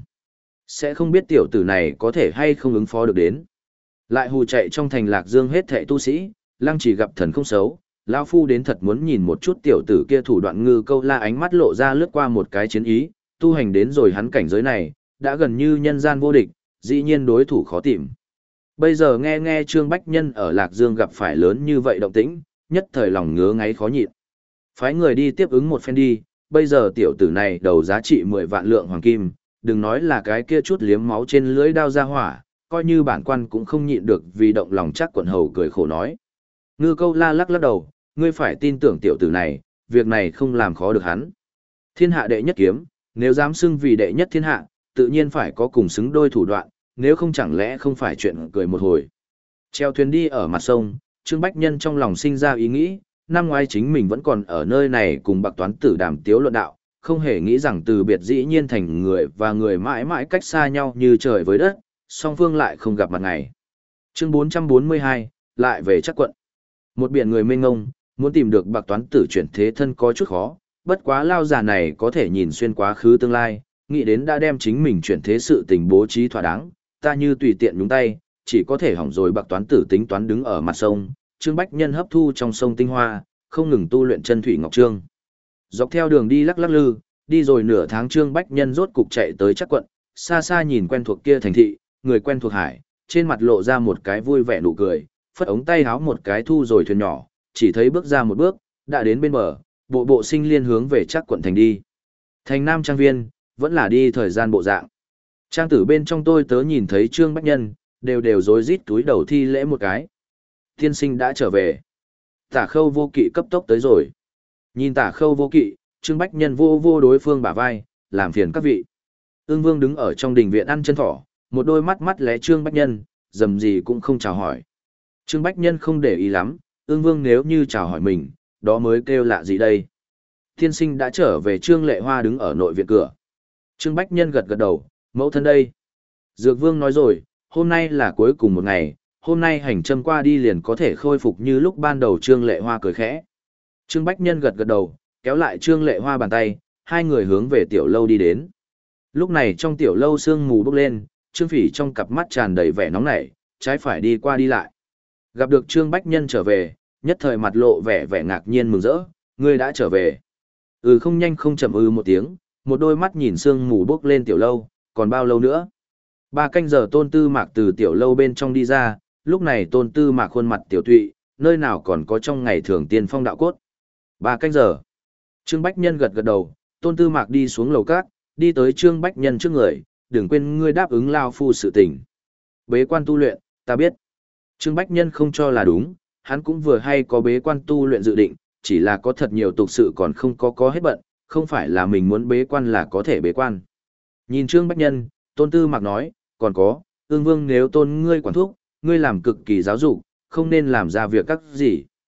Sẽ không biết tiểu tử này có thể hay không ứng phó được đến. Lại hù chạy trong thành Lạc Dương hết thệ tu sĩ, Lăng Chỉ gặp thần không xấu, lão phu đến thật muốn nhìn một chút tiểu tử kia thủ đoạn. Ngư Câu La ánh mắt lộ ra lướt qua một cái chiến ý, tu hành đến rồi hắn cảnh giới này, đã gần như nhân gian vô địch, dĩ nhiên đối thủ khó tìm. Bây giờ nghe nghe Trương Bách Nhân ở Lạc Dương gặp phải lớn như vậy động tĩnh, nhất thời lòng ngứa ngáy khó nhịn. Phái người đi tiếp ứng một phen đi, bây giờ tiểu tử này đầu giá trị mười vạn lượng hoàng kim, đừng nói là cái kia chút liếm máu trên lưỡi đao ra hỏa, coi như bản quan cũng không nhịn được vì động lòng. Chắc quận hầu cười khổ nói. Ngư Câu La lắc lắc đầu, ngươi phải tin tưởng tiểu tử này, việc này không làm khó được hắn. Thiên hạ đệ nhất kiếm, nếu dám xưng vì đệ nhất thiên hạ, tự nhiên phải có cùng xứng đôi thủ đoạn, nếu không chẳng lẽ không phải chuyện cười một hồi. Treo thuyền đi ở mặt sông, Trương Bách Nhân trong lòng sinh ra ý nghĩ, năm ngoái chính mình vẫn còn ở nơi này cùng Bạc Toán Tử đàm tiếu luận đạo, không hề nghĩ rằng từ biệt dĩ nhiên thành người và người mãi mãi cách xa nhau như trời với đất, song phương lại không gặp mặt ngày. Chương bốn trăm bốn mươi hai, lại về Trác quận. Một biển người mênh ngông, muốn tìm được Bạc Toán Tử chuyển thế thân có chút khó, bất quá lao già này có thể nhìn xuyên quá khứ tương lai, nghĩ đến đã đem chính mình chuyển thế sự tình bố trí thỏa đáng, ta như tùy tiện nhúng tay, chỉ có thể hỏng rồi. Bạc Toán Tử tính toán đứng ở mặt sông, Trương Bách Nhân hấp thu trong sông tinh hoa, không ngừng tu luyện chân thủy ngọc trương. Dọc theo đường đi lắc lắc lư, đi rồi nửa tháng Trương Bách Nhân rốt cục chạy tới Trác quận, xa xa nhìn quen thuộc kia thành thị, người quen thuộc hải, trên mặt lộ ra một cái vui vẻ nụ cười, phất ống tay háo một cái thu rồi thuyền nhỏ, chỉ thấy bước ra một bước, đã đến bên bờ, bộ bộ sinh liên hướng về Trác quận thành đi. Thành Nam Trang Viên, vẫn là đi thời gian bộ dạng. Trang tử bên trong tôi tớ nhìn thấy Trương Bách Nhân, đều đều rối rít túi đầu thi lễ một cái. Tiên sinh đã trở về. Tả Khâu Vô Kỵ cấp tốc tới rồi. Nhìn Tả Khâu Vô Kỵ, Trương Bách Nhân vô vô đối phương bả vai, làm phiền các vị. Ưng Vương đứng ở trong đình viện ăn chân thỏ, một đôi mắt mắt lé Trương Bách Nhân, dầm gì cũng không chào hỏi. Trương Bách Nhân không để ý lắm, Ưng Vương nếu như chào hỏi mình, đó mới kêu lạ gì đây. Tiên sinh đã trở về. Trương Lệ Hoa đứng ở nội viện cửa. Trương Bách Nhân gật gật đầu, mẫu thân đây. Dược Vương nói rồi, hôm nay là cuối cùng một ngày, hôm nay hành châm qua đi liền có thể khôi phục như lúc ban đầu. Trương Lệ Hoa cười khẽ. Trương Bách Nhân gật gật đầu, kéo lại Trương Lệ Hoa bàn tay, hai người hướng về tiểu lâu đi đến. Lúc này trong tiểu lâu sương mù bốc lên, Trương Phỉ trong cặp mắt tràn đầy vẻ nóng nảy, trái phải đi qua đi lại. Gặp được Trương Bách Nhân trở về, nhất thời mặt lộ vẻ vẻ ngạc nhiên mừng rỡ, ngươi đã trở về. Ừ không nhanh không chậm ư một tiếng, một đôi mắt nhìn sương mù bốc lên tiểu lâu, còn bao lâu nữa? Ba canh giờ Tôn Tư Mạc từ tiểu lâu bên trong đi ra, lúc này Tôn Tư Mạc khuôn mặt tiểu tụy, nơi nào còn có trong ngày thường tiên phong đạo cốt. Ba canh giờ. Trương Bách Nhân gật gật đầu, Tôn Tư Mạc đi xuống lầu cát, đi tới Trương Bách Nhân trước người, đừng quên ngươi đáp ứng lao phu sự tình. Bế quan tu luyện, ta biết. Trương Bách Nhân không cho là đúng, hắn cũng vừa hay có bế quan tu luyện dự định, chỉ là có thật nhiều tục sự còn không có có hết bận, không phải là mình muốn bế quan là có thể bế quan. Nhìn Trương Bách Nhân, Tôn Tư Mạc nói, còn có, Ương Vương nếu tôn ngươi quản thúc, ngươi làm cực kỳ giáo dục, không nên làm ra việc các gì.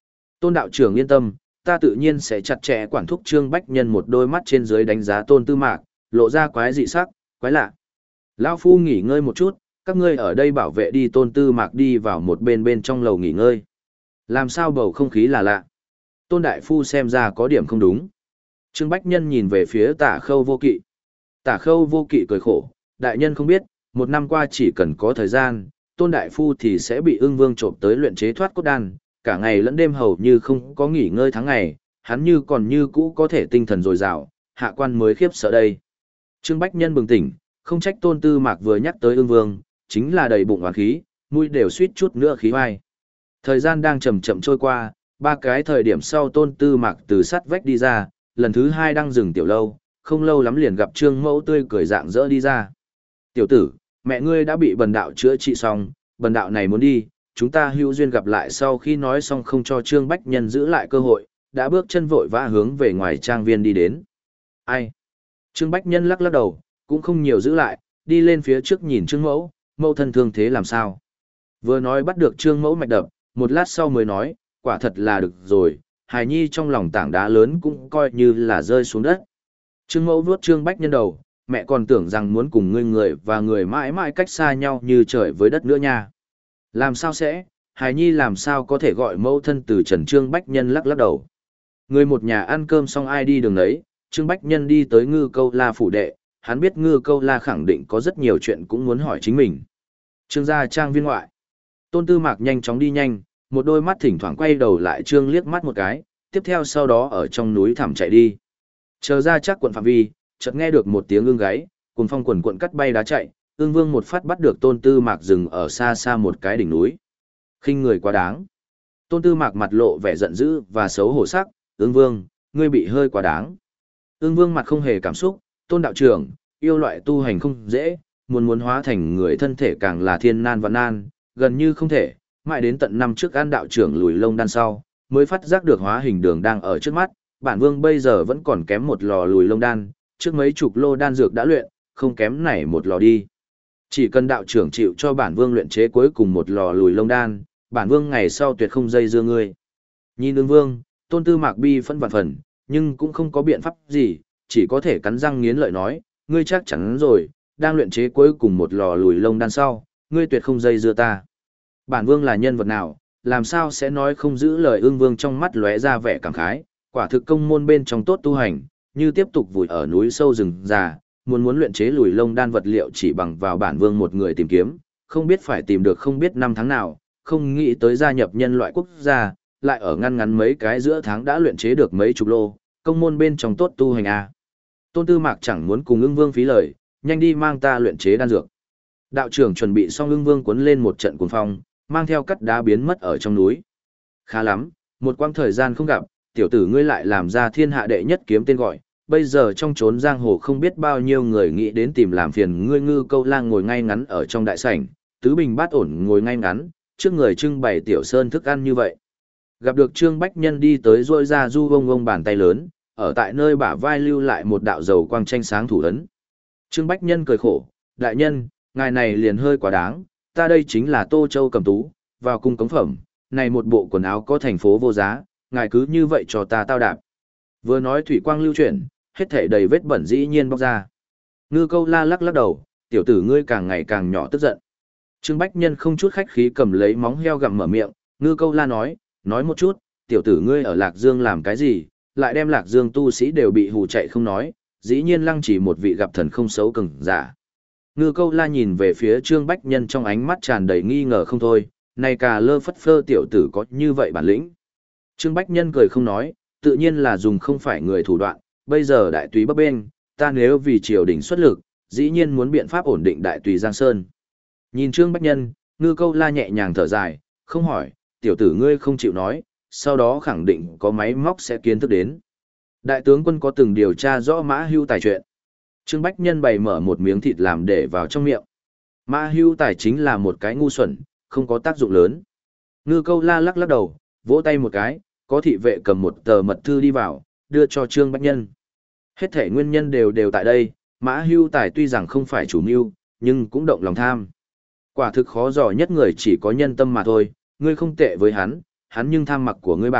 Tôn đạo trưởng yên tâm, ta tự nhiên sẽ chặt chẽ quản thúc Trương Bách Nhân một đôi mắt trên dưới đánh giá Tôn Tư Mạc, lộ ra quái dị sắc, quái lạ. Lão phu nghỉ ngơi một chút, các ngươi ở đây bảo vệ đi. Tôn Tư Mạc đi vào một bên bên trong lầu nghỉ ngơi. Làm sao bầu không khí là lạ? Tôn đại phu xem ra có điểm không đúng. Trương Bách Nhân nhìn về phía Tả Khâu Vô Kỵ. Tả Khâu Vô Kỵ cười khổ, đại nhân không biết, một năm qua chỉ cần có thời gian, Tôn đại phu thì sẽ bị Ưng Vương trộm tới luyện chế thoát cốt đan, cả ngày lẫn đêm hầu như không có nghỉ ngơi tháng ngày, hắn như còn như cũ có thể tinh thần dồi dào, hạ quan mới khiếp sợ đây. Trương Bách Nhân bừng tỉnh, không trách Tôn Tư Mạc vừa nhắc tới Ưng Vương, chính là đầy bụng oán khí, mũi đều suýt chút nữa khí hoai. Thời gian đang chậm chậm trôi qua, ba cái thời điểm sau Tôn Tư Mạc từ sắt vách đi ra, lần thứ hai đang dừng tiểu lâu, không lâu lắm liền gặp Trương Mẫu tươi cười rạng rỡ đi ra. Tiểu tử, mẹ ngươi đã bị bần đạo chữa trị xong, bần đạo này muốn đi, chúng ta hữu duyên gặp lại. Sau khi nói xong không cho Trương Bách Nhân giữ lại cơ hội, đã bước chân vội vã hướng về ngoài trang viên đi đến. Ai? Trương Bách Nhân lắc lắc đầu, cũng không nhiều giữ lại, đi lên phía trước nhìn Trương Mẫu, mẫu thân thương thế làm sao. Vừa nói bắt được Trương Mẫu mạch đập, một lát sau mới nói, quả thật là được rồi, hài nhi trong lòng tảng đá lớn cũng coi như là rơi xuống đất. Trương Mẫu vuốt Trương Bách Nhân đầu, mẹ còn tưởng rằng muốn cùng ngươi người và người mãi mãi cách xa nhau như trời với đất nữa nha. Làm sao sẽ, hài nhi làm sao có thể gọi mẫu thân từ trần. Trương Bách Nhân lắc lắc đầu. Người một nhà ăn cơm xong ai đi đường đấy, Trương Bách Nhân đi tới Ngư Câu La phủ đệ, hắn biết Ngư Câu La khẳng định có rất nhiều chuyện cũng muốn hỏi chính mình. Trương gia trang viên ngoại. Tôn Tư Mạc nhanh chóng đi nhanh, một đôi mắt thỉnh thoảng quay đầu lại Trương liếc mắt một cái, tiếp theo sau đó ở trong núi thẳm chạy đi. Chờ ra chắc quận phạm vi, chợt nghe được một tiếng ương gáy, cùng phong quần quận cắt bay đá chạy, ương vương một phát bắt được Tôn Tư Mạc dừng ở xa xa một cái đỉnh núi. Khinh người quá đáng. Tôn Tư Mạc mặt lộ vẻ giận dữ và xấu hổ sắc, ương vương, ngươi bị hơi quá đáng. Ương vương mặt không hề cảm xúc, Tôn đạo trưởng, yêu loại tu hành không dễ, muốn muốn hóa thành người thân thể càng là thiên nan và nan, gần như không thể, mãi đến tận năm trước An đạo trưởng lùi lông đan sau, mới phát giác được hóa hình đường đang ở trước mắt, bản vương bây giờ vẫn còn kém một lò lùi lông đan, trước mấy chục lô đan dược đã luyện, không kém này một lò đi. Chỉ cần đạo trưởng chịu cho bản vương luyện chế cuối cùng một lò lùi lông đan, bản vương ngày sau tuyệt không dây dưa ngươi. Nhìn ương vương, Tôn Tư Mạc bi phân vạn phần, nhưng cũng không có biện pháp gì, chỉ có thể cắn răng nghiến lợi nói, ngươi chắc chắn rồi, đang luyện chế cuối cùng một lò lùi lông đan sau, ngươi tuyệt không dây dưa ta. Bản vương là nhân vật nào, làm sao sẽ nói không giữ lời. Ương vương trong mắt lóe ra vẻ cảm khái, quả thực công môn bên trong tốt tu hành, như tiếp tục vùi ở núi sâu rừng già, muốn muốn luyện chế lùi lông đan vật liệu chỉ bằng vào bản vương một người tìm kiếm, không biết phải tìm được không biết năm tháng nào, không nghĩ tới gia nhập nhân loại quốc gia, lại ở ngăn ngắn mấy cái giữa tháng đã luyện chế được mấy chục lô, công môn bên trong tốt tu hành à. Tôn Tư Mạc chẳng muốn cùng ưng vương phí lời, nhanh đi mang ta luyện chế đan dược. Đạo trưởng chuẩn bị xong ưng vương cuốn lên một trận cuồng phong, mang theo cắt đá biến mất ở trong núi. Khá lắm, một quãng thời gian không gặp, tiểu tử ngươi lại làm ra thiên hạ đệ nhất kiếm tên gọi, bây giờ trong chốn giang hồ không biết bao nhiêu người nghĩ đến tìm làm phiền ngươi. Ngư Câu Lang ngồi ngay ngắn ở trong đại sảnh, tứ bình bát ổn ngồi ngay ngắn, trước người trưng bày tiểu sơn thức ăn như vậy. Gặp được Trương Bách Nhân đi tới rôi ra du vông vông bàn tay lớn, ở tại nơi bả vai lưu lại một đạo dầu quang tranh sáng thủ ấn. Trương Bách Nhân cười khổ, đại nhân, ngài này liền hơi quá đáng, ta đây chính là Tô Châu Cầm Tú, vào cung cống phẩm, này một bộ quần áo có thành phố vô giá, ngài cứ như vậy cho ta tao đạp. Vừa nói thủy quang lưu chuyển, hết thể đầy vết bẩn dĩ nhiên bóc ra. Ngư Câu La lắc lắc đầu, tiểu tử ngươi càng ngày càng nhỏ tức giận. Trương Bách Nhân không chút khách khí cầm lấy móng heo gặm mở miệng, Ngư Câu La nói, nói một chút, tiểu tử ngươi ở Lạc Dương làm cái gì, lại đem Lạc Dương tu sĩ đều bị hù chạy không nói, dĩ nhiên lăng chỉ một vị gặp thần không xấu cứng giả. Ngư Câu La nhìn về phía Trương Bách Nhân trong ánh mắt tràn đầy nghi ngờ không thôi, này cà lơ phất phơ tiểu tử có như vậy bản lĩnh. Trương Bách Nhân cười không nói, tự nhiên là dùng không phải người thủ đoạn, bây giờ đại túy bấp bên, ta nếu vì triều đình xuất lực, dĩ nhiên muốn biện pháp ổn định đại túy Giang Sơn. Nhìn Trương Bách Nhân, Ngư Câu La nhẹ nhàng thở dài, không hỏi, tiểu tử ngươi không chịu nói, sau đó khẳng định có máy móc sẽ kiến thức đến. Đại tướng quân có từng điều tra rõ Mã Hưu Tài chuyện. Trương Bách Nhân bày mở một miếng thịt làm để vào trong miệng. Mã Hưu Tài chính là một cái ngu xuẩn, không có tác dụng lớn. Ngư Câu La lắc lắc đầu, vỗ tay một cái, có thị vệ cầm một tờ mật thư đi vào, đưa cho Trương Bách Nhân. Hết thể nguyên nhân đều đều tại đây, Mã Hưu Tài tuy rằng không phải chủ mưu, nhưng cũng động lòng tham. Quả thực khó dò nhất người chỉ có nhân tâm mà thôi, ngươi không tệ với hắn, hắn nhưng tham mặc của ngươi bạc,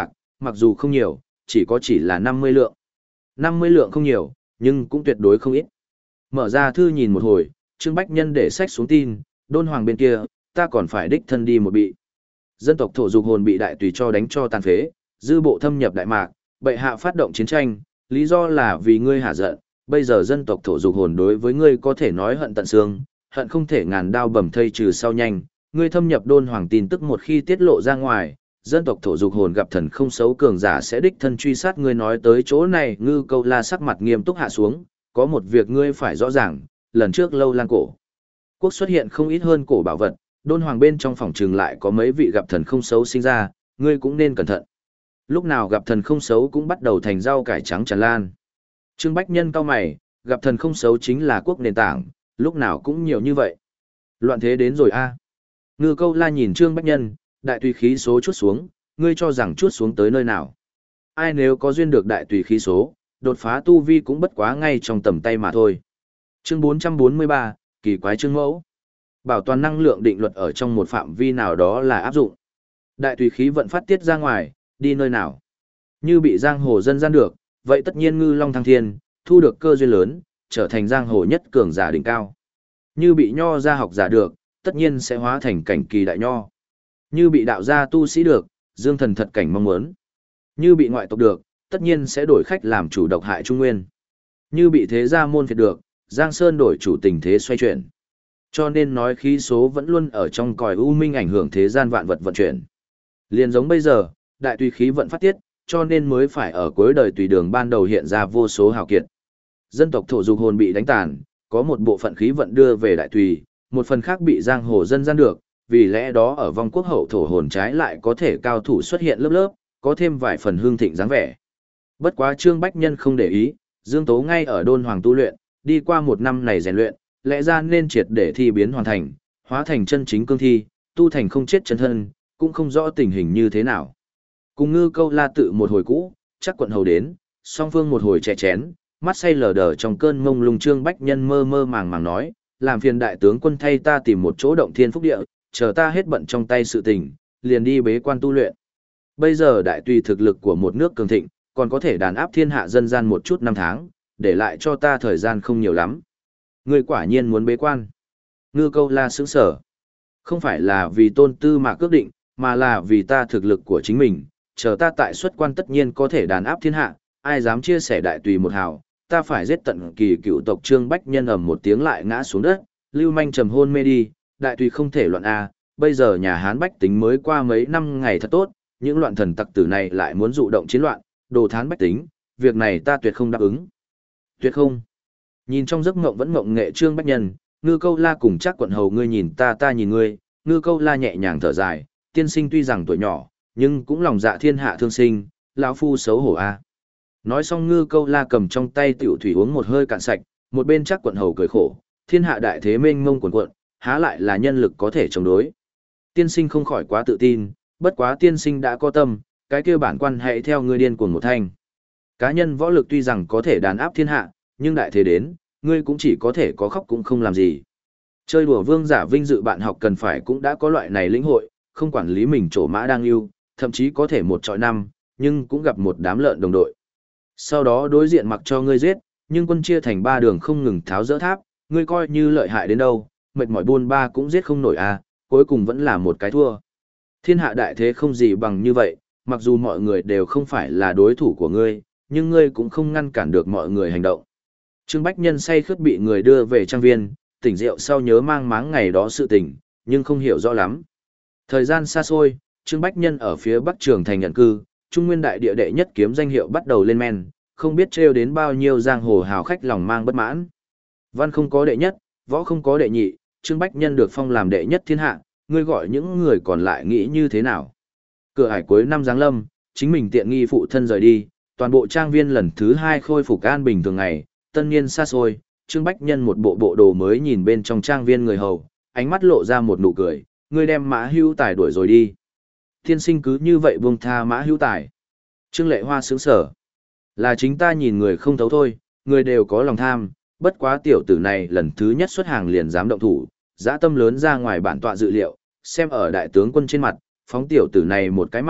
mặc dù không nhiều, chỉ có chỉ là năm mươi lượng. năm mươi lượng không nhiều, nhưng cũng tuyệt đối không ít. Mở ra thư nhìn một hồi, Trương Bách Nhân để sách xuống tin, đôn hoàng bên kia, ta còn phải đích thân đi một bị. Dân tộc thổ dục hồn bị đại tùy cho đánh cho tàn phế, dư bộ thâm nhập Đại Mạc, bệ hạ phát động chiến tranh, lý do là vì ngươi hả giận, bây giờ dân tộc thổ dục hồn đối với ngươi có thể nói hận tận xương, hận không thể ngàn đao bầm thây trừ sau nhanh, ngươi thâm nhập đôn hoàng tin tức một khi tiết lộ ra ngoài, dân tộc thổ dục hồn gặp thần không xấu cường giả sẽ đích thân truy sát ngươi. Nói tới chỗ này, Ngư Câu La sắc mặt nghiêm túc hạ xuống, có một việc ngươi phải rõ ràng, lần trước Lâu Lan cổ quốc xuất hiện không ít hơn cổ bảo vật, đôn hoàng bên trong phòng trường lại có mấy vị gặp thần không xấu sinh ra, ngươi cũng nên cẩn thận. Lúc nào gặp thần không xấu cũng bắt đầu thành rau cải trắng tràn lan. Trương Bách Nhân cau mày, gặp thần không xấu chính là quốc nền tảng, lúc nào cũng nhiều như vậy. Loạn thế đến rồi a. Ngư Câu La nhìn Trương Bách Nhân, đại tùy khí số chút xuống, ngươi cho rằng chút xuống tới nơi nào. Ai nếu có duyên được đại tùy khí số, đột phá tu vi cũng bất quá ngay trong tầm tay mà thôi. Chương bốn trăm bốn mươi ba, kỳ quái chương mẫu. Bảo toàn năng lượng định luật ở trong một phạm vi nào đó là áp dụng. Đại tùy khí vận phát tiết ra ngoài, đi nơi nào. Như bị giang hồ dân gian được, vậy tất nhiên ngư long thăng thiên, thu được cơ duyên lớn, trở thành giang hồ nhất cường giả đỉnh cao. Như bị nho gia học giả được, tất nhiên sẽ hóa thành cảnh kỳ đại nho. Như bị đạo gia tu sĩ được, dương thần thật cảnh mong muốn. Như bị ngoại tộc được, tất nhiên sẽ đổi khách làm chủ độc hại Trung Nguyên. Như bị thế gia môn phiệt được, Giang Sơn đổi chủ tình thế xoay chuyển. Cho nên nói khí số vẫn luôn ở trong còi u minh ảnh hưởng thế gian vạn vật vận chuyển. Liền giống bây giờ, đại tùy khí vận phát tiết, cho nên mới phải ở cuối đời tùy đường ban đầu hiện ra vô số hào kiệt. Dân tộc thổ dục hồn bị đánh tàn, có một bộ phận khí vận đưa về đại tùy, một phần khác bị giang hồ dân gian được, vì lẽ đó ở vong quốc hậu thổ hồn trái lại có thể cao thủ xuất hiện lớp lớp, có thêm vài phần hương thịnh dáng vẻ. Bất quá Trương Bách Nhân không để ý, Dương Tố ngay ở đôn hoàng tu luyện, đi qua một năm này rèn luyện, lẽ ra nên triệt để thi biến hoàn thành, hóa thành chân chính cương thi, tu thành không chết chân thân, cũng không rõ tình hình như thế nào. Cùng Ngư Câu La tự một hồi cũ, chắc quận hầu đến, song phương một hồi chè chén, mắt say lờ đờ trong cơn mông lung. Trương Bách Nhân mơ mơ màng màng nói, làm phiền đại tướng quân thay ta tìm một chỗ động thiên phúc địa, chờ ta hết bận trong tay sự tình, liền đi bế quan tu luyện. Bây giờ đại tùy thực lực của một nước cường thịnh, còn có thể đàn áp thiên hạ dân gian một chút năm tháng, để lại cho ta thời gian không nhiều lắm. Ngươi quả nhiên muốn bế quan. Ngư Câu La sững sở. Không phải là vì tôn tư mà cước định, mà là vì ta thực lực của chính mình, chờ ta tại xuất quan tất nhiên có thể đàn áp thiên hạ, ai dám chia sẻ đại tùy một hào, ta phải giết tận kỳ cựu tộc. Trương Bách Nhân ầm một tiếng lại ngã xuống đất, lưu manh trầm hôn mê đi, đại tùy không thể loạn a, bây giờ nhà Hán bách tính mới qua mấy năm ngày thật tốt, những loạn thần tặc tử này lại muốn dụ động chiến loạn, đồ thán bách tính, việc này ta tuyệt không đáp ứng. Tuyệt không. Nhìn trong giấc ngộng vẫn ngộng nghệ Trương Bách Nhân, Ngư Câu La cùng chắc quận hầu ngươi nhìn ta ta nhìn ngươi, Ngư Câu La nhẹ nhàng thở dài, tiên sinh tuy rằng tuổi nhỏ, nhưng cũng lòng dạ thiên hạ thương sinh, lão phu xấu hổ a. Nói xong Ngư Câu La cầm trong tay tiểu thủy uống một hơi cạn sạch, một bên chắc quận hầu cười khổ, thiên hạ đại thế mênh mông quần quận, há lại là nhân lực có thể chống đối. Tiên sinh không khỏi quá tự tin, bất quá tiên sinh đã có tâm, cái kia bản quan hãy theo ngươi điên cuồng một thanh. Cá nhân võ lực tuy rằng có thể đàn áp thiên hạ, nhưng đại thế đến, ngươi cũng chỉ có thể có khóc cũng không làm gì. Chơi đùa vương giả vinh dự bạn học cần phải cũng đã có loại này lĩnh hội, không quản lý mình trổ mã đang yêu, thậm chí có thể một trọi năm, nhưng cũng gặp một đám lợn đồng đội. Sau đó đối diện mặc cho ngươi giết, nhưng quân chia thành ba đường không ngừng tháo dỡ tháp, ngươi coi như lợi hại đến đâu, mệt mỏi buôn ba cũng giết không nổi à, cuối cùng vẫn là một cái thua. Thiên hạ đại thế không gì bằng như vậy, mặc dù mọi người đều không phải là đối thủ của ngươi, nhưng ngươi cũng không ngăn cản được mọi người hành động. Trương Bách Nhân say khướt bị người đưa về trang viên, tỉnh rượu sau nhớ mang máng ngày đó sự tình, nhưng không hiểu rõ lắm. Thời gian xa xôi, Trương Bách Nhân ở phía Bắc Trường thành nhận cư, Trung Nguyên đại địa đệ nhất kiếm danh hiệu bắt đầu lên men, không biết trêu đến bao nhiêu giang hồ hào khách lòng mang bất mãn. Văn không có đệ nhất, võ không có đệ nhị, Trương Bách Nhân được phong làm đệ nhất thiên hạ, ngươi gọi những người còn lại nghĩ như thế nào? Cửa hải cuối năm giáng lâm, chính mình tiện nghi phụ thân rời đi, toàn bộ trang viên lần thứ hai khôi phục an bình thường ngày, tân niên xa xôi, Trương Bách Nhân một bộ bộ đồ mới nhìn bên trong trang viên người hầu, ánh mắt lộ ra một nụ cười, ngươi đem Mã Hữu Tài đuổi rồi đi. Thiên sinh cứ như vậy buông tha Mã Hữu Tài. Trương Lệ Hoa sướng sở. Là chính ta nhìn người không thấu thôi, người đều có lòng tham, bất quá tiểu tử này lần thứ nhất xuất hàng liền dám động thủ, dã tâm lớn ra ngoài bản tọa dự liệu, xem ở đại tướng quân trên mặt, phóng tiểu tử này một cái mạng,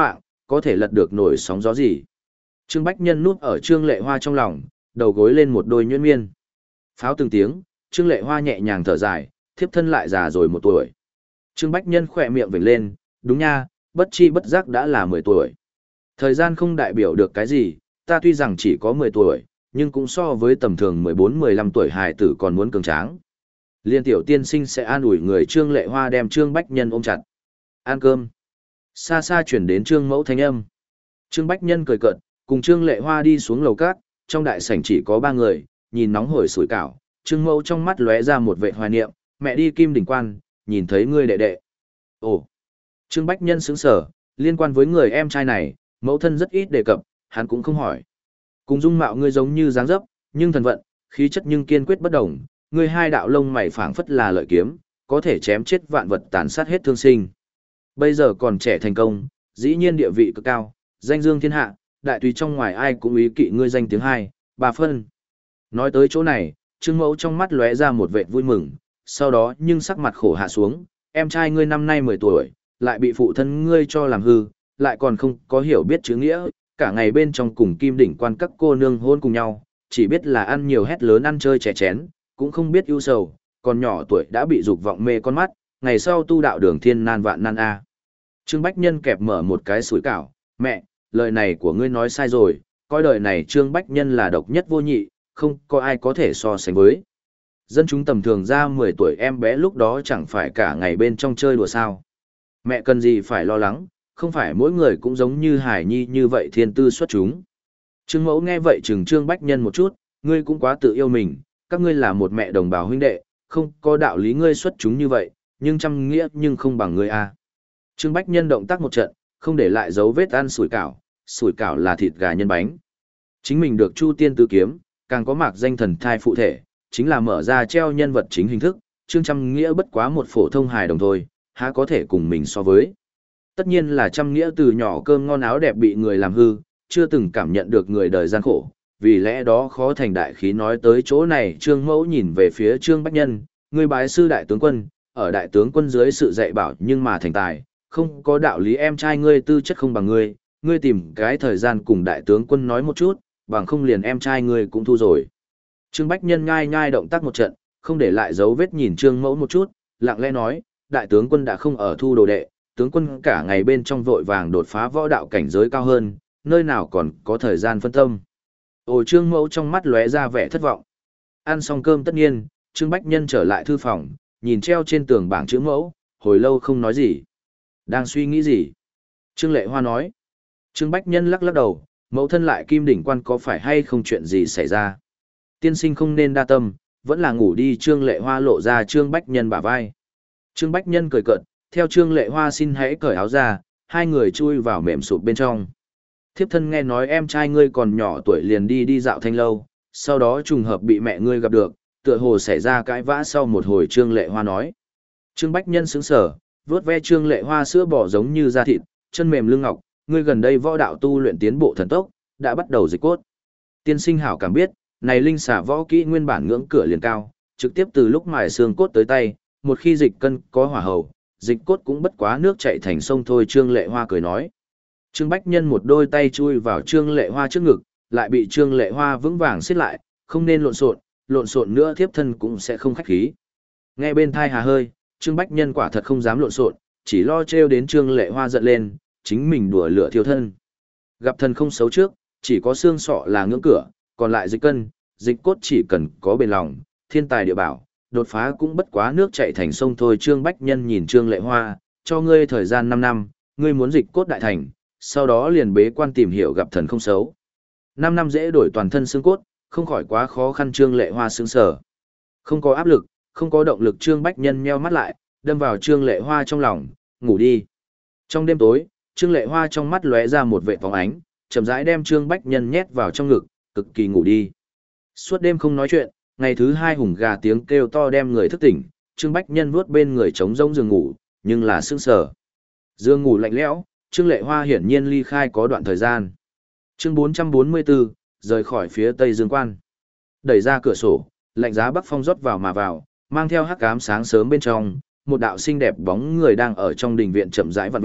có thể lật được nổi sóng gió gì. Trương Bách Nhân nuốt ở Trương Lệ Hoa trong lòng, đầu gối lên một đôi nhuyễn miên. Pháo từng tiếng, Trương Lệ Hoa nhẹ nhàng thở dài, thiếp thân lại già rồi một tuổi. Trương Bách Nhân khỏe miệng vểnh lên, đúng nha, bất chi bất giác đã là mười tuổi. Thời gian không đại biểu được cái gì, ta tuy rằng chỉ có mười tuổi, nhưng cũng so với tầm thường mười bốn mười lăm tuổi hài tử còn muốn cường tráng. Liên tiểu tiên sinh sẽ an ủi người Trương Lệ Hoa đem Trương Bách Nhân ôm chặt. Ăn cơm. Xa xa chuyển đến Trương Mẫu thanh âm. Trương Bách Nhân cười cợt, cùng Trương Lệ Hoa đi xuống lầu cát, trong đại sảnh chỉ có ba người, nhìn nóng hổi sủi cảo. Trương Mẫu trong mắt lóe ra một vẻ hoài niệm, mẹ đi Kim Đỉnh Quan, nhìn thấy ngươi đệ đệ. Ồ. Trương Bách Nhân sững sờ, liên quan với người em trai này, mẫu thân rất ít đề cập, hắn cũng không hỏi. Cùng dung mạo ngươi giống như dáng dấp, nhưng thần vận, khí chất nhưng kiên quyết bất đồng, ngươi hai đạo lông mày phảng phất là lợi kiếm, có thể chém chết vạn vật tàn sát hết thương sinh. Bây giờ còn trẻ thành công, dĩ nhiên địa vị cực cao, danh dương thiên hạ, đại tùy trong ngoài ai cũng ý kỵ ngươi danh tiếng hai, bà phân. Nói tới chỗ này, Trương Mẫu trong mắt lóe ra một vẻ vui mừng, sau đó nhưng sắc mặt khổ hạ xuống, em trai ngươi năm nay mười tuổi, lại bị phụ thân ngươi cho làm hư, lại còn không có hiểu biết chữ nghĩa, cả ngày bên trong cùng Kim Đỉnh Quan các cô nương hôn cùng nhau, chỉ biết là ăn nhiều hét lớn ăn chơi trẻ chén, cũng không biết ưu sầu, còn nhỏ tuổi đã bị dục vọng mê con mắt, ngày sau tu đạo đường thiên nan vạn nan a. Trương Bách Nhân kẹp mở một cái sủi cảo, mẹ, lời này của ngươi nói sai rồi, coi đời này Trương Bách Nhân là độc nhất vô nhị, không có ai có thể so sánh với. Dân chúng tầm thường ra mười tuổi em bé lúc đó chẳng phải cả ngày bên trong chơi đùa sao. Mẹ cần gì phải lo lắng, không phải mỗi người cũng giống như Hải Nhi như vậy thiên tư xuất chúng. Trương Mẫu nghe vậy chừng Trương Bách Nhân một chút, ngươi cũng quá tự yêu mình, các ngươi là một mẹ đồng bào huynh đệ, không có đạo lý ngươi xuất chúng như vậy, nhưng chăm nghĩa nhưng không bằng ngươi a. Trương Bách Nhân động tác một trận, không để lại dấu vết ăn sủi cảo, sủi cảo là thịt gà nhân bánh. Chính mình được Chu Tiên tứ kiếm, càng có mạc danh thần thai phụ thể, chính là mở ra treo nhân vật chính hình thức, Trương Trăm Nghĩa bất quá một phổ thông hài đồng thôi, há có thể cùng mình so với. Tất nhiên là Trăm Nghĩa từ nhỏ cơm ngon áo đẹp bị người làm hư, chưa từng cảm nhận được người đời gian khổ, vì lẽ đó khó thành đại khí. Nói tới chỗ này, Trương Mẫu nhìn về phía Trương Bách Nhân, người bái sư đại tướng quân, ở đại tướng quân dưới sự dạy bảo nhưng mà thành tài, không có đạo lý em trai ngươi tư chất không bằng ngươi, ngươi tìm cái thời gian cùng đại tướng quân nói một chút, bằng không liền em trai ngươi cũng thu rồi. Trương Bách Nhân ngai ngai động tác một trận, không để lại dấu vết nhìn Trương Mẫu một chút, lặng lẽ nói, đại tướng quân đã không ở thu đồ đệ, tướng quân cả ngày bên trong vội vàng đột phá võ đạo cảnh giới cao hơn, nơi nào còn có thời gian phân tâm. Ồ, Trương Mẫu trong mắt lóe ra vẻ thất vọng. Ăn xong cơm tất nhiên, Trương Bách Nhân trở lại thư phòng, nhìn treo trên tường bảng chữ mẫu, hồi lâu không nói gì. Đang suy nghĩ gì? Trương Lệ Hoa nói. Trương Bách Nhân lắc lắc đầu, mẫu thân lại Kim Đỉnh Quan có phải hay không chuyện gì xảy ra? Tiên sinh không nên đa tâm, vẫn là ngủ đi. Trương Lệ Hoa lộ ra Trương Bách Nhân bả vai. Trương Bách Nhân cười cợt, theo Trương Lệ Hoa xin hãy cởi áo ra, hai người chui vào mềm sụp bên trong. Thiếp thân nghe nói em trai ngươi còn nhỏ tuổi liền đi đi dạo thanh lâu, sau đó trùng hợp bị mẹ ngươi gặp được, tựa hồ xảy ra cãi vã sau một hồi. Trương Lệ Hoa nói. Trương Bách Nhân sững sờ, vuốt ve Trương Lệ Hoa sữa bò giống như da thịt, chân mềm lưng ngọc, ngươi gần đây võ đạo tu luyện tiến bộ thần tốc, đã bắt đầu dịch cốt. Tiên sinh hảo cảm biết, này linh xả võ kỹ nguyên bản ngưỡng cửa liền cao, trực tiếp từ lúc mài xương cốt tới tay, một khi dịch cân có hỏa hầu, dịch cốt cũng bất quá nước chảy thành sông thôi. Trương Lệ Hoa cười nói. Trương Bách Nhân một đôi tay chui vào Trương Lệ Hoa trước ngực, lại bị Trương Lệ Hoa vững vàng siết lại, không nên lộn xộn, lộn xộn nữa thiếp thân cũng sẽ không khách khí. Nghe bên thai hà hơi, Trương Bách Nhân quả thật không dám lộn xộn, chỉ lo trêu đến Trương Lệ Hoa giận lên, chính mình đùa lửa thiêu thân. Gặp thần không xấu trước, chỉ có xương sọ là ngưỡng cửa, còn lại dịch cân, dịch cốt chỉ cần có bền lòng, thiên tài địa bảo, đột phá cũng bất quá nước chảy thành sông thôi. Trương Bách Nhân nhìn Trương Lệ Hoa, cho ngươi thời gian năm năm, ngươi muốn dịch cốt đại thành, sau đó liền bế quan tìm hiểu gặp thần không xấu. năm năm dễ đổi toàn thân xương cốt, không khỏi quá khó khăn. Trương Lệ Hoa sững sờ. Không có áp lực, không có động lực. Trương Bách Nhân nheo mắt lại, đâm vào Trương Lệ Hoa trong lòng, ngủ đi. Trong đêm tối, Trương Lệ Hoa trong mắt lóe ra một vệt phóng ánh, chậm rãi đem Trương Bách Nhân nhét vào trong ngực, cực kỳ ngủ đi. Suốt đêm không nói chuyện, ngày thứ hai hùng gà tiếng kêu to đem người thức tỉnh, Trương Bách Nhân vuốt bên người trống rỗng giường ngủ, nhưng là sững sờ. Giường ngủ lạnh lẽo, Trương Lệ Hoa hiển nhiên ly khai có đoạn thời gian. Chương bốn trăm bốn mươi bốn, rời khỏi phía Tây Dương Quan. Đẩy ra cửa sổ, lạnh giá bắc phong rót vào mà vào, mang theo hắc ám sáng sớm bên trong, một đạo xinh đẹp bóng người đang ở trong đình viện chậm rãi vặn mèo,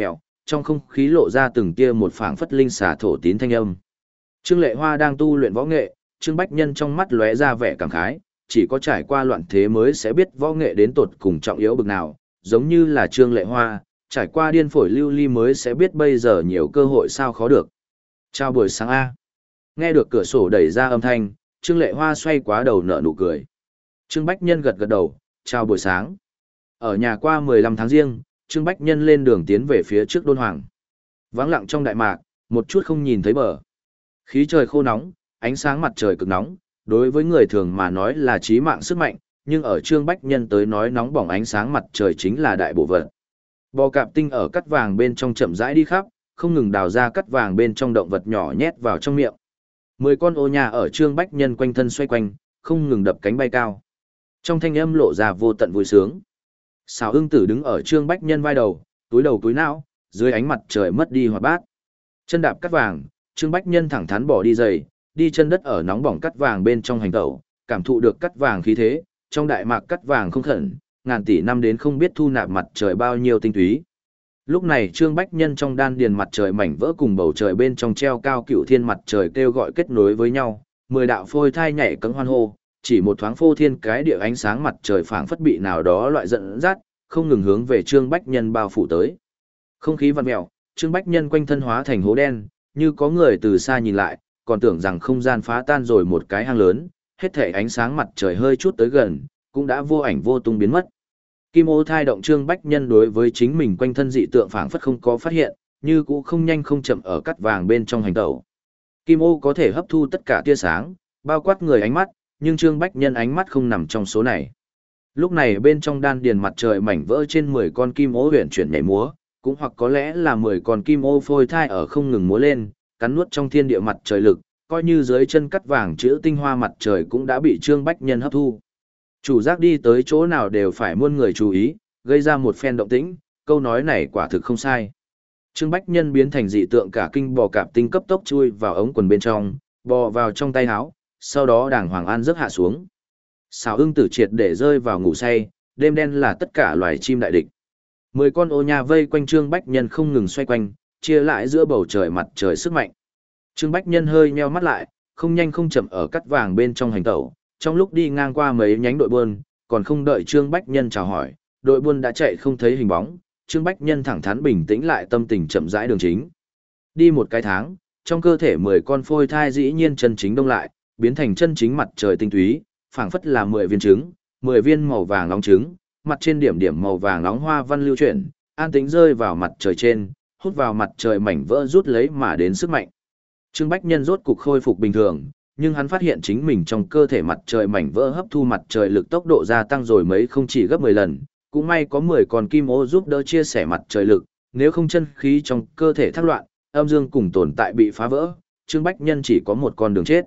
trong không khí lộ ra từng tia một phảng phất linh xà thổ tín thanh âm. Trương Lệ Hoa đang tu luyện võ nghệ, Trương Bách Nhân trong mắt lóe ra vẻ cảm khái, chỉ có trải qua loạn thế mới sẽ biết võ nghệ đến tột cùng trọng yếu bực nào, giống như là Trương Lệ Hoa, trải qua điên phổi lưu ly mới sẽ biết bây giờ nhiều cơ hội sao khó được. Chào buổi sáng A. Nghe được cửa sổ đẩy ra âm thanh, Trương Lệ Hoa xoay quá đầu nở nụ cười. Trương Bách Nhân gật gật đầu, chào buổi sáng. Ở nhà qua mười lăm tháng riêng, Trương Bách Nhân lên đường tiến về phía trước Đôn Hoàng. Vắng lặng trong đại mạc, một chút không nhìn thấy bờ. Khí trời khô nóng, ánh sáng mặt trời cực nóng, đối với người thường mà nói là chí mạng sức mạnh, nhưng ở Trương Bách Nhân tới nói nóng bỏng ánh sáng mặt trời chính là đại bộ vật. Bò cạp tinh ở cắt vàng bên trong chậm rãi đi khắp, không ngừng đào ra cắt vàng bên trong động vật nhỏ nhét vào trong miệng. Mười con ô nha ở Trương Bách Nhân quanh thân xoay quanh, không ngừng đập cánh bay cao. Trong thanh âm lộ ra vô tận vui sướng. Sào ưng tử đứng ở Trương Bách Nhân vai đầu, túi đầu túi não, dưới ánh mặt trời mất đi hoạt bát. Chân đạp cắt vàng, Trương Bách Nhân thẳng thắn bỏ đi giày, đi chân đất ở nóng bỏng cắt vàng bên trong hành tẩu, cảm thụ được cắt vàng khí thế, trong đại mạc cắt vàng không khẩn, ngàn tỷ năm đến không biết thu nạp mặt trời bao nhiêu tinh túy. Lúc này Trương Bách Nhân trong đan điền mặt trời mảnh vỡ cùng bầu trời bên trong treo cao cựu thiên mặt trời kêu gọi kết nối với nhau, mười đạo phôi thai nhảy cẫng hoan hô, chỉ một thoáng phô thiên cái địa ánh sáng mặt trời phảng phất bị nào đó loại dẫn dắt, không ngừng hướng về Trương Bách Nhân bao phủ tới. Không khí vặn mèo, Trương Bách Nhân quanh thân hóa thành hố đen, như có người từ xa nhìn lại, còn tưởng rằng không gian phá tan rồi một cái hang lớn, hết thể ánh sáng mặt trời hơi chút tới gần, cũng đã vô ảnh vô tung biến mất. Kim ô thai động Trương Bách Nhân đối với chính mình quanh thân dị tượng phảng phất không có phát hiện, như cũng không nhanh không chậm ở cắt vàng bên trong hành tẩu. Kim ô có thể hấp thu tất cả tia sáng, bao quát người ánh mắt, nhưng Trương Bách Nhân ánh mắt không nằm trong số này. Lúc này bên trong đan điền mặt trời mảnh vỡ trên mười con kim ô huyền chuyển nhảy múa, cũng hoặc có lẽ là mười con kim ô phôi thai ở không ngừng múa lên, cắn nuốt trong thiên địa mặt trời lực, coi như dưới chân cắt vàng chữ tinh hoa mặt trời cũng đã bị Trương Bách Nhân hấp thu. Chủ giác đi tới chỗ nào đều phải muôn người chú ý, gây ra một phen động tĩnh, câu nói này quả thực không sai. Trương Bách Nhân biến thành dị tượng cả kinh bò cạp tinh cấp tốc chui vào ống quần bên trong, bò vào trong tay áo, sau đó đàng hoàng an giấc hạ xuống. Sào ưng tử triệt để rơi vào ngủ say, đêm đen là tất cả loài chim đại địch. Mười con ô nha vây quanh Trương Bách Nhân không ngừng xoay quanh, chia lại giữa bầu trời mặt trời sức mạnh. Trương Bách Nhân hơi nheo mắt lại, không nhanh không chậm ở cắt vàng bên trong hành tẩu, trong lúc đi ngang qua mấy nhánh đội buôn, còn không đợi Trương Bách Nhân chào hỏi, đội buôn đã chạy không thấy hình bóng, Trương Bách Nhân thẳng thắn bình tĩnh lại tâm tình chậm rãi đường chính. Đi một cái tháng, trong cơ thể mười con phôi thai dĩ nhiên chân chính đông lại, biến thành chân chính mặt trời tinh túy, phảng phất là mười viên trứng, mười viên màu vàng nóng trứng, mặt trên điểm điểm màu vàng nóng hoa văn lưu chuyển, an tĩnh rơi vào mặt trời trên, hút vào mặt trời mảnh vỡ rút lấy mà đến sức mạnh. Trương Bách Nhân rốt cục khôi phục bình thường, nhưng hắn phát hiện chính mình trong cơ thể mặt trời mảnh vỡ hấp thu mặt trời lực tốc độ gia tăng rồi mấy không chỉ gấp mười lần, cũng may có mười con kim ô giúp đỡ chia sẻ mặt trời lực, nếu không chân khí trong cơ thể thác loạn, âm dương cùng tồn tại bị phá vỡ, Trương Bách Nhân chỉ có một con đường chết.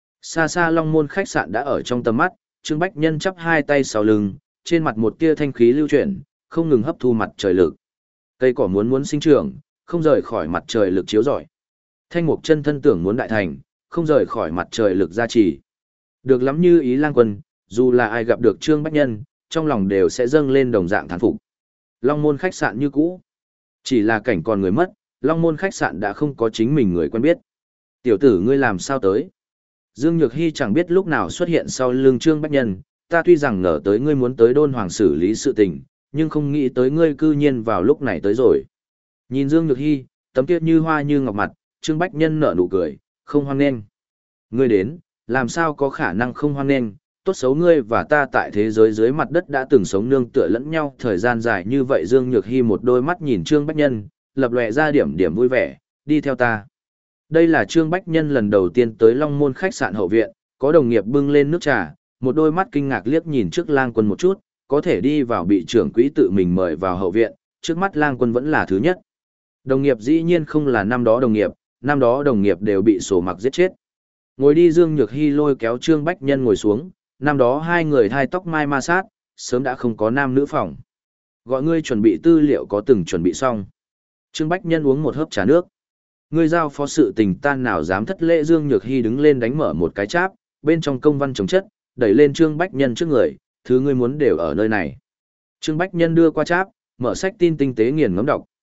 Xa xa Long Môn khách sạn đã ở trong tầm mắt, Trương Bách Nhân chắp hai tay sau lưng, trên mặt một tia thanh khí lưu chuyển, không ngừng hấp thu mặt trời lực. Cây cỏ muốn muốn sinh trưởng, không rời khỏi mặt trời lực chiếu rọi. Thanh mục chân thân tưởng muốn đại thành, không rời khỏi mặt trời lực gia trì. Được lắm như ý lang quân, dù là ai gặp được Trương Bách Nhân, trong lòng đều sẽ dâng lên đồng dạng thán phục. Long Môn khách sạn như cũ. Chỉ là cảnh còn người mất, Long Môn khách sạn đã không có chính mình người quen biết. Tiểu tử ngươi làm sao tới? Dương Nhược Hy chẳng biết lúc nào xuất hiện sau lưng Trương Bách Nhân, ta tuy rằng ngờ tới ngươi muốn tới Đôn Hoàng xử lý sự tình, nhưng không nghĩ tới ngươi cư nhiên vào lúc này tới rồi. Nhìn Dương Nhược Hy, tấm tiết như hoa như ngọc mặt, Trương Bách Nhân nở nụ cười, không hoan nghênh. Ngươi đến, làm sao có khả năng không hoan nghênh, tốt xấu ngươi và ta tại thế giới dưới mặt đất đã từng sống nương tựa lẫn nhau thời gian dài như vậy. Dương Nhược Hy một đôi mắt nhìn Trương Bách Nhân, lập lòe ra điểm điểm vui vẻ, đi theo ta. Đây là Trương Bách Nhân lần đầu tiên tới Long Môn khách sạn hậu viện, có đồng nghiệp bưng lên nước trà, một đôi mắt kinh ngạc liếc nhìn trước Lang Quân một chút, có thể đi vào bị trưởng quỹ tự mình mời vào hậu viện, trước mắt Lang Quân vẫn là thứ nhất. Đồng nghiệp dĩ nhiên không là năm đó đồng nghiệp, năm đó đồng nghiệp đều bị sổ mặc giết chết. Ngồi đi Dương Nhược Hy lôi kéo Trương Bách Nhân ngồi xuống, năm đó hai người thai tóc mai ma sát, sớm đã không có nam nữ phòng. Gọi ngươi chuẩn bị tư liệu có từng chuẩn bị xong. Trương Bách Nhân uống một hớp trà nước. Ngươi giao phó sự tình tan nào dám thất lễ. Dương Nhược Hy đứng lên đánh mở một cái cháp, bên trong công văn chống chất, đẩy lên Trương Bách Nhân trước người, thứ ngươi muốn đều ở nơi này. Trương Bách Nhân đưa qua cháp, mở sách tin tinh tế nghiền ngẫm đọc.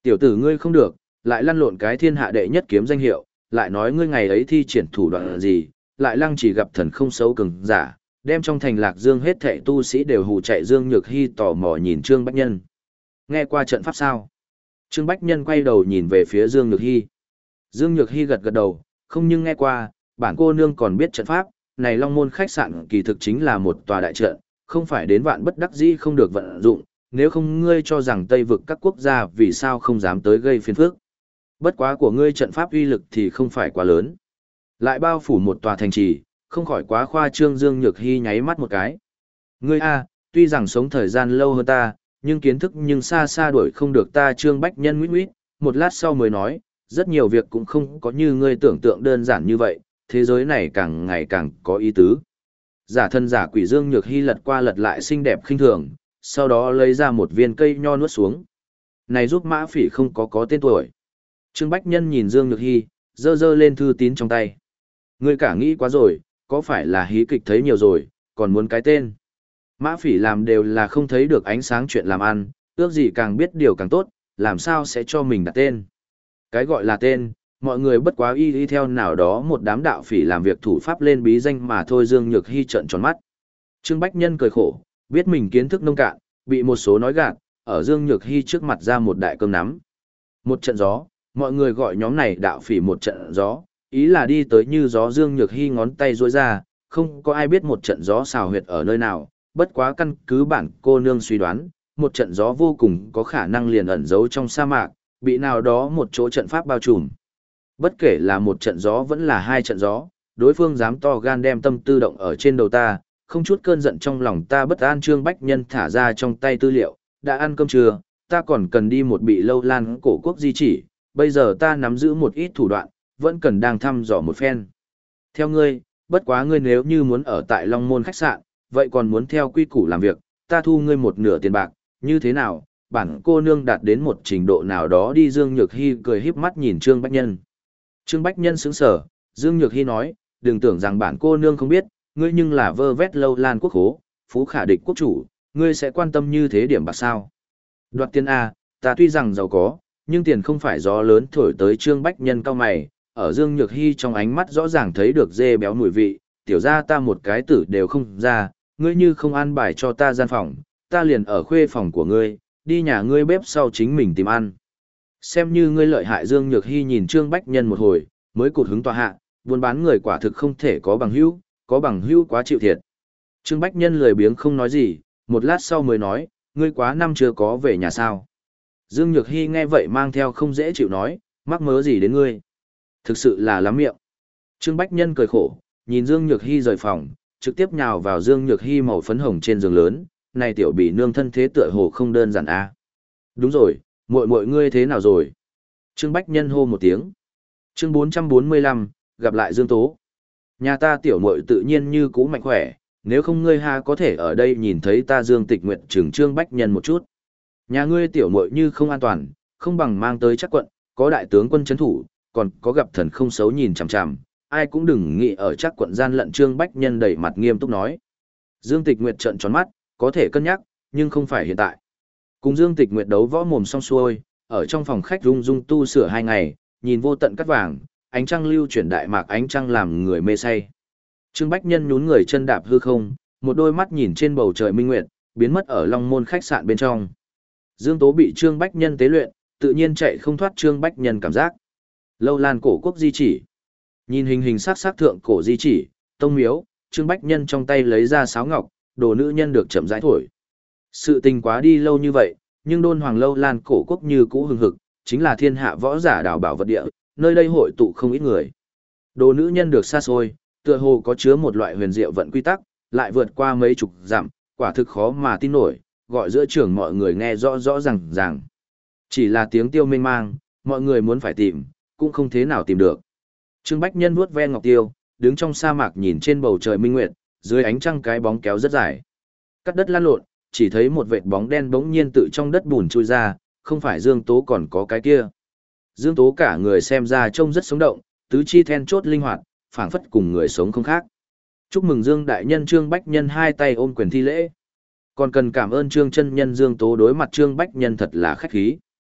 Tiểu tử ngươi không được, lại lăn lộn cái thiên hạ đệ nhất kiếm danh hiệu, lại nói ngươi ngày ấy thi triển thủ đoạn gì, lại lăng chỉ gặp thần không xấu cường giả, đem trong thành Lạc Dương hết thảy tu sĩ đều hù chạy. Dương Nhược Hy tò mò nhìn Trương Bách Nhân. Nghe qua trận pháp sao? Trương Bách Nhân quay đầu nhìn về phía Dương Nhược Hy. Dương Nhược Hy gật gật đầu, không nhưng nghe qua, bản cô nương còn biết trận pháp, này Long Môn khách sạn kỳ thực chính là một tòa đại trận, không phải đến vạn bất đắc dĩ không được vận dụng, nếu không ngươi cho rằng Tây vực các quốc gia vì sao không dám tới gây phiền phức. Bất quá của ngươi trận pháp uy lực thì không phải quá lớn. Lại bao phủ một tòa thành trì, không khỏi quá khoa trương. Dương Nhược Hy nháy mắt một cái. Ngươi a, tuy rằng sống thời gian lâu hơn ta, nhưng kiến thức nhưng xa xa đuổi không được ta. Trương Bách Nhân nguyết nguyết, một lát sau mới nói, rất nhiều việc cũng không có như ngươi tưởng tượng đơn giản như vậy, thế giới này càng ngày càng có ý tứ. Giả thân giả quỷ. Dương Nhược Hy lật qua lật lại xinh đẹp khinh thường, sau đó lấy ra một viên cây nho nuốt xuống. Này giúp Mã Phỉ không có có tên tuổi. Trương Bách Nhân nhìn Dương Nhược Hy, dơ dơ lên thư tín trong tay. Ngươi cả nghĩ quá rồi, có phải là hí kịch thấy nhiều rồi, còn muốn cái tên. Mã Phỉ làm đều là không thấy được ánh sáng chuyện làm ăn, ước gì càng biết điều càng tốt, làm sao sẽ cho mình đặt tên. Cái gọi là tên, mọi người bất quá y y theo nào đó một đám đạo phỉ làm việc thủ pháp lên bí danh mà thôi. Dương Nhược Hy trợn tròn mắt. Trương Bách Nhân cười khổ, biết mình kiến thức nông cạn, bị một số nói gạt, ở Dương Nhược Hy trước mặt ra một đại cơm nắm. Một trận gió, mọi người gọi nhóm này đạo phỉ một trận gió, ý là đi tới như gió. Dương Nhược Hy ngón tay duỗi ra, không có ai biết một trận gió xào huyệt ở nơi nào, bất quá căn cứ bản cô nương suy đoán, một trận gió vô cùng có khả năng liền ẩn giấu trong sa mạc, bị nào đó một chỗ trận pháp bao trùm. Bất kể là một trận gió vẫn là hai trận gió, đối phương dám to gan đem tâm tư động ở trên đầu ta, không chút cơn giận trong lòng ta bất an. Trương Bách Nhân thả ra trong tay tư liệu, đã ăn cơm trưa, ta còn cần đi một bị lâu lan cổ quốc di chỉ, bây giờ ta nắm giữ một ít thủ đoạn, vẫn cần đang thăm dò một phen. Theo ngươi, bất quá ngươi nếu như muốn ở tại Long Môn khách sạn, vậy còn muốn theo quy củ làm việc, ta thu ngươi một nửa tiền bạc, như thế nào, bản cô nương đạt đến một trình độ nào đó đi. Dương Nhược Hy cười híp mắt nhìn Trương Bách Nhân. Trương Bách Nhân sững sờ, Dương Nhược Hy nói, đừng tưởng rằng bản cô nương không biết, ngươi nhưng là vơ vét lâu lan quốc hố, phú khả địch quốc chủ, ngươi sẽ quan tâm như thế điểm bạc sao? Đoạt tiền A, ta tuy rằng giàu có, nhưng tiền không phải gió lớn thổi tới. Trương Bách Nhân cao mày, ở Dương Nhược Hy trong ánh mắt rõ ràng thấy được dê béo mùi vị, tiểu ra ta một cái tử đều không ra, ngươi như không an bài cho ta gian phòng, ta liền ở khuê phòng của ngươi, đi nhà ngươi bếp sau chính mình tìm ăn. Xem như ngươi lợi hại. Dương Nhược Hy nhìn Trương Bách Nhân một hồi, mới cụt hứng tòa hạ, buôn bán người quả thực không thể có bằng hữu, có bằng hữu quá chịu thiệt. Trương Bách Nhân lười biếng không nói gì, một lát sau mới nói, ngươi quá năm chưa có về nhà sao. Dương Nhược Hy nghe vậy mang theo không dễ chịu nói, mắc mớ gì đến ngươi. Thực sự là lắm miệng. Trương Bách Nhân cười khổ, nhìn Dương Nhược Hy rời phòng, trực tiếp nhào vào Dương Nhược Hy màu phấn hồng trên giường lớn, này tiểu bỉ nương thân thế tựa hồ không đơn giản a. Đúng rồi, muội muội ngươi thế nào rồi? Trương Bách Nhân hô một tiếng. Chương bốn trăm bốn mươi lăm, gặp lại Dương Tố. Nhà ta tiểu muội tự nhiên như cũ mạnh khỏe, nếu không ngươi ha có thể ở đây nhìn thấy ta. Dương Tịch Nguyệt trừng Trương Bách Nhân một chút. Nhà ngươi tiểu muội như không an toàn, không bằng mang tới chắc quận, có đại tướng quân trấn thủ, còn có gặp thần không xấu nhìn chằm chằm, ai cũng đừng nghĩ ở chắc quận gian lận. Trương Bách Nhân đầy mặt nghiêm túc nói. Dương Tịch Nguyệt trợn tròn mắt, có thể cân nhắc, nhưng không phải hiện tại. Cùng Dương Tịch Nguyệt đấu võ mồm xong xuôi, ở trong phòng khách rung rung tu sửa hai ngày, nhìn vô tận cắt vàng, ánh trăng lưu chuyển đại mạc ánh trăng làm người mê say. Trương Bách Nhân nhún người chân đạp hư không, một đôi mắt nhìn trên bầu trời minh nguyệt, biến mất ở Long Môn khách sạn bên trong. Dương Tố bị Trương Bách Nhân tế luyện, tự nhiên chạy không thoát Trương Bách Nhân cảm giác. Lâu lan cổ quốc di chỉ. Nhìn hình hình sắc sắc thượng cổ di chỉ, tông miếu, Trương Bách Nhân trong tay lấy ra sáo ngọc, đồ nữ nhân được chậm rãi thổi. Sự tình quá đi lâu như vậy, nhưng đôn hoàng lâu lan cổ quốc như cũ hừng hực, chính là thiên hạ võ giả đào bảo vật địa, nơi đây hội tụ không ít người. Đồ nữ nhân được xa xôi, tựa hồ có chứa một loại huyền diệu vận quy tắc, lại vượt qua mấy chục dặm, quả thực khó mà tin nổi, gọi giữa trường mọi người nghe rõ rõ ràng ràng. Chỉ là tiếng tiêu mênh mang, mọi người muốn phải tìm, cũng không thế nào tìm được. Trương Bách Nhân vuốt ve ngọc tiêu, đứng trong sa mạc nhìn trên bầu trời minh nguyệt, dưới ánh trăng cái bóng kéo rất dài. Cắt đất lăn lộn, chỉ thấy một vệt bóng đen bỗng nhiên tự trong đất bùn chui ra, không phải Dương Tố còn có cái kia. Dương Tố cả người xem ra trông rất sống động, tứ chi then chốt linh hoạt, phảng phất cùng người sống không khác. Chúc mừng Dương đại nhân. Trương Bách Nhân hai tay ôm quyền thi lễ. Còn cần cảm ơn Trương chân nhân. Dương Tố đối mặt Trương Bách Nhân thật là khách khí.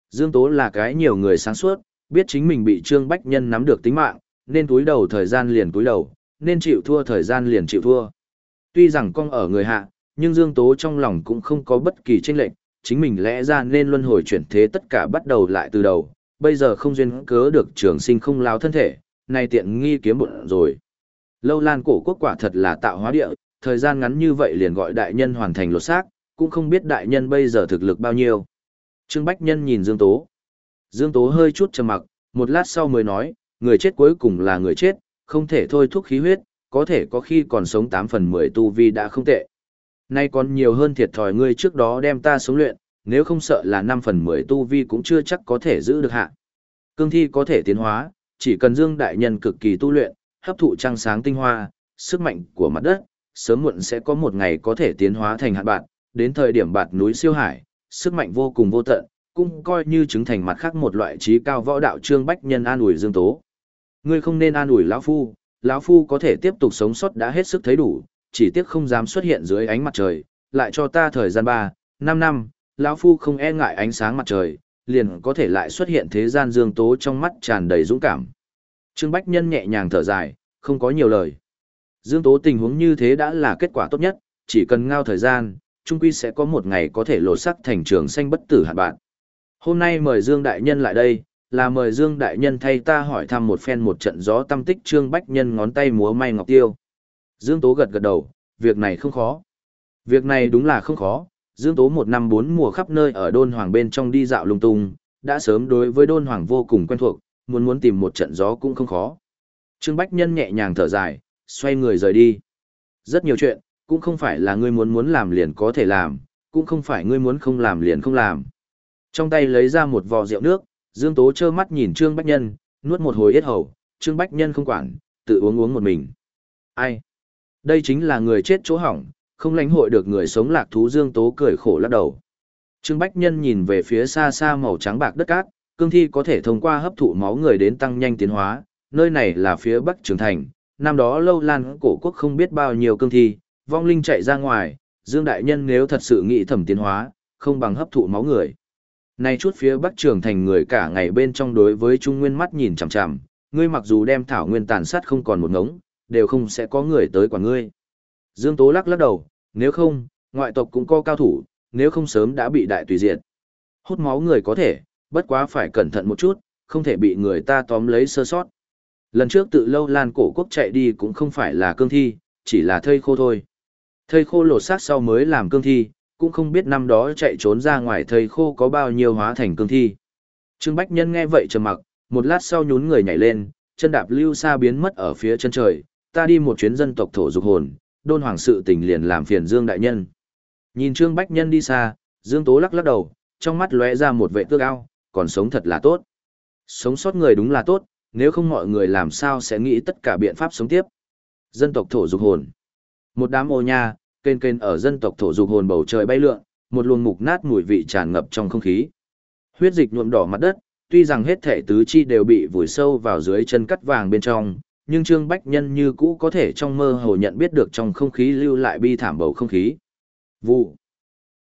Dương Tố là cái nhiều người sáng suốt, biết chính mình bị Trương Bách Nhân nắm được tính mạng, nên túi đầu thời gian liền túi đầu, nên chịu thua thời gian liền chịu thua. Tuy rằng con ở người hạ, nhưng Dương Tố trong lòng cũng không có bất kỳ chênh lệch, chính mình lẽ ra nên luân hồi chuyển thế tất cả bắt đầu lại từ đầu, bây giờ không duyên cớ được trường sinh không lao thân thể, này tiện nghi kiếm bụng rồi. Lâu Lan cổ quốc quả thật là tạo hóa địa, thời gian ngắn như vậy liền gọi đại nhân hoàn thành lột xác, cũng không biết đại nhân bây giờ thực lực bao nhiêu. Trương Bách Nhân nhìn Dương Tố. Dương Tố hơi chút trầm mặc, một lát sau mới nói, người chết cuối cùng là người chết, không thể thôi thúc khí huyết, có thể có khi còn sống tám phần mười tu vi đã không tệ. Nay còn nhiều hơn thiệt thòi ngươi trước đó đem ta sống luyện, nếu không sợ là năm phần mười tu vi cũng chưa chắc có thể giữ được hạ. Cương thi có thể tiến hóa, chỉ cần Dương đại nhân cực kỳ tu luyện, hấp thụ trăng sáng tinh hoa, sức mạnh của mặt đất, sớm muộn sẽ có một ngày có thể tiến hóa thành hạt bạt, đến thời điểm bạt núi siêu hải, sức mạnh vô cùng vô tận, cũng coi như chứng thành mặt khác một loại trí cao võ đạo. Trương Bách Nhân an ủi Dương Tố. Ngươi không nên an ủi lão phu, lão phu có thể tiếp tục sống sót đã hết sức thấy đủ, chỉ tiếc không dám xuất hiện dưới ánh mặt trời, lại cho ta thời gian ba, năm năm, lão phu không e ngại ánh sáng mặt trời, liền có thể lại xuất hiện thế gian. Dương Tố trong mắt tràn đầy dũng cảm. Trương Bách Nhân nhẹ nhàng thở dài, không có nhiều lời. Dương Tố tình huống như thế đã là kết quả tốt nhất, chỉ cần ngao thời gian, chung quy sẽ có một ngày có thể lột sắc thành trường xanh bất tử hạt bạn. Hôm nay mời Dương đại nhân lại đây, là mời Dương đại nhân thay ta hỏi thăm một phen một trận gió tâm tích. Trương Bách Nhân ngón tay múa may ngọc tiêu. Dương Tố gật gật đầu, việc này không khó. Việc này đúng là không khó, Dương Tố một năm bốn mùa khắp nơi ở Đôn Hoàng bên trong đi dạo lung tung, đã sớm đối với Đôn Hoàng vô cùng quen thuộc, muốn muốn tìm một trận gió cũng không khó. Trương Bách Nhân nhẹ nhàng thở dài, xoay người rời đi. Rất nhiều chuyện, cũng không phải là ngươi muốn muốn làm liền có thể làm, cũng không phải ngươi muốn không làm liền không làm. Trong tay lấy ra một vò rượu nước, Dương Tố trơ mắt nhìn Trương Bách Nhân, nuốt một hồi yết hầu, Trương Bách Nhân không quản, tự uống uống một mình. Ai? Đây chính là người chết chỗ hỏng, không lãnh hội được người sống lạc thú. Dương Tố cười khổ lắc đầu. Trương Bách Nhân nhìn về phía xa xa màu trắng bạc đất cát, cương thi có thể thông qua hấp thụ máu người đến tăng nhanh tiến hóa, nơi này là phía Bắc Trường Thành, năm đó Lâu Lan cổ quốc không biết bao nhiêu cương thi, vong linh chạy ra ngoài, Dương đại nhân nếu thật sự nghĩ thẩm tiến hóa, không bằng hấp thụ máu người. Nay chút phía Bắc Trường Thành người cả ngày bên trong đối với Trung Nguyên mắt nhìn chằm chằm, ngươi mặc dù đem thảo nguyên tàn sát không còn một ngống, đều không sẽ có người tới quản ngươi. Dương Tố lắc lắc đầu, nếu không, ngoại tộc cũng có cao thủ, nếu không sớm đã bị đại tùy diệt. Hút máu người có thể, bất quá phải cẩn thận một chút, không thể bị người ta tóm lấy sơ sót. Lần trước tự Lâu Lan cổ quốc chạy đi cũng không phải là cương thi, chỉ là thây khô thôi. Thây khô lột xác sau mới làm cương thi, cũng không biết năm đó chạy trốn ra ngoài thây khô có bao nhiêu hóa thành cương thi. Trương Bách Nhân nghe vậy trầm mặc, một lát sau nhún người nhảy lên, chân đạp lưu xa biến mất ở phía chân trời. Ta đi một chuyến dân tộc thổ dục hồn, Đôn Hoàng sự tình liền làm phiền Dương đại nhân. Nhìn Trương Bách Nhân đi xa, Dương Tố lắc lắc đầu, trong mắt lóe ra một vẻ tước ao, còn sống thật là tốt. Sống sót người đúng là tốt, nếu không mọi người làm sao sẽ nghĩ tất cả biện pháp sống tiếp. Dân tộc thổ dục hồn. Một đám ô nha, kênh kênh ở dân tộc thổ dục hồn bầu trời bay lượn, một luồng mục nát mùi vị tràn ngập trong không khí. Huyết dịch nhuộm đỏ mặt đất, tuy rằng hết thể tứ chi đều bị vùi sâu vào dưới chân cắt vàng bên trong, nhưng Trương Bách Nhân như cũ có thể trong mơ hồ nhận biết được trong không khí lưu lại bi thảm bầu không khí. Vụ.